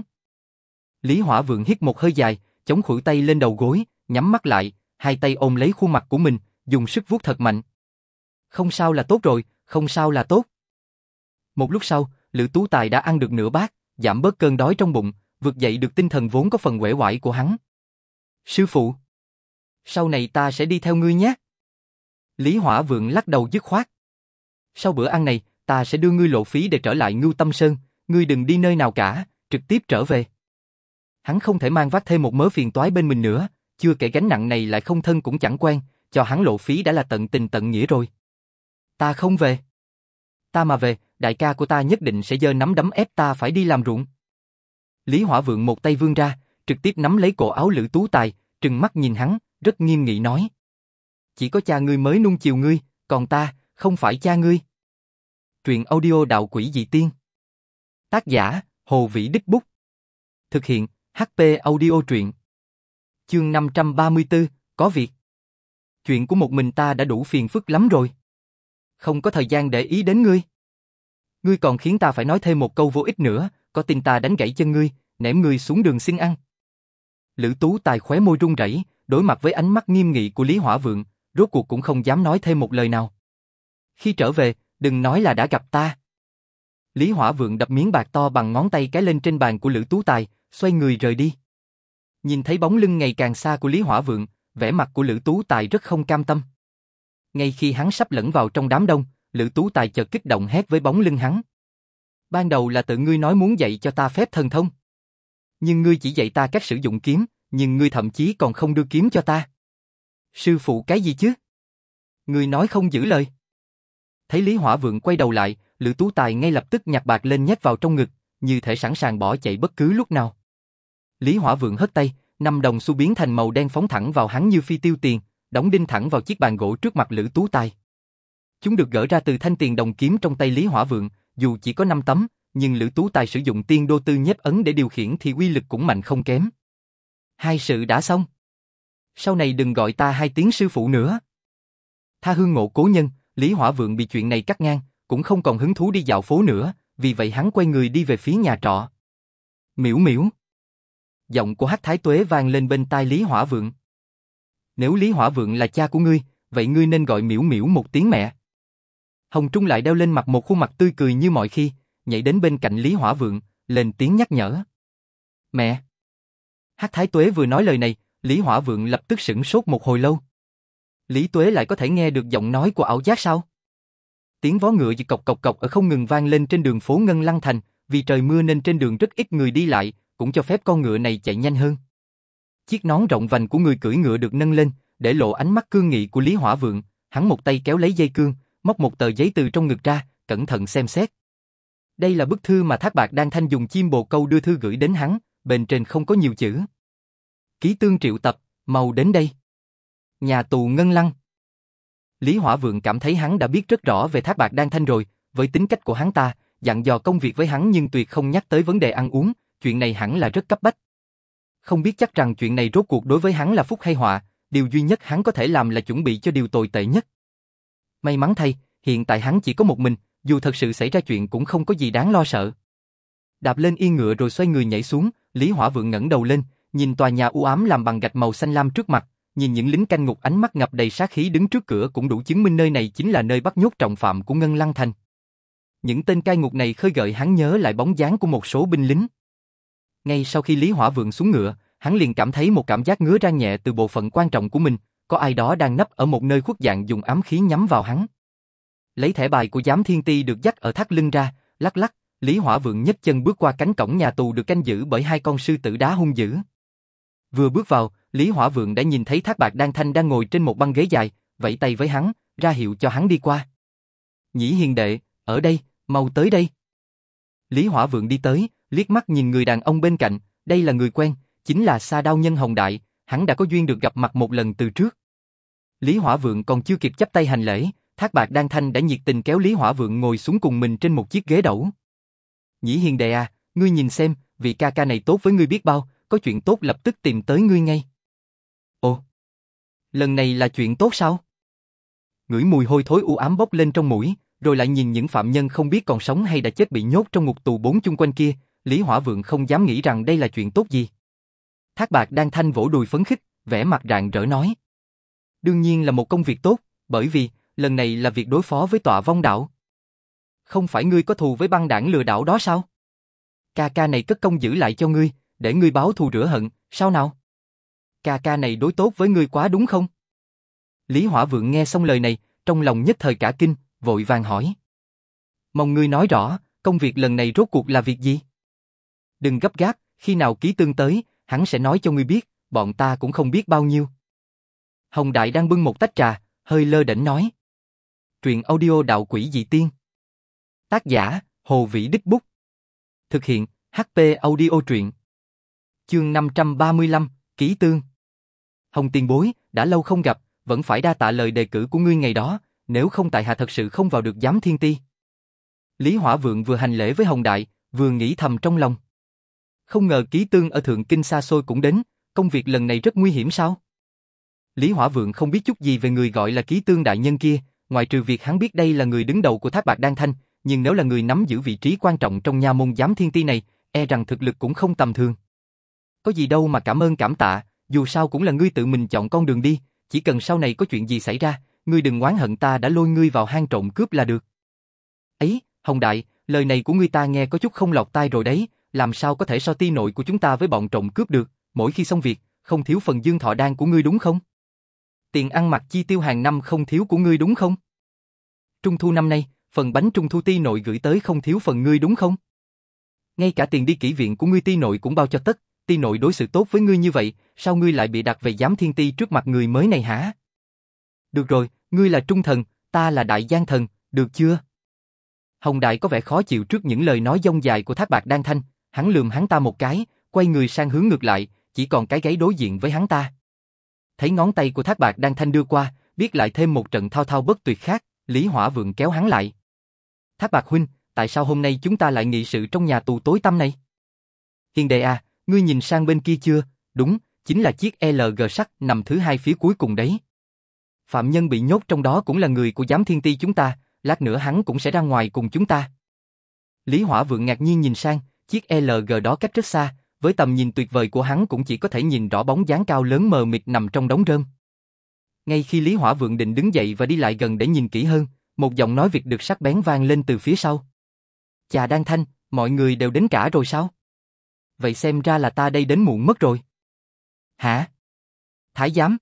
Lý Hỏa Vượng hít một hơi dài, chống khuỷu tay lên đầu gối, nhắm mắt lại, hai tay ôm lấy khuôn mặt của mình, dùng sức vuốt thật mạnh. Không sao là tốt rồi, không sao là tốt. Một lúc sau, Lữ Tú Tài đã ăn được nửa bát, giảm bớt cơn đói trong bụng, vực dậy được tinh thần vốn có phần uể oải của hắn. Sư phụ, sau này ta sẽ đi theo ngươi nhé. Lý Hỏa Vượng lắc đầu dứt khoát. Sau bữa ăn này, ta sẽ đưa ngươi lộ phí để trở lại Ngưu Tâm Sơn, ngươi đừng đi nơi nào cả, trực tiếp trở về. Hắn không thể mang vác thêm một mớ phiền toái bên mình nữa, chưa kể gánh nặng này lại không thân cũng chẳng quen, cho hắn lộ phí đã là tận tình tận nghĩa rồi. Ta không về. Ta mà về, đại ca của ta nhất định sẽ giơ nắm đấm ép ta phải đi làm ruộng. Lý Hỏa Vượng một tay vươn ra, trực tiếp nắm lấy cổ áo Lữ Tú Tài, trừng mắt nhìn hắn, rất nghiêm nghị nói. Chỉ có cha ngươi mới nuông chiều ngươi, còn ta, không phải cha ngươi. Truyện audio Đạo Quỷ Dị Tiên. Tác giả, Hồ Vĩ Đích Bút. Thực hiện, hát pê Audio Truyện. Chương năm trăm ba mươi tư, có việc. Chuyện của một mình ta đã đủ phiền phức lắm rồi. Không có thời gian để ý đến ngươi. Ngươi còn khiến ta phải nói thêm một câu vô ích nữa, có tin ta đánh gãy chân ngươi, ném ngươi xuống đường xin ăn. Lữ Tú Tài khóe môi run rẩy, đối mặt với ánh mắt nghiêm nghị của Lý Hỏa Vượng, rốt cuộc cũng không dám nói thêm một lời nào. Khi trở về, đừng nói là đã gặp ta. Lý Hỏa Vượng đập miếng bạc to bằng ngón tay cái lên trên bàn của Lữ Tú Tài, xoay người rời đi. Nhìn thấy bóng lưng ngày càng xa của Lý Hỏa Vượng, vẻ mặt của Lữ Tú Tài rất không cam tâm. Ngay khi hắn sắp lẫn vào trong đám đông, Lữ Tú Tài chợt kích động hét với bóng lưng hắn. Ban đầu là tự ngươi nói muốn dạy cho ta phép thần thông. Nhưng ngươi chỉ dạy ta cách sử dụng kiếm, nhưng ngươi thậm chí còn không đưa kiếm cho ta. Sư phụ cái gì chứ? Ngươi nói không giữ lời. Thấy Lý Hỏa Vượng quay đầu lại, Lữ Tú Tài ngay lập tức nhặt bạc lên nhét vào trong ngực, như thể sẵn sàng bỏ chạy bất cứ lúc nào. Lý Hỏa Vượng hất tay, năm đồng xu biến thành màu đen phóng thẳng vào hắn như phi tiêu tiền, đóng đinh thẳng vào chiếc bàn gỗ trước mặt Lữ Tú Tài. Chúng được gỡ ra từ thanh tiền đồng kiếm trong tay Lý Hỏa Vượng, dù chỉ có năm tấm, nhưng Lữ Tú Tài sử dụng tiên đô tư nhếp ấn để điều khiển thì uy lực cũng mạnh không kém. Hai sự đã xong. Sau này đừng gọi ta hai tiếng sư phụ nữa. Tha hương ngộ cố nhân, Lý Hỏa Vượng bị chuyện này cắt ngang, cũng không còn hứng thú đi dạo phố nữa, vì vậy hắn quay người đi về phía nhà trọ. Miễu Miễu. Giọng của Hắc Thái Tuế vang lên bên tai Lý Hỏa Vượng. Nếu Lý Hỏa Vượng là cha của ngươi, vậy ngươi nên gọi Miễu Miễu một tiếng mẹ. Hồng Trung lại đeo lên mặt một khuôn mặt tươi cười như mọi khi, nhảy đến bên cạnh Lý Hỏa Vượng, lên tiếng nhắc nhở. Mẹ. Hắc Thái Tuế vừa nói lời này, Lý Hỏa Vượng lập tức sửng sốt một hồi lâu. Lý Tuế lại có thể nghe được giọng nói của ảo giác sao? Tiếng vó ngựa chỉ cộc cộc cộc ở không ngừng vang lên trên đường phố Ngân Lăng Thành, vì trời mưa nên trên đường rất ít người đi lại, cũng cho phép con ngựa này chạy nhanh hơn. Chiếc nón rộng vành của người cưỡi ngựa được nâng lên, để lộ ánh mắt cương nghị của Lý Hỏa Vượng, hắn một tay kéo lấy dây cương, móc một tờ giấy từ trong ngực ra, cẩn thận xem xét. Đây là bức thư mà Thác Bạt Đan Thanh dùng chim bồ câu đưa thư gửi đến hắn, bên trên không có nhiều chữ. Ký tương triệu tập, mau đến đây. Nhà tù Ngân Lăng. Lý Hỏa Vượng cảm thấy hắn đã biết rất rõ về Thác Bạt Đan Thanh rồi, với tính cách của hắn ta, dặn dò công việc với hắn nhưng tuyệt không nhắc tới vấn đề ăn uống, chuyện này hẳn là rất cấp bách. Không biết chắc rằng chuyện này rốt cuộc đối với hắn là phúc hay họa, điều duy nhất hắn có thể làm là chuẩn bị cho điều tồi tệ nhất. May mắn thay, hiện tại hắn chỉ có một mình, dù thật sự xảy ra chuyện cũng không có gì đáng lo sợ. Đạp lên yên ngựa rồi xoay người nhảy xuống, Lý Hỏa Vượng ngẩng đầu lên, nhìn tòa nhà u ám làm bằng gạch màu xanh lam trước mặt, nhìn những lính canh ngục ánh mắt ngập đầy sát khí đứng trước cửa cũng đủ chứng minh nơi này chính là nơi bắt nhốt trọng phạm của Ngân Lăng Thành. Những tên cai ngục này khơi gợi hắn nhớ lại bóng dáng của một số binh lính. Ngay sau khi Lý Hỏa Vượng xuống ngựa, hắn liền cảm thấy một cảm giác ngứa ra nhẹ từ bộ phận quan trọng của mình, có ai đó đang nấp ở một nơi khuất dạng dùng ám khí nhắm vào hắn. Lấy thẻ bài của giám thiên ti được dắt ở thắt lưng ra, lắc lắc, Lý Hỏa Vượng nhấc chân bước qua cánh cổng nhà tù được canh giữ bởi hai con sư tử đá hung dữ. Vừa bước vào, Lý Hỏa Vượng đã nhìn thấy Thác Bạt Đan Thanh đang ngồi trên một băng ghế dài, vẫy tay với hắn, ra hiệu cho hắn đi qua. Nhĩ hiền đệ, ở đây, mau tới đây. Lý Hỏa Vượng đi tới, liếc mắt nhìn người đàn ông bên cạnh, đây là người quen, chính là Sa Đao Nhân Hồng Đại, hắn đã có duyên được gặp mặt một lần từ trước. Lý Hỏa Vượng còn chưa kịp chắp tay hành lễ, Thác Bạt Đan Thanh đã nhiệt tình kéo Lý Hỏa Vượng ngồi xuống cùng mình trên một chiếc ghế đẩu. Nhĩ hiền đệ à, ngươi nhìn xem, vị ca ca này tốt với ngươi biết bao, có chuyện tốt lập tức tìm tới ngươi ngay. Ồ, lần này là chuyện tốt sao? Ngửi mùi hôi thối u ám bốc lên trong mũi, rồi lại nhìn những phạm nhân không biết còn sống hay đã chết bị nhốt trong ngục tù bốn chung quanh kia, Lý Hỏa Vượng không dám nghĩ rằng đây là chuyện tốt gì. Thác Bạt Đan Thanh vỗ đùi phấn khích, vẻ mặt rạng rỡ nói. Đương nhiên là một công việc tốt, bởi vì, lần này là việc đối phó với tọa vong đảo. Không phải ngươi có thù với băng đảng lừa đảo đó sao? Ca ca này cất công giữ lại cho ngươi, để ngươi báo thù rửa hận, sao nào? Ca ca này đối tốt với ngươi quá đúng không? Lý Hỏa Vượng nghe xong lời này, trong lòng nhất thời cả kinh, vội vàng hỏi. Mong ngươi nói rõ, công việc lần này rốt cuộc là việc gì? Đừng gấp gáp, khi nào Ký Tương tới, hắn sẽ nói cho ngươi biết, bọn ta cũng không biết bao nhiêu. Hồng Đại đang bưng một tách trà, hơi lơ đễnh nói. Truyện audio Đạo Quỷ Dị Tiên. Tác giả, Hồ Vĩ Đích Bút. Thực hiện, hát pê Audio Truyện. Chương năm trăm ba mươi lăm, Ký Tương. Hồng tiền bối, đã lâu không gặp, vẫn phải đa tạ lời đề cử của ngươi ngày đó, nếu không tại hạ thật sự không vào được giám thiên ti. Lý Hỏa Vượng vừa hành lễ với Hồng Đại, vừa nghĩ thầm trong lòng. Không ngờ Ký Tương ở Thượng Kinh xa xôi cũng đến, công việc lần này rất nguy hiểm sao? Lý Hỏa Vượng không biết chút gì về người gọi là Ký Tương đại nhân kia, ngoại trừ việc hắn biết đây là người đứng đầu của Thác Bạt Đan Thanh, nhưng nếu là người nắm giữ vị trí quan trọng trong nha môn giám thiên ti này, e rằng thực lực cũng không tầm thường. Có gì đâu mà cảm ơn cảm tạ, dù sao cũng là ngươi tự mình chọn con đường đi, chỉ cần sau này có chuyện gì xảy ra, ngươi đừng oán hận ta đã lôi ngươi vào hang trộm cướp là được. Ấy, Hồng Đại, lời này của ngươi ta nghe có chút không lọt tai rồi đấy, làm sao có thể so ti nội của chúng ta với bọn trộm cướp được, mỗi khi xong việc, không thiếu phần dương thọ đan của ngươi đúng không? Tiền ăn mặc chi tiêu hàng năm không thiếu của ngươi đúng không? Trung thu năm nay, phần bánh trung thu ti nội gửi tới không thiếu phần ngươi đúng không? Ngay cả tiền đi kỹ viện của ngươi ti nội cũng bao cho tất, ti nội đối xử tốt với ngươi như vậy, sao ngươi lại bị đặt về giám thiên ti trước mặt người mới này hả? Được rồi, ngươi là trung thần, ta là đại giang thần, được chưa? Hồng Đại có vẻ khó chịu trước những lời nói dông dài của Thác Bạt Đan Thanh, hắn lườm hắn ta một cái, quay người sang hướng ngược lại, chỉ còn cái gáy đối diện với hắn ta. Thấy ngón tay của Thác Bạt Đan Thanh đưa qua, biết lại thêm một trận thao thao bất tuyệt khác, Lý Hỏa Vượng kéo hắn lại. Thác Bạt huynh, tại sao hôm nay chúng ta lại nghị sự trong nhà tù tối tăm này? Hiền đệ à, ngươi nhìn sang bên kia chưa? Đúng, chính là chiếc lờ giê sắt nằm thứ hai phía cuối cùng đấy. Phạm nhân bị nhốt trong đó cũng là người của giám thiên ti chúng ta, lát nữa hắn cũng sẽ ra ngoài cùng chúng ta. Lý Hỏa Vượng ngạc nhiên nhìn sang, chiếc lờ giê đó cách rất xa, với tầm nhìn tuyệt vời của hắn cũng chỉ có thể nhìn rõ bóng dáng cao lớn mờ mịt nằm trong đống rơm. Ngay khi Lý Hỏa Vượng định đứng dậy và đi lại gần để nhìn kỹ hơn, một giọng nói Việt được sắc bén vang lên từ phía sau. Chà Đan Thanh, mọi người đều đến cả rồi sao? Vậy xem ra là ta đây đến muộn mất rồi. Hả? Thái giám?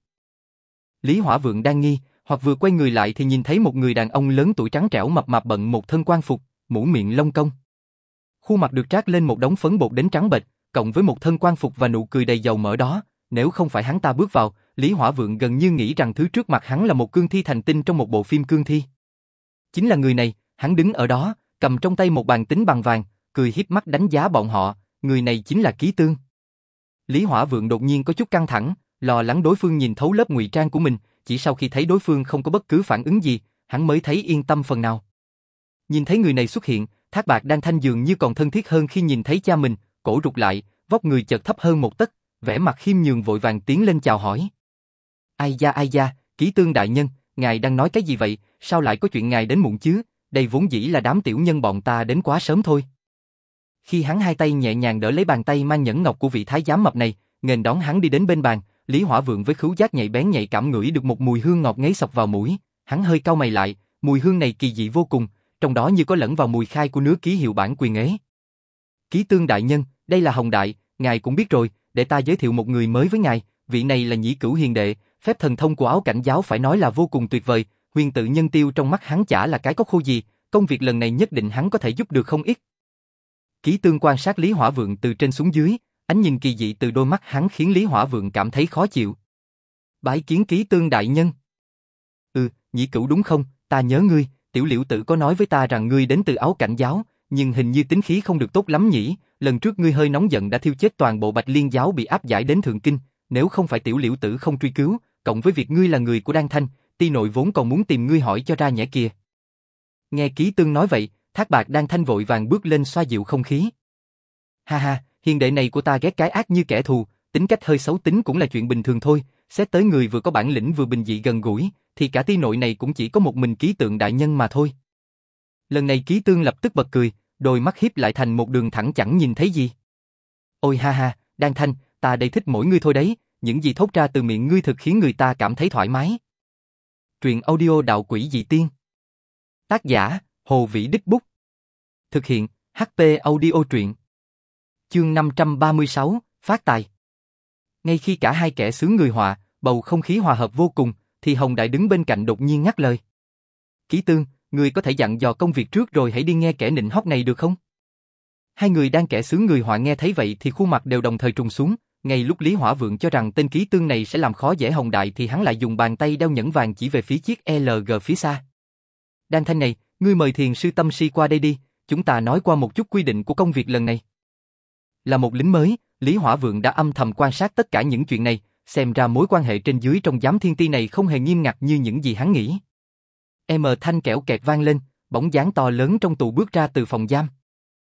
Lý Hỏa Vượng đang nghi, hoặc vừa quay người lại thì nhìn thấy một người đàn ông lớn tuổi trắng trẻo mập mạp bận một thân quan phục, mũ miệng lông công. Khuôn mặt được trát lên một đống phấn bột đến trắng bệch, cộng với một thân quan phục và nụ cười đầy dầu mỡ đó, nếu không phải hắn ta bước vào, Lý Hỏa Vượng gần như nghĩ rằng thứ trước mặt hắn là một cương thi thành tinh trong một bộ phim cương thi. Chính là người này, hắn đứng ở đó, cầm trong tay một bàn tính bằng vàng, cười híp mắt đánh giá bọn họ, người này chính là Ký Tương. Lý Hỏa Vượng đột nhiên có chút căng thẳng, lo lắng đối phương nhìn thấu lớp ngụy trang của mình, chỉ sau khi thấy đối phương không có bất cứ phản ứng gì, hắn mới thấy yên tâm phần nào. Nhìn thấy người này xuất hiện, Thác Bạt Đan Thanh dường như còn thân thiết hơn khi nhìn thấy cha mình, cổ rụt lại, vóc người chợt thấp hơn một tấc, vẻ mặt khiêm nhường vội vàng tiến lên chào hỏi. Ai da ai da, Ký Tương đại nhân, ngài đang nói cái gì vậy, sao lại có chuyện ngài đến muộn chứ, đây vốn dĩ là đám tiểu nhân bọn ta đến quá sớm thôi. Khi hắn hai tay nhẹ nhàng đỡ lấy bàn tay mang nhẫn ngọc của vị thái giám mập này, nghênh đón hắn đi đến bên bàn, Lý Hỏa Vượng với khứu giác nhạy bén nhạy cảm ngửi được một mùi hương ngọt ngấy xộc vào mũi, hắn hơi cau mày lại, mùi hương này kỳ dị vô cùng, trong đó như có lẫn vào mùi khai của nứa ký hiệu bản quyền ấy. Ký Tương đại nhân, đây là Hồng Đại, ngài cũng biết rồi, để ta giới thiệu một người mới với ngài, vị này là Nhĩ Cửu Hiền đệ, phép thần thông của Áo Cảnh giáo phải nói là vô cùng tuyệt vời, huyền tự nhân tiêu trong mắt hắn chả là cái có khô gì, công việc lần này nhất định hắn có thể giúp được không ít. Ký Tương quan sát Lý Hỏa Vượng từ trên xuống dưới, ánh nhìn kỳ dị từ đôi mắt hắn khiến Lý Hỏa Vượng cảm thấy khó chịu. Bái kiến Ký Tương đại nhân. Ừ, Nhĩ Cửu đúng không, ta nhớ ngươi, Tiểu Liễu Tử có nói với ta rằng ngươi đến từ Áo Cảnh giáo, nhưng hình như tính khí không được tốt lắm nhỉ, lần trước ngươi hơi nóng giận đã thiêu chết toàn bộ Bạch Liên giáo bị áp giải đến Thượng Kinh, nếu không phải Tiểu Liễu Tử không truy cứu, cộng với việc ngươi là người của Đan Thanh, Ti nội vốn còn muốn tìm ngươi hỏi cho ra nhẽ kìa. Nghe Ký Tương nói vậy, Thác Bạt Đan Thanh vội vàng bước lên xoa dịu không khí. Ha ha, hiền đệ này của ta ghét cái ác như kẻ thù, tính cách hơi xấu tính cũng là chuyện bình thường thôi, xét tới người vừa có bản lĩnh vừa bình dị gần gũi, thì cả Ti nội này cũng chỉ có một mình Ký Tượng đại nhân mà thôi. Lần này Ký Tương lập tức bật cười, đôi mắt híp lại thành một đường thẳng chẳng nhìn thấy gì. Ôi ha ha, Đan Thanh, ta đây thích mỗi ngươi thôi đấy, những gì thốt ra từ miệng ngươi thực khiến người ta cảm thấy thoải mái. Truyện audio Đạo Quỷ Dị Tiên. Tác giả, Hồ Vĩ Đích Bút. Thực hiện, hát pê Audio truyện. Chương năm trăm ba mươi sáu, Phát tài. Ngay khi cả hai kẻ xướng người họa, bầu không khí hòa hợp vô cùng, thì Hồng Đại đứng bên cạnh đột nhiên ngắt lời. Ký Tương, ngươi có thể dặn dò công việc trước rồi hãy đi nghe kẻ nịnh hót này được không? Hai người đang kẻ xướng người họa nghe thấy vậy thì khuôn mặt đều đồng thời trùng xuống, ngay lúc Lý Hỏa Vượng cho rằng tên Ký Tương này sẽ làm khó dễ Hồng Đại thì hắn lại dùng bàn tay đeo nhẫn vàng chỉ về phía chiếc lờ giê phía xa. Đan Thanh này, ngươi mời thiền sư Tâm Si qua đây đi, chúng ta nói qua một chút quy định của công việc lần này. Là một lính mới, Lý Hỏa Vượng đã âm thầm quan sát tất cả những chuyện này, xem ra mối quan hệ trên dưới trong giám thiên ti này không hề nghiêm ngặt như những gì hắn nghĩ. M thanh kẽo kẹt vang lên, bóng dáng to lớn trong tù bước ra từ phòng giam.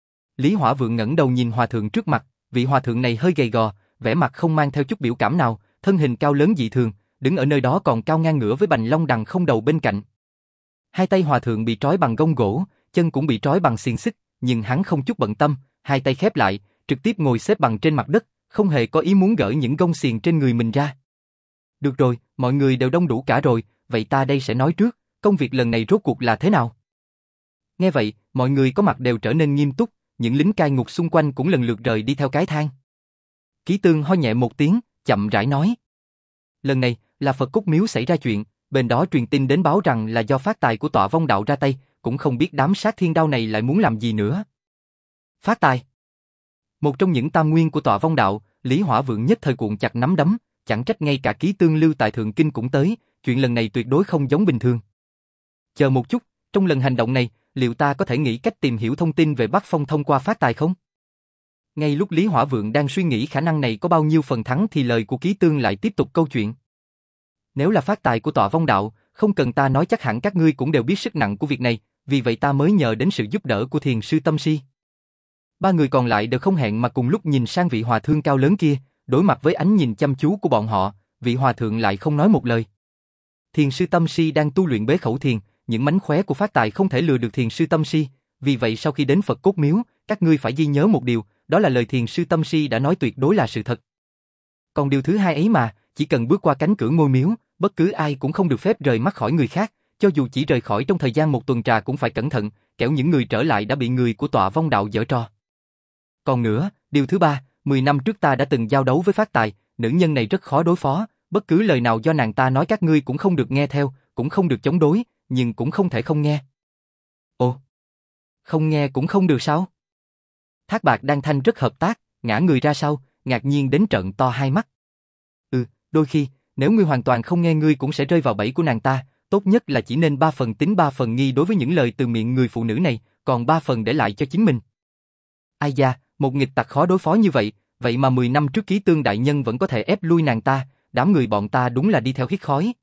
Lý Hỏa Vượng ngẩng đầu nhìn hòa thượng trước mặt, vị hòa thượng này hơi gầy gò, vẻ mặt không mang theo chút biểu cảm nào, thân hình cao lớn dị thường, đứng ở nơi đó còn cao ngang ngửa với bành long đằng không đầu bên cạnh. Hai tay hòa thượng bị trói bằng gông gỗ, chân cũng bị trói bằng xiềng xích, nhưng hắn không chút bận tâm, hai tay khép lại, trực tiếp ngồi xếp bằng trên mặt đất, không hề có ý muốn gỡ những gông xiềng trên người mình ra. Được rồi, mọi người đều đông đủ cả rồi, vậy ta đây sẽ nói trước, công việc lần này rốt cuộc là thế nào? Nghe vậy, mọi người có mặt đều trở nên nghiêm túc, những lính cai ngục xung quanh cũng lần lượt rời đi theo cái thang. Ký Tương ho nhẹ một tiếng, chậm rãi nói. Lần này, là Phật Cốt Miếu xảy ra chuyện, bên đó truyền tin đến báo rằng là do phát tài của Tọa Vong Đạo ra tay, cũng không biết đám sát thiên đao này lại muốn làm gì nữa. Phát tài? Một trong những tam nguyên của Tọa Vong Đạo, Lý Hỏa Vượng nhất thời cuộn chặt nắm đấm, chẳng trách ngay cả Ký Tương lưu tại Thượng Kinh cũng tới, chuyện lần này tuyệt đối không giống bình thường. Chờ một chút, trong lần hành động này, liệu ta có thể nghĩ cách tìm hiểu thông tin về Bắc Phong thông qua phát tài không? Ngay lúc Lý Hỏa Vượng đang suy nghĩ khả năng này có bao nhiêu phần thắng thì lời của Ký Tương lại tiếp tục câu chuyện. Nếu là phát tài của Tọa Vong Đạo, không cần ta nói chắc hẳn các ngươi cũng đều biết sức nặng của việc này, vì vậy ta mới nhờ đến sự giúp đỡ của thiền sư Tâm Si. Ba người còn lại đều không hẹn mà cùng lúc nhìn sang vị hòa thượng cao lớn kia, đối mặt với ánh nhìn chăm chú của bọn họ, vị hòa thượng lại không nói một lời. Thiền sư Tâm Si đang tu luyện bế khẩu thiền, những mánh khóe của phát tài không thể lừa được thiền sư Tâm Si, vì vậy sau khi đến Phật Cốt Miếu, các ngươi phải ghi nhớ một điều, đó là lời thiền sư Tâm Si đã nói tuyệt đối là sự thật. Còn điều thứ hai ấy mà, chỉ cần bước qua cánh cửa ngôi miếu, bất cứ ai cũng không được phép rời mắt khỏi người khác, cho dù chỉ rời khỏi trong thời gian một tuần trà cũng phải cẩn thận, kẻo những người trở lại đã bị người của Tọa Vong Đạo giở trò. Còn nữa, điều thứ ba, mười năm trước ta đã từng giao đấu với phát tài, nữ nhân này rất khó đối phó, bất cứ lời nào do nàng ta nói các ngươi cũng không được nghe theo, cũng không được chống đối, nhưng cũng không thể không nghe. Ồ, không nghe cũng không được sao? Thác Bạt Đan Thanh rất hợp tác, ngã người ra sau, ngạc nhiên đến trợn to hai mắt. Ừ, đôi khi, nếu ngươi hoàn toàn không nghe ngươi cũng sẽ rơi vào bẫy của nàng ta, tốt nhất là chỉ nên ba phần tín ba phần nghi đối với những lời từ miệng người phụ nữ này, còn ba phần để lại cho chính mình. Ai da, một nghịch tặc khó đối phó như vậy, vậy mà mười năm trước Ký Tương đại nhân vẫn có thể ép lui nàng ta, đám người bọn ta đúng là đi theo hít khói.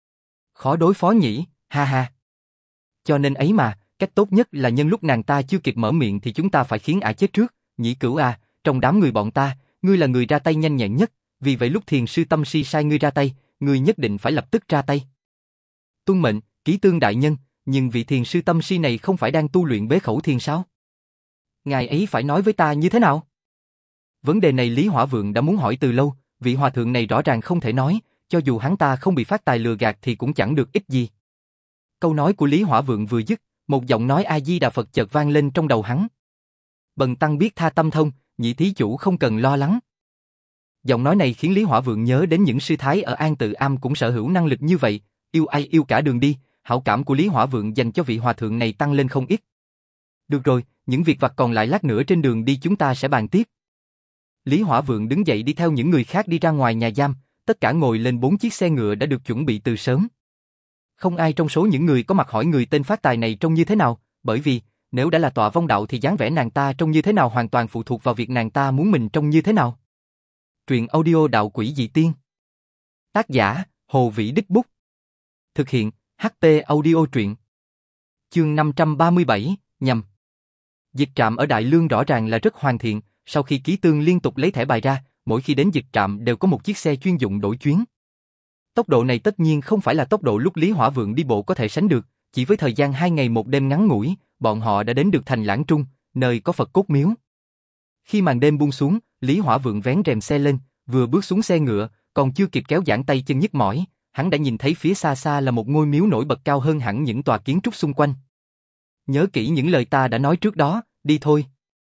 Khó đối phó nhỉ, ha ha. Cho nên ấy mà, cách tốt nhất là nhân lúc nàng ta chưa kịp mở miệng thì chúng ta phải khiến ả chết trước, Nhĩ Cửu à, trong đám người bọn ta, ngươi là người ra tay nhanh nhẹn nhất, vì vậy lúc thiền sư Tâm Si sai ngươi ra tay, ngươi nhất định phải lập tức ra tay. Tuân mệnh, Ký Tương đại nhân, nhưng vị thiền sư Tâm Si này không phải đang tu luyện bế khẩu thiền sao? Ngài ấy phải nói với ta như thế nào? Vấn đề này Lý Hỏa Vượng đã muốn hỏi từ lâu, vị hòa thượng này rõ ràng không thể nói, cho dù hắn ta không bị phát tài lừa gạt thì cũng chẳng được ích gì. Câu nói của Lý Hỏa Vượng vừa dứt, một giọng nói A Di Đà Phật chợt vang lên trong đầu hắn. Bần tăng biết tha tâm thông, nhị thí chủ không cần lo lắng. Giọng nói này khiến Lý Hỏa Vượng nhớ đến những sư thái ở An Tự Am cũng sở hữu năng lực như vậy, yêu ai yêu cả đường đi, hảo cảm của Lý Hỏa Vượng dành cho vị hòa thượng này tăng lên không ít. Được rồi, những việc vặt còn lại lát nữa trên đường đi chúng ta sẽ bàn tiếp. Lý Hỏa Vượng đứng dậy đi theo những người khác đi ra ngoài nhà giam, tất cả ngồi lên bốn chiếc xe ngựa đã được chuẩn bị từ sớm. Không ai trong số những người có mặt hỏi người tên phát tài này trông như thế nào, bởi vì, nếu đã là tọa vong đạo thì dáng vẻ nàng ta trông như thế nào hoàn toàn phụ thuộc vào việc nàng ta muốn mình trông như thế nào. Truyện audio Đạo Quỷ Dị Tiên. Tác giả, Hồ Vĩ Đích Bút. Thực hiện, hát tê Audio Truyện. Chương năm trăm ba mươi bảy, nhầm. Dịch trạm ở Đại Lương rõ ràng là rất hoàn thiện, sau khi Ký Tương liên tục lấy thẻ bài ra, mỗi khi đến dịch trạm đều có một chiếc xe chuyên dụng đổi chuyến. Tốc độ này tất nhiên không phải là tốc độ lúc Lý Hỏa Vượng đi bộ có thể sánh được, chỉ với thời gian hai ngày một đêm ngắn ngủi, bọn họ đã đến được thành Lãng Trung, nơi có Phật cốt miếu. Khi màn đêm buông xuống, Lý Hỏa Vượng vén rèm xe lên, vừa bước xuống xe ngựa, còn chưa kịp kéo giãn tay chân nhức mỏi, hắn đã nhìn thấy phía xa xa là một ngôi miếu nổi bật cao hơn hẳn những tòa kiến trúc xung quanh. Nhớ kỹ những lời ta đã nói trước đó, đi thôi.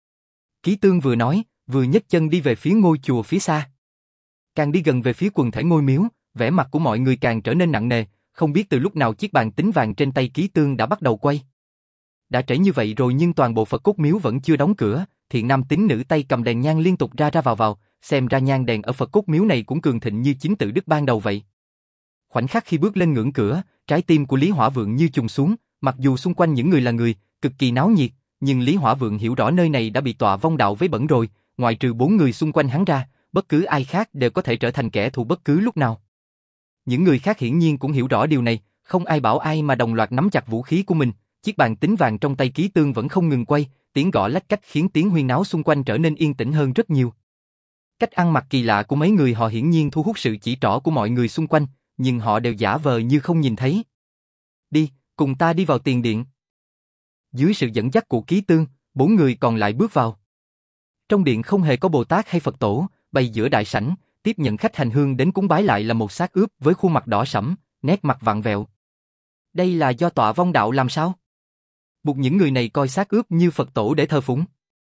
Ký Tương vừa nói, vừa nhấc chân đi về phía ngôi chùa phía xa. Càng đi gần về phía quần thể ngôi miếu, vẻ mặt của mọi người càng trở nên nặng nề, không biết từ lúc nào chiếc bàn tính vàng trên tay Ký Tương đã bắt đầu quay. Đã trễ như vậy rồi nhưng toàn bộ Phật cốt miếu vẫn chưa đóng cửa, thiện nam tín nữ tay cầm đèn nhang liên tục ra ra vào vào, xem ra nhang đèn ở Phật cốt miếu này cũng cường thịnh như chính tự đức ban đầu vậy. Khoảnh khắc khi bước lên ngưỡng cửa, trái tim của Lý Hỏa Vượng như trùng xuống, mặc dù xung quanh những người là người, cực kỳ náo nhiệt, nhưng Lý Hỏa Vượng hiểu rõ nơi này đã bị tọa vong đạo vấy bẩn rồi, ngoại trừ bốn người xung quanh hắn ra, bất cứ ai khác đều có thể trở thành kẻ thù bất cứ lúc nào. Những người khác hiển nhiên cũng hiểu rõ điều này, không ai bảo ai mà đồng loạt nắm chặt vũ khí của mình, chiếc bàn tính vàng trong tay Ký Tương vẫn không ngừng quay, tiếng gõ lách cách khiến tiếng huyên náo xung quanh trở nên yên tĩnh hơn rất nhiều. Cách ăn mặc kỳ lạ của mấy người họ hiển nhiên thu hút sự chỉ trỏ của mọi người xung quanh, nhưng họ đều giả vờ như không nhìn thấy. Đi, cùng ta đi vào tiền điện. Dưới sự dẫn dắt của Ký Tương, bốn người còn lại bước vào. Trong điện không hề có Bồ Tát hay Phật tổ, bày giữa đại sảnh, tiếp nhận khách hành hương đến cúng bái lại là một xác ướp với khuôn mặt đỏ sẫm, nét mặt vặn vẹo. Đây là do tọa vong đạo làm sao? Buộc những người này coi xác ướp như Phật tổ để thờ phụng.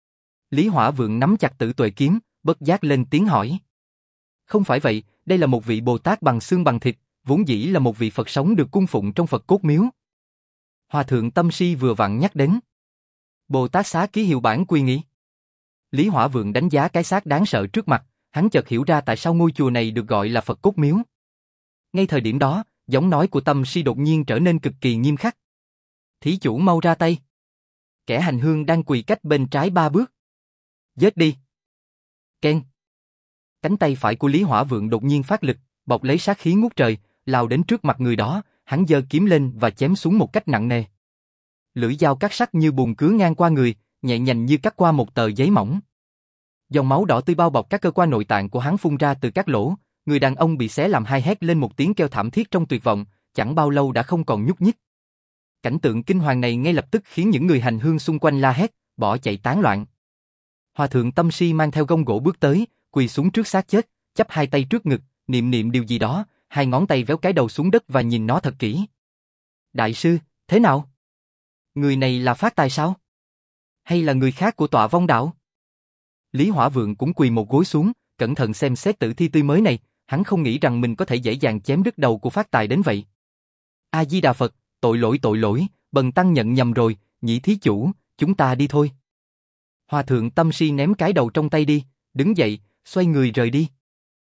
Lý Hỏa Vượng nắm chặt Tử Tuệ kiếm, bất giác lên tiếng hỏi. Không phải vậy, đây là một vị Bồ Tát bằng xương bằng thịt, vốn dĩ là một vị Phật sống được cung phụng trong Phật cốt miếu. Hòa thượng Tâm Si vừa vặn nhắc đến. Bồ Tát xá ký hiệu bản quy nghị. Lý Hỏa Vượng đánh giá cái xác đáng sợ trước mặt, hắn chợt hiểu ra tại sao ngôi chùa này được gọi là Phật cốt miếu. Ngay thời điểm đó, giọng nói của Tâm Si đột nhiên trở nên cực kỳ nghiêm khắc. Thí chủ mau ra tay. Kẻ hành hương đang quỳ cách bên trái ba bước. Giết đi. Keng. Cánh tay phải của Lý Hỏa Vượng đột nhiên phát lực, bộc lấy sát khí ngút trời, lao đến trước mặt người đó, hắn giơ kiếm lên và chém xuống một cách nặng nề. Lưỡi dao cắt sắc như bùn cứa ngang qua người, nhẹ nhàng như cắt qua một tờ giấy mỏng. Dòng máu đỏ tươi bao bọc các cơ quan nội tạng của hắn phun ra từ các lỗ, người đàn ông bị xé làm hai hét lên một tiếng kêu thảm thiết trong tuyệt vọng, chẳng bao lâu đã không còn nhúc nhích. Cảnh tượng kinh hoàng này ngay lập tức khiến những người hành hương xung quanh la hét, bỏ chạy tán loạn. Hòa thượng Tâm Si mang theo gông gỗ bước tới, quỳ xuống trước xác chết, chắp hai tay trước ngực, niệm niệm điều gì đó, hai ngón tay véo cái đầu xuống đất và nhìn nó thật kỹ. Đại sư, thế nào? Người này là phát tài sao? Hay là người khác của tọa vong đạo? Lý Hỏa Vượng cũng quỳ một gối xuống, cẩn thận xem xét tử thi tươi mới này, hắn không nghĩ rằng mình có thể dễ dàng chém đứt đầu của phát tài đến vậy. A Di Đà Phật, tội lỗi tội lỗi, bần tăng nhận nhầm rồi, nhị thí chủ, chúng ta đi thôi. Hòa thượng Tâm Si ném cái đầu trong tay đi, đứng dậy, xoay người rời đi.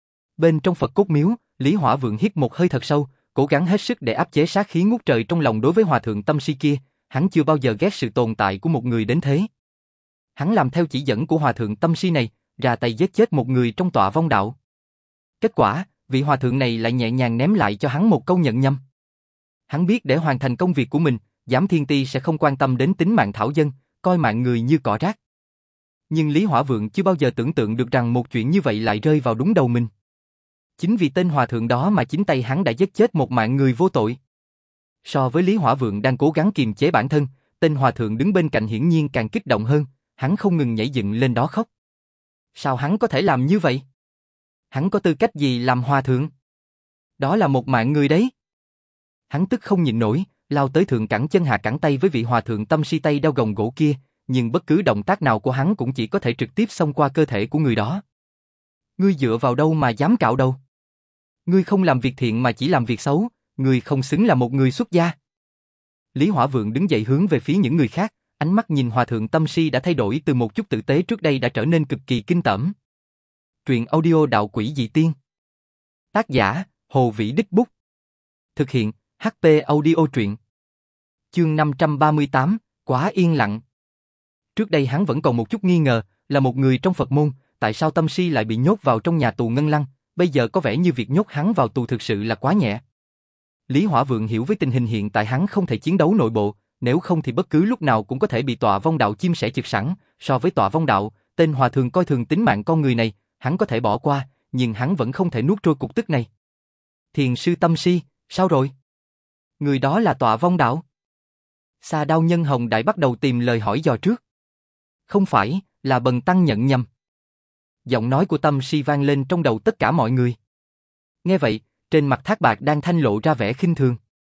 Bên trong Phật cốt miếu, Lý Hỏa Vượng hít một hơi thật sâu, cố gắng hết sức để áp chế sát khí ngút trời trong lòng đối với hòa thượng Tâm Si kia, hắn chưa bao giờ ghét sự tồn tại của một người đến thế. Hắn làm theo chỉ dẫn của hòa thượng Tâm Si này, ra tay giết chết một người trong tọa vong đạo. Kết quả, vị hòa thượng này lại nhẹ nhàng ném lại cho hắn một câu nhận nhầm. Hắn biết để hoàn thành công việc của mình, Giám Thiên Ti sẽ không quan tâm đến tính mạng thảo dân, coi mạng người như cỏ rác. Nhưng Lý Hỏa Vượng chưa bao giờ tưởng tượng được rằng một chuyện như vậy lại rơi vào đúng đầu mình. Chính vì tên hòa thượng đó mà chính tay hắn đã giết chết một mạng người vô tội. So với Lý Hỏa Vượng đang cố gắng kiềm chế bản thân, tên hòa thượng đứng bên cạnh hiển nhiên càng kích động hơn, hắn không ngừng nhảy dựng lên đó khóc. Sao hắn có thể làm như vậy? Hắn có tư cách gì làm hòa thượng? Đó là một mạng người đấy. Hắn tức không nhịn nổi, lao tới thượng cẳng chân hạ cẳng tay với vị hòa thượng tâm si tay đeo gồng gỗ kia, nhưng bất cứ động tác nào của hắn cũng chỉ có thể trực tiếp xông qua cơ thể của người đó. Ngươi dựa vào đâu mà dám cạo đầu? Ngươi không làm việc thiện mà chỉ làm việc xấu, ngươi không xứng là một người xuất gia. Lý Hỏa Vượng đứng dậy hướng về phía những người khác, ánh mắt nhìn hòa thượng tâm si đã thay đổi từ một chút tử tế trước đây đã trở nên cực kỳ kinh tởm. Truyện audio Đạo Quỷ Dị Tiên. Tác giả, Hồ Vĩ Đích Bút. Thực hiện, hát pê Audio Truyện. Chương năm trăm ba mươi tám, Quá yên lặng. Trước đây hắn vẫn còn một chút nghi ngờ, là một người trong Phật môn, tại sao tâm si lại bị nhốt vào trong nhà tù Ngân Lăng, bây giờ có vẻ như việc nhốt hắn vào tù thực sự là quá nhẹ. Lý Hỏa Vượng hiểu với tình hình hiện tại hắn không thể chiến đấu nội bộ, nếu không thì bất cứ lúc nào cũng có thể bị Tọa Vong Đạo chim sẻ chực sẵn, so với Tọa Vong Đạo, tên hòa thượng coi thường tính mạng con người này, hắn có thể bỏ qua, nhưng hắn vẫn không thể nuốt trôi cục tức này. Thiền sư Tâm Si, sao rồi? Người đó là Tọa Vong Đạo. Xà Đao Nhân Hồng Đại bắt đầu tìm lời hỏi dò trước. Không phải, là Bần Tăng nhận nhầm. Giọng nói của Tâm Si vang lên trong đầu tất cả mọi người. Nghe vậy, trên mặt Thác Bạt đang thanh lộ ra vẻ khinh thường.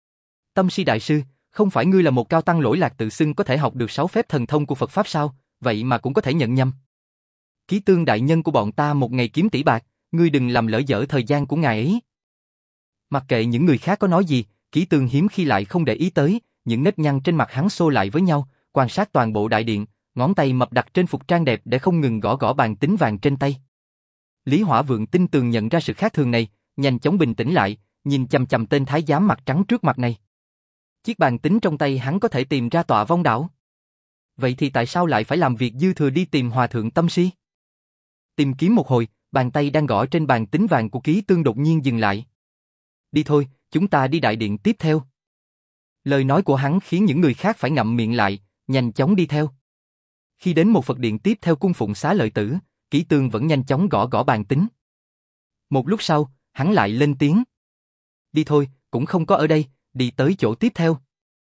Tâm Si đại sư, không phải ngươi là một cao tăng lỗi lạc tự xưng có thể học được sáu phép thần thông của Phật Pháp sao, vậy mà cũng có thể nhận nhầm. Ký Tương đại nhân của bọn ta một ngày kiếm tỷ bạc, ngươi đừng làm lỡ dở thời gian của ngài ấy. Mặc kệ những người khác có nói gì, Ký Tương hiếm khi lại không để ý tới, những nếp nhăn trên mặt hắn xô lại với nhau, quan sát toàn bộ đại điện, ngón tay mập đặt trên phục trang đẹp để không ngừng gõ gõ bàn tính vàng trên tay. Lý Hỏa Vượng tin tường nhận ra sự khác thường này, nhanh chóng bình tĩnh lại, nhìn chằm chằm tên thái giám mặt trắng trước mặt này. Chiếc bàn tính trong tay hắn có thể tìm ra Tọa Vong Đạo. Vậy thì tại sao lại phải làm việc dư thừa đi tìm hòa thượng Tâm Si? Tìm kiếm một hồi, bàn tay đang gõ trên bàn tính vàng của Ký Tương đột nhiên dừng lại. Đi thôi, chúng ta đi đại điện tiếp theo. Lời nói của hắn khiến những người khác phải ngậm miệng lại, nhanh chóng đi theo. Khi đến một Phật điện tiếp theo cung phụng Xá Lợi Tử, Ký Tương vẫn nhanh chóng gõ gõ bàn tính. Một lúc sau, hắn lại lên tiếng. Đi thôi, cũng không có ở đây, đi tới chỗ tiếp theo.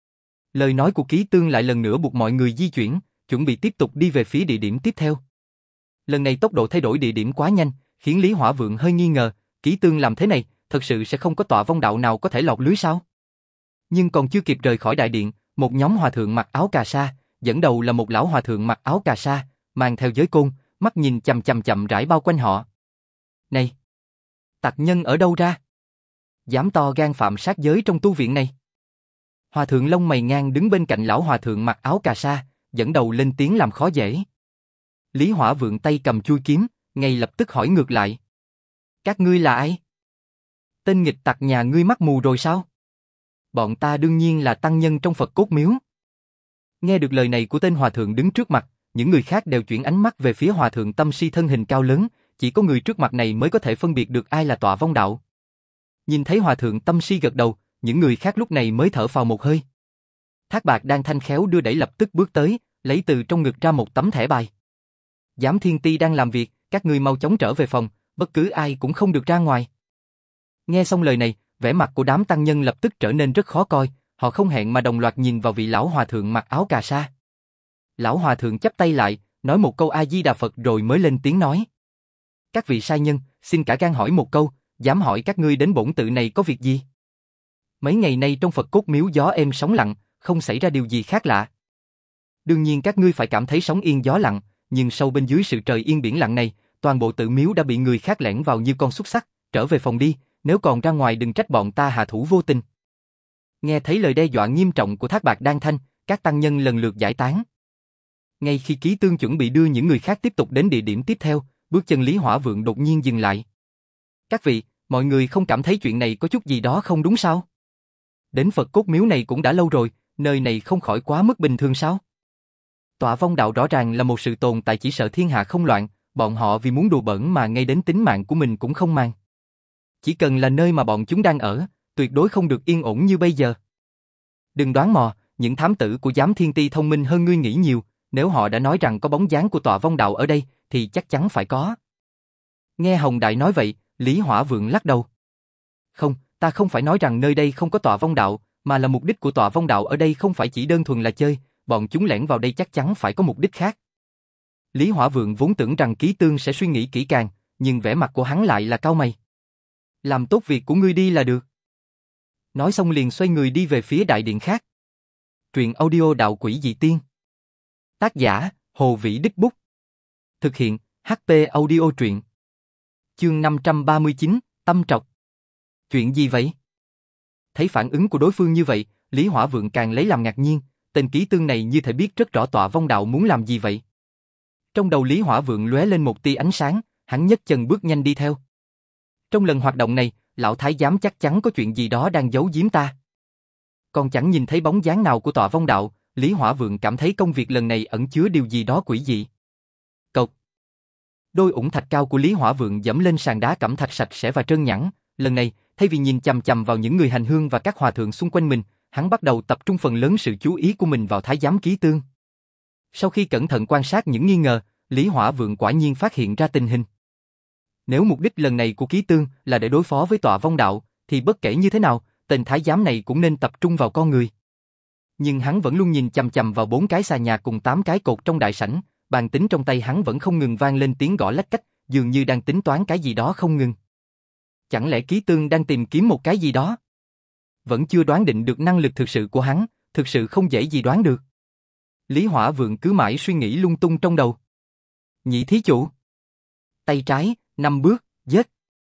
Lời nói của Ký Tương lại lần nữa buộc mọi người di chuyển, chuẩn bị tiếp tục đi về phía địa điểm tiếp theo. Lần này tốc độ thay đổi địa điểm quá nhanh, khiến Lý Hỏa Vượng hơi nghi ngờ, Ký Tương làm thế này, thật sự sẽ không có Tọa Vong Đạo nào có thể lọt lưới sao? Nhưng còn chưa kịp rời khỏi đại điện, một nhóm hòa thượng mặc áo cà sa, dẫn đầu là một lão hòa thượng mặc áo cà sa, mang theo giới côn, mắt nhìn chằm chằm chậm rãi bao quanh họ. Này! Tặc nhân ở đâu ra? Dám to gan phạm sát giới trong tu viện này. Hòa thượng lông mày ngang đứng bên cạnh lão hòa thượng mặc áo cà sa, dẫn đầu lên tiếng làm khó dễ. Lý Hỏa Vượng tay cầm chuôi kiếm, ngay lập tức hỏi ngược lại. Các ngươi là ai? Tên nghịch tặc nhà ngươi mắt mù rồi sao? Bọn ta đương nhiên là tăng nhân trong Phật Cốt Miếu. Nghe được lời này của tên hòa thượng đứng trước mặt, những người khác đều chuyển ánh mắt về phía hòa thượng Tâm Si thân hình cao lớn, chỉ có người trước mặt này mới có thể phân biệt được ai là Tọa Vong Đạo. Nhìn thấy hòa thượng Tâm Si gật đầu, những người khác lúc này mới thở phào một hơi. Thác Bạt đang thanh khéo đưa đẩy lập tức bước tới, lấy từ trong ngực ra một tấm thẻ bài. Giám Thiên Ti đang làm việc, các ngươi mau chóng trở về phòng, bất cứ ai cũng không được ra ngoài. Nghe xong lời này, vẻ mặt của đám tăng nhân lập tức trở nên rất khó coi, họ không hẹn mà đồng loạt nhìn vào vị lão hòa thượng mặc áo cà sa. Lão hòa thượng chắp tay lại, nói một câu A Di Đà Phật rồi mới lên tiếng nói. Các vị sai nhân, xin cả gan hỏi một câu, dám hỏi các ngươi đến bổn tự này có việc gì? Mấy ngày nay trong Phật Cốt Miếu gió êm sóng lặng, không xảy ra điều gì khác lạ. Đương nhiên các ngươi phải cảm thấy sóng yên gió lặng, nhưng sâu bên dưới sự trời yên biển lặng này, toàn bộ tự miếu đã bị người khác lẻn vào như con xúc xắc, trở về phòng đi, nếu còn ra ngoài đừng trách bọn ta hạ thủ vô tình. Nghe thấy lời đe dọa nghiêm trọng của Thác Bạt Đan Thanh, các tăng nhân lần lượt giải tán. Ngay khi Ký Tương chuẩn bị đưa những người khác tiếp tục đến địa điểm tiếp theo, bước chân Lý Hỏa Vượng đột nhiên dừng lại. Các vị, mọi người không cảm thấy chuyện này có chút gì đó không đúng sao? Đến Phật Cốt Miếu này cũng đã lâu rồi, nơi này không khỏi quá mức bình thường sao? Tọa Vong Đạo rõ ràng là một sự tồn tại chỉ sợ thiên hạ không loạn, bọn họ vì muốn đùa bỡn mà ngay đến tính mạng của mình cũng không màng. Chỉ cần là nơi mà bọn chúng đang ở, tuyệt đối không được yên ổn như bây giờ. Đừng đoán mò, những thám tử của Giám Thiên Ti thông minh hơn ngươi nghĩ nhiều, nếu họ đã nói rằng có bóng dáng của Tọa Vong Đạo ở đây, thì chắc chắn phải có. Nghe Hồng Đại nói vậy, Lý Hỏa Vượng lắc đầu. Không, ta không phải nói rằng nơi đây không có Tọa Vong Đạo, mà là mục đích của Tọa Vong Đạo ở đây không phải chỉ đơn thuần là chơi, bọn chúng lẻn vào đây chắc chắn phải có mục đích khác. Lý Hỏa Vượng vốn tưởng rằng Ký Tương sẽ suy nghĩ kỹ càng, nhưng vẻ mặt của hắn lại là cau mày. Làm tốt việc của ngươi đi là được. Nói xong liền xoay người đi về phía đại điện khác. Truyện audio Đạo Quỷ Dị Tiên. Tác giả, Hồ Vĩ Đích Bút. Thực hiện, hát pê Audio truyện. Chương năm trăm ba mươi chín, Tâm Trọc. Chuyện gì vậy? Thấy phản ứng của đối phương như vậy, Lý Hỏa Vượng càng lấy làm ngạc nhiên, tên Ký Tương này như thể biết rất rõ Tọa Vong Đạo muốn làm gì vậy. Trong đầu Lý Hỏa Vượng lóe lên một tia ánh sáng, hắn nhấc chân bước nhanh đi theo. Trong lần hoạt động này, lão thái giám chắc chắn có chuyện gì đó đang giấu giếm ta. Còn chẳng nhìn thấy bóng dáng nào của Tọa Vong Đạo, Lý Hỏa Vượng cảm thấy công việc lần này ẩn chứa điều gì đó quỷ dị. Cộc. Đôi ủng thạch cao của Lý Hỏa Vượng dẫm lên sàn đá cẩm thạch sạch sẽ và trơn nhẵn, lần này, thay vì nhìn chằm chằm vào những người hành hương và các hòa thượng xung quanh mình, hắn bắt đầu tập trung phần lớn sự chú ý của mình vào thái giám Ký Tương. Sau khi cẩn thận quan sát những nghi ngờ, Lý Hỏa Vượng quả nhiên phát hiện ra tình hình. Nếu mục đích lần này của Ký Tương là để đối phó với Tọa Vong Đạo, thì bất kể như thế nào, tên thái giám này cũng nên tập trung vào con người. Nhưng hắn vẫn luôn nhìn chằm chằm vào bốn cái xà nhà cùng tám cái cột trong đại sảnh, bàn tính trong tay hắn vẫn không ngừng vang lên tiếng gõ lách cách, dường như đang tính toán cái gì đó không ngừng. Chẳng lẽ Ký Tương đang tìm kiếm một cái gì đó? Vẫn chưa đoán định được năng lực thực sự của hắn, thực sự không dễ gì đoán được. Lý Hỏa Vượng cứ mãi suy nghĩ lung tung trong đầu. Nhị thí chủ. Tay trái, năm bước, giết.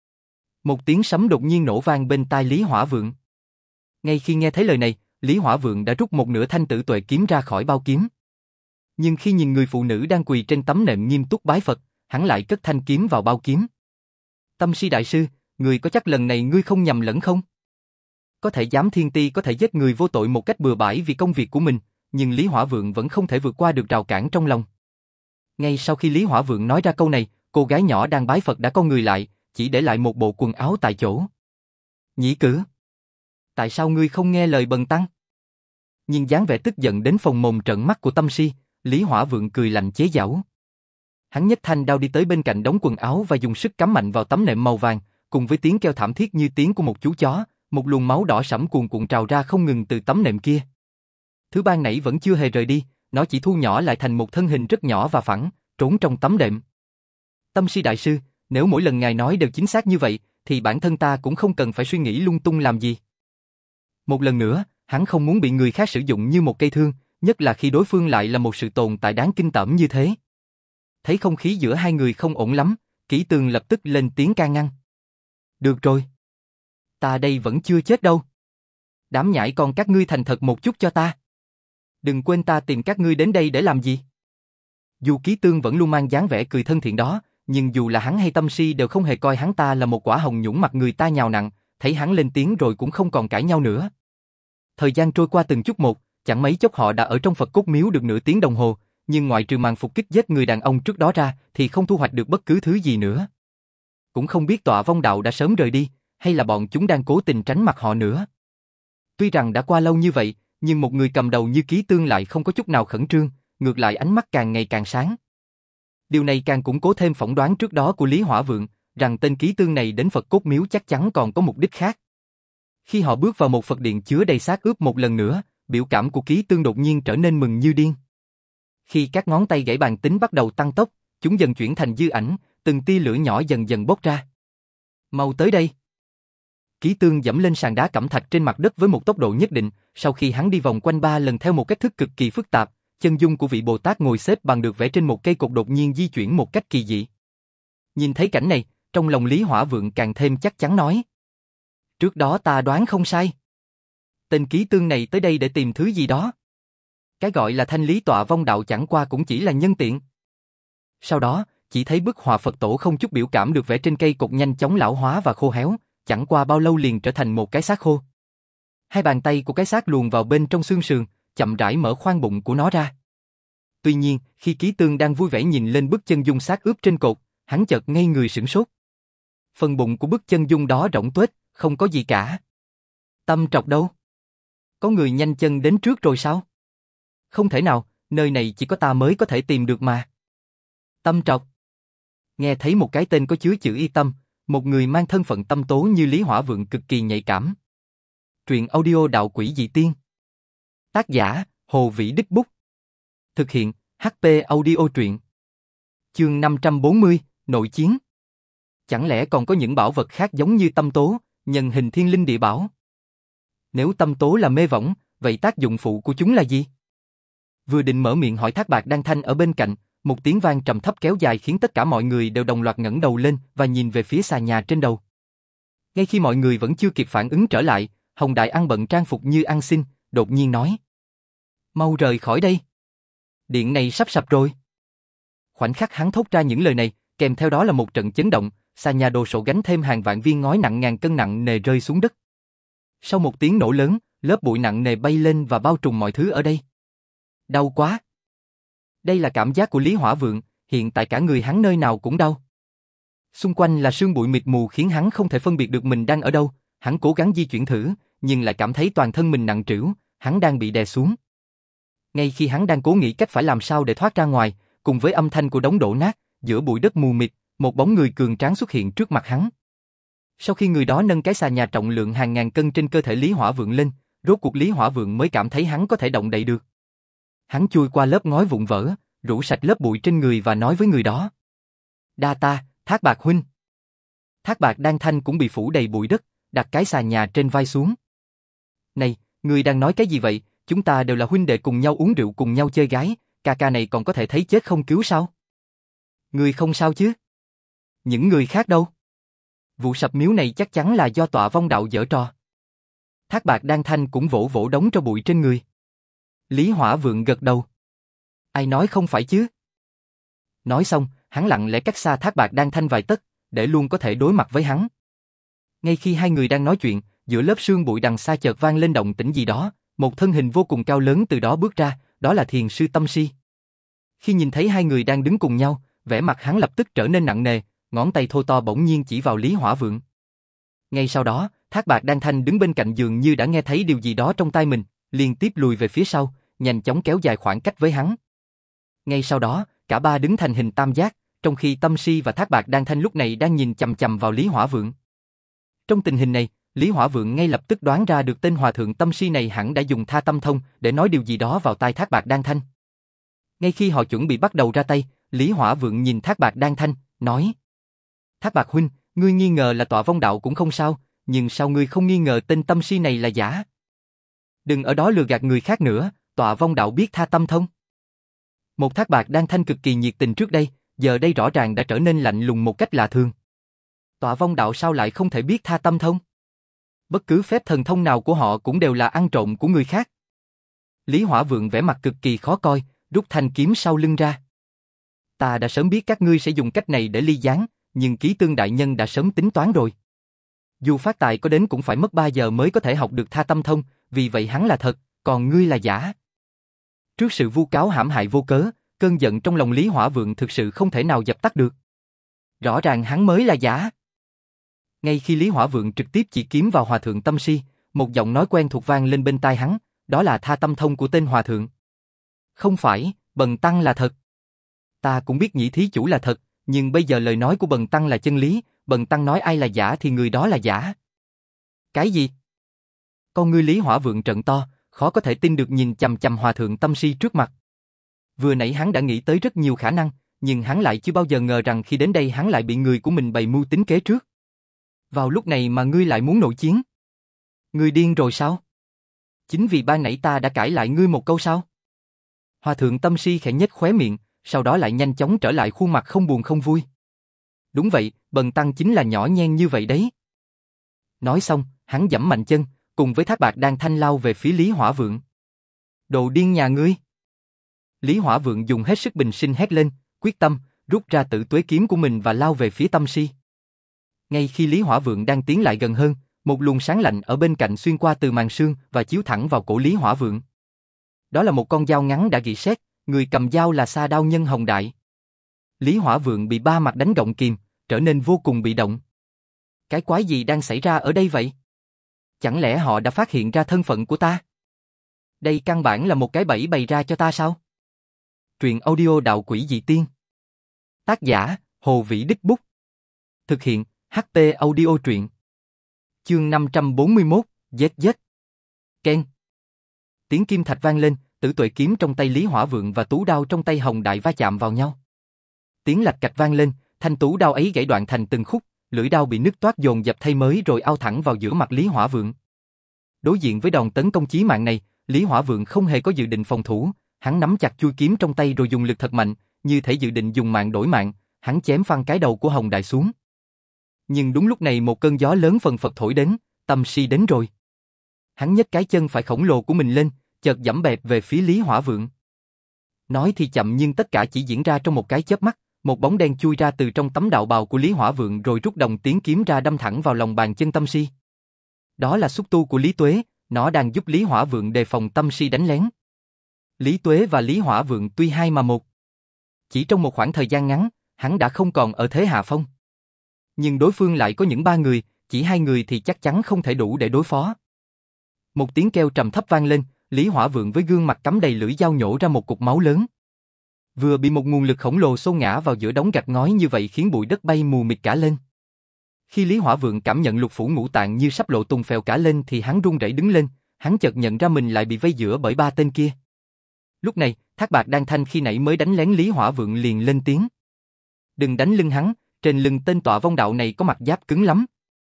Một tiếng sấm đột nhiên nổ vang bên tai Lý Hỏa Vượng. Ngay khi nghe thấy lời này, Lý Hỏa Vượng đã rút một nửa thanh tử tuệ kiếm ra khỏi bao kiếm. Nhưng khi nhìn người phụ nữ đang quỳ trên tấm nệm nghiêm túc bái Phật, hắn lại cất thanh kiếm vào bao kiếm. Tâm Si đại sư, người có chắc lần này ngươi không nhầm lẫn không? Có thể dám thiên ti có thể giết người vô tội một cách bừa bãi vì công việc của mình, nhưng Lý Hỏa Vượng vẫn không thể vượt qua được rào cản trong lòng. Ngay sau khi Lý Hỏa Vượng nói ra câu này, cô gái nhỏ đang bái Phật đã co người lại, chỉ để lại một bộ quần áo tại chỗ. Nhĩ Cử, tại sao ngươi không nghe lời bần tăng? Nhưng dáng vẻ tức giận đến phồng mồm trợn mắt của Tâm Si, Lý Hỏa Vượng cười lạnh chế giễu. Hắn nhấc thanh đao đi tới bên cạnh đống quần áo và dùng sức cắm mạnh vào tấm nệm màu vàng, cùng với tiếng kêu thảm thiết như tiếng của một chú chó, một luồng máu đỏ sẫm cuồn cuộn trào ra không ngừng từ tấm nệm kia. Thứ ban nãy vẫn chưa hề rời đi, nó chỉ thu nhỏ lại thành một thân hình rất nhỏ và phẳng, trốn trong tấm nệm. Tâm Si đại sư, nếu mỗi lần ngài nói đều chính xác như vậy, thì bản thân ta cũng không cần phải suy nghĩ lung tung làm gì. Một lần nữa, hắn không muốn bị người khác sử dụng như một cây thương, nhất là khi đối phương lại là một sự tồn tại đáng kinh tởm như thế. Thấy không khí giữa hai người không ổn lắm, Ký Tương lập tức lên tiếng can ngăn. Được rồi. Ta đây vẫn chưa chết đâu. Đám nhãi con các ngươi thành thật một chút cho ta. Đừng quên ta tìm các ngươi đến đây để làm gì. Dù Ký Tương vẫn luôn mang dáng vẻ cười thân thiện đó, nhưng dù là hắn hay Tâm Si đều không hề coi hắn ta là một quả hồng nhũng mặt người ta nhào nặn, thấy hắn lên tiếng rồi cũng không còn cãi nhau nữa. Thời gian trôi qua từng chút một, chẳng mấy chốc họ đã ở trong Phật Cốt Miếu được nửa tiếng đồng hồ, nhưng ngoại trừ màn phục kích giết người đàn ông trước đó ra, thì không thu hoạch được bất cứ thứ gì nữa. Cũng không biết Tọa Vong Đạo đã sớm rời đi, hay là bọn chúng đang cố tình tránh mặt họ nữa. Tuy rằng đã qua lâu như vậy, nhưng một người cầm đầu như Ký Tương lại không có chút nào khẩn trương, ngược lại ánh mắt càng ngày càng sáng. Điều này càng củng cố thêm phỏng đoán trước đó của Lý Hỏa Vượng, rằng tên Ký Tương này đến Phật Cốt Miếu chắc chắn còn có mục đích khác. Khi họ bước vào một Phật điện chứa đầy xác ướp một lần nữa, biểu cảm của Ký Tương đột nhiên trở nên mừng như điên. Khi các ngón tay gãy bàn tính bắt đầu tăng tốc, chúng dần chuyển thành dư ảnh, từng tia lửa nhỏ dần dần bốc ra. Mau tới đây. Ký Tương dẫm lên sàn đá cẩm thạch trên mặt đất với một tốc độ nhất định, sau khi hắn đi vòng quanh ba lần theo một cách thức cực kỳ phức tạp, chân dung của vị Bồ Tát ngồi xếp bằng được vẽ trên một cây cột đột nhiên di chuyển một cách kỳ dị. Nhìn thấy cảnh này, trong lòng Lý Hỏa Vượng càng thêm chắc chắn nói. Trước đó ta đoán không sai. Tên Ký Tương này tới đây để tìm thứ gì đó. Cái gọi là thanh lý Tọa Vong Đạo chẳng qua cũng chỉ là nhân tiện. Sau đó, chỉ thấy bức họa Phật tổ không chút biểu cảm được vẽ trên cây cột nhanh chóng lão hóa và khô héo, chẳng qua bao lâu liền trở thành một cái xác khô. Hai bàn tay của cái xác luồn vào bên trong xương sườn, chậm rãi mở khoang bụng của nó ra. Tuy nhiên, khi Ký Tương đang vui vẻ nhìn lên bức chân dung xác ướp trên cột, hắn chợt ngây người sửng sốt. Phần bụng của bức chân dung đó rỗng tuếch, không có gì cả. Tâm Trọc đâu? Có người nhanh chân đến trước rồi sao? Không thể nào, nơi này chỉ có ta mới có thể tìm được mà. Tâm Trọc. Nghe thấy một cái tên có chứa chữ y tâm, một người mang thân phận tâm tố như Lý Hỏa Vượng cực kỳ nhạy cảm. Truyện audio Đạo Quỷ Dị Tiên. Tác giả, Hồ Vĩ Đích Bút. Thực hiện, hát pê Audio truyện. Chương năm trăm bốn mươi, Nội chiến. Chẳng lẽ còn có những bảo vật khác giống như tâm tố, nhân hình thiên linh địa bảo? Nếu tâm tố là mê võng, vậy tác dụng phụ của chúng là gì? Vừa định mở miệng hỏi Thác Bạt Đan Thanh ở bên cạnh, một tiếng vang trầm thấp kéo dài khiến tất cả mọi người đều đồng loạt ngẩng đầu lên và nhìn về phía xà nhà trên đầu. Ngay khi mọi người vẫn chưa kịp phản ứng trở lại, Hồng Đại ăn bận trang phục như ăn xin, đột nhiên nói: "Mau rời khỏi đây. Điện này sắp sập rồi." Khoảnh khắc hắn thốt ra những lời này, kèm theo đó là một trận chấn động, xà nhà đồ sộ gánh thêm hàng vạn viên ngói nặng ngàn cân nặng nề rơi xuống đất. Sau một tiếng nổ lớn, lớp bụi nặng nề bay lên và bao trùm mọi thứ ở đây. Đau quá. Đây là cảm giác của Lý Hỏa Vượng, hiện tại cả người hắn nơi nào cũng đau. Xung quanh là sương bụi mịt mù khiến hắn không thể phân biệt được mình đang ở đâu, hắn cố gắng di chuyển thử, nhưng lại cảm thấy toàn thân mình nặng trĩu, hắn đang bị đè xuống. Ngay khi hắn đang cố nghĩ cách phải làm sao để thoát ra ngoài, cùng với âm thanh của đống đổ nát, giữa bụi đất mù mịt, một bóng người cường tráng xuất hiện trước mặt hắn. Sau khi người đó nâng cái xà nhà trọng lượng hàng ngàn cân trên cơ thể Lý Hỏa Vượng lên, rốt cuộc Lý Hỏa Vượng mới cảm thấy hắn có thể động đậy được. Hắn chui qua lớp ngói vụn vỡ, rũ sạch lớp bụi trên người và nói với người đó: "Đa ta, Thác Bạt huynh." Thác Bạt Đan Thanh cũng bị phủ đầy bụi đất, đặt cái xà nhà trên vai xuống. "Này, ngươi đang nói cái gì vậy? Chúng ta đều là huynh đệ cùng nhau uống rượu cùng nhau chơi gái, ca ca này còn có thể thấy chết không cứu sao? Ngươi không sao chứ? Những người khác đâu? Vụ sập miếu này chắc chắn là do Tọa Vong Đạo giở trò." Thác Bạt Đan Thanh cũng vỗ vỗ đống tro bụi trên người. Lý Hỏa Vượng gật đầu. "Ai nói không phải chứ?" Nói xong, hắn lặng lẽ cách xa Thác Bạt Đan Thanh vài tấc, để luôn có thể đối mặt với hắn. Ngay khi hai người đang nói chuyện, giữa lớp sương bụi đằng xa chợt vang lên động tĩnh gì đó, một thân hình vô cùng cao lớn từ đó bước ra, đó là Thiền sư Tâm Si. Khi nhìn thấy hai người đang đứng cùng nhau, vẻ mặt hắn lập tức trở nên nặng nề, ngón tay thô to bỗng nhiên chỉ vào Lý Hỏa Vượng. Ngay sau đó, Thác Bạt Đan Thanh đứng bên cạnh dường như đã nghe thấy điều gì đó trong tai mình, liên tiếp lùi về phía sau, nhanh chóng kéo dài khoảng cách với hắn. Ngay sau đó, cả ba đứng thành hình tam giác, trong khi Tâm Si và Thác Bạt Đan Thanh lúc này đang nhìn chằm chằm vào Lý Hỏa Vượng. Trong tình hình này, Lý Hỏa Vượng ngay lập tức đoán ra được tên hòa thượng Tâm Si này hẳn đã dùng Tha Tâm Thông để nói điều gì đó vào tai Thác Bạt Đan Thanh. Ngay khi họ chuẩn bị bắt đầu ra tay, Lý Hỏa Vượng nhìn Thác Bạt Đan Thanh, nói: "Thác Bạt huynh, ngươi nghi ngờ là Tọa Vong Đạo cũng không sao, nhưng sao ngươi không nghi ngờ tên Tâm Si này là giả? Đừng ở đó lừa gạt người khác nữa, Tọa Vong Đạo biết Tha Tâm Thông." Một Thác Bạt Đan Thanh cực kỳ nhiệt tình trước đây, giờ đây rõ ràng đã trở nên lạnh lùng một cách lạ thường. Tọa Vong Đạo sao lại không thể biết Tha Tâm Thông? Bất cứ phép thần thông nào của họ cũng đều là ăn trộm của người khác. Lý Hỏa Vượng vẻ mặt cực kỳ khó coi, rút thanh kiếm sau lưng ra. "Ta đã sớm biết các ngươi sẽ dùng cách này để ly gián, nhưng Ký Tương đại nhân đã sớm tính toán rồi. Dù phát tài có đến cũng phải mất ba giờ mới có thể học được Tha Tâm Thông, vì vậy hắn là thật, còn ngươi là giả." Trước sự vu cáo hãm hại vô cớ, cơn giận trong lòng Lý Hỏa Vượng thực sự không thể nào dập tắt được. Rõ ràng hắn mới là giả. Ngay khi Lý Hỏa Vượng trực tiếp chỉ kiếm vào hòa thượng Tâm Si, một giọng nói quen thuộc vang lên bên tai hắn, đó là Tha Tâm Thông của tên hòa thượng. "Không phải, Bần tăng là thật. Ta cũng biết Nhĩ thí chủ là thật, nhưng bây giờ lời nói của Bần tăng là chân lý, Bần tăng nói ai là giả thì người đó là giả." "Cái gì?" Con ngươi Lý Hỏa Vượng trợn to, khó có thể tin được nhìn chằm chằm hòa thượng Tâm Si trước mặt. Vừa nãy hắn đã nghĩ tới rất nhiều khả năng, nhưng hắn lại chưa bao giờ ngờ rằng khi đến đây hắn lại bị người của mình bày mưu tính kế trước. "Vào lúc này mà ngươi lại muốn nội chiến? Ngươi điên rồi sao? Chính vì ban nãy ta đã cãi lại ngươi một câu sao?" Hòa thượng Tâm Si khẽ nhếch khóe miệng, sau đó lại nhanh chóng trở lại khuôn mặt không buồn không vui. "Đúng vậy, Bần tăng chính là nhỏ nhen như vậy đấy." Nói xong, hắn giẫm mạnh chân, cùng với Thác Bạt Đan Thanh lao về phía Lý Hỏa Vượng. "Đồ điên nhà ngươi!" Lý Hỏa Vượng dùng hết sức bình sinh hét lên, quyết tâm, rút ra Tử Tuế kiếm của mình và lao về phía Tâm Si. Ngay khi Lý Hỏa Vượng đang tiến lại gần hơn, một luồng sáng lạnh ở bên cạnh xuyên qua từ màn sương và chiếu thẳng vào cổ Lý Hỏa Vượng. Đó là một con dao ngắn đã rỉ sét, người cầm dao là Sa Đao Nhân Hồng Đại. Lý Hỏa Vượng bị ba mặt đánh gọng kìm, trở nên vô cùng bị động. Cái quái gì đang xảy ra ở đây vậy? Chẳng lẽ họ đã phát hiện ra thân phận của ta? Đây căn bản là một cái bẫy bày ra cho ta sao? Truyện audio Đạo Quỷ Dị Tiên. Tác giả, Hồ Vĩ Đích Bút. Thực hiện, hát tê Audio Truyện. Chương năm trăm bốn mươi mốt, Giết Giết. Ken. Tiếng kim thạch vang lên, Tử Tuệ kiếm trong tay Lý Hỏa Vượng và tú đao trong tay Hồng Đại va chạm vào nhau. Tiếng lạch cạch vang lên, thanh tú đao ấy gãy đoạn thành từng khúc, lưỡi đao bị nứt toác dồn dập thay mới rồi ao thẳng vào giữa mặt Lý Hỏa Vượng. Đối diện với đòn tấn công chí mạng này, Lý Hỏa Vượng không hề có dự định phòng thủ, hắn nắm chặt chuôi kiếm trong tay rồi dùng lực thật mạnh, như thể dự định dùng mạng đổi mạng, hắn chém phăng cái đầu của Hồng Đại xuống. Nhưng đúng lúc này một cơn gió lớn phần phật thổi đến, Tâm Si đến rồi. Hắn nhấc cái chân phải khổng lồ của mình lên, chợt giẫm bẹp về phía Lý Hỏa Vượng. Nói thì chậm nhưng tất cả chỉ diễn ra trong một cái chớp mắt, một bóng đen chui ra từ trong tấm đạo bào của Lý Hỏa Vượng rồi rút đồng tiến kiếm ra đâm thẳng vào lòng bàn chân Tâm Si. Đó là xúc tu của Lý Tuế, nó đang giúp Lý Hỏa Vượng đề phòng Tâm Si đánh lén. Lý Tuế và Lý Hỏa Vượng tuy hai mà một. Chỉ trong một khoảng thời gian ngắn, hắn đã không còn ở thế hạ phong. Nhưng đối phương lại có những ba người, chỉ hai người thì chắc chắn không thể đủ để đối phó. Một tiếng kêu trầm thấp vang lên, Lý Hỏa Vượng với gương mặt cắm đầy lưỡi dao nhổ ra một cục máu lớn. Vừa bị một nguồn lực khổng lồ xô ngã vào giữa đống gạch ngói như vậy khiến bụi đất bay mù mịt cả lên. Khi Lý Hỏa Vượng cảm nhận lục phủ ngũ tạng như sắp lộ tung phèo cả lên thì hắn run rẩy đứng lên, hắn chợt nhận ra mình lại bị vây giữa bởi ba tên kia. Lúc này, Thác Bạt Đan Thanh khi nãy mới đánh lén Lý Hỏa Vượng liền lên tiếng. Đừng đánh lưng hắn, trên lưng tên tọa vong đạo này có mặt giáp cứng lắm.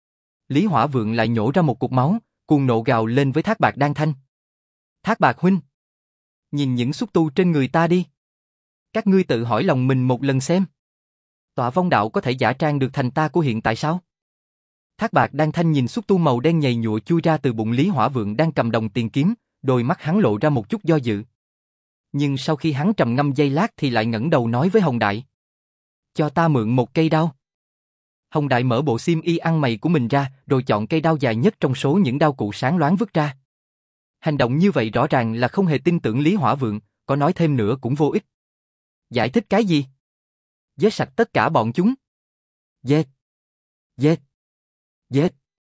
Lý Hỏa Vượng lại nhổ ra một cục máu, cuồng nộ gào lên với Thác Bạt Đan Thanh. Thác Bạt huynh, nhìn những xúc tu trên người ta đi. Các ngươi tự hỏi lòng mình một lần xem. Tọa vong đạo có thể giả trang được thành ta của hiện tại sao? Thác Bạt Đan Thanh nhìn xúc tu màu đen nhầy nhụa chui ra từ bụng Lý Hỏa Vượng đang cầm đồng tiền kiếm, đôi mắt hắn lộ ra một chút do dự. Nhưng sau khi hắn trầm ngâm giây lát thì lại ngẩng đầu nói với Hồng Đại. Cho ta mượn một cây đao. Hồng Đại mở bộ xiêm y ăn mày của mình ra, rồi chọn cây đao dài nhất trong số những đao cụ sáng loáng vứt ra. Hành động như vậy rõ ràng là không hề tin tưởng Lý Hỏa Vượng, có nói thêm nữa cũng vô ích. Giải thích cái gì? Giết sạch tất cả bọn chúng. Giết! Giết! Giết!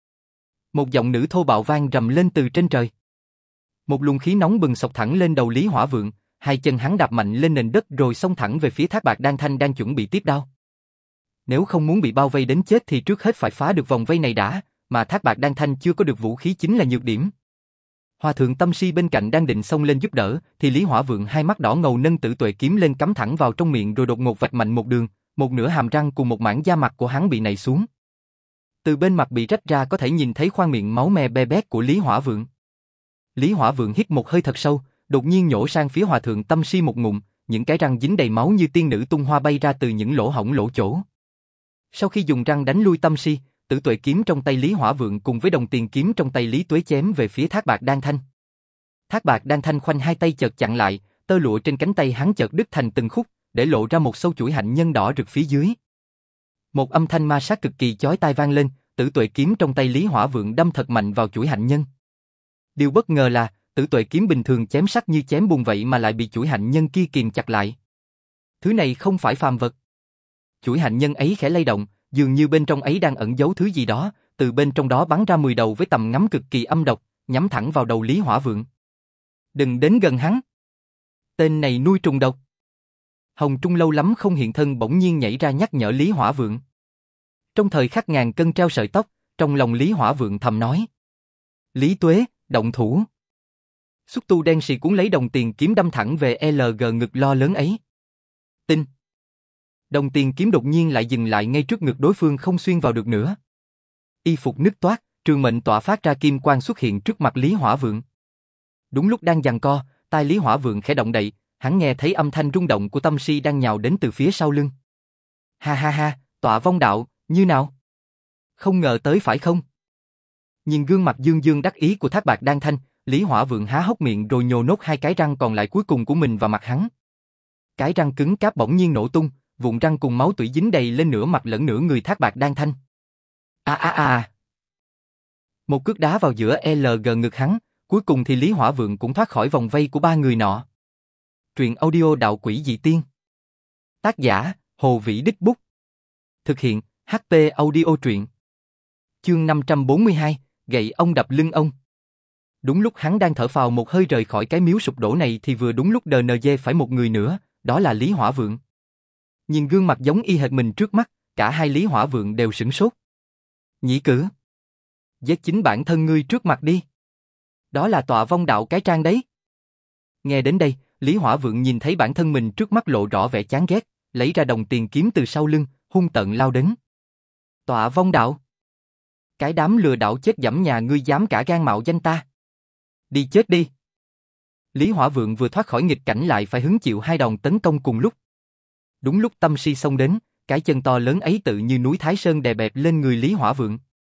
Một giọng nữ thô bạo vang rầm lên từ trên trời. Một luồng khí nóng bừng xộc thẳng lên đầu Lý Hỏa Vượng, hai chân hắn đạp mạnh lên nền đất rồi xông thẳng về phía Thác Bạt Đan Thanh đang chuẩn bị tiếp đao. Nếu không muốn bị bao vây đến chết thì trước hết phải phá được vòng vây này đã, mà Thác Bạt Đan Thanh chưa có được vũ khí chính là nhược điểm. Hòa thượng Tâm Si bên cạnh đang định xông lên giúp đỡ, thì Lý Hỏa Vượng hai mắt đỏ ngầu nâng Tử Tuệ kiếm lên cắm thẳng vào trong miệng rồi đột ngột vạch mạnh một đường, một nửa hàm răng cùng một mảng da mặt của hắn bị nảy xuống. Từ bên mặt bị rách ra có thể nhìn thấy khoang miệng máu me be bét của Lý Hỏa Vượng. Lý Hỏa Vượng hít một hơi thật sâu, đột nhiên nhổ sang phía Hòa thượng Tâm Si một ngụm, những cái răng dính đầy máu như tiên nữ tung hoa bay ra từ những lỗ hổng lỗ chỗ. Sau khi dùng răng đánh lui Tâm Si, Tử Tuệ kiếm trong tay Lý Hỏa Vượng cùng với đồng tiền kiếm trong tay Lý Tuế chém về phía Thác Bạt Đan Thanh. Thác Bạt Đan Thanh khoanh hai tay chợt chặn lại, tơ lụa trên cánh tay hắn chợt đứt thành từng khúc, để lộ ra một sâu chuỗi hạnh nhân đỏ rực phía dưới. Một âm thanh ma sát cực kỳ chói tai vang lên, Tử Tuệ kiếm trong tay Lý Hỏa Vượng đâm thật mạnh vào chuỗi hạnh nhân. Điều bất ngờ là, Tử Tuệ kiếm bình thường chém sắc như chém bùn vậy mà lại bị chuỗi hạnh nhân kia kìm chặt lại. Thứ này không phải phàm vật. Chuỗi hạnh nhân ấy khẽ lay động, dường như bên trong ấy đang ẩn giấu thứ gì đó, từ bên trong đó bắn ra mười đầu với tầm ngắm cực kỳ âm độc, nhắm thẳng vào đầu Lý Hỏa Vượng. Đừng đến gần hắn. Tên này nuôi trùng độc. Hồng Trung lâu lắm không hiện thân bỗng nhiên nhảy ra nhắc nhở Lý Hỏa Vượng. Trong thời khắc ngàn cân treo sợi tóc, trong lòng Lý Hỏa Vượng thầm nói. Lý Tuế, động thủ. Xúc tu đen sì cuốn lấy đồng tiền kiếm đâm thẳng về lờ giê ngực lo lớn ấy. Tinh. Đồng tiền kiếm đột nhiên lại dừng lại ngay trước ngực đối phương không xuyên vào được nữa. Y phục nứt toác, trường mệnh tọa phát ra kim quang xuất hiện trước mặt Lý Hỏa Vượng. Đúng lúc đang giằng co, tai Lý Hỏa Vượng khẽ động đậy, hắn nghe thấy âm thanh rung động của Tâm Si đang nhào đến từ phía sau lưng. Ha ha ha, tọa vong đạo, như nào? Không ngờ tới phải không? Nhìn gương mặt dương dương đắc ý của Thác Bạt Đan Thanh, Lý Hỏa Vượng há hốc miệng rồi nhổ nốt hai cái răng còn lại cuối cùng của mình vào mặt hắn. Cái răng cứng cáp bỗng nhiên nổ tung, vụn răng cùng máu tủy dính đầy lên nửa mặt lẫn nửa người Thác Bạt Đan Thanh. A a a. Một cước đá vào giữa lờ giê ngực hắn, cuối cùng thì Lý Hỏa Vượng cũng thoát khỏi vòng vây của ba người nọ. Truyện audio Đạo Quỷ Dị Tiên. Tác giả: Hồ Vĩ Đích Bút. Thực hiện: hát pê Audio Truyện. Chương năm trăm bốn mươi hai, gậy ông đập lưng ông. Đúng lúc hắn đang thở phào một hơi rời khỏi cái miếu sụp đổ này thì vừa đúng lúc đờ nờ dê phải một người nữa, đó là Lý Hỏa Vượng. Nhìn gương mặt giống y hệt mình trước mắt, cả hai Lý Hỏa Vượng đều sửng sốt. Nhĩ Cử, giết chính bản thân ngươi trước mặt đi. Đó là tọa vong đạo cái trang đấy. Nghe đến đây, Lý Hỏa Vượng nhìn thấy bản thân mình trước mắt lộ rõ vẻ chán ghét, lấy ra đồng tiền kiếm từ sau lưng, hung tợn lao đến. Tọa vong đạo. Cái đám lừa đảo chết dẫm nhà ngươi dám cả gan mạo danh ta. Đi chết đi. Lý Hỏa Vượng vừa thoát khỏi nghịch cảnh lại phải hứng chịu hai đòn tấn công cùng lúc. Đúng lúc Tâm Si xông đến, cái chân to lớn ấy tự như núi Thái Sơn đè bẹp lên người Lý Hỏa Vượng.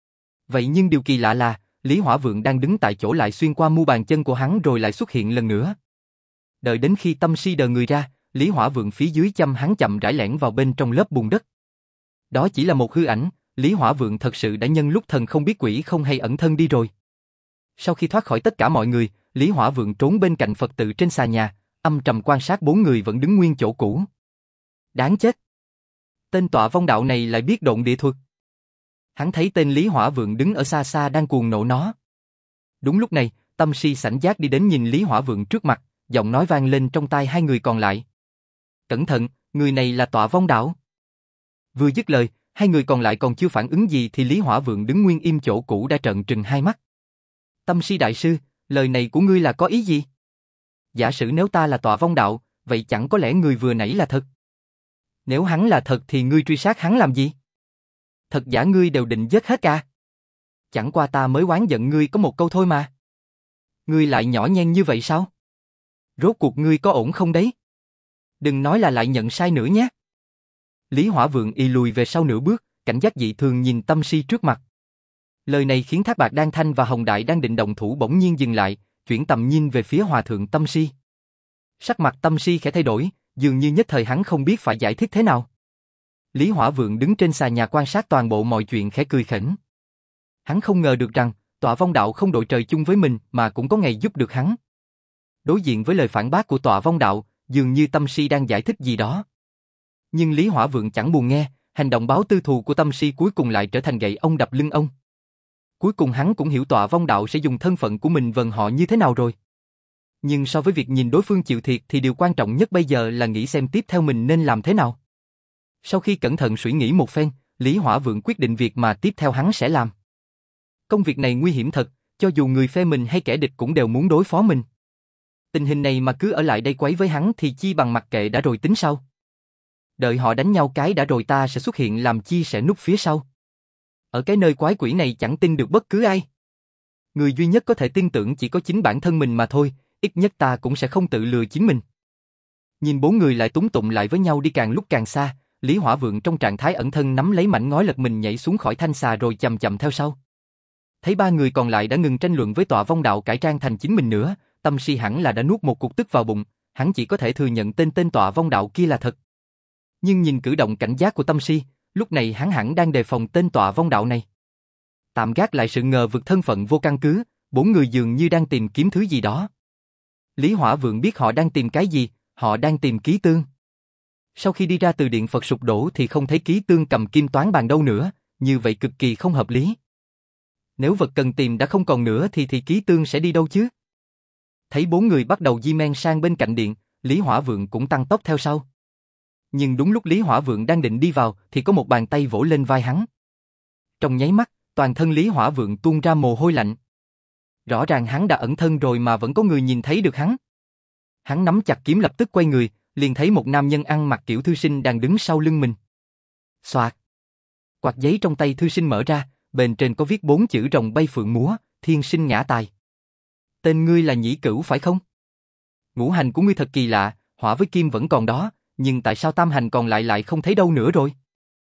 Vậy nhưng điều kỳ lạ là, Lý Hỏa Vượng đang đứng tại chỗ lại xuyên qua mu bàn chân của hắn rồi lại xuất hiện lần nữa. Đợi đến khi Tâm Si đờ người ra, Lý Hỏa Vượng phía dưới chăm hắn chậm rãi lẻn vào bên trong lớp bùn đất. Đó chỉ là một hư ảnh, Lý Hỏa Vượng thật sự đã nhân lúc thần không biết quỷ không hay ẩn thân đi rồi. Sau khi thoát khỏi tất cả mọi người, Lý Hỏa Vượng trốn bên cạnh Phật tự trên xà nhà, âm trầm quan sát bốn người vẫn đứng nguyên chỗ cũ. Đáng chết! Tên tọa vong đạo này lại biết độn địa thuật. Hắn thấy tên Lý Hỏa Vượng đứng ở xa xa đang cuồng nộ nó. Đúng lúc này, Tâm Si sảnh giác đi đến nhìn Lý Hỏa Vượng trước mặt, giọng nói vang lên trong tai hai người còn lại. Cẩn thận, người này là tọa vong đạo. Vừa dứt lời, hai người còn lại còn chưa phản ứng gì thì Lý Hỏa Vượng đứng nguyên im chỗ cũ đã trợn trừng hai mắt. Tâm Si đại sư, lời này của ngươi là có ý gì? Giả sử nếu ta là tọa vong đạo, vậy chẳng có lẽ người vừa nãy là thật? Nếu hắn là thật thì ngươi truy sát hắn làm gì? Thật giả ngươi đều định giết hết à? Chẳng qua ta mới oán giận ngươi có một câu thôi mà. Ngươi lại nhỏ nhen như vậy sao? Rốt cuộc ngươi có ổn không đấy? Đừng nói là lại nhận sai nữa nhé. Lý Hỏa Vượng y lùi về sau nửa bước, cảnh giác dị thường nhìn Tâm Si trước mặt. Lời này khiến Thác Bạt Đan Thanh và Hồng Đại đang định động thủ bỗng nhiên dừng lại, chuyển tầm nhìn về phía Hòa Thượng Tâm Si. Sắc mặt Tâm Si khẽ thay đổi, dường như nhất thời hắn không biết phải giải thích thế nào. Lý Hỏa Vượng đứng trên xà nhà quan sát toàn bộ mọi chuyện khẽ cười khỉnh. Hắn không ngờ được rằng, tọa vong đạo không đội trời chung với mình mà cũng có ngày giúp được hắn. Đối diện với lời phản bác của tọa vong đạo, dường như Tâm Si đang giải thích gì đó. Nhưng Lý Hỏa Vượng chẳng buồn nghe, hành động báo tư thù của Tâm Si cuối cùng lại trở thành gậy ông đập lưng ông. Cuối cùng hắn cũng hiểu tọa vong đạo sẽ dùng thân phận của mình vần họ như thế nào rồi. Nhưng so với việc nhìn đối phương chịu thiệt thì điều quan trọng nhất bây giờ là nghĩ xem tiếp theo mình nên làm thế nào. Sau khi cẩn thận suy nghĩ một phen, Lý Hỏa Vượng quyết định việc mà tiếp theo hắn sẽ làm. Công việc này nguy hiểm thật, cho dù người phe mình hay kẻ địch cũng đều muốn đối phó mình. Tình hình này mà cứ ở lại đây quấy với hắn thì chi bằng mặc kệ đã rồi tính sau. Đợi họ đánh nhau cái đã rồi ta sẽ xuất hiện làm chi sẽ núp phía sau. Ở cái nơi quái quỷ này chẳng tin được bất cứ ai. Người duy nhất có thể tin tưởng chỉ có chính bản thân mình mà thôi, ít nhất ta cũng sẽ không tự lừa chính mình. Nhìn bốn người lại túng tụng lại với nhau đi càng lúc càng xa, Lý Hỏa Vượng trong trạng thái ẩn thân nắm lấy mảnh ngói lật mình nhảy xuống khỏi thanh xà rồi chậm chậm theo sau. Thấy ba người còn lại đã ngừng tranh luận với tọa vong đạo cải trang thành chính mình nữa, Tâm Si hẳn là đã nuốt một cục tức vào bụng, hắn chỉ có thể thừa nhận tên tên tọa vong đạo kia là thật. Nhưng nhìn cử động cảnh giác của Tâm Si, lúc này hắn hẳn đang đề phòng tên tọa vong đạo này. Tạm gác lại sự ngờ vực thân phận vô căn cứ, bốn người dường như đang tìm kiếm thứ gì đó. Lý Hỏa Vượng biết họ đang tìm cái gì, họ đang tìm ký tương. Sau khi đi ra từ điện Phật sụp đổ thì không thấy ký tương cầm kim toán bàn đâu nữa, như vậy cực kỳ không hợp lý. Nếu vật cần tìm đã không còn nữa thì thì ký tương sẽ đi đâu chứ? Thấy bốn người bắt đầu di men sang bên cạnh điện, Lý Hỏa Vượng cũng tăng tốc theo sau. Nhưng đúng lúc Lý Hỏa Vượng đang định đi vào thì có một bàn tay vỗ lên vai hắn. Trong nháy mắt, toàn thân Lý Hỏa Vượng tuôn ra mồ hôi lạnh. Rõ ràng hắn đã ẩn thân rồi mà vẫn có người nhìn thấy được hắn. Hắn nắm chặt kiếm lập tức quay người, liền thấy một nam nhân ăn mặc kiểu thư sinh đang đứng sau lưng mình. Xoạt. Quạt giấy trong tay thư sinh mở ra, bên trên có viết bốn chữ rồng bay phượng múa, thiên sinh ngã tài. Tên ngươi là Nhĩ Cửu phải không? Ngũ hành của ngươi thật kỳ lạ, hỏa với kim vẫn còn đó, nhưng tại sao tam hành còn lại lại không thấy đâu nữa rồi?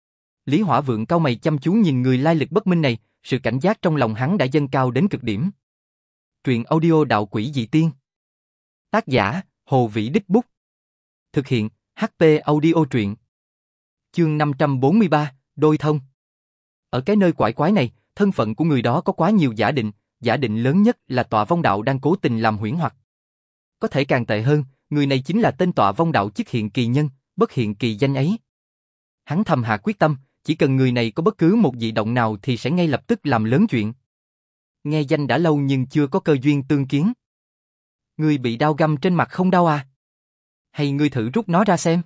Lý Hỏa Vượng cau mày chăm chú nhìn người lai lịch bất minh này, sự cảnh giác trong lòng hắn đã dâng cao đến cực điểm. Truyện audio Đạo Quỷ Dị Tiên. Tác giả, Hồ Vĩ Đích Bút. Thực hiện, hát pê Audio Truyện. Chương năm trăm bốn mươi ba, Đôi Thông. Ở cái nơi quái quái này, thân phận của người đó có quá nhiều giả định, giả định lớn nhất là tọa vong đạo đang cố tình làm huyễn hoặc. Có thể càng tệ hơn, người này chính là tên tọa vong đạo chức hiện kỳ nhân, bất hiện kỳ danh ấy. Hắn thầm hạ quyết tâm, chỉ cần người này có bất cứ một dị động nào thì sẽ ngay lập tức làm lớn chuyện. Nghe danh đã lâu nhưng chưa có cơ duyên tương kiến. Ngươi bị đao găm trên mặt không đau à? Hay ngươi thử rút nó ra xem?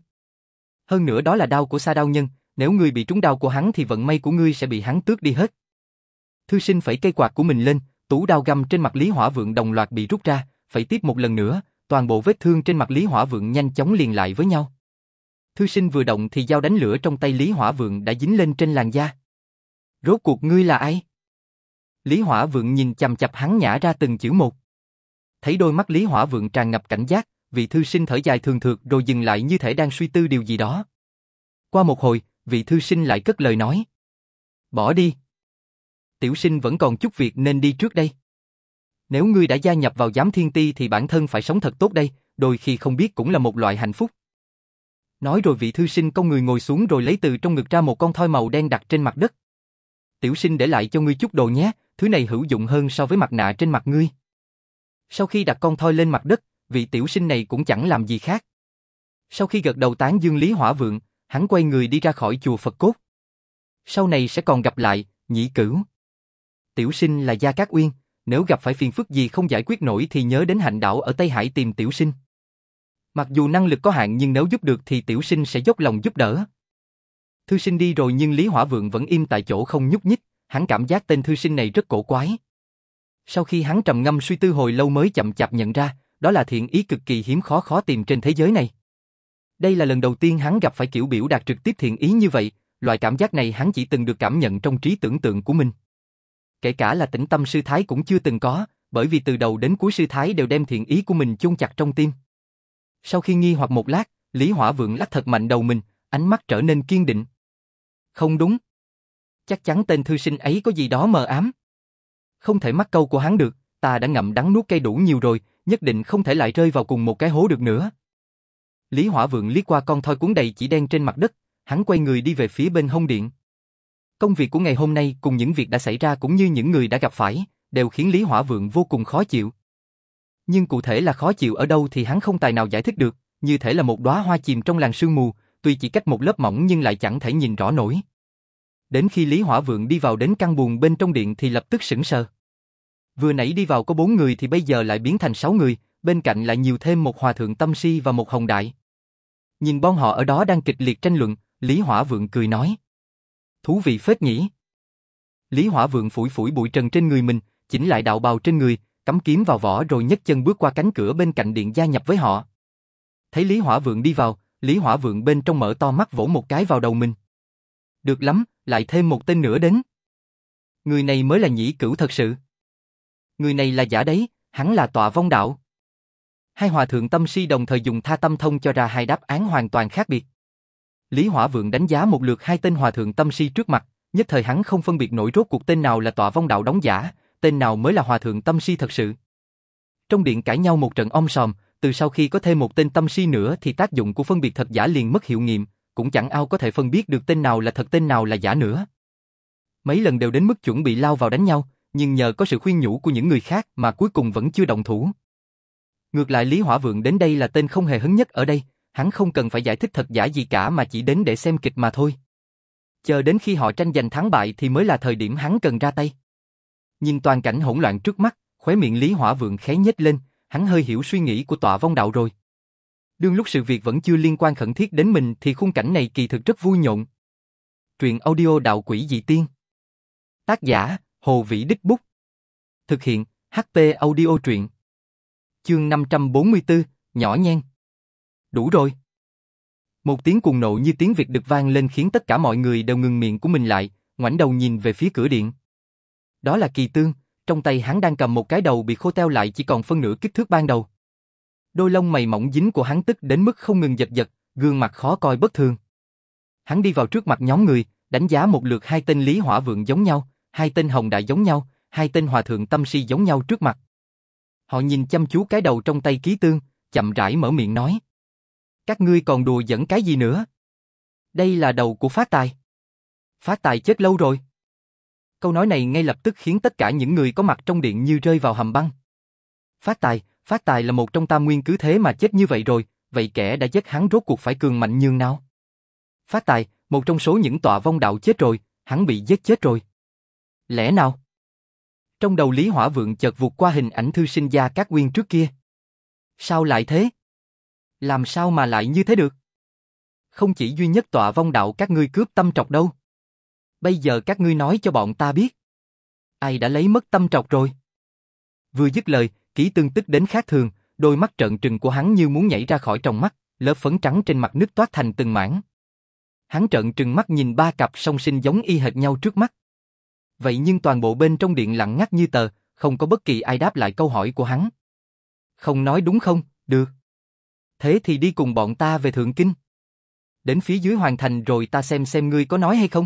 Hơn nữa đó là đao của Sa Đao Nhân, nếu ngươi bị trúng đao của hắn thì vận may của ngươi sẽ bị hắn tước đi hết. Thư sinh phẩy cây quạt của mình lên, tú đao găm trên mặt Lý Hỏa Vượng đồng loạt bị rút ra, phẩy tiếp một lần nữa, toàn bộ vết thương trên mặt Lý Hỏa Vượng nhanh chóng liền lại với nhau. Thư sinh vừa động thì dao đánh lửa trong tay Lý Hỏa Vượng đã dính lên trên làn da. Rốt cuộc ngươi là ai? Lý Hỏa Vượng nhìn chằm chằm hắn nhả ra từng chữ một. Thấy đôi mắt Lý Hỏa Vượng tràn ngập cảnh giác, vị thư sinh thở dài thường thượt rồi dừng lại như thể đang suy tư điều gì đó. Qua một hồi, vị thư sinh lại cất lời nói. Bỏ đi. Tiểu sinh vẫn còn chút việc nên đi trước đây. Nếu ngươi đã gia nhập vào giám thiên ti thì bản thân phải sống thật tốt đây, đôi khi không biết cũng là một loại hạnh phúc. Nói rồi vị thư sinh cong người ngồi xuống rồi lấy từ trong ngực ra một con thoi màu đen đặt trên mặt đất. Tiểu sinh để lại cho ngươi chút đồ nhé, thứ này hữu dụng hơn so với mặt nạ trên mặt ngươi. Sau khi đặt con thoi lên mặt đất, vị tiểu sinh này cũng chẳng làm gì khác. Sau khi gật đầu tán dương Lý Hỏa Vượng, hắn quay người đi ra khỏi chùa Phật Cốt. Sau này sẽ còn gặp lại, Nhĩ Cửu. Tiểu sinh là Gia Cát Uyên, nếu gặp phải phiền phức gì không giải quyết nổi thì nhớ đến Hạnh Đảo ở Tây Hải tìm tiểu sinh. Mặc dù năng lực có hạn nhưng nếu giúp được thì tiểu sinh sẽ dốc lòng giúp đỡ. Thư sinh đi rồi nhưng Lý Hỏa Vượng vẫn im tại chỗ không nhúc nhích, hắn cảm giác tên thư sinh này rất cổ quái. Sau khi hắn trầm ngâm suy tư hồi lâu mới chậm chạp nhận ra, đó là thiện ý cực kỳ hiếm khó khó tìm trên thế giới này. Đây là lần đầu tiên hắn gặp phải kiểu biểu đạt trực tiếp thiện ý như vậy, loại cảm giác này hắn chỉ từng được cảm nhận trong trí tưởng tượng của mình. Kể cả là Tĩnh Tâm sư thái cũng chưa từng có, bởi vì từ đầu đến cuối sư thái đều đem thiện ý của mình chôn chặt trong tim. Sau khi nghi hoặc một lát, Lý Hỏa Vượng lắc thật mạnh đầu mình, ánh mắt trở nên kiên định. Không đúng. Chắc chắn tên thư sinh ấy có gì đó mờ ám. Không thể mắc câu của hắn được, ta đã ngậm đắng nuốt cay đủ nhiều rồi, nhất định không thể lại rơi vào cùng một cái hố được nữa. Lý Hỏa Vượng liếc qua con thoi cuốn đầy chỉ đen trên mặt đất, hắn quay người đi về phía bên hông điện. Công việc của ngày hôm nay cùng những việc đã xảy ra cũng như những người đã gặp phải, đều khiến Lý Hỏa Vượng vô cùng khó chịu. Nhưng cụ thể là khó chịu ở đâu thì hắn không tài nào giải thích được, như thể là một đóa hoa chìm trong làn sương mù, tuy chỉ cách một lớp mỏng nhưng lại chẳng thể nhìn rõ nổi. Đến khi Lý Hỏa Vượng đi vào đến căn buồng bên trong điện thì lập tức sững sờ. Vừa nãy đi vào có bốn người thì bây giờ lại biến thành sáu người, bên cạnh lại nhiều thêm một hòa thượng tâm si và một hồng đại. Nhìn bọn họ ở đó đang kịch liệt tranh luận, Lý Hỏa Vượng cười nói. Thú vị phết nhỉ. Lý Hỏa Vượng phủi phủi bụi trần trên người mình, chỉnh lại đạo bào trên người, cắm kiếm vào vỏ rồi nhấc chân bước qua cánh cửa bên cạnh điện gia nhập với họ. Thấy Lý Hỏa Vượng đi vào, Lý Hỏa Vượng bên trong mở to mắt vỗ một cái vào đầu mình. Được lắm, lại thêm một tên nữa đến. Người này mới là Nhĩ Cửu thật sự. Người này là giả đấy, hắn là Tọa Vong Đạo. Hai hòa thượng tâm si đồng thời dùng Tha Tâm Thông cho ra hai đáp án hoàn toàn khác biệt. Lý Hỏa Vượng đánh giá một lượt hai tên hòa thượng tâm si trước mặt, nhất thời hắn không phân biệt nổi rốt cuộc tên nào là Tọa Vong Đạo đóng giả, tên nào mới là hòa thượng tâm si thật sự. Trong điện cãi nhau một trận om sòm, từ sau khi có thêm một tên tâm si nữa thì tác dụng của phân biệt thật giả liền mất hiệu nghiệm, cũng chẳng ai có thể phân biết được tên nào là thật tên nào là giả nữa. Mấy lần đều đến mức chuẩn bị lao vào đánh nhau, nhưng nhờ có sự khuyên nhủ của những người khác mà cuối cùng vẫn chưa động thủ. Ngược lại Lý Hỏa Vượng đến đây là tên không hề hứng nhất ở đây, hắn không cần phải giải thích thật giả gì cả mà chỉ đến để xem kịch mà thôi. Chờ đến khi họ tranh giành thắng bại thì mới là thời điểm hắn cần ra tay. Nhìn toàn cảnh hỗn loạn trước mắt, khóe miệng Lý Hỏa Vượng khẽ nhếch lên, hắn hơi hiểu suy nghĩ của Tọa Vong Đạo rồi. Đương lúc sự việc vẫn chưa liên quan khẩn thiết đến mình thì khung cảnh này kỳ thực rất vui nhộn. Truyện audio Đạo Quỷ Dị Tiên. Tác giả, Hồ Vĩ Đích Bút. Thực hiện, hát pê Audio Truyện. Chương năm trăm bốn mươi tư, nhỏ nhen. Đủ rồi. Một tiếng cuồng nộ như tiếng Việt được vang lên khiến tất cả mọi người đều ngừng miệng của mình lại, ngoảnh đầu nhìn về phía cửa điện. Đó là Kỳ Tương, trong tay hắn đang cầm một cái đầu bị khô teo lại chỉ còn phân nửa kích thước ban đầu. Đôi lông mày mỏng dính của hắn tức đến mức không ngừng giật giật, gương mặt khó coi bất thường. Hắn đi vào trước mặt nhóm người, đánh giá một lượt hai tên Lý Hỏa Vượng giống nhau, hai tên Hồng Đại giống nhau, hai tên Hòa Thượng Tâm Si giống nhau trước mặt. Họ nhìn chăm chú cái đầu trong tay Ký Tương, chậm rãi mở miệng nói. Các ngươi còn đùa giỡn cái gì nữa? Đây là đầu của Phát Tài. Phát Tài chết lâu rồi. Câu nói này ngay lập tức khiến tất cả những người có mặt trong điện như rơi vào hầm băng. Phát Tài, Phát Tài là một trong tam nguyên cứ thế mà chết như vậy rồi, vậy kẻ đã giết hắn rốt cuộc phải cường mạnh nhường nào? Phát Tài, một trong số những Tọa Vong Đạo chết rồi, hắn bị giết chết rồi. Lẽ nào? Trong đầu Lý Hỏa Vượng chợt vụt qua hình ảnh thư sinh Gia Cát Uyên trước kia. Sao lại thế? Làm sao mà lại như thế được? Không chỉ duy nhất Tọa Vong Đạo các ngươi cướp tâm trọc đâu. Bây giờ các ngươi nói cho bọn ta biết. Ai đã lấy mất tâm trọc rồi? Vừa dứt lời, Ký Tương tức đến khác thường, đôi mắt trợn trừng của hắn như muốn nhảy ra khỏi tròng mắt, lớp phấn trắng trên mặt nứt toát thành từng mảng. Hắn trợn trừng mắt nhìn ba cặp song sinh giống y hệt nhau trước mắt. Vậy nhưng toàn bộ bên trong điện lặng ngắt như tờ, không có bất kỳ ai đáp lại câu hỏi của hắn. Không nói đúng không? Được. Thế thì đi cùng bọn ta về Thượng Kinh. Đến phía dưới hoàn thành rồi ta xem xem ngươi có nói hay không.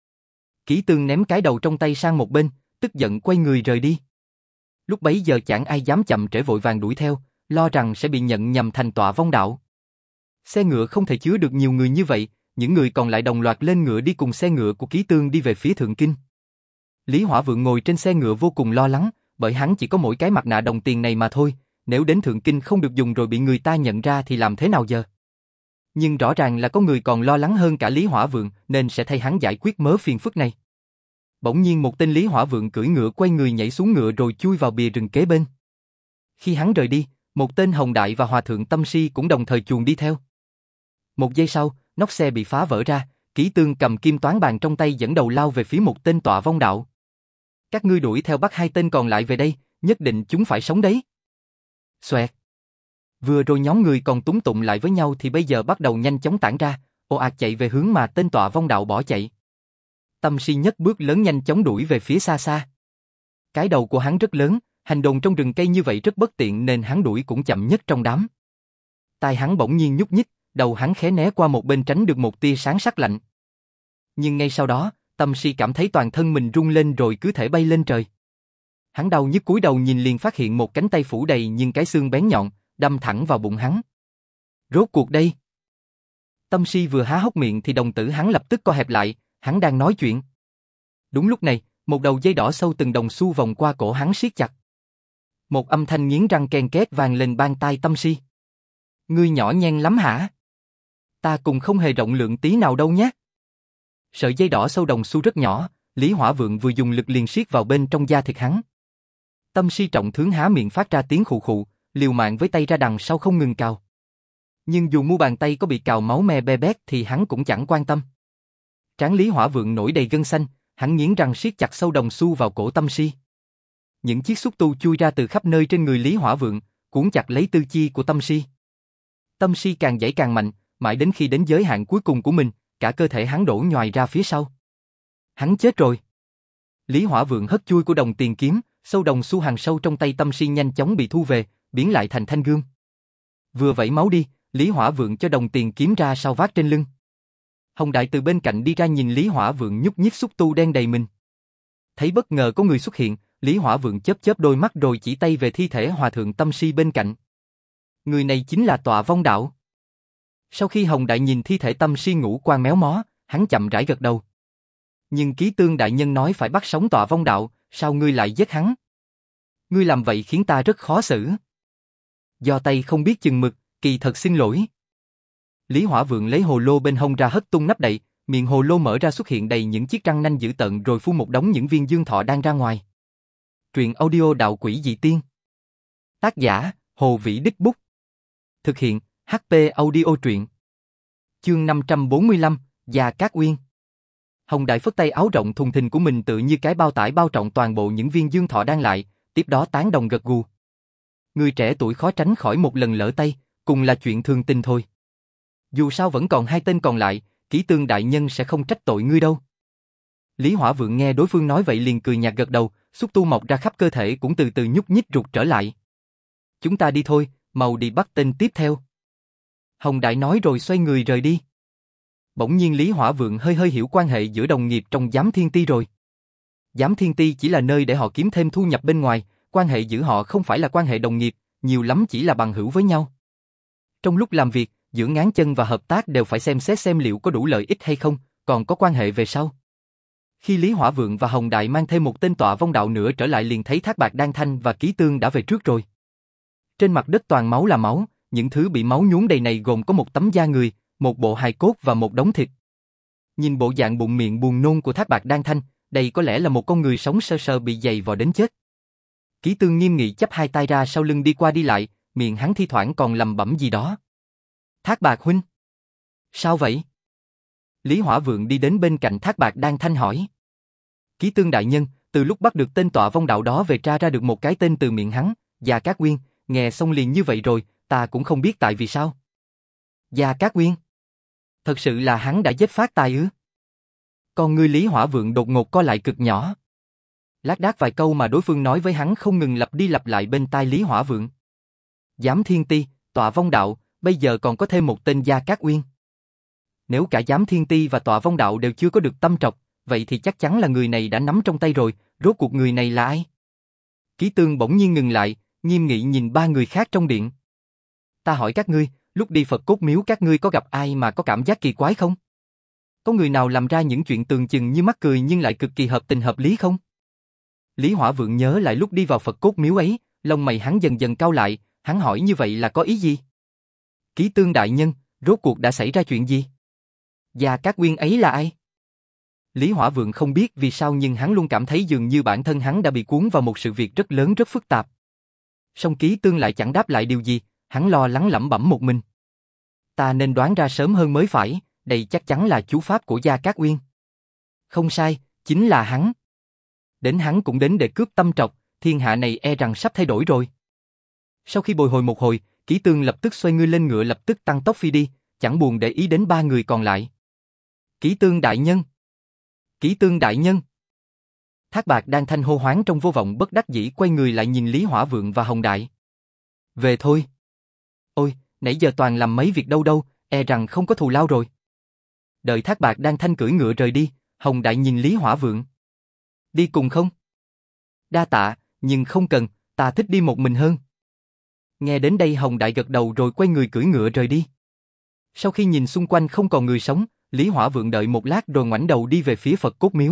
Kỷ Tương ném cái đầu trong tay sang một bên, tức giận quay người rời đi. Lúc bấy giờ chẳng ai dám chậm trễ vội vàng đuổi theo, lo rằng sẽ bị nhận nhầm thành Tọa Vong Đạo. Xe ngựa không thể chứa được nhiều người như vậy, những người còn lại đồng loạt lên ngựa đi cùng xe ngựa của Kỷ Tương đi về phía Thượng Kinh. Lý Hỏa Vượng ngồi trên xe ngựa vô cùng lo lắng, bởi hắn chỉ có mỗi cái mặt nạ đồng tiền này mà thôi, nếu đến Thượng Kinh không được dùng rồi bị người ta nhận ra thì làm thế nào giờ? Nhưng rõ ràng là có người còn lo lắng hơn cả Lý Hỏa Vượng nên sẽ thay hắn giải quyết mớ phiền phức này. Bỗng nhiên một tên Lý Hỏa Vượng cưỡi ngựa quay người nhảy xuống ngựa rồi chui vào bìa rừng kế bên. Khi hắn rời đi, một tên Hồng Đại và Hòa Thượng Tâm Si cũng đồng thời chuồn đi theo. Một giây sau, nóc xe bị phá vỡ ra, Kỷ Tương cầm kim toán bàn trong tay dẫn đầu lao về phía một tên Tọa Vong Đạo. Các ngươi đuổi theo bắt hai tên còn lại về đây, nhất định chúng phải sống đấy. Xoẹt. Vừa rồi nhóm người còn túng tụng lại với nhau thì bây giờ bắt đầu nhanh chóng tản ra, ồ ạt chạy về hướng mà tên Tọa Vong Đạo bỏ chạy. Tâm Si nhất bước lớn nhanh chóng đuổi về phía xa xa. Cái đầu của hắn rất lớn, hành động trong rừng cây như vậy rất bất tiện nên hắn đuổi cũng chậm nhất trong đám. Tai hắn bỗng nhiên nhúc nhích, đầu hắn khé né qua một bên tránh được một tia sáng sắc lạnh. Nhưng ngay sau đó, Tâm Si cảm thấy toàn thân mình rung lên rồi cứ thể bay lên trời. Hắn đau nhức cúi đầu nhìn liền phát hiện một cánh tay phủ đầy nhưng cái xương bén nhọn, đâm thẳng vào bụng hắn. Rốt cuộc đây. Tâm Si vừa há hốc miệng thì đồng tử hắn lập tức co hẹp lại, hắn đang nói chuyện. Đúng lúc này, một đầu dây đỏ sâu từng đồng xu vòng qua cổ hắn siết chặt. Một âm thanh nghiến răng ken két vang lên ban tai Tâm Si. Ngươi nhỏ nhen lắm hả? Ta cũng không hề rộng lượng tí nào đâu nhé. Sợi dây đỏ sâu đồng xu rất nhỏ, Lý Hỏa Vượng vừa dùng lực liền siết vào bên trong da thịt hắn. Tâm Si trọng thương há miệng phát ra tiếng khụ khụ, liều mạng với tay ra đằng sau không ngừng cào. Nhưng dù mu bàn tay có bị cào máu me be bét thì hắn cũng chẳng quan tâm. Trán Lý Hỏa Vượng nổi đầy gân xanh, hắn nghiến răng siết chặt sâu đồng xu vào cổ Tâm Si. Những chiếc xúc tu chui ra từ khắp nơi trên người Lý Hỏa Vượng, cuốn chặt lấy tư chi của Tâm Si. Tâm Si càng giãy càng mạnh, mãi đến khi đến giới hạn cuối cùng của mình, cả cơ thể hắn đổ nhoài ra phía sau. Hắn chết rồi. Lý Hỏa Vượng hất chui của đồng tiền kiếm, sâu đồng xu hàng sâu trong tay Tâm Si nhanh chóng bị thu về, biến lại thành thanh gươm. Vừa vẩy máu đi, Lý Hỏa Vượng cho đồng tiền kiếm ra sau vác trên lưng. Hồng Đại từ bên cạnh đi ra nhìn Lý Hỏa Vượng nhúc nhích xúc tu đen đầy mình. Thấy bất ngờ có người xuất hiện, Lý Hỏa Vượng chớp chớp đôi mắt rồi chỉ tay về thi thể Hòa Thượng Tâm Si bên cạnh. Người này chính là Tọa Vong Đạo. Sau khi Hồng Đại nhìn thi thể Tâm Si ngũ quan méo mó, hắn chậm rãi gật đầu. Nhưng Ký Tương đại nhân nói phải bắt sống Tọa Vong Đạo, sao ngươi lại giết hắn? Ngươi làm vậy khiến ta rất khó xử. Do tay không biết chừng mực, kỳ thật xin lỗi. Lý Hỏa Vượng lấy hồ lô bên hông ra hất tung nắp đậy, miệng hồ lô mở ra xuất hiện đầy những chiếc răng nanh dữ tợn rồi phun một đống những viên dương thọ đang ra ngoài. Truyện audio Đạo Quỷ Dị Tiên. Tác giả, Hồ Vĩ Đích Bút. Thực hiện, hát pê Audio Truyện. Chương năm trăm bốn mươi lăm, Gia Cát Uyên. Hồng Đại phất tay áo rộng thùng thình của mình tự như cái bao tải bao trọng toàn bộ những viên dương thọ đang lại, tiếp đó tán đồng gật gù. Người trẻ tuổi khó tránh khỏi một lần lỡ tay, cùng là chuyện thường tình thôi. Dù sao vẫn còn hai tên còn lại, Kỷ Tương đại nhân sẽ không trách tội ngươi đâu. Lý Hỏa Vượng nghe đối phương nói vậy liền cười nhạt gật đầu, xúc tu mọc ra khắp cơ thể cũng từ từ nhúc nhích rụt trở lại. Chúng ta đi thôi, mau đi bắt tên tiếp theo. Hồng Đại nói rồi xoay người rời đi. Bỗng nhiên Lý Hỏa Vượng hơi hơi hiểu quan hệ giữa đồng nghiệp trong Giám Thiên Ti rồi. Giám Thiên Ti chỉ là nơi để họ kiếm thêm thu nhập bên ngoài, quan hệ giữa họ không phải là quan hệ đồng nghiệp, nhiều lắm chỉ là bằng hữu với nhau. Trong lúc làm việc, giữa ngáng chân và hợp tác đều phải xem xét xem liệu có đủ lợi ích hay không, còn có quan hệ về sau. Khi Lý Hỏa Vượng và Hồng Đại mang thêm một tên Tọa Vong Đạo nữa trở lại liền thấy Thác Bạt Đan Thanh và Ký Tương đã về trước rồi. Trên mặt đất toàn máu là máu, những thứ bị máu nhuốm đầy này gồm có một tấm da người, một bộ hài cốt và một đống thịt. Nhìn bộ dạng bụng miệng buồn nôn của Thác Bạt Đan Thanh, đây có lẽ là một con người sống sơ sơ bị dày vò đến chết. Ký Tương nghiêm nghị chắp hai tay ra sau lưng đi qua đi lại, miệng hắn thi thoảng còn lẩm bẩm gì đó. Thác Bạt huynh. Sao vậy? Lý Hỏa Vượng đi đến bên cạnh Thác Bạt Đan Thanh hỏi. Ký Tương đại nhân, từ lúc bắt được tên Tọa Vong Đạo đó về tra ra được một cái tên từ miệng hắn, Gia Cát Uyên, nghe xong liền như vậy rồi, ta cũng không biết tại vì sao. Gia Cát Uyên. Thật sự là hắn đã giết Phát Tài ư? Con ngươi Lý Hỏa Vượng đột ngột co lại cực nhỏ. Lác đác vài câu mà đối phương nói với hắn không ngừng lặp đi lặp lại bên tai Lý Hỏa Vượng. Giám Thiên Ti, Tọa Vong Đạo, bây giờ còn có thêm một tên Gia Cát Uyên. Nếu cả Giám Thiên Ti và Tọa Vong Đạo đều chưa có được tâm trọc, vậy thì chắc chắn là người này đã nắm trong tay rồi, rốt cuộc người này là ai? Ký Tương bỗng nhiên ngừng lại, nghiêm nghị nhìn ba người khác trong điện. Ta hỏi các ngươi, lúc đi Phật Cốt Miếu các ngươi có gặp ai mà có cảm giác kỳ quái không? Có người nào làm ra những chuyện tường chừng như mắc cười nhưng lại cực kỳ hợp tình hợp lý không? Lý Hỏa Vượng nhớ lại lúc đi vào Phật Cốt Miếu ấy, lông mày hắn dần dần cau lại, hắn hỏi như vậy là có ý gì? Ký Tương đại nhân, rốt cuộc đã xảy ra chuyện gì? Gia Cát Uyên ấy là ai? Lý Hỏa Vượng không biết vì sao nhưng hắn luôn cảm thấy dường như bản thân hắn đã bị cuốn vào một sự việc rất lớn rất phức tạp. Song Ký Tương lại chẳng đáp lại điều gì, hắn lo lắng lẩm bẩm một mình. Ta nên đoán ra sớm hơn mới phải, đây chắc chắn là chú pháp của Gia Cát Uyên. Không sai, chính là hắn. Đến hắn cũng đến để cướp tâm trọc, thiên hạ này e rằng sắp thay đổi rồi. Sau khi bồi hồi một hồi, Ký Tương lập tức xoay người lên ngựa lập tức tăng tốc phi đi, chẳng buồn để ý đến ba người còn lại. Ký Tương đại nhân! Ký Tương đại nhân! Thác Bạt đang thanh hô hoáng trong vô vọng bất đắc dĩ quay người lại nhìn Lý Hỏa Vượng và Hồng Đại. Về thôi! Ôi, nãy giờ toàn làm mấy việc đâu đâu, e rằng không có thù lao rồi. Đợi Thác Bạt đang thanh cưỡi ngựa rời đi, Hồng Đại nhìn Lý Hỏa Vượng. Đi cùng không? Đa tạ, nhưng không cần, ta thích đi một mình hơn. Nghe đến đây Hồng Đại gật đầu rồi quay người cưỡi ngựa rời đi. Sau khi nhìn xung quanh không còn người sống, Lý Hỏa Vượng đợi một lát rồi ngoảnh đầu đi về phía Phật Cốt Miếu.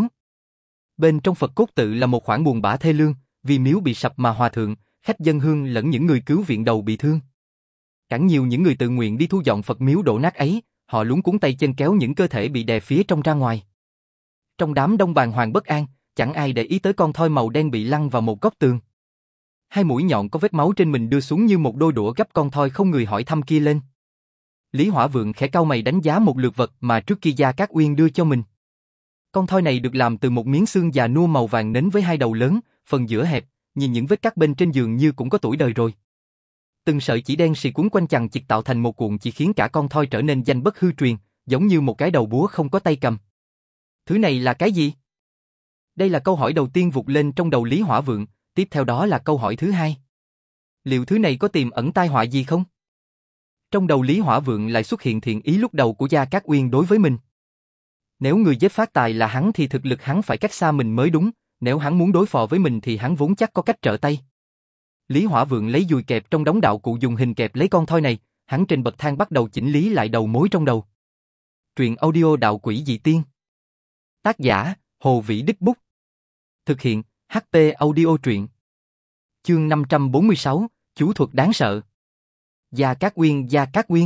Bên trong Phật Cốt tự là một khoản buồn bã thê lương, vì miếu bị sập mà hòa thượng, khách dân hương lẫn những người cứu viện đầu bị thương. Càng nhiều những người tự nguyện đi thu dọn Phật miếu đổ nát ấy, họ luống cuống tay chân kéo những cơ thể bị đè phía trong ra ngoài. Trong đám đông bàng hoàng bất an, chẳng ai để ý tới con thoi màu đen bị lăn vào một góc tường. Hai mũi nhọn có vết máu trên mình đưa xuống như một đôi đũa gấp con thoi không người hỏi thăm kia lên. Lý Hỏa Vượng khẽ cau mày đánh giá một lượt vật mà trước kia Gia Cát Uyên đưa cho mình. Con thoi này được làm từ một miếng xương già nua màu vàng nến với hai đầu lớn, phần giữa hẹp, nhìn những vết cắt bên trên giường như cũng có tuổi đời rồi. Từng sợi chỉ đen xì cuốn quanh chằng chịt tạo thành một cuộn chỉ khiến cả con thoi trở nên danh bất hư truyền, giống như một cái đầu búa không có tay cầm. Thứ này là cái gì? Đây là câu hỏi đầu tiên vụt lên trong đầu Lý Hỏa Vượng, tiếp theo đó là câu hỏi thứ hai. Liệu thứ này có tiềm ẩn tai họa gì không? Trong đầu Lý Hỏa Vượng lại xuất hiện thiện ý lúc đầu của Gia Cát Uyên đối với mình. Nếu người giết Phát Tài là hắn thì thực lực hắn phải cách xa mình mới đúng, nếu hắn muốn đối phó với mình thì hắn vốn chắc có cách trở tay. Lý Hỏa Vượng lấy dùi kẹp trong đống đạo cụ dùng hình kẹp lấy con thoi này, hắn trên bậc thang bắt đầu chỉnh lý lại đầu mối trong đầu. Truyện audio Đạo Quỷ Dị Tiên. Tác giả, Hồ Vĩ Đích Bút. Thực hiện, hát pê Audio Truyện. Chương năm trăm bốn mươi sáu, Chú thuật đáng sợ. Gia Cát Uyên, Gia Cát Uyên.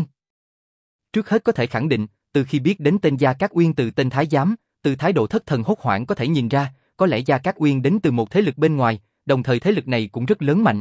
Trước hết có thể khẳng định, từ khi biết đến tên Gia Cát Uyên từ tên thái giám, từ thái độ thất thần hốt hoảng có thể nhìn ra, có lẽ Gia Cát Uyên đến từ một thế lực bên ngoài, đồng thời thế lực này cũng rất lớn mạnh.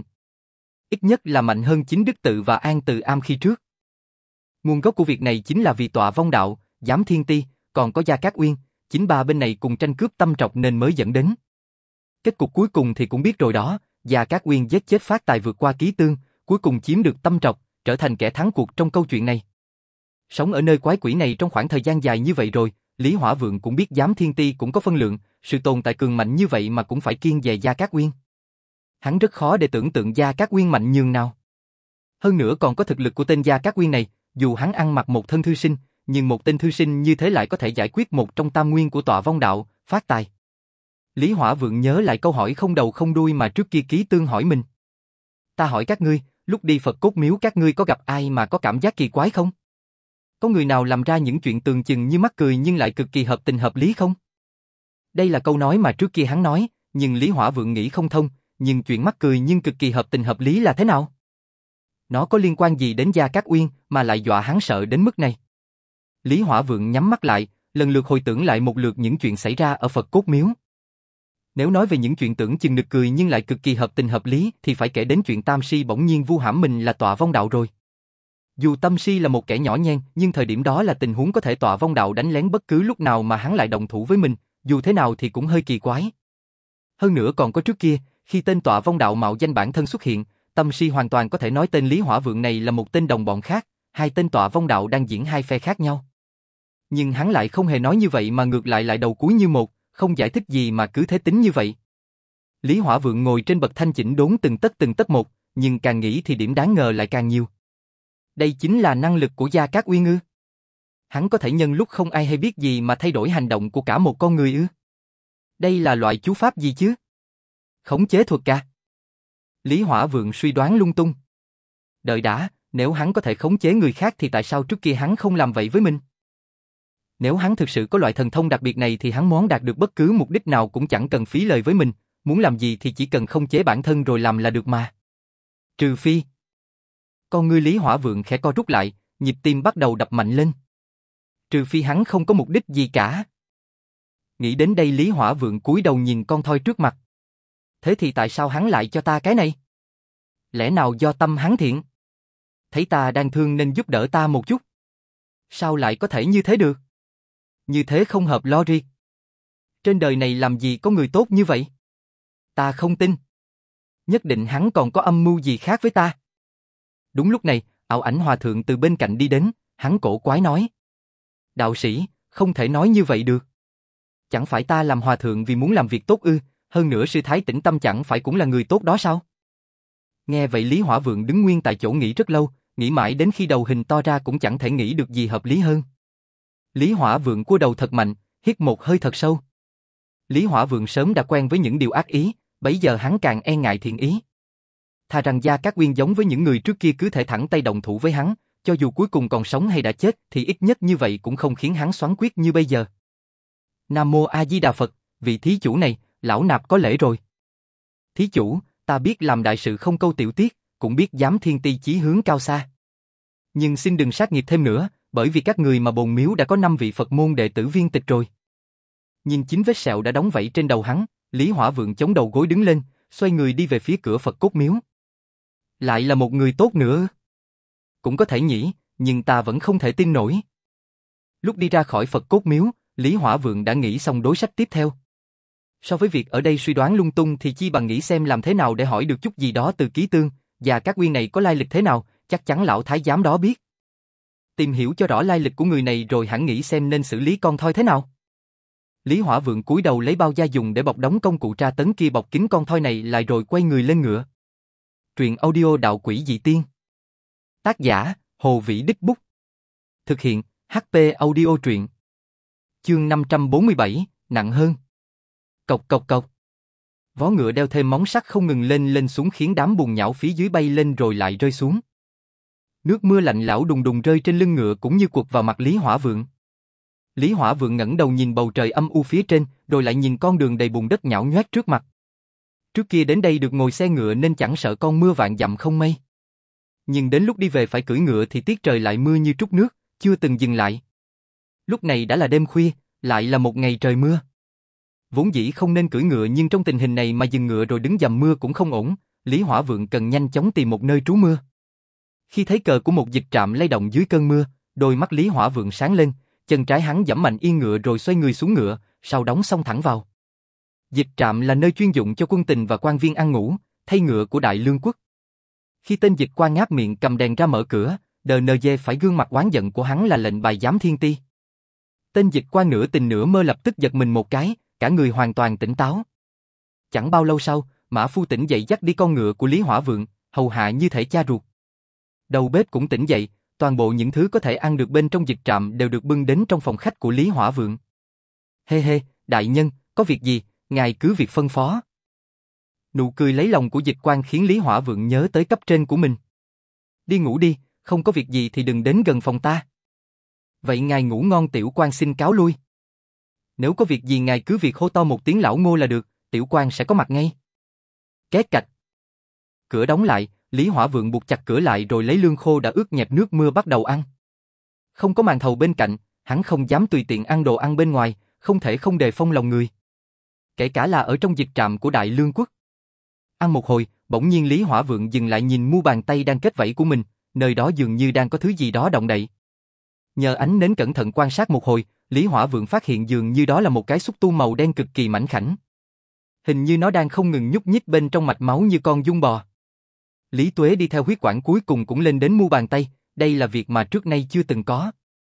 Ít nhất là mạnh hơn chính Đức Tự và An Từ Am khi trước. Nguồn gốc của việc này chính là vì Tọa Vong Đạo, Giám Thiên Ti, còn có Gia Cát Uyên, chính ba bên này cùng tranh cướp tâm trọc nên mới dẫn đến. Kết cục cuối cùng thì cũng biết rồi đó, Gia Cát Uyên giết chết Phát Tài vượt qua Ký Tương, cuối cùng chiếm được tâm trọc, trở thành kẻ thắng cuộc trong câu chuyện này. Sống ở nơi quái quỷ này trong khoảng thời gian dài như vậy rồi, Lý Hỏa Vượng cũng biết Giám Thiên Ti cũng có phân lượng, sự tồn tại cường mạnh như vậy mà cũng phải kiêng dè Gia Cát Uyên. Hắn rất khó để tưởng tượng Gia Cát Uyên mạnh nhường nào. Hơn nữa còn có thực lực của tên Gia Cát Uyên này, dù hắn ăn mặc một thân thư sinh, nhưng một tên thư sinh như thế lại có thể giải quyết một trong tam nguyên của Tọa Vong Đạo, Phát Tài. Lý Hỏa Vượng nhớ lại câu hỏi không đầu không đuôi mà trước kia Ký Tương hỏi mình. Ta hỏi các ngươi, lúc đi Phật Cốt Miếu các ngươi có gặp ai mà có cảm giác kỳ quái không? Có người nào làm ra những chuyện tường chừng như mắc cười nhưng lại cực kỳ hợp tình hợp lý không? Đây là câu nói mà trước kia hắn nói, nhưng Lý Hỏa Vượng nghĩ không thông, nhưng chuyện mắc cười nhưng cực kỳ hợp tình hợp lý là thế nào? Nó có liên quan gì đến Gia Cát Uyên mà lại dọa hắn sợ đến mức này? Lý Hỏa Vượng nhắm mắt lại, lần lượt hồi tưởng lại một lượt những chuyện xảy ra ở Phật Cốt Miếu. Nếu nói về những chuyện tưởng chừng nực cười nhưng lại cực kỳ hợp tình hợp lý thì phải kể đến chuyện Tam Si bỗng nhiên vu hãm mình là Tọa Vong Đạo rồi. Dù Tam Si là một kẻ nhỏ nhen, nhưng thời điểm đó là tình huống có thể Tọa Vong Đạo đánh lén bất cứ lúc nào mà hắn lại động thủ với mình, dù thế nào thì cũng hơi kỳ quái. Hơn nữa còn có trước kia, khi tên Tọa Vong Đạo mạo danh bản thân xuất hiện, Tam Si hoàn toàn có thể nói tên Lý Hỏa Vượng này là một tên đồng bọn khác, hai tên tọa vong đạo đang diễn hai phe khác nhau. Nhưng hắn lại không hề nói như vậy mà ngược lại lại đầu cuối như một, không giải thích gì mà cứ thế tính như vậy. Lý Hỏa Vượng ngồi trên bậc thanh chỉnh đốn từng tấc từng tấc một, nhưng càng nghĩ thì điểm đáng ngờ lại càng nhiều. Đây chính là năng lực của Gia Cát Uyên ư? Hắn có thể nhân lúc không ai hay biết gì mà thay đổi hành động của cả một con người ư? Đây là loại chú pháp gì chứ? Khống chế thuật ca? Lý Hỏa Vượng suy đoán lung tung. Đợi đã, nếu hắn có thể khống chế người khác thì tại sao trước kia hắn không làm vậy với mình? Nếu hắn thực sự có loại thần thông đặc biệt này thì hắn muốn đạt được bất cứ mục đích nào cũng chẳng cần phí lời với mình, muốn làm gì thì chỉ cần khống chế bản thân rồi làm là được mà. Trừ phi. Con ngươi Lý Hỏa Vượng khẽ co rút lại, nhịp tim bắt đầu đập mạnh lên. Trừ phi hắn không có mục đích gì cả. Nghĩ đến đây Lý Hỏa Vượng cúi đầu nhìn con thoi trước mặt. Thế thì tại sao hắn lại cho ta cái này? Lẽ nào do tâm hắn thiện? Thấy ta đang thương nên giúp đỡ ta một chút. Sao lại có thể như thế được? Như thế không hợp logic. Trên đời này làm gì có người tốt như vậy? Ta không tin. Nhất định hắn còn có âm mưu gì khác với ta. Đúng lúc này, Ảo Ảnh Hòa Thượng từ bên cạnh đi đến, hắn cổ quái nói. Đạo sĩ, không thể nói như vậy được. Chẳng phải ta làm hòa thượng vì muốn làm việc tốt ư, hơn nữa sư thái tĩnh tâm chẳng phải cũng là người tốt đó sao? Nghe vậy Lý Hỏa Vượng đứng nguyên tại chỗ nghĩ rất lâu, nghĩ mãi đến khi đầu hình to ra cũng chẳng thể nghĩ được gì hợp lý hơn. Lý Hỏa Vượng cua đầu thật mạnh, hít một hơi thật sâu. Lý Hỏa Vượng sớm đã quen với những điều ác ý, bấy giờ hắn càng e ngại thiện ý. Thà rằng Gia Cát Uyên giống với những người trước kia cứ thể thẳng tay đồng thủ với hắn, cho dù cuối cùng còn sống hay đã chết thì ít nhất như vậy cũng không khiến hắn xoắn quyết như bây giờ. Nam Mô A Di Đà Phật, vị thí chủ này, lão nạp có lễ rồi. Thí chủ, ta biết làm đại sự không câu tiểu tiết, cũng biết dám thiên ti chí hướng cao xa. Nhưng xin đừng sát nghiệp thêm nữa, bởi vì các người mà bồn miếu đã có năm vị Phật môn đệ tử viên tịch rồi. Nhìn chính vết sẹo đã đóng vảy trên đầu hắn, Lý Hỏa Vượng chống đầu gối đứng lên, xoay người đi về phía cửa Phật cốt miếu. Lại là một người tốt nữa. Cũng có thể nhỉ, nhưng ta vẫn không thể tin nổi. Lúc đi ra khỏi Phật cốt miếu, Lý Hỏa Vượng đã nghĩ xong đối sách tiếp theo. So với việc ở đây suy đoán lung tung thì chi bằng nghĩ xem làm thế nào để hỏi được chút gì đó từ Ký Tương, và các nguyên này có lai lịch thế nào, chắc chắn lão thái giám đó biết. Tìm hiểu cho rõ lai lịch của người này rồi hẳn nghĩ xem nên xử lý con thoi thế nào. Lý Hỏa Vượng cúi đầu lấy bao da dùng để bọc đóng công cụ tra tấn kia bọc kín con thoi này lại rồi quay người lên ngựa. Truyện audio Đạo Quỷ Dị Tiên. Tác giả, Hồ Vĩ Đích Bút. Thực hiện, hát pê Audio Truyện. Chương năm trăm bốn mươi bảy, nặng hơn. Cộc cộc cộc. Vó ngựa đeo thêm móng sắt không ngừng lên lên xuống khiến đám bùn nhão phía dưới bay lên rồi lại rơi xuống. Nước mưa lạnh lẽo đùng đùng rơi trên lưng ngựa cũng như quật vào mặt Lý Hỏa Vượng. Lý Hỏa Vượng ngẩng đầu nhìn bầu trời âm u phía trên, rồi lại nhìn con đường đầy bùn đất nhão nhoét trước mặt. Trước kia đến đây được ngồi xe ngựa nên chẳng sợ con mưa vạn dặm không mây. Nhưng đến lúc đi về phải cưỡi ngựa thì tiết trời lại mưa như trút nước, chưa từng dừng lại. Lúc này đã là đêm khuya, lại là một ngày trời mưa. Vốn dĩ không nên cưỡi ngựa nhưng trong tình hình này mà dừng ngựa rồi đứng dầm mưa cũng không ổn, Lý Hỏa Vượng cần nhanh chóng tìm một nơi trú mưa. Khi thấy cờ của một dịch trạm lay động dưới cơn mưa, đôi mắt Lý Hỏa Vượng sáng lên, chân trái hắn giẫm mạnh yên ngựa rồi xoay người xuống ngựa, sau đóng xông thẳng vào. Dịch trạm là nơi chuyên dụng cho quân tình và quan viên ăn ngủ, thay ngựa của Đại Lương Quốc. Khi tên dịch quan ngáp miệng cầm đèn ra mở cửa, đờ nờ dê phải gương mặt oán giận của hắn là lệnh bài giám thiên ti. Tên dịch quan nửa tình nửa mơ lập tức giật mình một cái, cả người hoàn toàn tỉnh táo. Chẳng bao lâu sau, Mã Phu tỉnh dậy dắt đi con ngựa của Lý Hỏa Vượng, hầu hạ như thể cha ruột. Đầu bếp cũng tỉnh dậy, toàn bộ những thứ có thể ăn được bên trong dịch trạm đều được bưng đến trong phòng khách của Lý Hỏa Vượng. Hê hê, đại nhân, có việc gì, ngài cứ việc phân phó. Nụ cười lấy lòng của dịch quan khiến Lý Hỏa Vượng nhớ tới cấp trên của mình. Đi ngủ đi, không có việc gì thì đừng đến gần phòng ta. Vậy ngài ngủ ngon, tiểu quan xin cáo lui. Nếu có việc gì ngài cứ việc hô to một tiếng lão Ngô là được, tiểu quan sẽ có mặt ngay. Két cạch. Cửa đóng lại, Lý Hỏa Vượng buộc chặt cửa lại rồi lấy lương khô đã ướt nhẹp nước mưa bắt đầu ăn. Không có màn thầu bên cạnh, hắn không dám tùy tiện ăn đồ ăn bên ngoài, không thể không đề phòng lòng người. Kể cả là ở trong dịch trạm của Đại Lương Quốc. Ăn một hồi, bỗng nhiên Lý Hỏa Vượng dừng lại nhìn mu bàn tay đang kết vảy của mình, nơi đó dường như đang có thứ gì đó động đậy. Nhờ ánh nến cẩn thận quan sát một hồi, Lý Hỏa Vượng phát hiện dường như đó là một cái xúc tu màu đen cực kỳ mảnh khảnh. Hình như nó đang không ngừng nhúc nhích bên trong mạch máu như con giun bò. Lý Tuế đi theo huyết quản cuối cùng cũng lên đến mu bàn tay, đây là việc mà trước nay chưa từng có.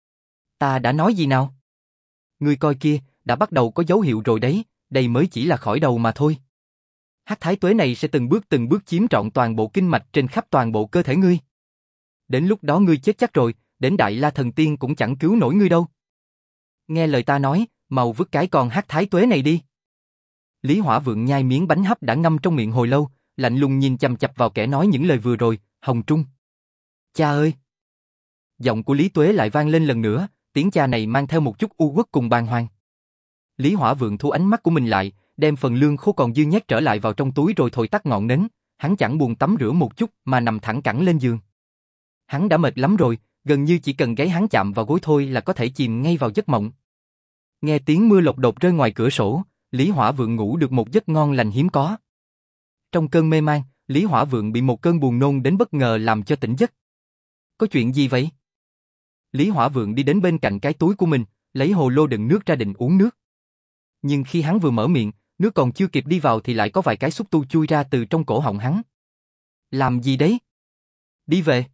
Ta đã nói gì nào? Ngươi coi kia, đã bắt đầu có dấu hiệu rồi đấy, đây mới chỉ là khởi đầu mà thôi. Hắc thái tuế này sẽ từng bước từng bước chiếm trọn toàn bộ kinh mạch trên khắp toàn bộ cơ thể ngươi. Đến lúc đó ngươi chết chắc rồi, đến Đại La Thần Tiên cũng chẳng cứu nổi ngươi đâu. Nghe lời ta nói, mau vứt cái con hắc thái tuế này đi. Lý Hỏa Vượng nhai miếng bánh hấp đã ngâm trong miệng hồi lâu, lạnh lùng nhìn chằm chằm vào kẻ nói những lời vừa rồi, Hồng Trung. Cha ơi! Giọng của Lý Tuế lại vang lên lần nữa, tiếng cha này mang theo một chút u uất cùng bàng hoàng. Lý Hỏa Vượng thu ánh mắt của mình lại, đem phần lương khô còn dư nhét trở lại vào trong túi rồi thổi tắt ngọn nến, hắn chẳng buồn tắm rửa một chút mà nằm thẳng cẳng lên giường. Hắn đã mệt lắm rồi, gần như chỉ cần gáy hắn chạm vào gối thôi là có thể chìm ngay vào giấc mộng. Nghe tiếng mưa lộc đột rơi ngoài cửa sổ, Lý Hỏa Vượng ngủ được một giấc ngon lành hiếm có. Trong cơn mê man, Lý Hỏa Vượng bị một cơn buồn nôn đến bất ngờ làm cho tỉnh giấc. Có chuyện gì vậy? Lý Hỏa Vượng đi đến bên cạnh cái túi của mình, lấy hồ lô đựng nước ra định uống nước. Nhưng khi hắn vừa mở miệng, nước còn chưa kịp đi vào thì lại có vài cái xúc tu chui ra từ trong cổ họng hắn. Làm gì đấy? Đi về.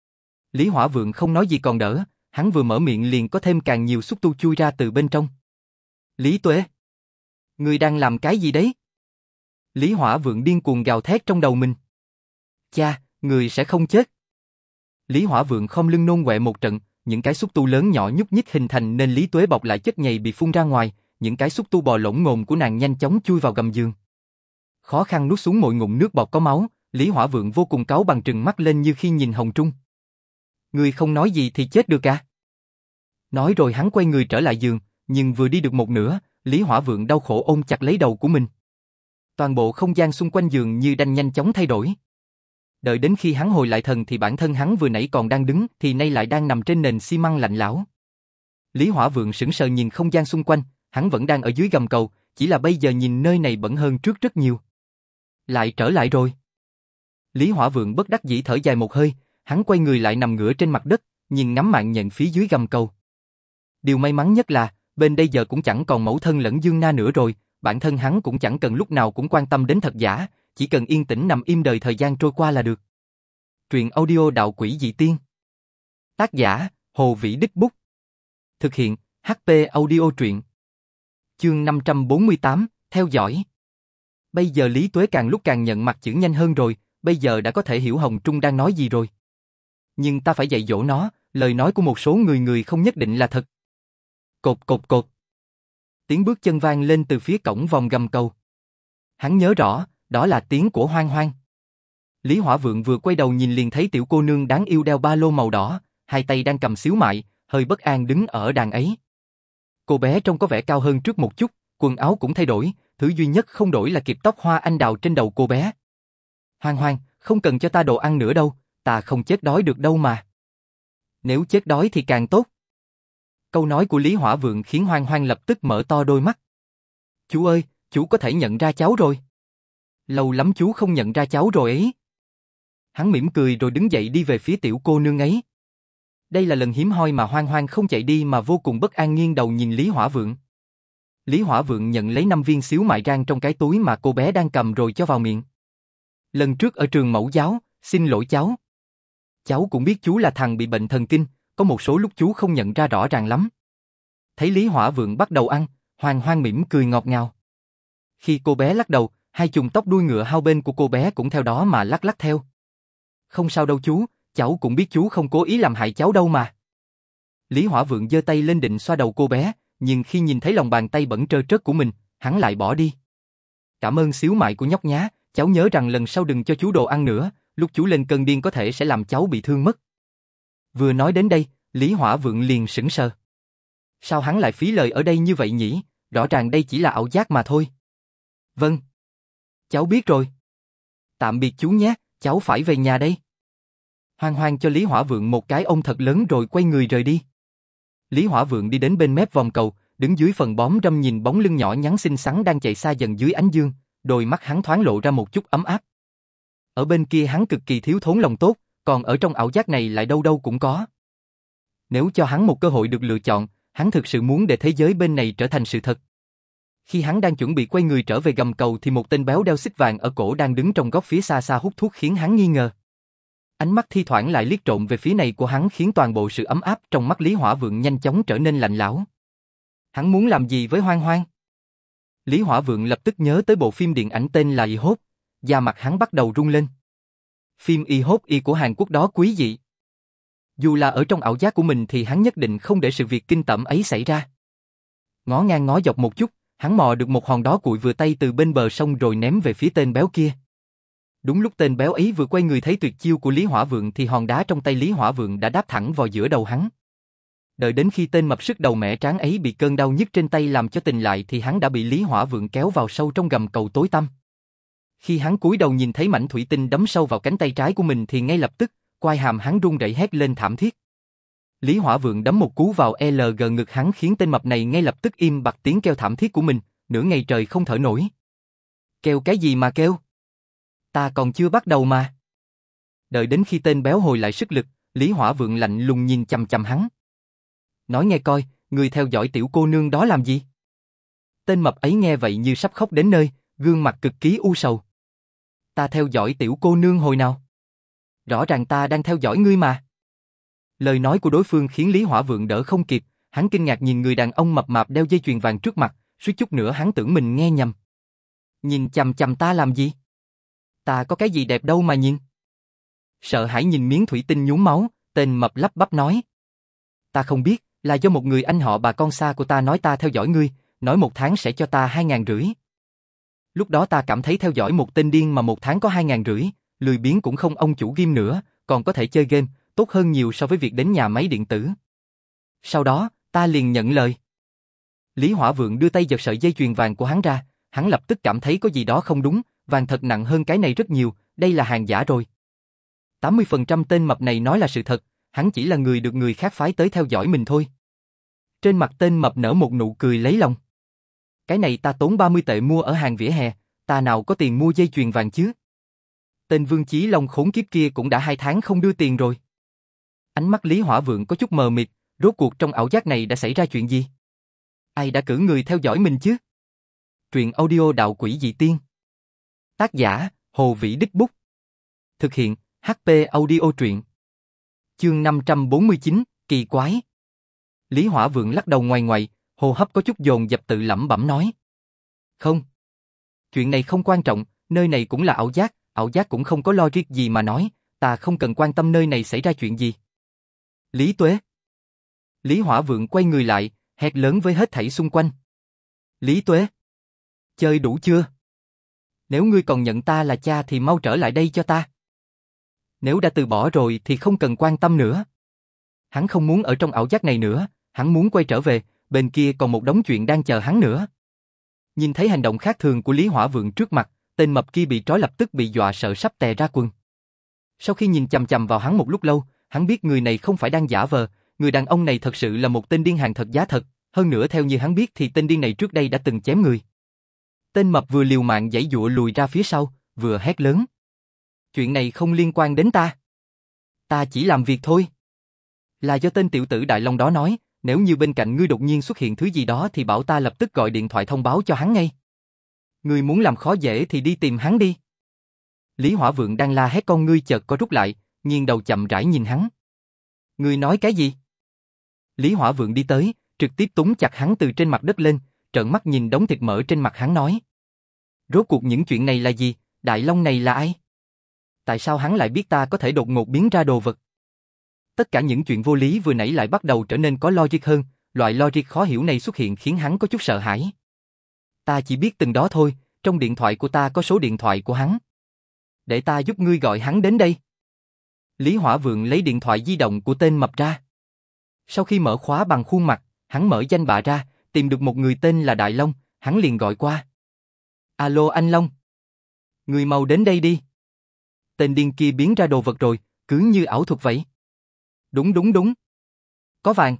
Lý Hỏa Vượng không nói gì còn đỡ, hắn vừa mở miệng liền có thêm càng nhiều xúc tu chui ra từ bên trong. Lý Tuế! Ngươi đang làm cái gì đấy? Lý Hỏa Vượng điên cuồng gào thét trong đầu mình. Cha, người sẽ không chết. Lý Hỏa Vượng khom lưng nôn quẹ một trận, những cái xúc tu lớn nhỏ nhúc nhích hình thành nên Lý Tuế bọc lại chất nhầy bị phun ra ngoài, những cái xúc tu bò lỗng ngồm của nàng nhanh chóng chui vào gầm giường. Khó khăn nuốt xuống mỗi ngụm nước bọt có máu, Lý Hỏa Vượng vô cùng cáu bằng trừng mắt lên như khi nhìn Hồng Trung. Ngươi không nói gì thì chết được à? Nói rồi hắn quay người trở lại giường, nhưng vừa đi được một nửa, Lý Hỏa Vượng đau khổ ôm chặt lấy đầu của mình. Toàn bộ không gian xung quanh giường như đang nhanh chóng thay đổi. Đợi đến khi hắn hồi lại thần thì bản thân hắn vừa nãy còn đang đứng thì nay lại đang nằm trên nền xi măng lạnh lẽo. Lý Hỏa Vượng sững sờ nhìn không gian xung quanh, hắn vẫn đang ở dưới gầm cầu, chỉ là bây giờ nhìn nơi này bẩn hơn trước rất nhiều. Lại trở lại rồi. Lý Hỏa Vượng bất đắc dĩ thở dài một hơi, hắn quay người lại nằm ngửa trên mặt đất, nhìn ngắm mạng nhện phía dưới gầm cầu. Điều may mắn nhất là, bên đây giờ cũng chẳng còn mẫu thân lẫn Dương Na nữa rồi, bản thân hắn cũng chẳng cần lúc nào cũng quan tâm đến thật giả, chỉ cần yên tĩnh nằm im đời thời gian trôi qua là được. Truyện audio Đạo Quỷ Dị Tiên. Tác giả, Hồ Vĩ Đích Bút. Thực hiện, hát pê Audio Truyện. Chương năm trăm bốn mươi tám, theo dõi. Bây giờ Lý Tuế càng lúc càng nhận mặt chữ nhanh hơn rồi, bây giờ đã có thể hiểu Hồng Trung đang nói gì rồi. Nhưng ta phải dạy dỗ nó, lời nói của một số người người không nhất định là thật. Cột cột cột. Tiếng bước chân vang lên từ phía cổng vòng gầm cầu. Hắn nhớ rõ, đó là tiếng của Hoang Hoang. Lý Hỏa Vượng vừa quay đầu nhìn liền thấy tiểu cô nương đáng yêu đeo ba lô màu đỏ, hai tay đang cầm xíu mại, hơi bất an đứng ở đàn ấy. Cô bé trông có vẻ cao hơn trước một chút, quần áo cũng thay đổi, thứ duy nhất không đổi là kịp tóc hoa anh đào trên đầu cô bé. Hoang Hoang, không cần cho ta đồ ăn nữa đâu, ta không chết đói được đâu mà. Nếu chết đói thì càng tốt. Câu nói của Lý Hỏa Vượng khiến Hoang Hoang lập tức mở to đôi mắt. Chú ơi, chú có thể nhận ra cháu rồi. Lâu lắm chú không nhận ra cháu rồi ấy. Hắn mỉm cười rồi đứng dậy đi về phía tiểu cô nương ấy. Đây là lần hiếm hoi mà Hoang Hoang không chạy đi mà vô cùng bất an nghiêng đầu nhìn Lý Hỏa Vượng. Lý Hỏa Vượng nhận lấy năm viên xíu mại rang trong cái túi mà cô bé đang cầm rồi cho vào miệng. Lần trước ở trường mẫu giáo, xin lỗi cháu. Cháu cũng biết chú là thằng bị bệnh thần kinh, có một số lúc chú không nhận ra rõ ràng lắm. Thấy Lý Hỏa Vượng bắt đầu ăn, Hoang Hoang mỉm cười ngọt ngào. Khi cô bé lắc đầu, hai chùm tóc đuôi ngựa hai bên của cô bé cũng theo đó mà lắc lắc theo. Không sao đâu chú, cháu cũng biết chú không cố ý làm hại cháu đâu mà. Lý Hỏa Vượng giơ tay lên định xoa đầu cô bé, nhưng khi nhìn thấy lòng bàn tay bẩn trơ trớt của mình, hắn lại bỏ đi. Cảm ơn xíu mại của nhóc nhá, cháu nhớ rằng lần sau đừng cho chú đồ ăn nữa, lúc chú lên cơn điên có thể sẽ làm cháu bị thương mất. Vừa nói đến đây, Lý Hỏa Vượng liền sững sờ. Sao hắn lại phí lời ở đây như vậy nhỉ, rõ ràng đây chỉ là ảo giác mà thôi. Vâng. Cháu biết rồi. Tạm biệt chú nhé, cháu phải về nhà đây. Hoang Hoang cho Lý Hỏa Vượng một cái ôm thật lớn rồi quay người rời đi. Lý Hỏa Vượng đi đến bên mép vòng cầu, đứng dưới phần bóm râm nhìn bóng lưng nhỏ nhắn xinh xắn đang chạy xa dần dưới ánh dương, đôi mắt hắn thoáng lộ ra một chút ấm áp. Ở bên kia hắn cực kỳ thiếu thốn lòng tốt, còn ở trong ảo giác này lại đâu đâu cũng có. Nếu cho hắn một cơ hội được lựa chọn, hắn thực sự muốn để thế giới bên này trở thành sự thật. Khi hắn đang chuẩn bị quay người trở về gầm cầu thì một tên béo đeo xích vàng ở cổ đang đứng trong góc phía xa xa hút thuốc khiến hắn nghi ngờ. Ánh mắt thi thoảng lại liếc trộm về phía này của hắn khiến toàn bộ sự ấm áp trong mắt Lý Hỏa Vượng nhanh chóng trở nên lạnh lẽo. Hắn muốn làm gì với Hoang Hoang? Lý Hỏa Vượng lập tức nhớ tới bộ phim điện ảnh tên là Y Hốt, da mặt hắn bắt đầu run lên. Phim Y Hốt Y của Hàn Quốc đó quý dị. Dù là ở trong ảo giác của mình thì hắn nhất định không để sự việc kinh tởm ấy xảy ra. Ngó ngang ngó dọc một chút, hắn mò được một hòn đá cuội vừa tay từ bên bờ sông rồi ném về phía tên béo kia. Đúng lúc tên béo ấy vừa quay người thấy tuyệt chiêu của Lý Hỏa Vượng thì hòn đá trong tay Lý Hỏa Vượng đã đáp thẳng vào giữa đầu hắn. Đợi đến khi tên mập sức đầu mẻ tráng ấy bị cơn đau nhức trên tay làm cho tỉnh lại thì hắn đã bị Lý Hỏa Vượng kéo vào sâu trong gầm cầu tối tăm. Khi hắn cúi đầu nhìn thấy mảnh thủy tinh đấm sâu vào cánh tay trái của mình thì ngay lập tức, quai hàm hắn run rẩy hét lên thảm thiết. Lý Hỏa Vượng đấm một cú vào lờ giê ngực hắn khiến tên mập này ngay lập tức im bặt tiếng kêu thảm thiết của mình, nửa ngày trời không thở nổi. Kêu cái gì mà kêu? Ta còn chưa bắt đầu mà. Đợi đến khi tên béo hồi lại sức lực, Lý Hỏa Vượng lạnh lùng nhìn chằm chằm hắn. Nói nghe coi, người theo dõi tiểu cô nương đó làm gì? Tên mập ấy nghe vậy như sắp khóc đến nơi, gương mặt cực kỳ u sầu. Ta theo dõi tiểu cô nương hồi nào? Rõ ràng ta đang theo dõi ngươi mà. Lời nói của đối phương khiến Lý Hỏa Vượng đỡ không kịp, hắn kinh ngạc nhìn người đàn ông mập mạp đeo dây chuyền vàng trước mặt, suýt chút nữa hắn tưởng mình nghe nhầm. Nhìn chằm chằm ta làm gì? Ta có cái gì đẹp đâu mà nhìn. Sợ hãi nhìn miếng thủy tinh nhúm máu, tên mập lắp bắp nói. Ta không biết, là do một người anh họ bà con xa của ta nói ta theo dõi ngươi, nói một tháng sẽ cho ta hai ngàn rưỡi. Lúc đó ta cảm thấy theo dõi một tên điên mà một tháng có hai ngàn rưỡi, lười biếng cũng không ông chủ game nữa, còn có thể chơi game, tốt hơn nhiều so với việc đến nhà máy điện tử. Sau đó, ta liền nhận lời. Lý Hỏa Vượng đưa tay giật sợi dây chuyền vàng của hắn ra, hắn lập tức cảm thấy có gì đó không đúng, vàng thật nặng hơn cái này rất nhiều, đây là hàng giả rồi. tám mươi phần trăm tên mập này nói là sự thật, hắn chỉ là người được người khác phái tới theo dõi mình thôi. Trên mặt tên mập nở một nụ cười lấy lòng. Cái này ta tốn ba mươi tệ mua ở hàng vỉa hè, ta nào có tiền mua dây chuyền vàng chứ. Tên Vương Chí Long khốn kiếp kia cũng đã hai tháng không đưa tiền rồi. Ánh mắt Lý Hỏa Vượng có chút mờ mịt, rốt cuộc trong ảo giác này đã xảy ra chuyện gì? Ai đã cử người theo dõi mình chứ? Truyện audio đạo quỷ dị tiên. Tác giả, Hồ Vĩ Đích Bút. Thực hiện, hát pê Audio truyện. Chương năm trăm bốn mươi chín, kỳ quái. Lý Hỏa Vượng lắc đầu ngoài ngoại, hô hấp có chút dồn dập tự lẩm bẩm nói. Không. Chuyện này không quan trọng, nơi này cũng là ảo giác, ảo giác cũng không có logic gì mà nói, ta không cần quan tâm nơi này xảy ra chuyện gì. Lý Tuế. Lý Hỏa Vượng quay người lại, hét lớn với hết thảy xung quanh. Lý Tuế. Chơi đủ chưa? Nếu ngươi còn nhận ta là cha thì mau trở lại đây cho ta. Nếu đã từ bỏ rồi thì không cần quan tâm nữa. Hắn không muốn ở trong ảo giác này nữa, hắn muốn quay trở về, bên kia còn một đống chuyện đang chờ hắn nữa. Nhìn thấy hành động khác thường của Lý Hỏa Vượng trước mặt, tên mập kia bị trói lập tức bị dọa sợ sắp tè ra quần. Sau khi nhìn chằm chằm vào hắn một lúc lâu, hắn biết người này không phải đang giả vờ, người đàn ông này thật sự là một tên điên hàng thật giá thật, hơn nữa theo như hắn biết thì tên điên này trước đây đã từng chém người. Tên mập vừa liều mạng giãy giụa lùi ra phía sau, vừa hét lớn. Chuyện này không liên quan đến ta. Ta chỉ làm việc thôi. Là do tên tiểu tử Đại Long đó nói, nếu như bên cạnh ngươi đột nhiên xuất hiện thứ gì đó thì bảo ta lập tức gọi điện thoại thông báo cho hắn ngay. Ngươi muốn làm khó dễ thì đi tìm hắn đi. Lý Hỏa Vượng đang la hét con ngươi chợt có rút lại, nghiêng đầu chậm rãi nhìn hắn. Ngươi nói cái gì? Lý Hỏa Vượng đi tới, trực tiếp túm chặt hắn từ trên mặt đất lên, trợn mắt nhìn đống thịt mỡ trên mặt hắn nói. Rốt cuộc những chuyện này là gì? Đại Long này là ai? Tại sao hắn lại biết ta có thể đột ngột biến ra đồ vật? Tất cả những chuyện vô lý vừa nãy lại bắt đầu trở nên có logic hơn, loại logic khó hiểu này xuất hiện khiến hắn có chút sợ hãi. Ta chỉ biết từng đó thôi, trong điện thoại của ta có số điện thoại của hắn. Để ta giúp ngươi gọi hắn đến đây. Lý Hỏa Vượng lấy điện thoại di động của tên mập ra. Sau khi mở khóa bằng khuôn mặt, hắn mở danh bạ ra, tìm được một người tên là Đại Long, hắn liền gọi qua. Alo anh Long. Người mau đến đây đi. Tên điên kia biến ra đồ vật rồi, cứ như ảo thuật vậy. Đúng đúng đúng. Có vàng.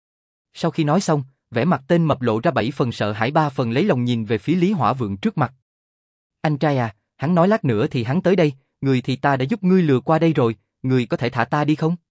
Sau khi nói xong, vẻ mặt tên mập lộ ra bảy phần sợ hãi ba phần lấy lòng nhìn về phía Lý Hỏa Vượng trước mặt. Anh trai à, hắn nói lát nữa thì hắn tới đây, người thì ta đã giúp ngươi lừa qua đây rồi, người có thể thả ta đi không?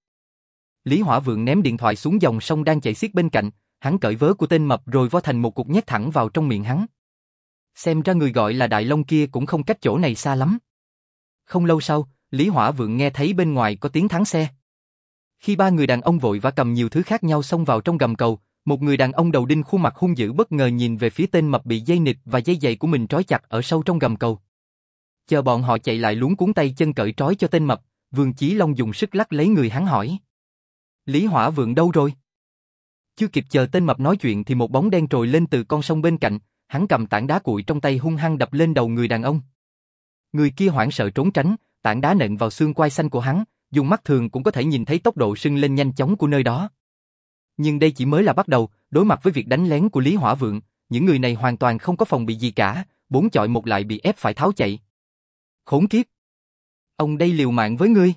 Lý Hỏa Vượng ném điện thoại xuống dòng sông đang chảy xiết bên cạnh, hắn cởi vớ của tên mập rồi vo thành một cục nhét thẳng vào trong miệng hắn. Xem ra người gọi là Đại Long kia cũng không cách chỗ này xa lắm. Không lâu sau, Lý Hỏa Vượng nghe thấy bên ngoài có tiếng thắng xe. Khi ba người đàn ông vội vã cầm nhiều thứ khác nhau xông vào trong gầm cầu, một người đàn ông đầu đinh khuôn mặt hung dữ bất ngờ nhìn về phía tên mập bị dây nịt và dây giày của mình trói chặt ở sâu trong gầm cầu. Chờ bọn họ chạy lại luống cuống tay chân cởi trói cho tên mập, Vương Chí Long dùng sức lắc lấy người hắn hỏi. Lý Hỏa Vượng đâu rồi? Chưa kịp chờ tên mập nói chuyện thì một bóng đen trồi lên từ con sông bên cạnh, hắn cầm tảng đá cuội trong tay hung hăng đập lên đầu người đàn ông. Người kia hoảng sợ trốn tránh, tảng đá nện vào xương quai xanh của hắn, dùng mắt thường cũng có thể nhìn thấy tốc độ sưng lên nhanh chóng của nơi đó. Nhưng đây chỉ mới là bắt đầu, đối mặt với việc đánh lén của Lý Hỏa Vượng, những người này hoàn toàn không có phòng bị gì cả, bốn chọi một lại bị ép phải tháo chạy. Khốn kiếp! Ông đây liều mạng với ngươi.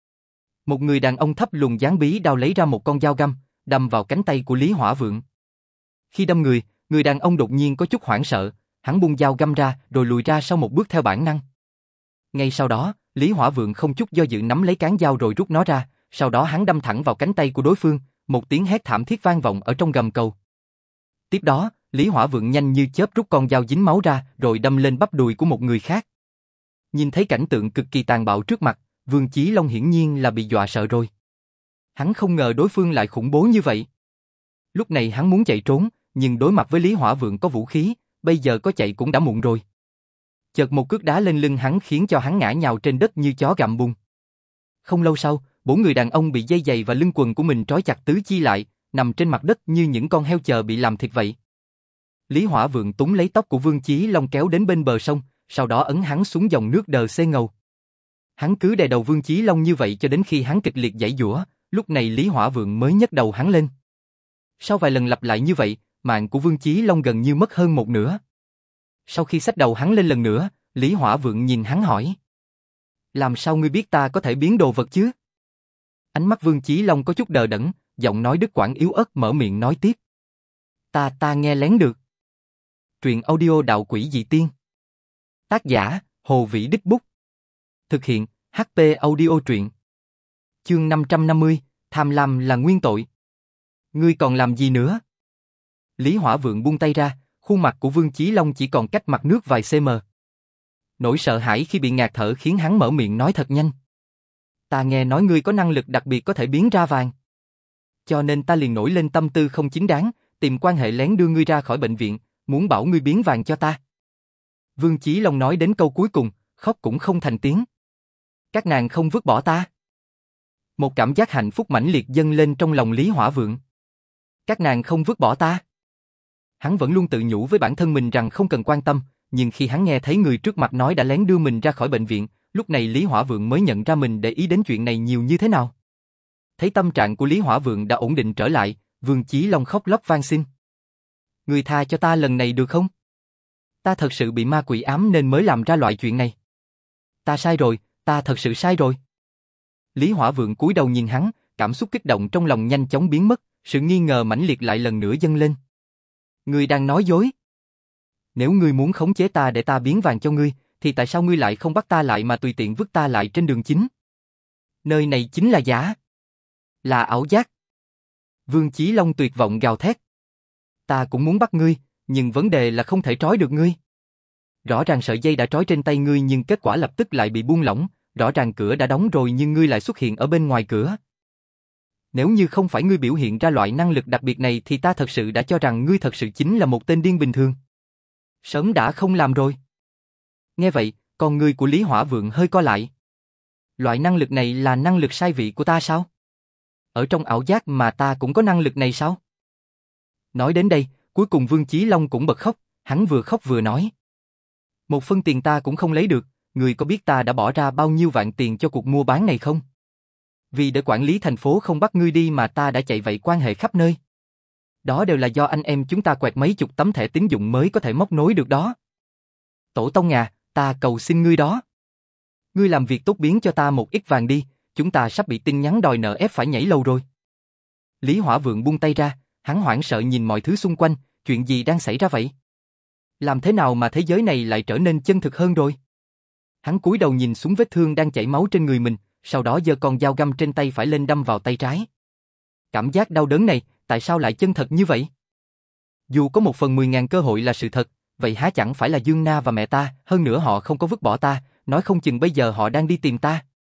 Một người đàn ông thấp lùn dáng bí đao lấy ra một con dao găm, đâm vào cánh tay của Lý Hỏa Vượng. Khi đâm người, người đàn ông đột nhiên có chút hoảng sợ, hắn buông dao găm ra rồi lùi ra sau một bước theo bản năng. Ngay sau đó, Lý Hỏa Vượng không chút do dự nắm lấy cán dao rồi rút nó ra, sau đó hắn đâm thẳng vào cánh tay của đối phương, một tiếng hét thảm thiết vang vọng ở trong gầm cầu. Tiếp đó, Lý Hỏa Vượng nhanh như chớp rút con dao dính máu ra rồi đâm lên bắp đùi của một người khác. Nhìn thấy cảnh tượng cực kỳ tàn bạo trước mặt, Vương Chí Long hiển nhiên là bị dọa sợ rồi. Hắn không ngờ đối phương lại khủng bố như vậy. Lúc này hắn muốn chạy trốn, nhưng đối mặt với Lý Hỏa Vượng có vũ khí, bây giờ có chạy cũng đã muộn rồi. Chợt một cước đá lên lưng hắn khiến cho hắn ngã nhào trên đất như chó gặm bùn. Không lâu sau, bốn người đàn ông bị dây giày và lưng quần của mình trói chặt tứ chi lại, nằm trên mặt đất như những con heo chờ bị làm thịt vậy. Lý Hỏa Vượng túm lấy tóc của Vương Chí Long kéo đến bên bờ sông, sau đó ấn hắn xuống dòng nước đờ xê ngầu. Hắn cứ đè đầu Vương Chí Long như vậy cho đến khi hắn kịch liệt giãy giụa, lúc này Lý Hỏa Vượng mới nhấc đầu hắn lên. Sau vài lần lặp lại như vậy, mạng của Vương Chí Long gần như mất hơn một nửa. Sau khi xách đầu hắn lên lần nữa, Lý Hỏa Vượng nhìn hắn hỏi. Làm sao ngươi biết ta có thể biến đồ vật chứ? Ánh mắt Vương Chí Long có chút đờ đẫn, giọng nói đứt quãng yếu ớt mở miệng nói tiếp. Ta ta nghe lén được. Truyện audio Đạo Quỷ Dị Tiên. Tác giả, Hồ Vĩ Đích Bút. Thực hiện, hát pê Audio Truyện. Chương năm trăm năm mươi, tham lam là nguyên tội. Ngươi còn làm gì nữa? Lý Hỏa Vượng buông tay ra, khuôn mặt của Vương Chí Long chỉ còn cách mặt nước vài cm. Nỗi sợ hãi khi bị ngạt thở khiến hắn mở miệng nói thật nhanh. Ta nghe nói ngươi có năng lực đặc biệt có thể biến ra vàng. Cho nên ta liền nổi lên tâm tư không chính đáng, tìm quan hệ lén đưa ngươi ra khỏi bệnh viện, muốn bảo ngươi biến vàng cho ta. Vương Chí Long nói đến câu cuối cùng, khóc cũng không thành tiếng. Các nàng không vứt bỏ ta. Một cảm giác hạnh phúc mãnh liệt dâng lên trong lòng Lý Hỏa Vượng. Các nàng không vứt bỏ ta. Hắn vẫn luôn tự nhủ với bản thân mình rằng không cần quan tâm, nhưng khi hắn nghe thấy người trước mặt nói đã lén đưa mình ra khỏi bệnh viện, lúc này Lý Hỏa Vượng mới nhận ra mình để ý đến chuyện này nhiều như thế nào. Thấy tâm trạng của Lý Hỏa Vượng đã ổn định trở lại, Vương Chí Long khóc lóc van xin. Ngươi tha cho ta lần này được không? Ta thật sự bị ma quỷ ám nên mới làm ra loại chuyện này. Ta sai rồi, ta thật sự sai rồi. Lý Hỏa Vượng cúi đầu nhìn hắn, cảm xúc kích động trong lòng nhanh chóng biến mất, sự nghi ngờ mãnh liệt lại lần nữa dâng lên. Ngươi đang nói dối. Nếu ngươi muốn khống chế ta để ta biến vàng cho ngươi, thì tại sao ngươi lại không bắt ta lại mà tùy tiện vứt ta lại trên đường chính? Nơi này chính là giả. Là ảo giác. Vương Chí Long tuyệt vọng gào thét. Ta cũng muốn bắt ngươi, nhưng vấn đề là không thể trói được ngươi. Rõ ràng sợi dây đã trói trên tay ngươi nhưng kết quả lập tức lại bị buông lỏng, rõ ràng cửa đã đóng rồi nhưng ngươi lại xuất hiện ở bên ngoài cửa. Nếu như không phải ngươi biểu hiện ra loại năng lực đặc biệt này thì ta thật sự đã cho rằng ngươi thật sự chính là một tên điên bình thường. Sớm đã không làm rồi. Nghe vậy, con ngươi của Lý Hỏa Vượng hơi co lại. Loại năng lực này là năng lực sai vị của ta sao? Ở trong ảo giác mà ta cũng có năng lực này sao? Nói đến đây, cuối cùng Vương Chí Long cũng bật khóc, hắn vừa khóc vừa nói. Một phân tiền ta cũng không lấy được, người có biết ta đã bỏ ra bao nhiêu vạn tiền cho cuộc mua bán này không? Vì để quản lý thành phố không bắt ngươi đi mà ta đã chạy vậy quan hệ khắp nơi. Đó đều là do anh em chúng ta quẹt mấy chục tấm thẻ tín dụng mới có thể móc nối được đó. Tổ tông à, ta cầu xin ngươi đó. Ngươi làm việc tốt biến cho ta một ít vàng đi, chúng ta sắp bị tin nhắn đòi nợ ép phải nhảy lầu rồi. Lý Hỏa Vượng buông tay ra, hắn hoảng sợ nhìn mọi thứ xung quanh, chuyện gì đang xảy ra vậy? Làm thế nào mà thế giới này lại trở nên chân thực hơn rồi? Hắn cúi đầu nhìn xuống vết thương đang chảy máu trên người mình, sau đó giơ con dao găm trên tay phải lên đâm vào tay trái. Cảm giác đau đớn này, tại sao lại chân thật như vậy? Dù có một phần mười ngàn cơ hội là sự thật, vậy há chẳng phải là Dương Na và mẹ ta, hơn nữa họ không có vứt bỏ ta, nói không chừng bây giờ họ đang đi tìm ta.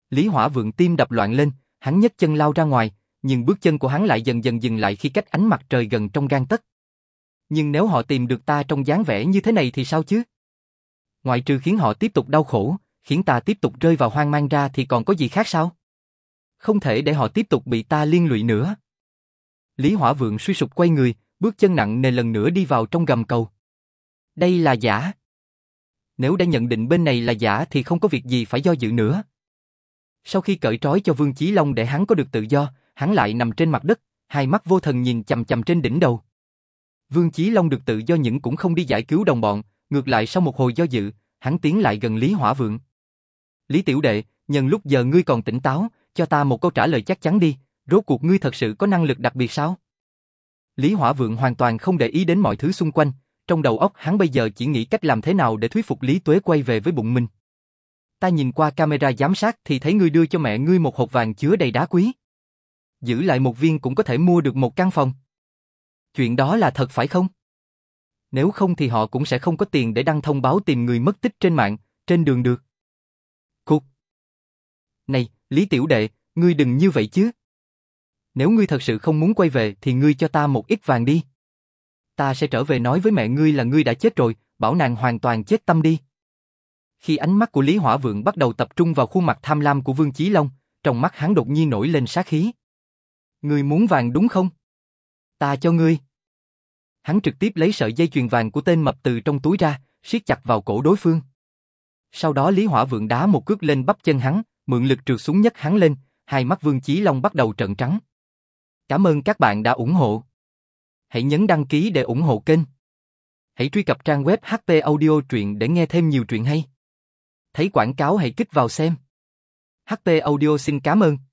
Lý Hỏa Vượng tim đập loạn lên, hắn nhấc chân lao ra ngoài, nhưng bước chân của hắn lại dần dần dừng lại khi cách ánh mặt trời gần trong gang tấc. Nhưng nếu họ tìm được ta trong dáng vẻ như thế này thì sao chứ? Ngoại trừ khiến họ tiếp tục đau khổ, khiến ta tiếp tục rơi vào hoang mang ra thì còn có gì khác sao? Không thể để họ tiếp tục bị ta liên lụy nữa. Lý Hỏa Vượng suy sụp quay người, bước chân nặng nề lần nữa đi vào trong gầm cầu. Đây là giả. Nếu đã nhận định bên này là giả thì không có việc gì phải do dự nữa. Sau khi cởi trói cho Vương Chí Long để hắn có được tự do, hắn lại nằm trên mặt đất, hai mắt vô thần nhìn chằm chằm trên đỉnh đầu. Vương Chí Long được tự do nhưng cũng không đi giải cứu đồng bọn, ngược lại sau một hồi do dự, hắn tiến lại gần Lý Hỏa Vượng. Lý tiểu đệ, nhân lúc giờ ngươi còn tỉnh táo, cho ta một câu trả lời chắc chắn đi, rốt cuộc ngươi thật sự có năng lực đặc biệt sao? Lý Hỏa Vượng hoàn toàn không để ý đến mọi thứ xung quanh, trong đầu óc hắn bây giờ chỉ nghĩ cách làm thế nào để thuyết phục Lý Tuế quay về với bụng mình. Ta nhìn qua camera giám sát thì thấy ngươi đưa cho mẹ ngươi một hộp vàng chứa đầy đá quý. Giữ lại một viên cũng có thể mua được một căn phòng. Chuyện đó là thật phải không? Nếu không thì họ cũng sẽ không có tiền để đăng thông báo tìm người mất tích trên mạng, trên đường được. Cút. Này, Lý tiểu đệ, ngươi đừng như vậy chứ. Nếu ngươi thật sự không muốn quay về thì ngươi cho ta một ít vàng đi. Ta sẽ trở về nói với mẹ ngươi là ngươi đã chết rồi, bảo nàng hoàn toàn chết tâm đi. Khi ánh mắt của Lý Hỏa Vượng bắt đầu tập trung vào khuôn mặt tham lam của Vương Chí Long, trong mắt hắn đột nhiên nổi lên sát khí. Ngươi muốn vàng đúng không? Ta cho ngươi. Hắn trực tiếp lấy sợi dây chuyền vàng của tên mập từ trong túi ra, siết chặt vào cổ đối phương. Sau đó Lý Hỏa Vượng đá một cước lên bắp chân hắn, mượn lực trượt xuống nhấc hắn lên, hai mắt Vương Chí Long bắt đầu trợn trắng. Cảm ơn các bạn đã ủng hộ. Hãy nhấn đăng ký để ủng hộ kênh. Hãy truy cập trang web hát pê Audio Truyện để nghe thêm nhiều truyện hay. Thấy quảng cáo hãy kích vào xem. hát pê Audio xin cảm ơn.